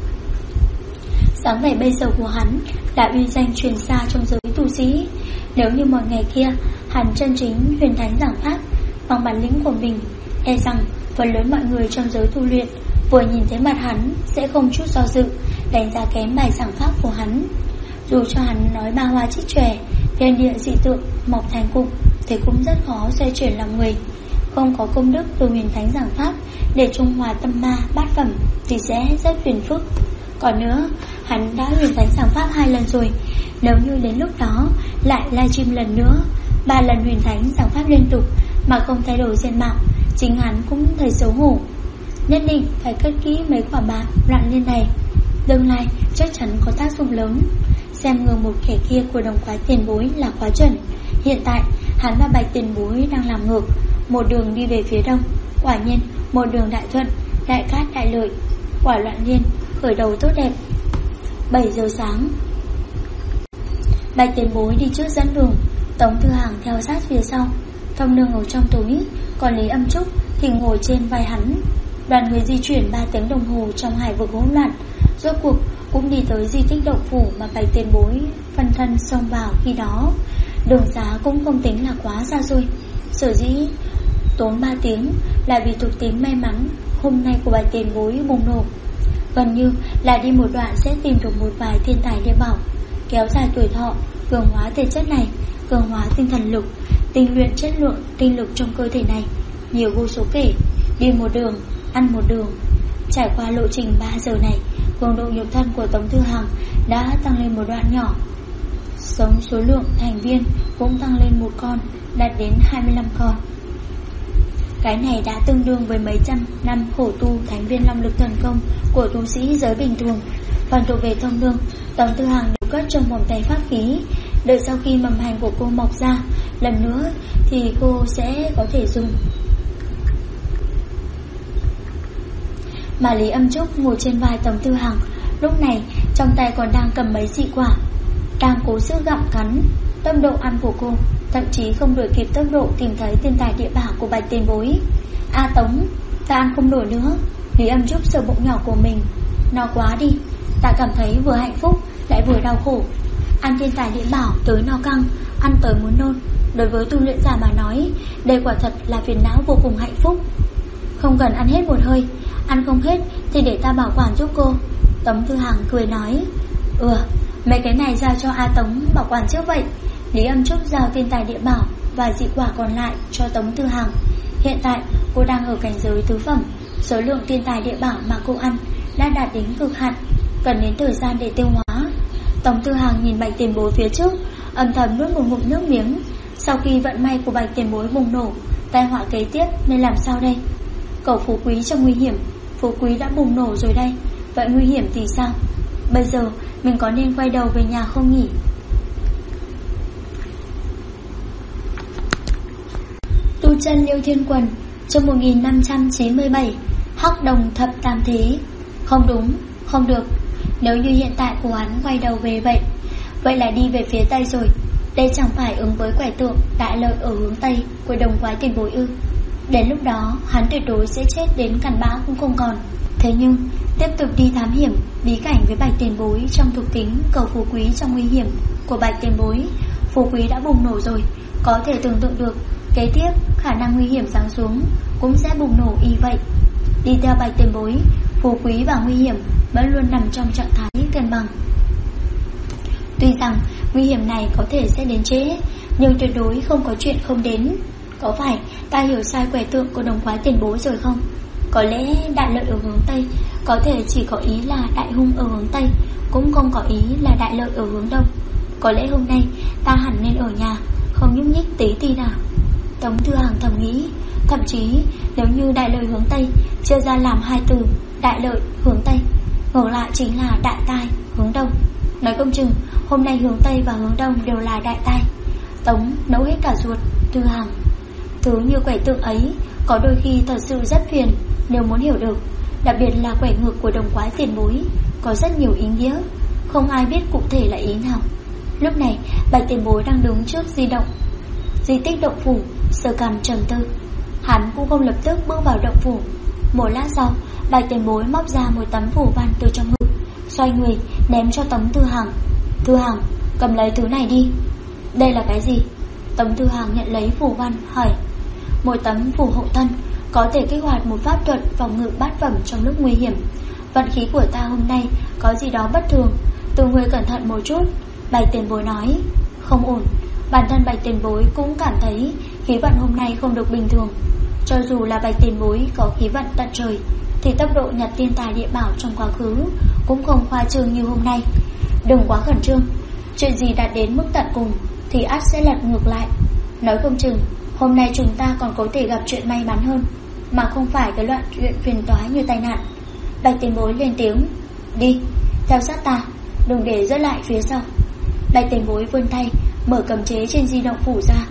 Sáng vẻ bây giờ của hắn đã uy danh truyền xa trong giới tu sĩ. Nếu như mọi ngày kia hắn chân chính huyền thánh giảng pháp bằng bản lĩnh của mình, e rằng phần lớn mọi người trong giới tu luyện vừa nhìn thấy mặt hắn sẽ không chút do dự đánh giá kém bài giảng pháp của hắn. Dù cho hắn nói ba hoa trích tròe, thiên địa dị tượng mọc thành cụm, thì cũng rất khó xoay chuyển lòng người. Không có công đức từ huyền thánh giảng pháp để trung hòa tâm ma bát phẩm thì sẽ rất phiền phức. Còn nữa, hắn đã huyền thánh giảng pháp 2 lần rồi. Nếu như đến lúc đó lại livestream lần nữa, 3 lần huyền thánh giảng pháp liên tục mà không thay đổi diện mạo, chính hắn cũng thấy xấu hổ. Nhất định phải cất kỹ mấy quả bạc loạn liên này, tương lai chắc chắn có tác dụng lớn. Xem ngờ một kẻ kia của đồng quái Tiền Bối là quá chuẩn. Hiện tại hắn và Bạch Tiền Bối đang làm ngược, một đường đi về phía đông. Quả nhiên một đường đại thuận, đại cát đại lợi, quả Loạn Liên khởi đầu tốt đẹp. 7 giờ sáng, Bạch Tiền Bối đi trước dẫn đường, Tống Thư Hàng theo sát phía sau. Thông Nương ở trong túi, còn Lý Âm Trúc thì ngồi trên vai hắn. Đoàn người di chuyển 3 tiếng đồng hồ trong hải vực hỗn loạn, rốt cuộc cũng đi tới di tích động phủ mà Bạch Tiền Bối phân thân xông vào khi đó. Đường xá cũng không tính là quá xa xôi. Sở dĩ tốn 3 tiếng là vì thuộc tính may mắn hôm nay của Bạch Tiền Bối bùng nổ. Gần như là đi một đoạn sẽ tìm được một vài thiên tài địa bảo, kéo dài tuổi thọ, cường hóa thể chất này, cường hóa tinh thần lực, tinh luyện chất lượng tinh lực trong cơ thể này, nhiều vô số kể. Đi một đường, ăn một đường. Trải qua lộ trình 3 giờ này, cường độ nhục thân của Tống Thư Hàng đã tăng lên một đoạn nhỏ. Số lượng thành viên cũng tăng lên một con, đạt đến 25 con. Cái này đã tương đương với mấy trăm năm khổ tu thánh viên long lực thần công của tu sĩ giới bình thường. Phần thuộc về Thông Nương, Tống Thư Hàng đều cất trong vòng tay pháp khí, đợi sau khi mầm hành của cô mọc ra lần nữa thì cô sẽ có thể dùng. Mà Lý Âm Trúc ngồi trên vai Tống Thư Hàng, lúc này trong tay còn đang cầm mấy dị quả, đang cố sức gặm cắn. Tốc độ ăn của cô thậm chí không đuổi kịp tốc độ tìm thấy thiên tài địa bảo của Bạch Tiền Bối. Tống, ta ăn không nổi nữa. Lý Âm Trúc sờ bụng nhỏ của mình. No quá đi, ta cảm thấy vừa hạnh phúc lại vừa đau khổ. Ăn thiên tài địa bảo tới no căng, ăn tới muốn nôn. Đối với tu luyện giả mà nói, đây quả thật là phiền não vô cùng hạnh phúc. Không cần ăn hết một hơi, ăn không hết thì để ta bảo quản giúp cô. Tống Thư Hàng cười nói. Mấy cái này giao cho Tống bảo quản trước vậy. Lý Âm Trúc giao thiên tài địa bảo và dị quả còn lại cho Tống Thư Hàng. Hiện tại cô đang ở cảnh giới tứ phẩm, số lượng thiên tài địa bảo mà cô ăn đã đạt đến cực hạn, cần đến thời gian để tiêu hóa. Tống Thư Hàng nhìn Bạch Tiền Bối phía trước, âm thầm nuốt một ngụm nước miếng. Sau khi vận may của Bạch Tiền Bối bùng nổ, tai họa kế tiếp nên làm sao đây? Cậu phú quý trong nguy hiểm, phú quý đã bùng nổ rồi đây, vậy nguy hiểm thì sao? Bây giờ mình có nên quay đầu về nhà không nhỉ? Tu chân Liêu Thiên Quần, chương 1597, Hắc Đồng Thập Tam Thế. Không đúng, không được. Nếu như hiện tại của hắn quay đầu về vậy là đi về phía Tây rồi. Đây chẳng phải ứng với quẻ tượng đại lợi ở hướng Tây của Đồng Quái Tiền Bối ư? Đến lúc đó hắn tuyệt đối sẽ chết đến cặn bã cũng không còn. Thế nhưng tiếp tục đi thám hiểm bí cảnh với Bạch Tiền Bối trong thuộc tính cầu phú quý trong nguy hiểm của Bạch Tiền Bối, phú quý đã bùng nổ rồi, có thể tưởng tượng được kế tiếp khả năng nguy hiểm giáng xuống cũng sẽ bùng nổ y vậy. Đi theo Bạch Tiền Bối, phú quý và nguy hiểm vẫn luôn nằm trong trạng thái cân bằng. Tuy rằng nguy hiểm này có thể sẽ đến trễ, nhưng tuyệt đối không có chuyện không đến. Có phải ta hiểu sai quẻ tượng của Đồng Quái Tiền Bối rồi không? Có lẽ đại lợi ở hướng Tây có thể chỉ có ý là đại hung ở hướng Tây, cũng không có ý là đại lợi ở hướng Đông. Có lẽ hôm nay ta hẳn nên ở nhà, không nhúc nhích tí ti nào. Tống Thư Hàng thầm nghĩ. Thậm chí nếu như đại lợi hướng Tây chia ra làm 2 từ đại lợi hướng Tây, ngược lại chính là đại tai hướng Đông. Nói không chừng hôm nay hướng Tây và hướng Đông đều là đại tai. Tống nấu hết cả ruột. Thư Hàng, thứ như quẻ tượng ấy có đôi khi thật sự rất phiền nếu muốn hiểu được. Đặc biệt là quẻ ngược của Đồng Quái Tiền Bối có rất nhiều ý nghĩa, không ai biết cụ thể là ý nào. Lúc này Bạch Tiền Bối đang đứng trước di tích động phủ, sờ cằm trầm tư. Hắn cũng không lập tức bước vào động phủ. Một lát sau, Bạch Tiền Bối móc ra một tấm phù văn từ trong ngực, xoay người ném cho Tống Thư Hàng. Thư Hàng, cầm lấy thứ này đi. Đây là cái gì? Tống Thư Hàng nhận lấy phù văn hỏi. Một tấm phù hộ thân, có thể kích hoạt một pháp thuật phòng ngự bát phẩm trong lúc nguy hiểm. Vận khí của ta hôm nay có gì đó bất thường, tự ngươi cẩn thận một chút. Bạch Tiền Bối nói. Không ổn. Bản thân Bạch Tiền Bối cũng cảm thấy khí vận hôm nay không được bình thường. Cho dù là Bạch Tiền Bối có khí vận tận trời, thì tốc độ nhặt thiên tài địa bảo trong quá khứ cũng không khoa trương như hôm nay. Đừng quá khẩn trương, chuyện gì đạt đến mức tận cùng thì ắt sẽ lật ngược lại. Nói không chừng hôm nay chúng ta còn có thể gặp chuyện may mắn hơn, mà không phải cái loại chuyện phiền toái như tai nạn. Bạch Tiền Bối lên tiếng. Đi, theo sát ta, đừng để rớt lại phía sau. Bạch Tiền Bối vươn tay mở cấm chế trên di động phủ ra.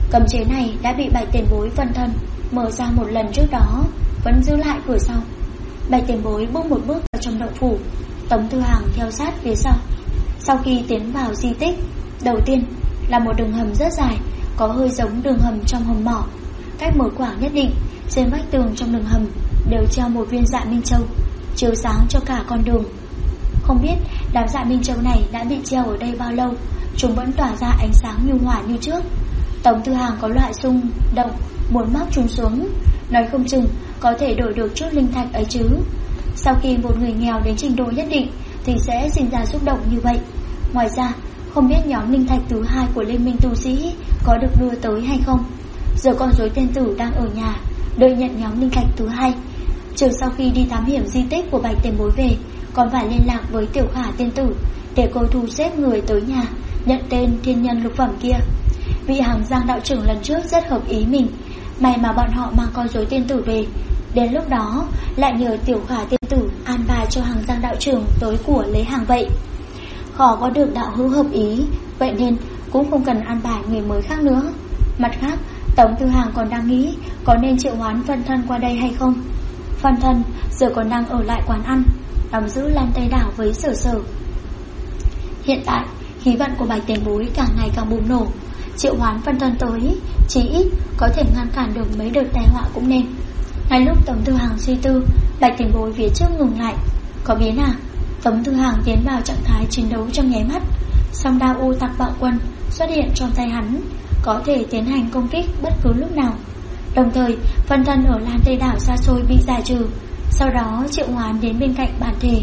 Cấm chế này đã bị Bạch tiền bối phân thân mở ra một lần trước đó, vẫn giữ lại cửa sau. Bạch tiền bối bước một bước vào trong động phủ, Tống Tư Hằng theo sát phía sau. Sau khi tiến vào di tích, đầu tiên là một đường hầm rất dài, có hơi giống đường hầm trong hầm mỏ. Cách một khoảng nhất định, trên vách tường trong đường hầm đều treo một viên dạ minh châu, chiếu sáng cho cả con đường. Không biết đám dạ minh châu này đã bị treo ở đây bao lâu, chúng vẫn tỏa ra ánh sáng nhu hòa như trước. Tống Tư Hằng có loại xung động muốn móc chúng xuống, nói không chừng có thể đổi được chút linh thạch ấy chứ. Sau khi một người nghèo đến trình độ nhất định thì sẽ sinh ra xúc động như vậy. Ngoài ra, không biết nhóm linh thạch thứ 2 của Liên minh tu sĩ có được đưa tới hay không. Giờ con rối tiên tử đang ở nhà đợi nhận nhóm linh thạch thứ 2. Chờ sau khi đi thám hiểm di tích của Bạch tiền bối về, còn phải liên lạc với Tiểu Khả tiên tử để cô thu xếp người tới nhà nhận tên thiên nhân lục phẩm kia. Vị Hằng Giang đạo trưởng lần trước rất hợp ý mình, may mà bọn họ mang con rối tiên tử về. Đến lúc đó lại nhờ Tiểu Khả tiên tử an bài cho Hằng Giang đạo trưởng tới của lấy hàng vậy. Khó có được đạo hữu hợp ý, vậy nên cũng không cần an bài người mới khác nữa. Mặt khác, Tống Tư Hằng còn đang nghĩ có nên triệu hoán phân thân qua đây hay không. Phân thân giờ còn đang ở lại quán ăn, đóng giữ Lan Tây đảo với Sở Sở. Hiện tại khí vận của Bạch tiền bối càng ngày càng bùng nổ, triệu hoán phân thân tới chí ít có thể ngăn cản được mấy đợt tai họa cũng nên. Ngay lúc Tống Tư Hằng suy tư, Bạch tiền bối phía trước ngừng lại. Có biến à? Tống Tư Hằng tiến vào trạng thái chiến đấu trong nháy mắt. Song đao U Tặc Bạo Quân xuất hiện trong tay hắn, có thể tiến hành công kích bất cứ lúc nào. Đồng thời phân thân ở Lan Tây đảo xa xôi bị giải trừ, sau đó triệu hoán đến bên cạnh bản thể.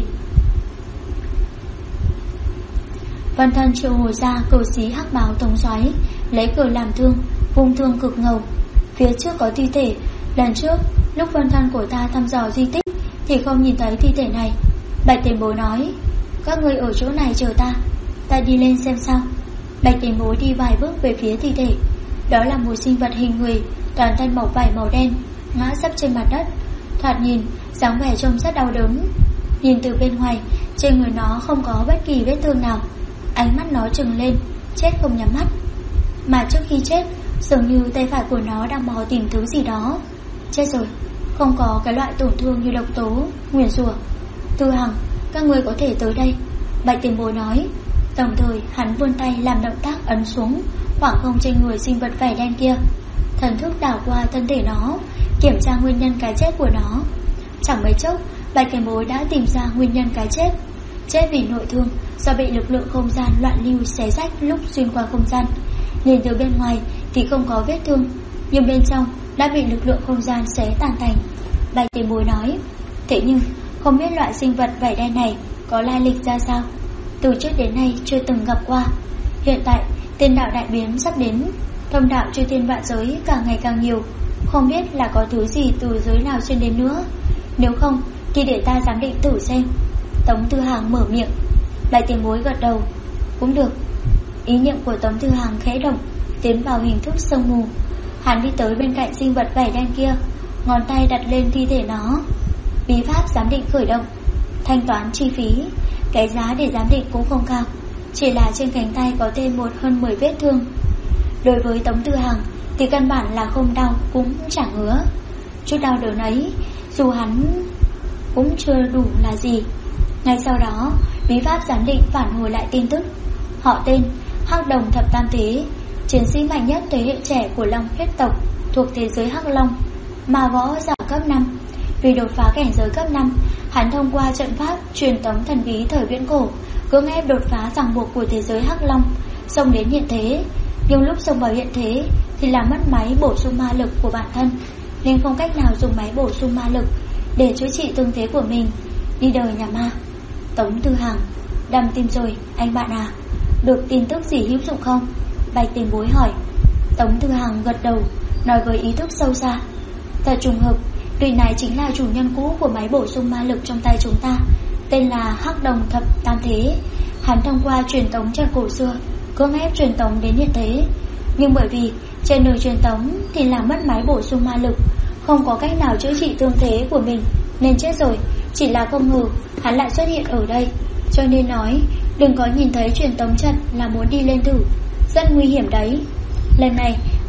Phân thân triệu hồi ra cờ xí hắc báo thống soái, lấy cờ làm thương, vung thương cực ngầu. Phía trước có thi thể. Lần trước lúc phân thân của ta thăm dò di tích thì không nhìn thấy thi thể này. Bạch tiền bối nói, các người ở chỗ này chờ ta đi lên xem sao. Bạch tiền bối đi vài bước về phía thi thể. Đó là một sinh vật hình người, toàn thân màu vải màu đen, ngã sấp trên mặt đất. Thoạt nhìn dáng vẻ trông rất đau đớn. Nhìn từ bên ngoài, trên người nó không có bất kỳ vết thương nào. Ánh mắt nó trừng lên, chết không nhắm mắt. Mà trước khi chết, dường như tay phải của nó đang mò tìm thứ gì đó. Chết rồi, không có cái loại tổn thương như độc tố, nguyền rủa. Tư Hằng, các người có thể tới đây, Bạch tiền bối nói. Đồng thời hắn vươn tay làm động tác ấn xuống khoảng không trên người sinh vật vảy đen kia. Thần thức đảo qua thân thể nó, kiểm tra nguyên nhân cái chết của nó. Chẳng mấy chốc, Bạch tiền bối đã tìm ra nguyên nhân cái chết. Chết vì nội thương do bị lực lượng không gian loạn lưu xé rách lúc xuyên qua không gian. Nhìn từ bên ngoài thì không có vết thương, nhưng bên trong đã bị lực lượng không gian xé tàn thành. Bạch tiền bối nói, thế nhưng không biết loại sinh vật vảy đen này có lai lịch ra sao, từ trước đến nay chưa từng gặp qua. Hiện tại tiên đạo đại biến sắp đến, thông đạo chư thiên vạn giới càng ngày càng nhiều, không biết là có thứ gì từ giới nào xuyên đến nữa. Nếu không thì để ta giám định thử xem. Tống Tư Hằng mở miệng. Bạch tiền bối gật đầu, cũng được. Ý niệm của Tống Tư Hằng khẽ động, tiến vào hình thức sương mù. Hắn đi tới bên cạnh sinh vật vảy đen kia, ngón tay đặt lên thi thể nó. Bí pháp giám định khởi động. Thanh toán chi phí. Cái giá để giám định cũng không cao, chỉ là trên cánh tay có thêm hơn 10 vết thương. Đối với Tống Tư Hằng thì căn bản là không đau cũng chẳng ngứa. Chút đau đớn ấy dù hắn cũng chưa đủ là gì. Ngay sau đó bí pháp giám định phản hồi lại tin tức. Họ tên Hắc Đồng Thập Tam Thế, chiến sĩ mạnh nhất thế hệ trẻ của Long huyết tộc, thuộc thế giới Hắc Long, mà võ giả cấp 5. Vì đột phá cảnh giới cấp 5, hắn thông qua trận pháp truyền tống thần bí thời viễn cổ, cưỡng ép đột phá ràng buộc của thế giới Hắc Long, xông đến hiện thế. Nhưng lúc xông vào hiện thế thì làm mất máy bổ sung ma lực của bản thân, nên không cách nào dùng máy bổ sung ma lực để chữa trị thương thế của mình. Đi đời nhà ma. Tống Tư Hằng, đâm tim rồi anh bạn à, được tin tức gì hữu dụng không? Bạch tiền bối hỏi. Tống Tư Hằng gật đầu, nói với ý thức sâu xa. Thật trùng hợp, vị này chính là chủ nhân cũ của máy bổ sung ma lực trong tay chúng ta, tên là Hắc Đồng Thập Tam Thế. Hắn thông qua truyền tống trận cổ xưa cưỡng ép truyền tống đến hiện thế, nhưng bởi vì trên đường truyền tống thì làm mất máy bổ sung ma lực, không có cách nào chữa trị thương thế của mình nên chết rồi. Chỉ là không ngờ hắn lại xuất hiện ở đây, cho nên nói đừng có nhìn thấy truyền tống trận là muốn đi lên thử, rất nguy hiểm đấy. Lần này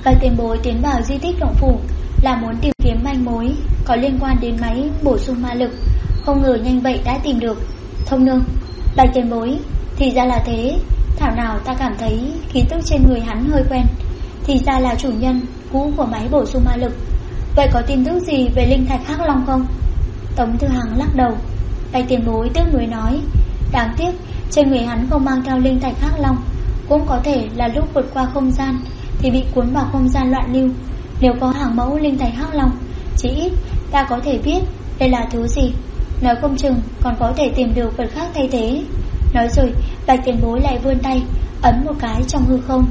Bạch tiền bối tiến vào di tích động phủ là muốn tìm kiếm manh mối có liên quan đến máy bổ sung ma lực, không ngờ nhanh vậy đã tìm được. Thông nương, Bạch tiền bối, thì ra là thế. Thảo nào ta cảm thấy khí tức trên người hắn hơi quen. Thì ra là chủ nhân cũ của máy bổ sung ma lực. Vậy có tin tức gì về linh thạch Hắc Long không? Tống Tư Hằng lắc đầu. Bạch tiền bối tiếc nuối nói, đáng tiếc trên người hắn không mang theo linh thạch Hắc Long. Cũng có thể là lúc vượt qua không gian thì bị cuốn vào không gian loạn lưu. Nếu có hàng mẫu linh thạch Hắc Long, chỉ ít ta có thể biết đây là thứ gì. Nói không chừng còn có thể tìm được vật khác thay thế. Nói rồi Bạch tiền bối lại vươn tay ấn một cái trong hư không.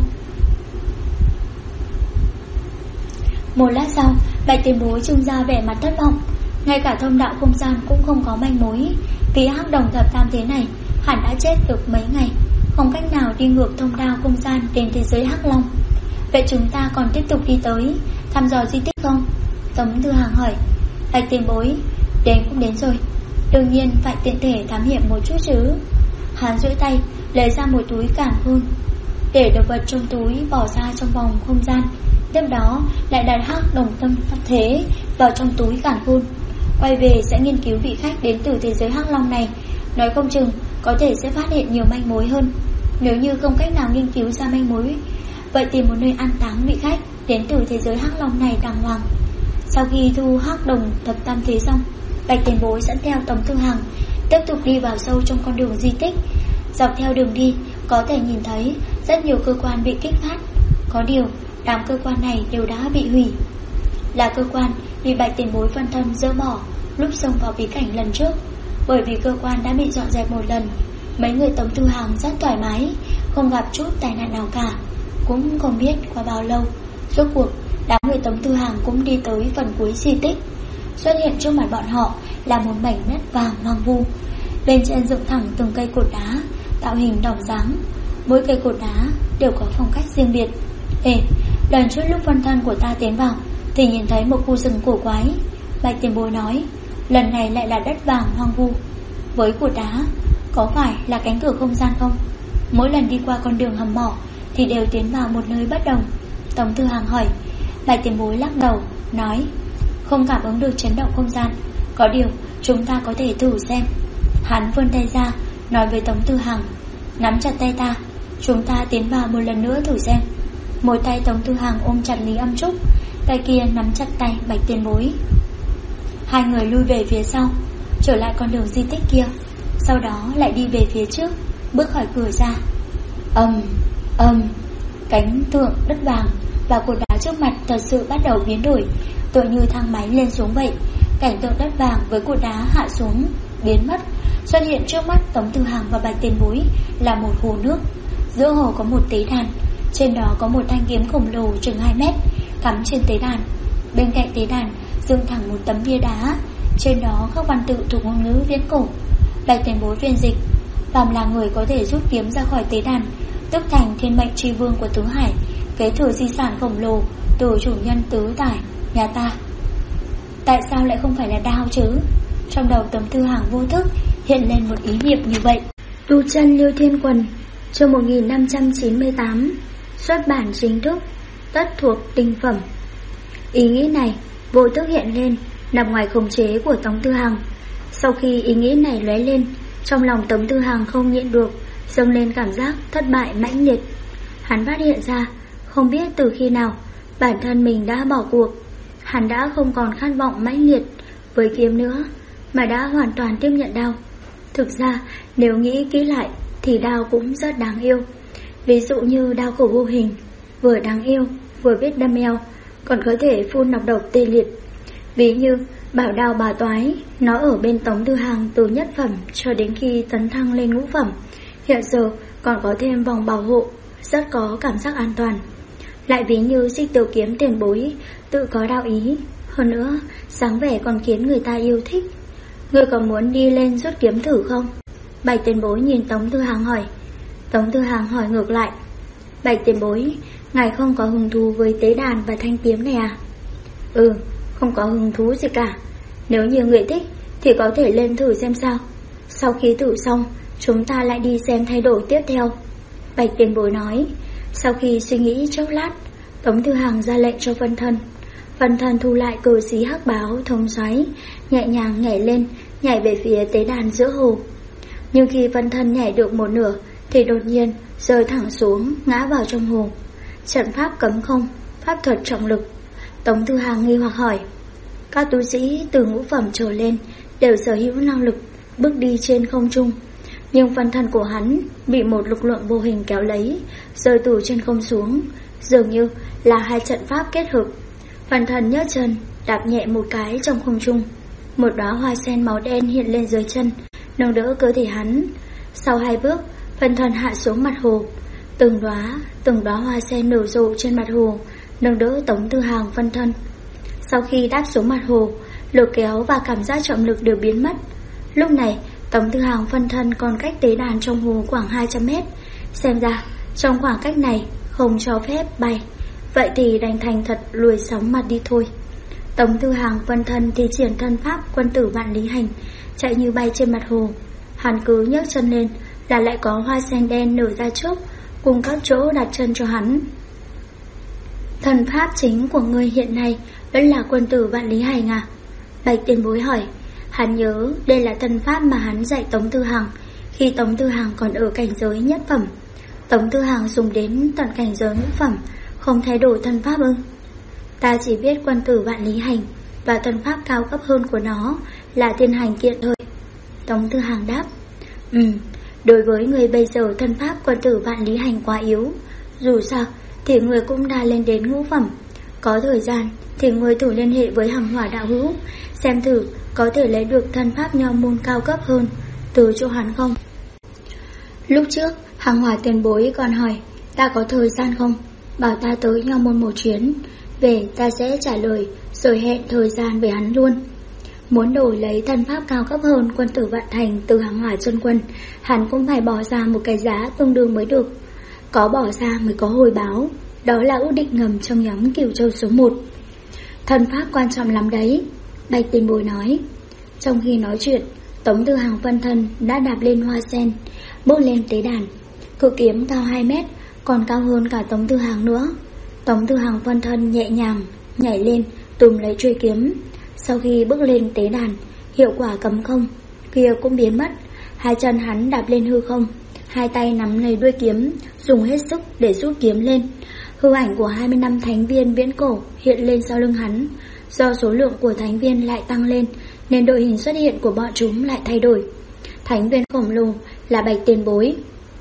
Một lát sau, Bạch tiền bối trưng ra vẻ mặt thất vọng. Ngay cả thông đạo không gian cũng không có manh mối. Vì hắc đồng thập tam thế này hẳn đã chết được mấy ngày, không cách nào đi ngược thông đạo không gian đến thế giới Hắc Long. Vậy chúng ta còn tiếp tục đi tới thăm dò di tích không? Tống Tư Hằng hỏi. Bạch tiền bối, đến cũng đến rồi, đương nhiên phải tiện thể thám hiểm một chút chứ. Hắn duỗi tay lấy ra một túi càn khôn, để đồ vật trong túi bỏ ra trong vòng không gian. Tiếp đó lại đặt hắc đồng tâm thế vào trong túi càn khôn. Quay về sẽ nghiên cứu vị khách đến từ thế giới Hắc Long này. Nói không chừng có thể sẽ phát hiện nhiều manh mối hơn. Nếu như không cách nào nghiên cứu ra manh mối, vậy tìm một nơi an táng vị khách đến từ thế giới Hắc Long này đàng hoàng. Sau khi thu hắc đồng thập tam thế xong, Bạch tiền bối dẫn theo Tống Tư Hằng tiếp tục đi vào sâu trong con đường di tích. Dọc theo đường đi có thể nhìn thấy rất nhiều cơ quan bị kích phát. Có điều đám cơ quan này đều đã bị hủy, là cơ quan bị Bạch tiền bối phân thân dỡ bỏ lúc xông vào bí cảnh lần trước. Bởi vì cơ quan đã bị dọn dẹp một lần, mấy người Tống Tư Hằng rất thoải mái, không gặp chút tai nạn nào cả. Cũng không biết qua bao lâu, rốt cuộc đám người Tống Tư Hằng cũng đi tới phần cuối di tích. Xuất hiện trước mặt bọn họ là một mảnh đất vàng hoang vu. Bên trên dựng thẳng từng cây cột đá tạo hình đồng dáng, mỗi cây cột đá đều có phong cách riêng biệt. Lần trước lúc phân thân của ta tiến vào thì nhìn thấy một khu rừng cổ quái. Bạch tiền bối nói, lần này lại là đất vàng hoang vu với cột đá, có phải là cánh cửa không gian không? Mỗi lần đi qua con đường hầm mỏ thì đều tiến vào một nơi bất đồng. Tống Tư Hằng hỏi. Bạch tiền bối lắc đầu nói, không cảm ứng được chấn động không gian. Có điều chúng ta có thể thử xem. Hắn vươn tay ra nói với Tống Tư Hằng, nắm chặt tay ta, chúng ta tiến vào một lần nữa thử xem. Một tay Tống Tư Hằng ôm chặt Lý Âm Trúc, tay kia nắm chặt tay Bạch tiền bối. Hai người lui về phía sau, trở lại con đường di tích kia, sau đó lại đi về phía trước, bước khỏi cửa ra. Cánh tượng đất vàng và cột đá trước mặt thật sự bắt đầu biến đổi, tựa như thang máy lên xuống vậy. Cảnh tượng đất vàng với cột đá hạ xuống, biến mất. Xuất hiện trước mắt Tống Tư Hằng và Bạch tiền bối là một hồ nước. Giữa hồ có một tế đàn, trên đó có một thanh kiếm khổng lồ chừng 2 mét cắm trên tế đàn. Bên cạnh tế đàn dựng thẳng một tấm bia đá, trên đó khắc văn tự thuộc ngôn ngữ viễn cổ. Bạch tiền bối phiên dịch, phàm là người có thể rút kiếm ra khỏi tế đàn, tức thành thiên mệnh tri vương của tứ hải, kế thừa di sản khổng lồ từ chủ nhân tứ tải nhà ta. Tại sao lại không phải là đao chứ? Trong đầu Tống Tư Hằng vô thức hiện lên một ý niệm như vậy. Tu chân Liêu Thiên Quần, chương 1598, xuất bản chính thức, tất thuộc tinh phẩm. Ý nghĩ này vô thức hiện lên, nằm ngoài khống chế của Tống Tư Hằng. Sau khi ý nghĩ này lóe lên, trong lòng Tống Tư Hằng không nhịn được dâng lên cảm giác thất bại mãnh liệt. Hắn phát hiện ra, không biết từ khi nào bản thân mình đã bỏ cuộc. Hắn đã không còn khát vọng mãnh liệt với kiếm nữa, mà đã hoàn toàn tiếp nhận đao. Thực ra nếu nghĩ kỹ lại thì đao cũng rất đáng yêu. Ví dụ như đao của vô hình, vừa đáng yêu vừa biết đâm eo, còn có thể phun nọc độc tê liệt. Ví như bảo đao bà toái, nó ở bên Tống Tư Hằng từ nhất phẩm cho đến khi tấn thăng lên ngũ phẩm, hiện giờ còn có thêm vòng bảo hộ, rất có cảm giác an toàn. Lại ví như Xích Tiểu Kiếm tiền bối tự có đạo ý, hơn nữa dáng vẻ còn khiến người ta yêu thích. Ngươi còn muốn đi lên rút kiếm thử không? Bạch tiền bối nhìn Tống Tư Hằng hỏi. Tống Tư Hằng hỏi ngược lại, Bạch tiền bối, ngài không có hứng thú với tế đàn và thanh kiếm này à? Không có hứng thú gì cả. Nếu như người thích thì có thể lên thử xem sao. Sau khi thử xong, chúng ta lại đi xem thay đổi tiếp theo. Bạch tiền bối nói. Sau khi suy nghĩ chốc lát, Tống Tư Hằng ra lệnh cho Vân Thân. Vân Thân thu lại cờ xí hắc báo thông xoáy, nhẹ nhàng nhảy lên, nhảy về phía tế đàn giữa hồ. Nhưng khi Vân Thân nhảy được một nửa thì đột nhiên rơi thẳng xuống, ngã vào trong hồ. Trận pháp cấm không, pháp thuật trọng lực. Tống Tư Hằng nghi hoặc hỏi: các tu sĩ từ ngũ phẩm trở lên đều sở hữu năng lực bước đi trên không trung, nhưng phân thân của hắn bị một lực lượng vô hình kéo lấy, rơi từ trên không xuống, dường như là hai trận pháp kết hợp. Phân thân nhấc chân đạp nhẹ một cái trong không trung, một đóa hoa sen màu đen hiện lên dưới chân, nâng đỡ cơ thể hắn. Sau 2 bước, phân thân hạ xuống mặt hồ, từng đóa hoa sen nở rộ trên mặt hồ, nâng đỡ Tống Tư Hằng phân thân. Sau khi đáp xuống mặt hồ, lực kéo và cảm giác trọng lực đều biến mất. Lúc này Tống Tư Hằng phân thân còn cách tế đàn trong hồ khoảng 200 mét. Xem ra trong khoảng cách này không cho phép bay, vậy thì đành thành thật lùi sóng mặt đi thôi. Tống Tư Hằng phân thân thì triển thân pháp quân tử vạn lý hành, chạy như bay trên mặt hồ. Hắn cứ nhấc chân lên là lại có hoa sen đen nở ra trước, cùng các chỗ đặt chân cho hắn. Thần pháp chính của ngươi hiện nay vẫn là quân tử vạn lý hành à? Bạch tiền bối hỏi. Hắn nhớ đây là thần pháp mà hắn dạy Tống Tư Hằng khi Tống Tư Hằng còn ở cảnh giới nhất phẩm. Tống Tư Hằng dùng đến tận cảnh giới ngũ phẩm, không thay đổi thần pháp ư? Ta chỉ biết quân tử vạn lý hành và thần pháp cao cấp hơn của nó là thiên hành kiện thôi. Tống Tư Hằng đáp. Đối với người bây giờ thần pháp quân tử vạn lý hành quá yếu. Dù sao thì người cũng đã lên đến ngũ phẩm. Có thời gian thì người thử liên hệ với Hằng Hỏa đạo hữu, xem thử có thể lấy được thần pháp nho môn cao cấp hơn từ chỗ hắn không. Lúc trước Hằng Hỏa tiền bối còn hỏi ta có thời gian không, bảo ta tới nho môn một chuyến, về ta sẽ trả lời rồi hẹn thời gian với hắn luôn. Muốn đổi lấy thần pháp cao cấp hơn quân tử vạn thành từ Hằng Hỏa chân quân, hắn cũng phải bỏ ra một cái giá tương đương mới được. Có bỏ ra mới có hồi báo. Đó là ước định ngầm trong nhóm Cửu Châu số 1. Thần pháp quan trọng lắm đấy, Bạch tiền bối nói. Trong khi nói chuyện, Tống Tư Hằng phân thân đã đạp lên hoa sen, bước lên tế đàn. Cự kiếm cao 2 mét, còn cao hơn cả Tống Tư Hằng nữa. Tống Tư Hằng phân thân nhẹ nhàng nhảy lên túm lấy chuôi kiếm. Sau khi bước lên tế đàn, hiệu quả cấm không kia cũng biến mất. Hai chân hắn đạp lên hư không, hai tay nắm lấy đuôi kiếm, dùng hết sức để rút kiếm lên. Hư ảnh của 25 thánh viên viễn cổ hiện lên sau lưng hắn. Do số lượng của thánh viên lại tăng lên nên đội hình xuất hiện của bọn chúng lại thay đổi. Thánh viên khổng lồ là Bạch tiền bối,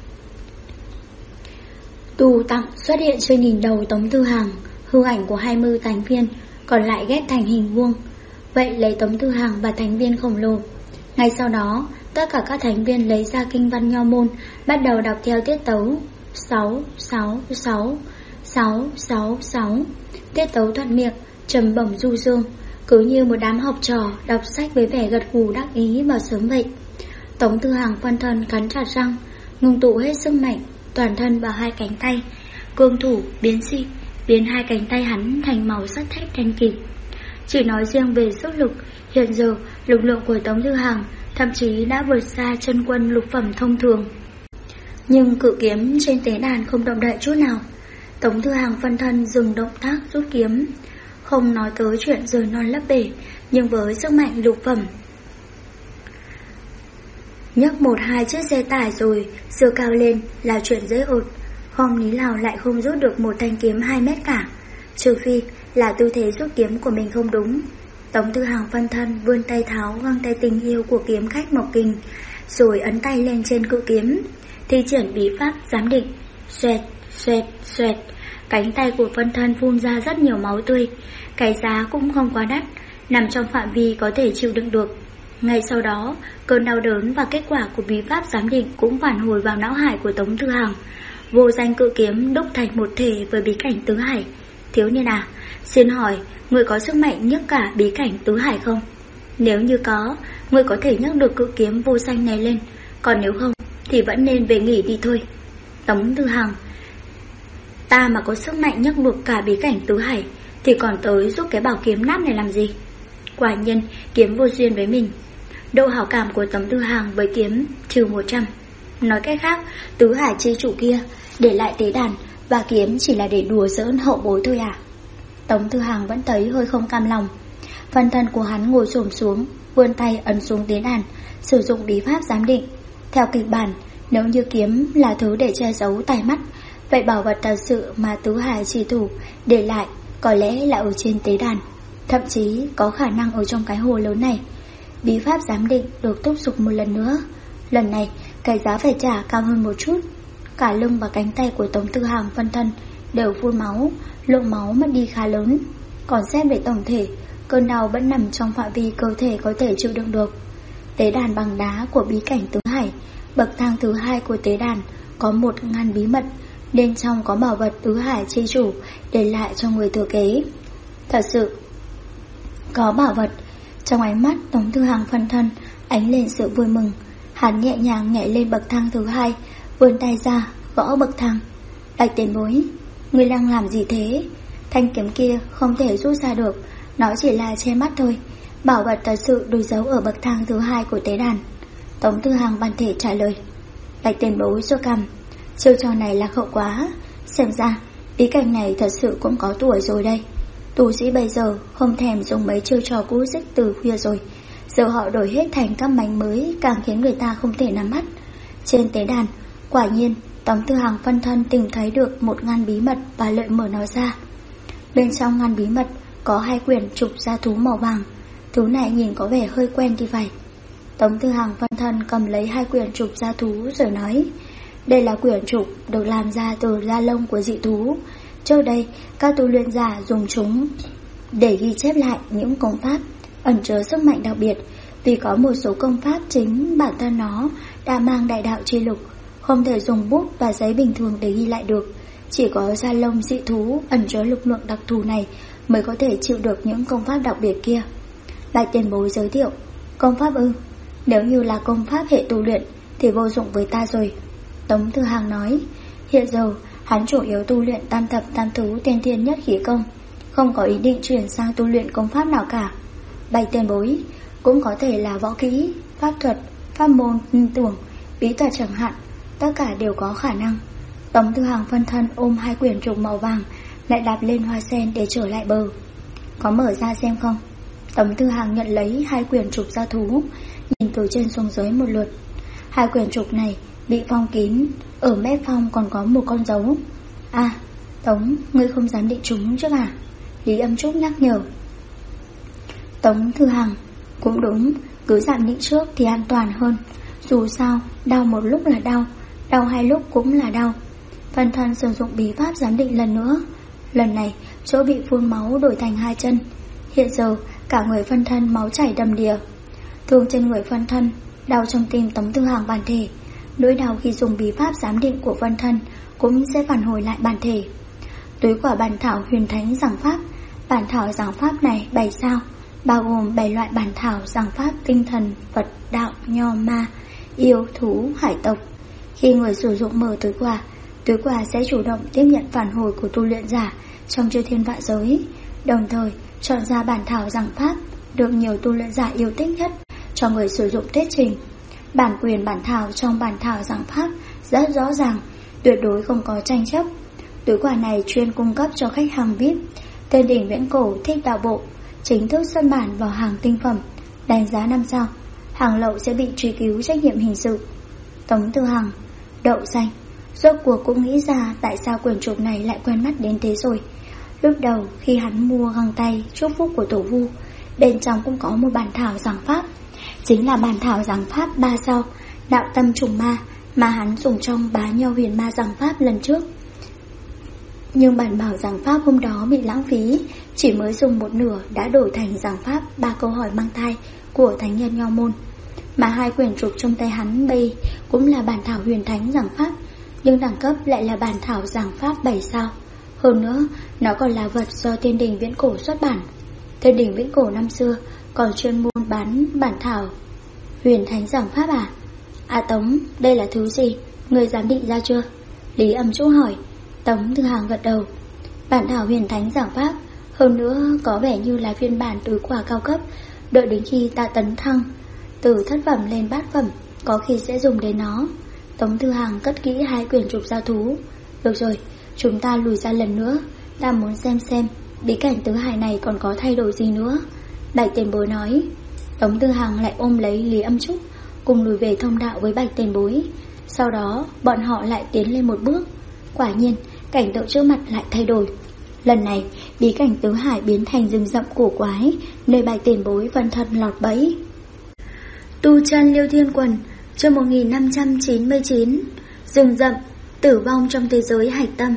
tù tặng xuất hiện trên đỉnh đầu Tống Tư Hằng. Hư ảnh của 20 thánh viên còn lại ghép thành hình vuông, vậy lấy Tống Tư Hằng và thánh viên khổng lồ. Ngay sau đó tất cả các thánh viên lấy ra kinh văn nho môn, bắt đầu đọc theo tiết tấu 666 666. Tiết tấu thuận miệng, trầm bổng du dương, cứ như một đám học trò đọc sách với vẻ gật gù đắc ý vào sớm vậy. Tống Tư Hằng phân thân cắn chặt răng, ngưng tụ hết sức mạnh toàn thân vào hai cánh tay, cương thủ biến dị, biến hai cánh tay hắn thành màu sắt thép đen kịt. Chỉ nói riêng về sức lực, hiện giờ lực lượng của Tống Tư Hằng thậm chí đã vượt xa chân quân lục phẩm thông thường. Nhưng cự kiếm trên tế đàn không động đậy chút nào. Tống Tư Hằng phân thân dừng động tác rút kiếm. Không nói tới chuyện rời non lấp bể, nhưng với sức mạnh lục phẩm, nhấc 1-2 chiếc xe tải rồi giơ cao lên là chuyện dễ ột. Không lý nào lại không rút được một thanh kiếm 2 mét cả, trừ phi là tư thế rút kiếm của mình không đúng. Tống Tư Hằng phân thân vươn tay tháo găng tay tình yêu của kiếm khách Mộc Kình, rồi ấn tay lên trên cự kiếm, thi triển bí pháp giám định. Xoẹt xoẹt xoẹt, cánh tay của phân thân phun ra rất nhiều máu tươi. Cái giá cũng không quá đắt, nằm trong phạm vi có thể chịu đựng được. Ngay sau đó, cơn đau đớn và kết quả của bí pháp giám định cũng phản hồi vào não hải của Tống Tư Hằng. Vô danh cự kiếm đúc thành một thể với bí cảnh tứ hải. Thiếu niên à, xin hỏi người có sức mạnh nhấc cả bí cảnh tứ hải không? Nếu như có, người có thể nhấc được cự kiếm vô danh này lên, còn nếu không thì vẫn nên về nghỉ đi thôi. Tống Tư Hằng, ta mà có sức mạnh nhấc được cả bí cảnh tứ hải thì còn tới giúp cái bảo kiếm nát này làm gì? Quả nhiên kiếm vô duyên với mình. Độ hảo cảm của Tống Tư Hằng với kiếm trừ 100. Nói cách khác, tứ hải chi chủ kia để lại tế đàn Và kiếm chỉ là để đùa giỡn hậu bối thôi à? Tống Thư Hàng vẫn thấy hơi không cam lòng. Phân thân của hắn ngồi xổm xuống, vươn tay ấn xuống tế đàn, sử dụng bí pháp giám định. Theo kịch bản, nếu như kiếm là thứ để che giấu tai mắt, vậy bảo vật thật sự mà Tứ Hải Chi Thủ để lại có lẽ là ở trên tế đàn, thậm chí có khả năng ở trong cái hồ lớn này. Bí pháp giám định được thúc giục một lần nữa. Lần này cái giá phải trả cao hơn một chút. Cả lưng và cánh tay của Tống Thư Hàng phân thân đều phun máu, lượng máu mất đi khá lớn. Còn xét về tổng thể, cơn đau vẫn nằm trong phạm vi cơ thể có thể chịu đựng được. Tế đàn bằng đá của bí cảnh Tứ Hải, bậc thang thứ 2 của tế đàn, có một ngăn bí mật. Bên trong có bảo vật Tứ Hải Chi Chủ để lại cho người thừa kế. Thật sự có bảo vật. Trong ánh mắt Tống Thư Hàng phân thân ánh lên sự vui mừng. Hắn nhẹ nhàng nhảy lên bậc thang thứ 2, vươn tay ra gõ bậc thang. Bạch tiền bối, ngươi đang làm gì thế? Thanh kiếm kia không thể rút ra được, nó chỉ là che mắt thôi. Bảo vật thật sự được giấu ở bậc thang thứ 2 của tế đàn. Tống Thư Hàng bản thể trả lời. Bạch tiền bối giơ cằm. Chiêu trò này lạc hậu quá. Xem ra bí cảnh này thật sự cũng có tuổi rồi đây. Tu sĩ bây giờ không thèm dùng mấy chiêu trò cũ dích từ khuya rồi. Giờ họ đổi hết thành các mánh mới, càng khiến người ta không thể nắm bắt. Trên tế đàn, quả nhiên Tống Thư Hàng phân thân tìm thấy được một ngăn bí mật và lợi mở nó ra. Bên trong ngăn bí mật có 2 quyển trục gia thú màu vàng. Thứ này nhìn có vẻ hơi quen thì phải. Tống Thư Hàng phân thân cầm lấy 2 quyển trục gia thú rồi nói, đây là quyển trục được làm ra từ da lông của dị thú. Trước đây các tu luyện giả dùng chúng để ghi chép lại những công pháp ẩn chứa sức mạnh đặc biệt. Vì có một số công pháp chính bản thân nó đã mang đại đạo chi lực, không thể dùng bút và giấy bình thường để ghi lại được. Chỉ có da lông dị thú ẩn chứa lực lượng đặc thù này mới có thể chịu được những công pháp đặc biệt kia. Bạch tiền bối giới thiệu. Công pháp ư? Nếu như là công pháp hệ tu luyện thì vô dụng với ta rồi. Tống Thư Hàng nói. Hiện giờ hắn chủ yếu tu luyện tam thập tam thứ tiên thiên nhất khí công, không có ý định chuyển sang tu luyện công pháp nào cả. Bạch tiền bối, cũng có thể là võ kỹ, pháp thuật, pháp môn, tưởng, bí thuật chẳng hạn, tất cả đều có khả năng. Tống Thư Hàng phân thân ôm 2 quyển trục màu vàng, lại đạp lên hoa sen để trở lại bờ. Có mở ra xem không? Tống Thư Hàng nhận lấy 2 quyển trục gia thú, nhìn từ trên xuống dưới một lượt. 2 quyển trục này bị phong kín, ở mép phong còn có một con dấu. À, Tống, ngươi không dám định chúng chứ à? Lý Âm Trúc nhắc nhở. Tống Thư Hàng, cũng đúng, cứ giảm định trước thì an toàn hơn. Dù sao, đau một lúc là đau, đau 2 lúc cũng là đau. Phân thân sử dụng bí pháp giám định lần nữa. Lần này, chỗ bị phun máu đổi thành 2 chân. Hiện giờ, cả người phân thân máu chảy đầm đìa. Thương trên người phân thân, đau trong tim Tống Thư Hàng bản thể. Nỗi đau khi dùng bí pháp giám định của phân thân cũng sẽ phản hồi lại bản thể. Túi quả bản thảo huyền thánh giảng pháp. Bản thảo giảng pháp này 7 sao, bao gồm 7 loại bản thảo giảng pháp tinh thần, Phật, đạo, nho, ma, yêu, thú, hải tộc. Khi người sử dụng mở túi quả sẽ chủ động tiếp nhận phản hồi của tu luyện giả trong chư thiên vạn giới, đồng thời chọn ra bản thảo giảng pháp được nhiều tu luyện giả yêu thích nhất cho người sử dụng thuyết trình. Bản quyền bản thảo trong bản thảo giảng pháp rất rõ ràng, tuyệt đối không có tranh chấp. Túi quà này chuyên cung cấp cho khách hàng VIP. Tên đỉnh viễn cổ thích đạo bộ chính thức xuất bản vào hàng tinh phẩm, đánh giá 5 sao. Hàng lậu sẽ bị truy cứu trách nhiệm hình sự. Tống Thư Hàng, đậu xanh, rốt cuộc cũng nghĩ ra tại sao quyển trục này lại quen mắt đến thế rồi. Lúc đầu khi hắn mua găng tay chúc phúc của tổ vu, bên trong cũng có một bản thảo giảng pháp, chính là bản thảo giảng pháp 3 sao đạo tâm trùng ma mà hắn dùng trong Bá Nho huyền ma giảng pháp lần trước. Nhưng bản bảo giảng pháp hôm đó bị lãng phí, chỉ mới dùng một nửa đã đổi thành giảng pháp 3 câu hỏi mang thai của thánh nhân Nho môn. Mà 2 quyển trục trong tay hắn bây cũng là bản thảo huyền thánh giảng pháp, nhưng đẳng cấp lại là bản thảo giảng pháp 7 sao. Hơn nữa, nó còn là vật do Thiên Đình Viễn Cổ xuất bản. Thiên Đình Viễn Cổ năm xưa còn chuyên môn bán bản thảo huyền thánh giảng pháp à? À Tống, đây là thứ gì? Người dám định ra chưa? Lý Âm Trúc hỏi. Tống Thư Hàng gật đầu. Bản thảo huyền thánh giảng pháp, hơn nữa có vẻ như là phiên bản túi quà cao cấp. Đợi đến khi ta tấn thăng từ thất phẩm lên bát phẩm, có khi sẽ dùng đến nó. Tống Thư Hàng cất kỹ 2 quyển trục gia thú. Được rồi, chúng ta lùi ra lần nữa. Ta muốn xem bí cảnh tứ hải này còn có thay đổi gì nữa. Bạch tiền bối nói. Tống Tư Hằng lại ôm lấy Lý Âm Trúc, cùng lùi về thông đạo với Bạch tiền bối. Sau đó bọn họ lại tiến lên một bước. Quả nhiên cảnh tượng trước mặt lại thay đổi. Lần này bí cảnh tứ hải biến thành rừng rậm cổ quái, nơi Bạch tiền bối Vân Thân lọt bẫy. Tu chân Liêu Thiên Quần, chương 1599. Rừng rậm, tử vong trong thế giới hạch tâm.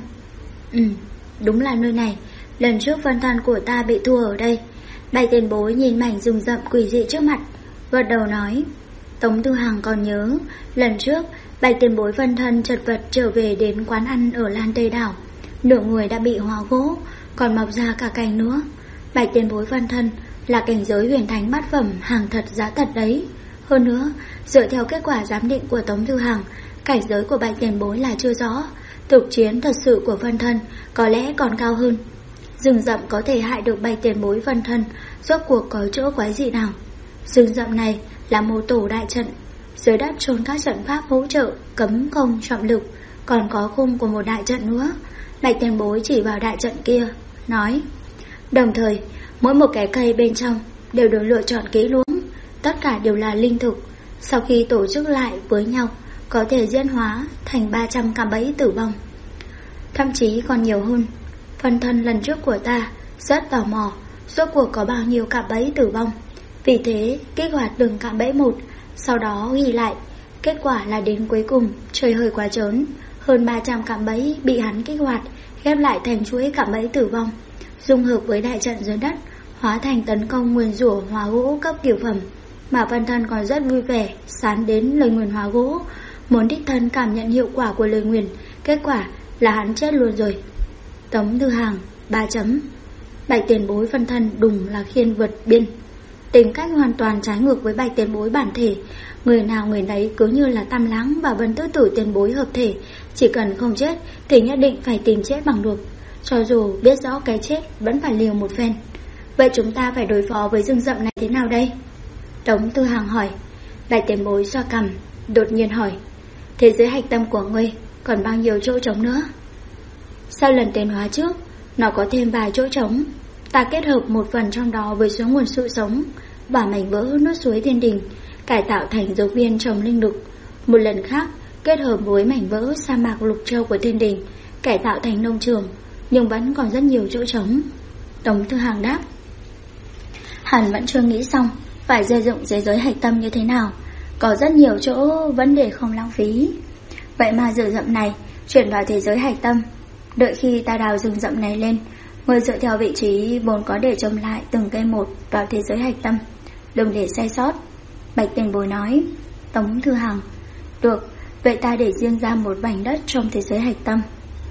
Đúng là nơi này. Lần trước Vân Thân của ta bị thua ở đây. Bạch tiền bối nhìn mảnh rừng rậm quỷ dị trước mặt, gật đầu nói. Tống Tư Hằng còn nhớ, lần trước Bạch tiền bối Vân Thân chật vật trở về đến quán ăn ở Lan Tây Đảo, nửa người đã bị hóa gỗ, còn mọc ra cả cành nữa. Bạch tiền bối Vân Thân là cảnh giới huyền thánh bát phẩm, hàng thật giá thật đấy. Hơn nữa, dựa theo kết quả giám định của Tống Tư Hằng, cảnh giới của Bạch tiền bối là chưa rõ. Thực chiến thật sự của Vân Thân có lẽ còn cao hơn. Rừng rậm có thể hại được Bạch tiền bối Vân Thân, rốt cuộc có chỗ quái dị nào? Rừng rậm này là một tổ đại trận, dưới đất chôn các trận pháp hỗ trợ, cấm công trọng lực, còn có khung của một đại trận nữa. Bạch tiền bối chỉ vào đại trận kia, nói. Đồng thời, mỗi một cái cây bên trong đều được lựa chọn kỹ lưỡng, tất cả đều là linh thực. Sau khi tổ chức lại với nhau, có thể diễn hóa thành 300 cạm bẫy tử vong, thậm chí còn nhiều hơn. Vân Thân lần trước của ta rất tò mò rốt cuộc có bao nhiêu cạm bẫy tử vong, vì thế kích hoạt từng cạm bẫy một, sau đó ghi lại. Kết quả là đến cuối cùng trời hơi quá trớn, hơn 300 cạm bẫy bị hắn kích hoạt, ghép lại thành chuỗi cạm bẫy tử vong, dung hợp với đại trận dưới đất, hóa thành tấn công nguyền rủa hóa gỗ cấp cửu phẩm. Mà Vân Thân còn rất vui vẻ sán đến lời nguyền hóa gỗ, muốn đích thân cảm nhận hiệu quả của lời nguyền. Kết quả là hắn chết luôn rồi. Tống Tư Hằng 3 chấm. Bạch tiền bối Vân Thân đùng là khiên vượt biên, tính cách hoàn toàn trái ngược với Bạch tiền bối bản thể. Người nào người nấy cứ như là Tam Lãng và Vân Tứ Tử tiền bối hợp thể, chỉ cần không chết thì nhất định phải tìm chết bằng được, cho dù biết rõ cái chết vẫn phải liều một phen. Vậy chúng ta phải đối phó với rừng rậm này thế nào đây? Tống Tư Hằng hỏi. Bạch tiền bối xoa cằm, đột nhiên hỏi. Thế giới hạch tâm của ngươi còn bao nhiêu chỗ trống nữa? Sau lần tiến hóa trước, nó có thêm vài chỗ trống. Ta kết hợp một phần trong đó với suối nguồn sự sống và mảnh vỡ nước suối thiên đình, cải tạo thành dược viên trồng linh lực. Một lần khác kết hợp với mảnh vỡ sa mạc lục châu của thiên đình, cải tạo thành nông trường, nhưng vẫn còn rất nhiều chỗ trống. Tống Tư Hằng đáp. Hắn vẫn chưa nghĩ xong phải xây dựng thế giới hạch tâm như thế nào, có rất nhiều chỗ vẫn để không lãng phí. Vậy mà rừng rậm này chuyển vào thế giới hạch tâm, đợi khi ta đào rừng rậm này lên, ngươi dựa theo vị trí vốn có để trồng lại từng cây một vào thế giới hạch tâm, đừng để sai sót. Bạch tiền bối nói. Tống Tư Hằng. Được, vậy ta để riêng ra một mảnh đất trong thế giới hạch tâm.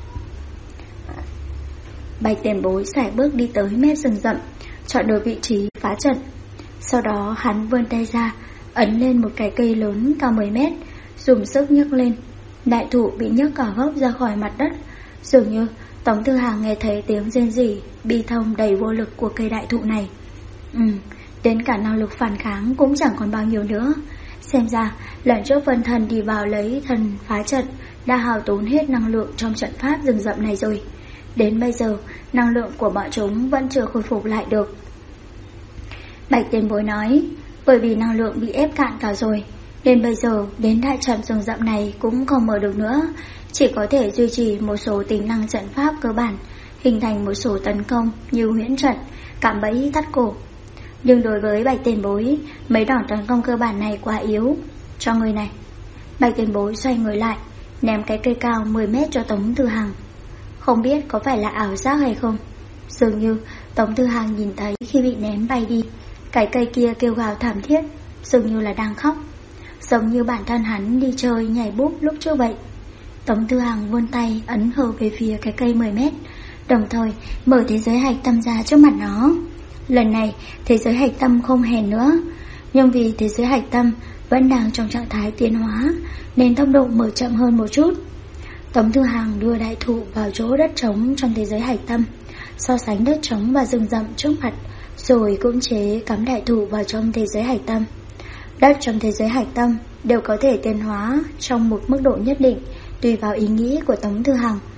Bạch tiền bối sải bước đi tới mép rừng rậm, chọn được vị trí phá trận. Sau đó hắn vươn tay ra, ấn lên một cái cây lớn cao 10 mét, dùng sức nhấc lên. Đại thụ bị nhấc cả gốc ra khỏi mặt đất. Dường như Tống Tư Hằng nghe thấy tiếng rên rỉ bi thông đầy vô lực của cây đại thụ này. Đến cả năng lực phản kháng cũng chẳng còn bao nhiêu nữa. Xem ra lần trước Vân Thân đi vào lấy thần phá trận đã hao tốn hết năng lượng trong trận pháp rừng rậm này rồi. Đến bây giờ năng lượng của bọn chúng vẫn chưa khôi phục lại được. Bạch tiền bối nói. Bởi vì năng lượng bị ép cạn cả rồi, nên bây giờ đến đại trận rừng rậm này cũng không mở được nữa, chỉ có thể duy trì một số tính năng trận pháp cơ bản, hình thành một số tấn công như huyễn trận, cạm bẫy, thắt cổ. Nhưng đối với Bạch tiền bối, mấy đòn tấn công cơ bản này quá yếu. Cho người này. Bạch tiền bối xoay người lại, ném cái cây cao 10 mét cho Tống Tư Hằng. Không biết có phải là ảo giác hay không, dường như Tống Tư Hằng nhìn thấy khi bị ném bay đi, cái cây kia kêu gào thảm thiết, dường như là đang khóc, giống như bản thân hắn đi chơi nhảy búp lúc trước vậy. Tống Tư Hằng vươn tay ấn hờ về phía cái cây 10 mét, đồng thời mở thế giới hạch tâm ra trước mặt nó. Lần này thế giới hạch tâm không hèn nữa, nhưng vì thế giới hạch tâm vẫn đang trong trạng thái tiến hóa nên tốc độ mở chậm hơn một chút. Tống Tư Hằng đưa đại thụ vào chỗ đất trống trong thế giới hạch tâm, so sánh đất trống và rừng rậm trước mặt, rồi cưỡng chế cắm đại thụ vào trong thế giới hạch tâm. Đất trong thế giới hạch tâm đều có thể tiến hóa trong một mức độ nhất định, tùy vào ý nghĩ của Tống Tư Hằng.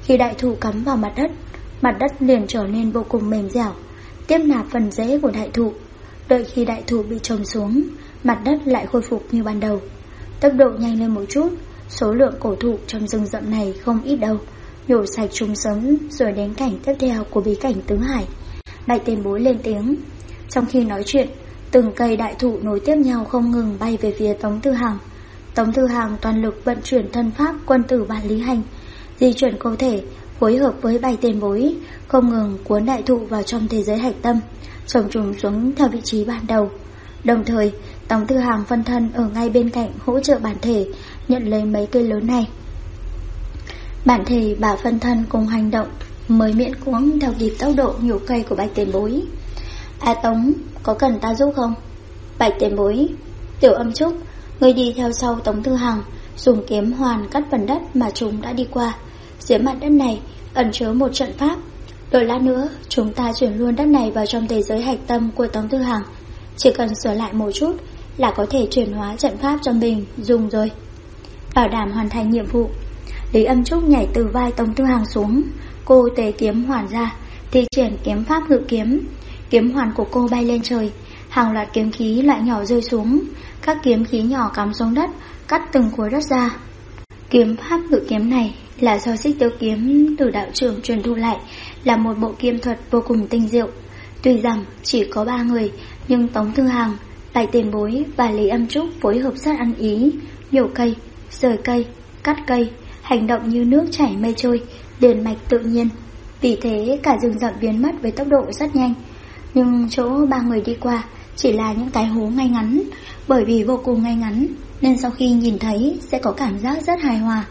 Khi đại thụ cắm vào mặt đất liền trở nên vô cùng mềm dẻo, tiếp nạp phần rễ của đại thụ. Đợi khi đại thụ bị chồng xuống, mặt đất lại khôi phục như ban đầu. Tốc độ nhanh lên một chút, số lượng cổ thụ trong rừng rậm này không ít đâu. Nhổ sạch chúng sớm rồi đến cảnh tiếp theo của bí cảnh tứ hải. Bạch Tiền Bối lên tiếng. Trong khi nói chuyện, từng cây đại thụ nối tiếp nhau không ngừng bay về phía Tống Tư Hằng. Tống Tư Hằng toàn lực vận chuyển thân pháp quân tử Vạn Lý Hành, di chuyển cơ thể phối hợp với Bạch Tiền Bối, không ngừng cuốn đại thụ vào trong thế giới hạch tâm, chồng chúng xuống theo vị trí ban đầu. Đồng thời, Tống Tư Hằng phân thân ở ngay bên cạnh hỗ trợ bản thể nhận lấy mấy cây lớn này. Bản thể và phân thân cùng hành động mới miễn cưỡng theo kịp tốc độ nhổ cây của Bạch Tiền Bối. Tống, có cần ta giúp không? Bạch Tiền Bối. Tiểu Âm Trúc, người đi theo sau Tống Tư Hằng, dùng kiếm hoàn cắt phần đất mà chúng đã đi qua. Dưới mặt đất này ẩn chứa một trận pháp. Đợi lát nữa chúng ta chuyển luôn đất này vào trong thế giới hạch tâm của Tống Tư Hằng. Chỉ cần sửa lại một chút là có thể chuyển hóa trận pháp cho mình dùng rồi. Bảo đảm hoàn thành nhiệm vụ. Lý Âm Trúc nhảy từ vai Tống Tư Hằng xuống. Cô tế kiếm hoàn ra, thi triển kiếm pháp ngự kiếm. Kiếm hoàn của cô bay lên trời, hàng loạt kiếm khí lại nhỏ rơi xuống. Các kiếm khí nhỏ cắm xuống đất, cắt từng khối đất ra. Kiếm pháp ngự kiếm này là do Xích Tiêu kiếm từ đạo trưởng truyền thụ lại, là một bộ kiếm thuật vô cùng tinh diệu. Tuy rằng chỉ có 3 người, nhưng Tống Tư Hằng, Bạch Tiền Bối và Lý Âm Trúc phối hợp rất ăn ý, nhổ cây, rời cây, cắt cây, hành động như nước chảy mây trôi, liền mạch tự nhiên. Vì thế cả rừng rậm biến mất với tốc độ rất nhanh. Nhưng chỗ 3 người đi qua chỉ là những cái hố ngay ngắn. Bởi vì vô cùng ngay ngắn nên sau khi nhìn thấy sẽ có cảm giác rất hài hòa.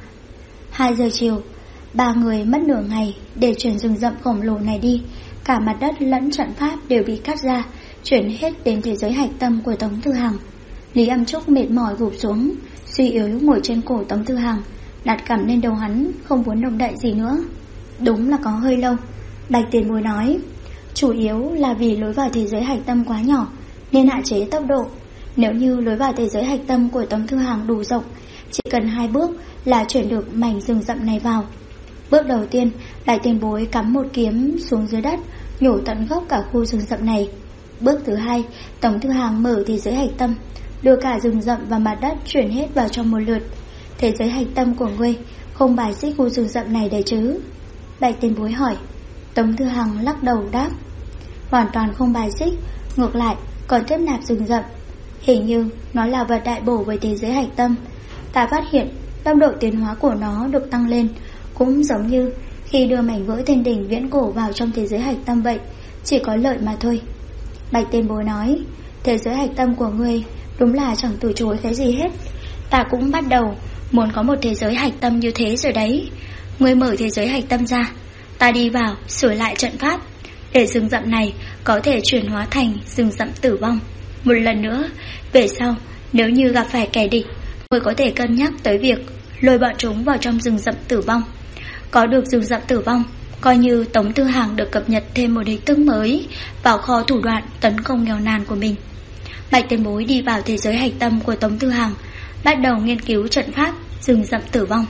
2 giờ chiều, 3 người mất nửa ngày để chuyển rừng rậm khổng lồ này đi. Cả mặt đất lẫn trận pháp đều bị cắt ra, chuyển hết đến thế giới hạch tâm của Tống Tư Hằng. Lý Âm Trúc mệt mỏi gục xuống, suy yếu ngồi trên cổ Tống Tư Hằng, đặt cằm lên đầu hắn, không muốn động đậy gì nữa. Đúng là có hơi lâu. Bạch Tiền Bối nói, chủ yếu là vì lối vào thế giới hạch tâm quá nhỏ nên hạn chế tốc độ. Nếu như lối vào thế giới hạch tâm của Tống Tư Hằng đủ rộng, chỉ cần 2 bước là chuyển được mảnh rừng rậm này vào. Bước đầu tiên, Bạch Tiền Bối cắm một kiếm xuống dưới đất, nhổ tận gốc cả khu rừng rậm này. Bước thứ 2, Tống Tư Hằng mở thế giới hạch tâm, đưa cả rừng rậm và mặt đất chuyển hết vào trong một lượt. Thế giới hạch tâm của ngươi không bài xích khu rừng rậm này đấy chứ? Bạch Tiền Bối hỏi. Tống Tư Hằng lắc đầu đáp, hoàn toàn không bài xích, ngược lại còn tiếp nạp rừng rậm. Hình như nó là vật đại bổ với thế giới hạch tâm. Ta phát hiện tốc độ tiến hóa của nó được tăng lên, cũng giống như khi đưa mảnh vỡ thiên đỉnh viễn cổ vào trong thế giới hạch tâm vậy, chỉ có lợi mà thôi. Bạch Tiền Bối nói, thế giới hạch tâm của ngươi đúng là chẳng từ chối cái gì hết. Ta cũng bắt đầu muốn có một thế giới hạch tâm như thế rồi đấy. Ngươi mở thế giới hạch tâm ra, ta đi vào sửa lại trận pháp, để rừng rậm này có thể chuyển hóa thành rừng rậm tử vong. Một lần nữa, về sau nếu như gặp phải kẻ địch, ngươi có thể cân nhắc tới việc lôi bọn chúng vào trong rừng rậm tử vong. Có được rừng rậm tử vong, coi như Tống Tư Hằng được cập nhật thêm một hình thức mới vào kho thủ đoạn tấn công nghèo nàn của mình. Bạch Tiền Bối đi vào thế giới hạch tâm của Tống Tư Hằng, bắt đầu nghiên cứu trận pháp rừng rậm tử vong.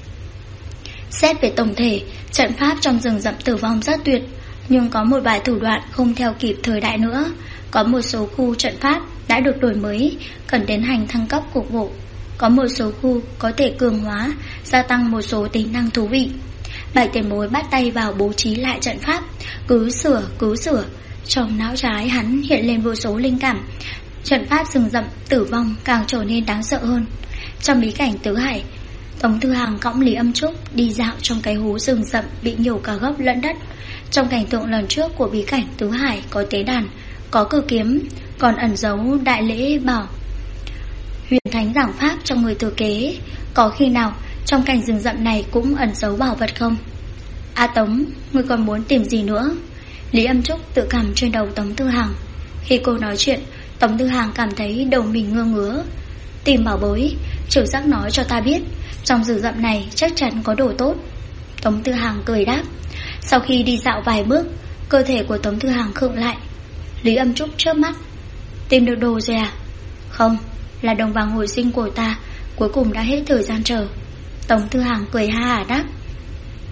Xét về tổng thể, trận pháp trong rừng rậm tử vong rất tuyệt, nhưng có một vài thủ đoạn không theo kịp thời đại nữa. Có một số khu trận pháp đã được đổi mới, cần tiến hành thăng cấp cục bộ. Có một số khu có thể cường hóa, gia tăng một số tính năng thú vị. Bạch Tiền Bối bắt tay vào bố trí lại trận pháp, cứ sửa. Trong não trái hắn hiện lên vô số linh cảm. Trận pháp rừng rậm tử vong càng trở nên đáng sợ hơn. Trong bí cảnh tứ hải, Tống Tư Hằng cõng Lý Âm Trúc đi dạo trong cái hố rừng rậm bị nhổ cả gốc lẫn đất. Trong cảnh tượng lần trước của bí cảnh tứ hải có tế đàn, có cự kiếm, còn ẩn giấu đại lễ bảo huyền thánh giảng pháp trong người thừa kế. Có khi nào trong cảnh rừng rậm này cũng ẩn giấu bảo vật không? Tống, ngươi còn muốn tìm gì nữa? Lý Âm Trúc tự cầm trên đầu Tống Tư Hằng. Khi cô nói chuyện, Tống Tư Hằng cảm thấy đầu mình ngứa. Tìm bảo bối, Trử Giác nói cho ta biết, trong rừng rậm này chắc chắn có đồ tốt. Tống Tư Hằng cười đáp. Sau khi đi dạo vài bước, cơ thể của Tống Tư Hằng khựng lại. Lý Âm Trúc chớp mắt. Tìm được đồ rồi à? Không, là đồng vàng hồi sinh của ta cuối cùng đã hết thời gian chờ. Tống Tư Hằng cười ha hả đáp.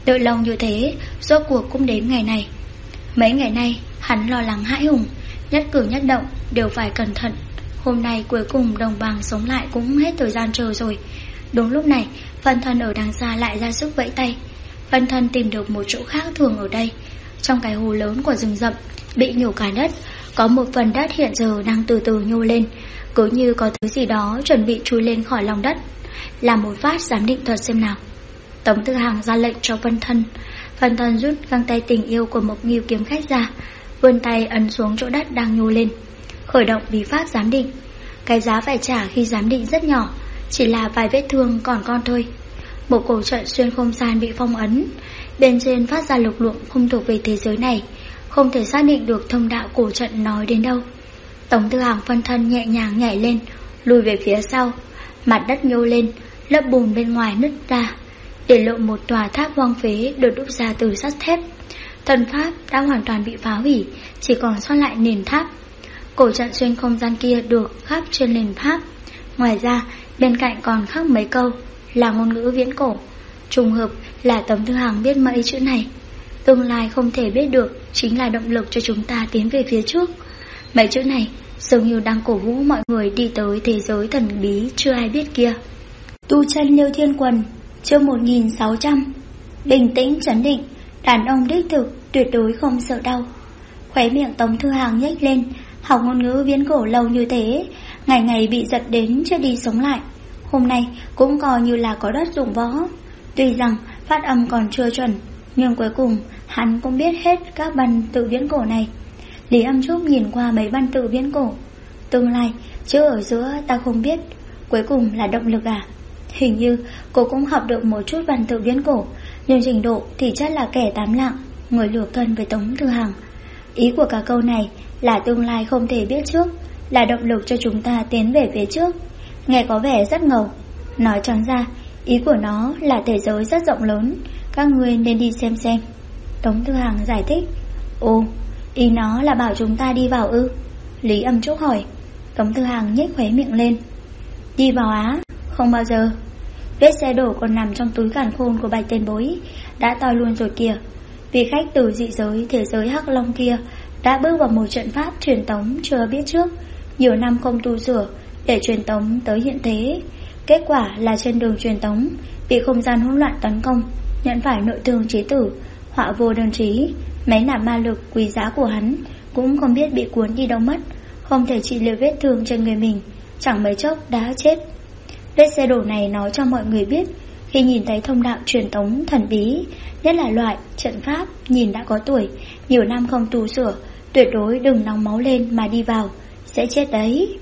Đợi lâu như thế, rốt cuộc cũng đến ngày này. Mấy ngày nay hắn lo lắng hãi hùng, nhất cử nhất động đều phải cẩn thận. Hôm nay cuối cùng đồng bằng sống lại cũng hết thời gian chờ rồi. Đúng lúc này, Vân Thân ở đằng xa lại ra sức vẫy tay. Vân Thân tìm được một chỗ khác thường ở đây. Trong cái hồ lớn của rừng rậm bị nhổ cả đất, có một phần đất hiện giờ đang từ từ nhô lên, cứ như có thứ gì đó chuẩn bị chui lên khỏi lòng đất. Làm một phát giám định thuật xem nào. Tống Tư Hàng ra lệnh cho Vân Thân. Vân Thân rút găng tay tình yêu của Mộc Nghiêu kiếm khách ra, vươn tay ấn xuống chỗ đất đang nhô lên, khởi động bí pháp giám định. Cái giá phải trả khi giám định rất nhỏ, chỉ là vài vết thương còn con thôi. Một cổ trận xuyên không gian bị phong ấn, bên trên phát ra lực lượng không thuộc về thế giới này, không thể xác định được thông đạo cổ trận nói đến đâu. Tống Tư Hàng phân thân nhẹ nhàng nhảy lên, lùi về phía sau. Mặt đất nhô lên, lớp bùn bên ngoài nứt ra, để lộ một tòa tháp hoang phế được đúc ra từ sắt thép. Thần pháp đã hoàn toàn bị phá hủy, chỉ còn sót lại nền tháp. Cổ trận xuyên không gian kia được khắc trên nền tháp. Ngoài ra, bên cạnh còn khắc mấy câu là ngôn ngữ viễn cổ. Trùng hợp là Tống Tư Hàng biết mấy chữ này. Tương lai không thể biết được chính là động lực cho chúng ta tiến về phía trước. Mấy chữ này dường như đang cổ vũ mọi người đi tới thế giới thần bí chưa ai biết kia. Tu chân Liêu Thiên Quần, chương 1600. Bình tĩnh trấn định, đàn ông đích thực tuyệt đối không sợ đau. Khóe miệng Tống Tư Hàng nhếch lên. Học ngôn ngữ viễn cổ lâu như thế, ngày ngày bị giật đến chết đi sống lại, hôm nay cũng coi như là có đất dụng võ. Tuy rằng phát âm còn chưa chuẩn, nhưng cuối cùng hắn cũng biết hết các văn tự viễn cổ này. Lý Âm Trúc nhìn qua mấy văn tự viễn cổ. Tương lai, chứ ở giữa ta không biết. Cuối cùng là động lực à? Hình như cô cũng học được một chút văn tự viễn cổ, nhưng trình độ thì chắc là kẻ tám lạng, người lừa cân với Tống Tư Hàng. Ý của cả câu này là tương lai không thể biết trước, là động lực cho chúng ta tiến về phía trước. Nghe có vẻ rất ngầu. Nói trắng ra, ý của nó là thế giới rất rộng lớn, các ngươi nên đi xem. Tống Tư Hàng giải thích. Ồ, ý nó là bảo chúng ta đi vào ư? Lý Âm Trúc hỏi. Tống Tư Hàng nhếch khóe miệng lên. Đi vào á? Không bao giờ. Vết xe đổ còn nằm trong túi càn khôn của Bạch Tiền Bối, đã toi luôn rồi kìa. Vì khách từ dị giới thế giới Hắc Long kia đã bước vào một trận pháp truyền tống chưa biết trước, nhiều năm không tu sửa để truyền tống tới hiện thế. Kết quả là trên đường truyền tống bị không gian hỗn loạn tấn công, nhận phải nội thương chí tử, họa vô đơn chí. Mấy nạp ma lực quý giá của hắn cũng không biết bị cuốn đi đâu mất, không thể trị liệu vết thương trên người mình, chẳng mấy chốc đã chết. Vết xe đổ này nói cho mọi người biết, khi nhìn thấy thông đạo truyền tống thần bí, nhất là loại trận pháp nhìn đã có tuổi, nhiều năm không tu sửa, tuyệt đối đừng nóng máu lên mà đi vào, sẽ chết đấy.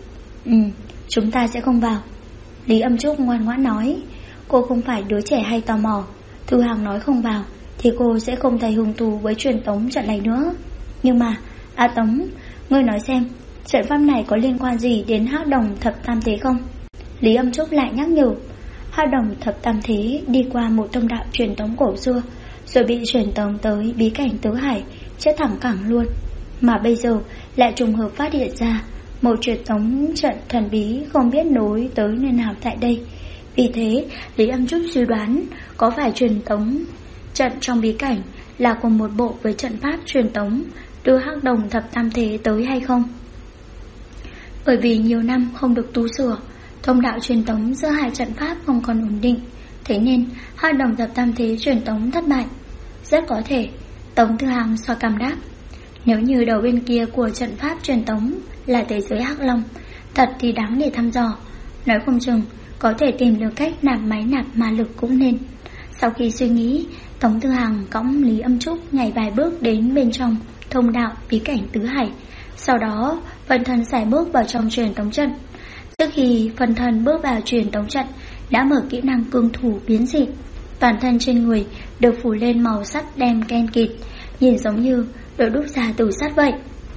Chúng ta sẽ không vào. Lý Âm Trúc ngoan ngoãn nói. Cô không phải đứa trẻ hay tò mò. Thư Hàng nói không vào thì cô sẽ không thấy hứng thú với truyền tống trận này nữa. Nhưng mà, Tống, ngươi nói xem, trận pháp này có liên quan gì đến Hắc Đồng Thập Tam Thế không? Lý Âm Trúc lại nhắc nhở. Hắc Đồng Thập Tam Thế đi qua một thông đạo truyền tống cổ xưa, rồi bị truyền tống tới bí cảnh Tứ Hải, chết thẳng cẳng luôn. Mà bây giờ lại trùng hợp phát hiện ra một truyền tống trận thần bí không biết nối tới nơi nào tại đây. Vì thế Lý Âm Trúc suy đoán có phải truyền tống trận trong bí cảnh là cùng một bộ với trận pháp truyền tống đưa Hắc Đồng Thập Tam Thế tới hay không. Bởi vì nhiều năm không được tu sửa, thông đạo truyền tống giữa hai trận pháp không còn ổn định, thế nên Hắc Đồng Thập Tam Thế truyền tống thất bại. Rất có thể. Tống Tư Hàng xoa cằm đáp. Nếu như đầu bên kia của trận pháp truyền tống là thế giới Hắc Long, thật thì đáng để thăm dò. Nói không chừng có thể tìm được cách nạp máy nạp ma lực cũng nên. Sau khi suy nghĩ, Tống Tư Hàng cõng Lý Âm Trúc nhảy vài bước đến bên trong thông đạo bí cảnh Tứ Hải. Sau đó phân thân xài bước vào trong truyền tống trận. Trước khi phân thân bước vào truyền tống trận, đã mở kỹ năng cương thủ biến dị. Toàn thân trên người được phủ lên màu sắt đen ken kịt, nhìn giống như được đúc ra từ sắt vậy.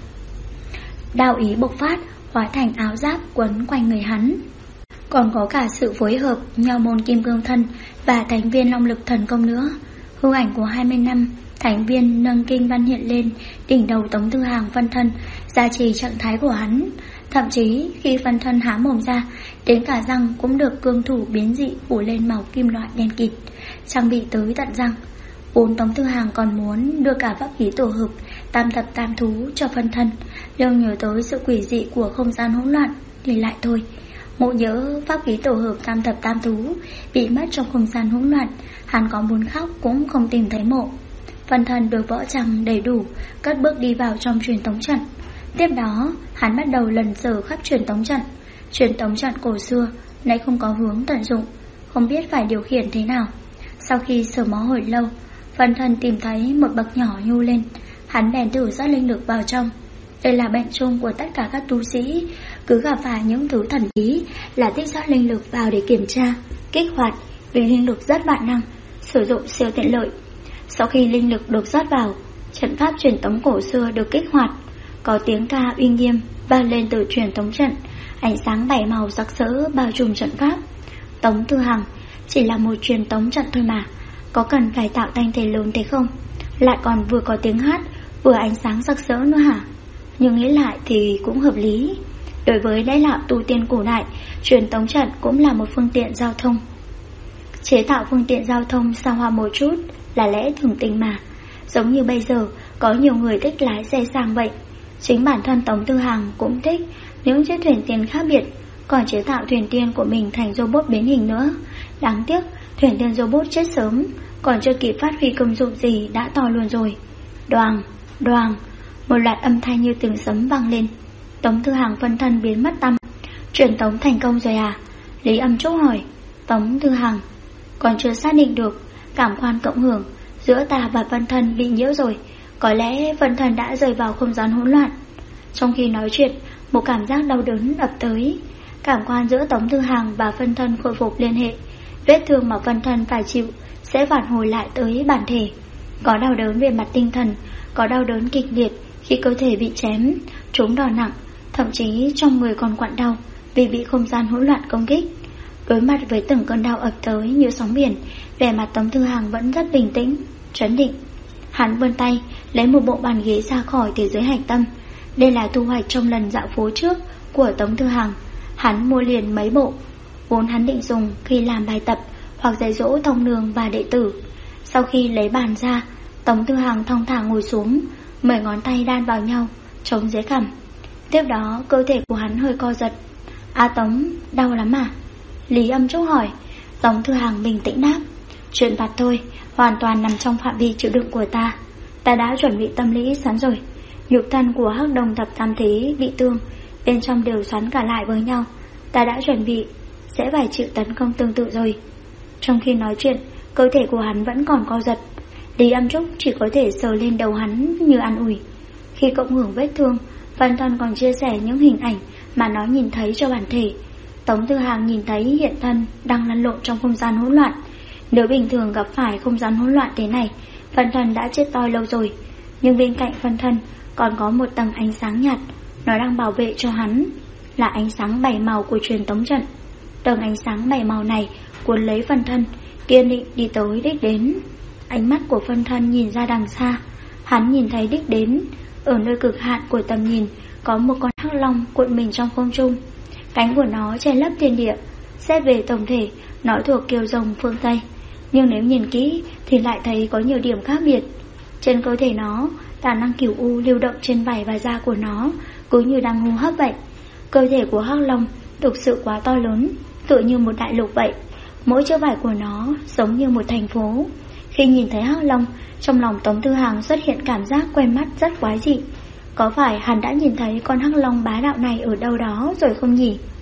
Đao ý bộc phát, hóa thành áo giáp quấn quanh người hắn. Còn có cả sự phối hợp Nho môn Kim Cương Thân và Thánh viên Long Lực Thần Công nữa. Hư ảnh của 20 năm Thánh viên nâng kinh văn hiện lên đỉnh đầu Tống Tư Hàng phân thân, gia trì trạng thái của hắn. Thậm chí khi phân thân há mồm ra, đến cả răng cũng được cương thủ biến dị phủ lên màu kim loại đen kịt, trang bị tới tận răng. Vốn Tống Thư Hàng còn muốn đưa cả pháp khí tổ hợp tam thập tam thú cho phân thân, nhưng nhớ tới sự quỷ dị của không gian hỗn loạn thì lại thôi. Mộ nhớ pháp khí tổ hợp tam thập tam thú bị mất trong không gian hỗn loạn, hắn có muốn khóc cũng không tìm thấy mộ. Phân thân được võ trang đầy đủ, cất bước đi vào trong truyền tống trận. Tiếp đó hắn bắt đầu lần sờ khắp truyền tống trận. Truyền tống trận cổ xưa nay không có hướng tận dụng, không biết phải điều khiển thế nào. Sau khi sờ mó hồi lâu, phân thân tìm thấy một bậc nhỏ nhu lên. Hắn bèn thử rót linh lực vào trong. Đây là bệnh chung của tất cả các tu sĩ, cứ gặp phải những thứ thần bí là tích rót linh lực vào để kiểm tra, kích hoạt, vì linh lực rất vạn năng, sử dụng siêu tiện lợi. Sau khi linh lực được rót vào, trận pháp truyền tống cổ xưa được kích hoạt. Có tiếng ca uy nghiêm vang lên từ truyền tống trận, ánh sáng bảy màu rực rỡ bao trùm trận pháp. Tống Thư Hàng, chỉ là một truyền tống trận thôi mà, có cần phải tạo thanh thế lớn thế không? Lại còn vừa có tiếng hát, vừa ánh sáng rực rỡ nữa hả? Nhưng nghĩ lại thì cũng hợp lý. Đối với đại lão tu tiên cổ đại, truyền tống trận cũng là một phương tiện giao thông. Chế tạo phương tiện giao thông xa hoa một chút là lẽ thường tình mà. Giống như bây giờ có nhiều người thích lái xe sang vậy. Chính bản thân Tống Thư Hàng cũng thích những chiếc thuyền tiên khác biệt, còn chế tạo thuyền tiên của mình thành robot biến hình nữa. Đáng tiếc thuyền tiên robot chết sớm, còn chưa kịp phát huy công dụng gì đã to luôn rồi. Đoàng, đoàng, một loạt âm thanh như tiếng sấm vang lên. Tống Thư Hàng phân thân biến mất tăm. Truyền tống thành công rồi à? Lý Âm Trúc hỏi. Tống Thư Hàng, còn chưa xác định được, cảm quan cộng hưởng giữa ta và phân thân bị nhiễu rồi. Có lẽ phân thân đã rơi vào không gian hỗn loạn. Trong khi nói chuyện, một cảm giác đau đớn ập tới. Cảm quan giữa Tống Thư Hàng và phân thân khôi phục liên hệ. Vết thương mà phân thân phải chịu sẽ phản hồi lại tới bản thể. Có đau đớn về mặt tinh thần, có đau đớn kịch liệt khi cơ thể bị chém, trúng đòn nặng, thậm chí trong người còn quặn đau vì bị không gian hỗn loạn công kích. Đối mặt với từng cơn đau ập tới như sóng biển, vẻ mặt Tống Thư Hàng vẫn rất bình tĩnh, trấn định. Hắn vươn tay lấy một bộ bàn ghế ra khỏi thế giới hạch tâm. Đây là thu hoạch trong lần dạo phố trước của Tống Thư Hàng. Hắn mua liền mấy bộ, vốn hắn định dùng khi làm bài tập hoặc dạy dỗ thông nương và đệ tử. Sau khi lấy bàn ra, Tống Thư Hàng thong thả ngồi xuống, 10 ngón tay đan vào nhau, chống dưới cằm. Tiếp đó cơ thể của hắn hơi co giật. A Tống, đau lắm à? Lý Âm Trúc hỏi. Tống Thư Hàng bình tĩnh đáp. Chuyện vặt thôi, hoàn toàn nằm trong phạm vi chịu đựng của ta. Ta đã chuẩn bị tâm lý sẵn rồi. Nhục thân của Hắc Đồng thập tam thế bị thương, bên trong đều xoắn cả lại với nhau. Ta đã chuẩn bị sẽ phải chịu tấn công tương tự rồi. Trong khi nói chuyện, cơ thể của hắn vẫn còn co giật. Lý Âm Trúc chỉ có thể sờ lên đầu hắn như an ủi. Khi cộng hưởng vết thương, phân thân còn chia sẻ những hình ảnh mà nó nhìn thấy cho bản thể. Tống Thư Hàng nhìn thấy hiện thân đang lăn lộn trong không gian hỗn loạn. Nếu bình thường gặp phải không gian hỗn loạn thế này, phân thân đã chết toi lâu rồi. Nhưng bên cạnh phân thân còn có một tầng ánh sáng nhạt, nó đang bảo vệ cho hắn, là ánh sáng 7 màu của truyền tống trận. Tầng ánh sáng 7 màu này cuốn lấy phân thân, kiên định đi tới đích đến. Ánh mắt của phân thân nhìn ra đằng xa, hắn nhìn thấy đích đến. Ở nơi cực hạn của tầm nhìn có một con hắc long cuộn mình trong không trung. Cánh của nó che lấp thiên địa. Xét về tổng thể, nó thuộc kiều rồng phương Tây, nhưng nếu nhìn kỹ thì lại thấy có nhiều điểm khác biệt. Trên cơ thể nó, tà năng cửu u lưu động trên vảy và da của nó, cứ như đang hô hấp vậy. Cơ thể của hắc long thực sự quá to lớn, tựa như một đại lục vậy. Mỗi chiếc vảy của nó giống như một thành phố. Khi nhìn thấy hắc long, trong lòng Tống Thư Hàng xuất hiện cảm giác quen mắt rất quái dị. Có phải hắn đã nhìn thấy con hắc long bá đạo này ở đâu đó rồi không nhỉ?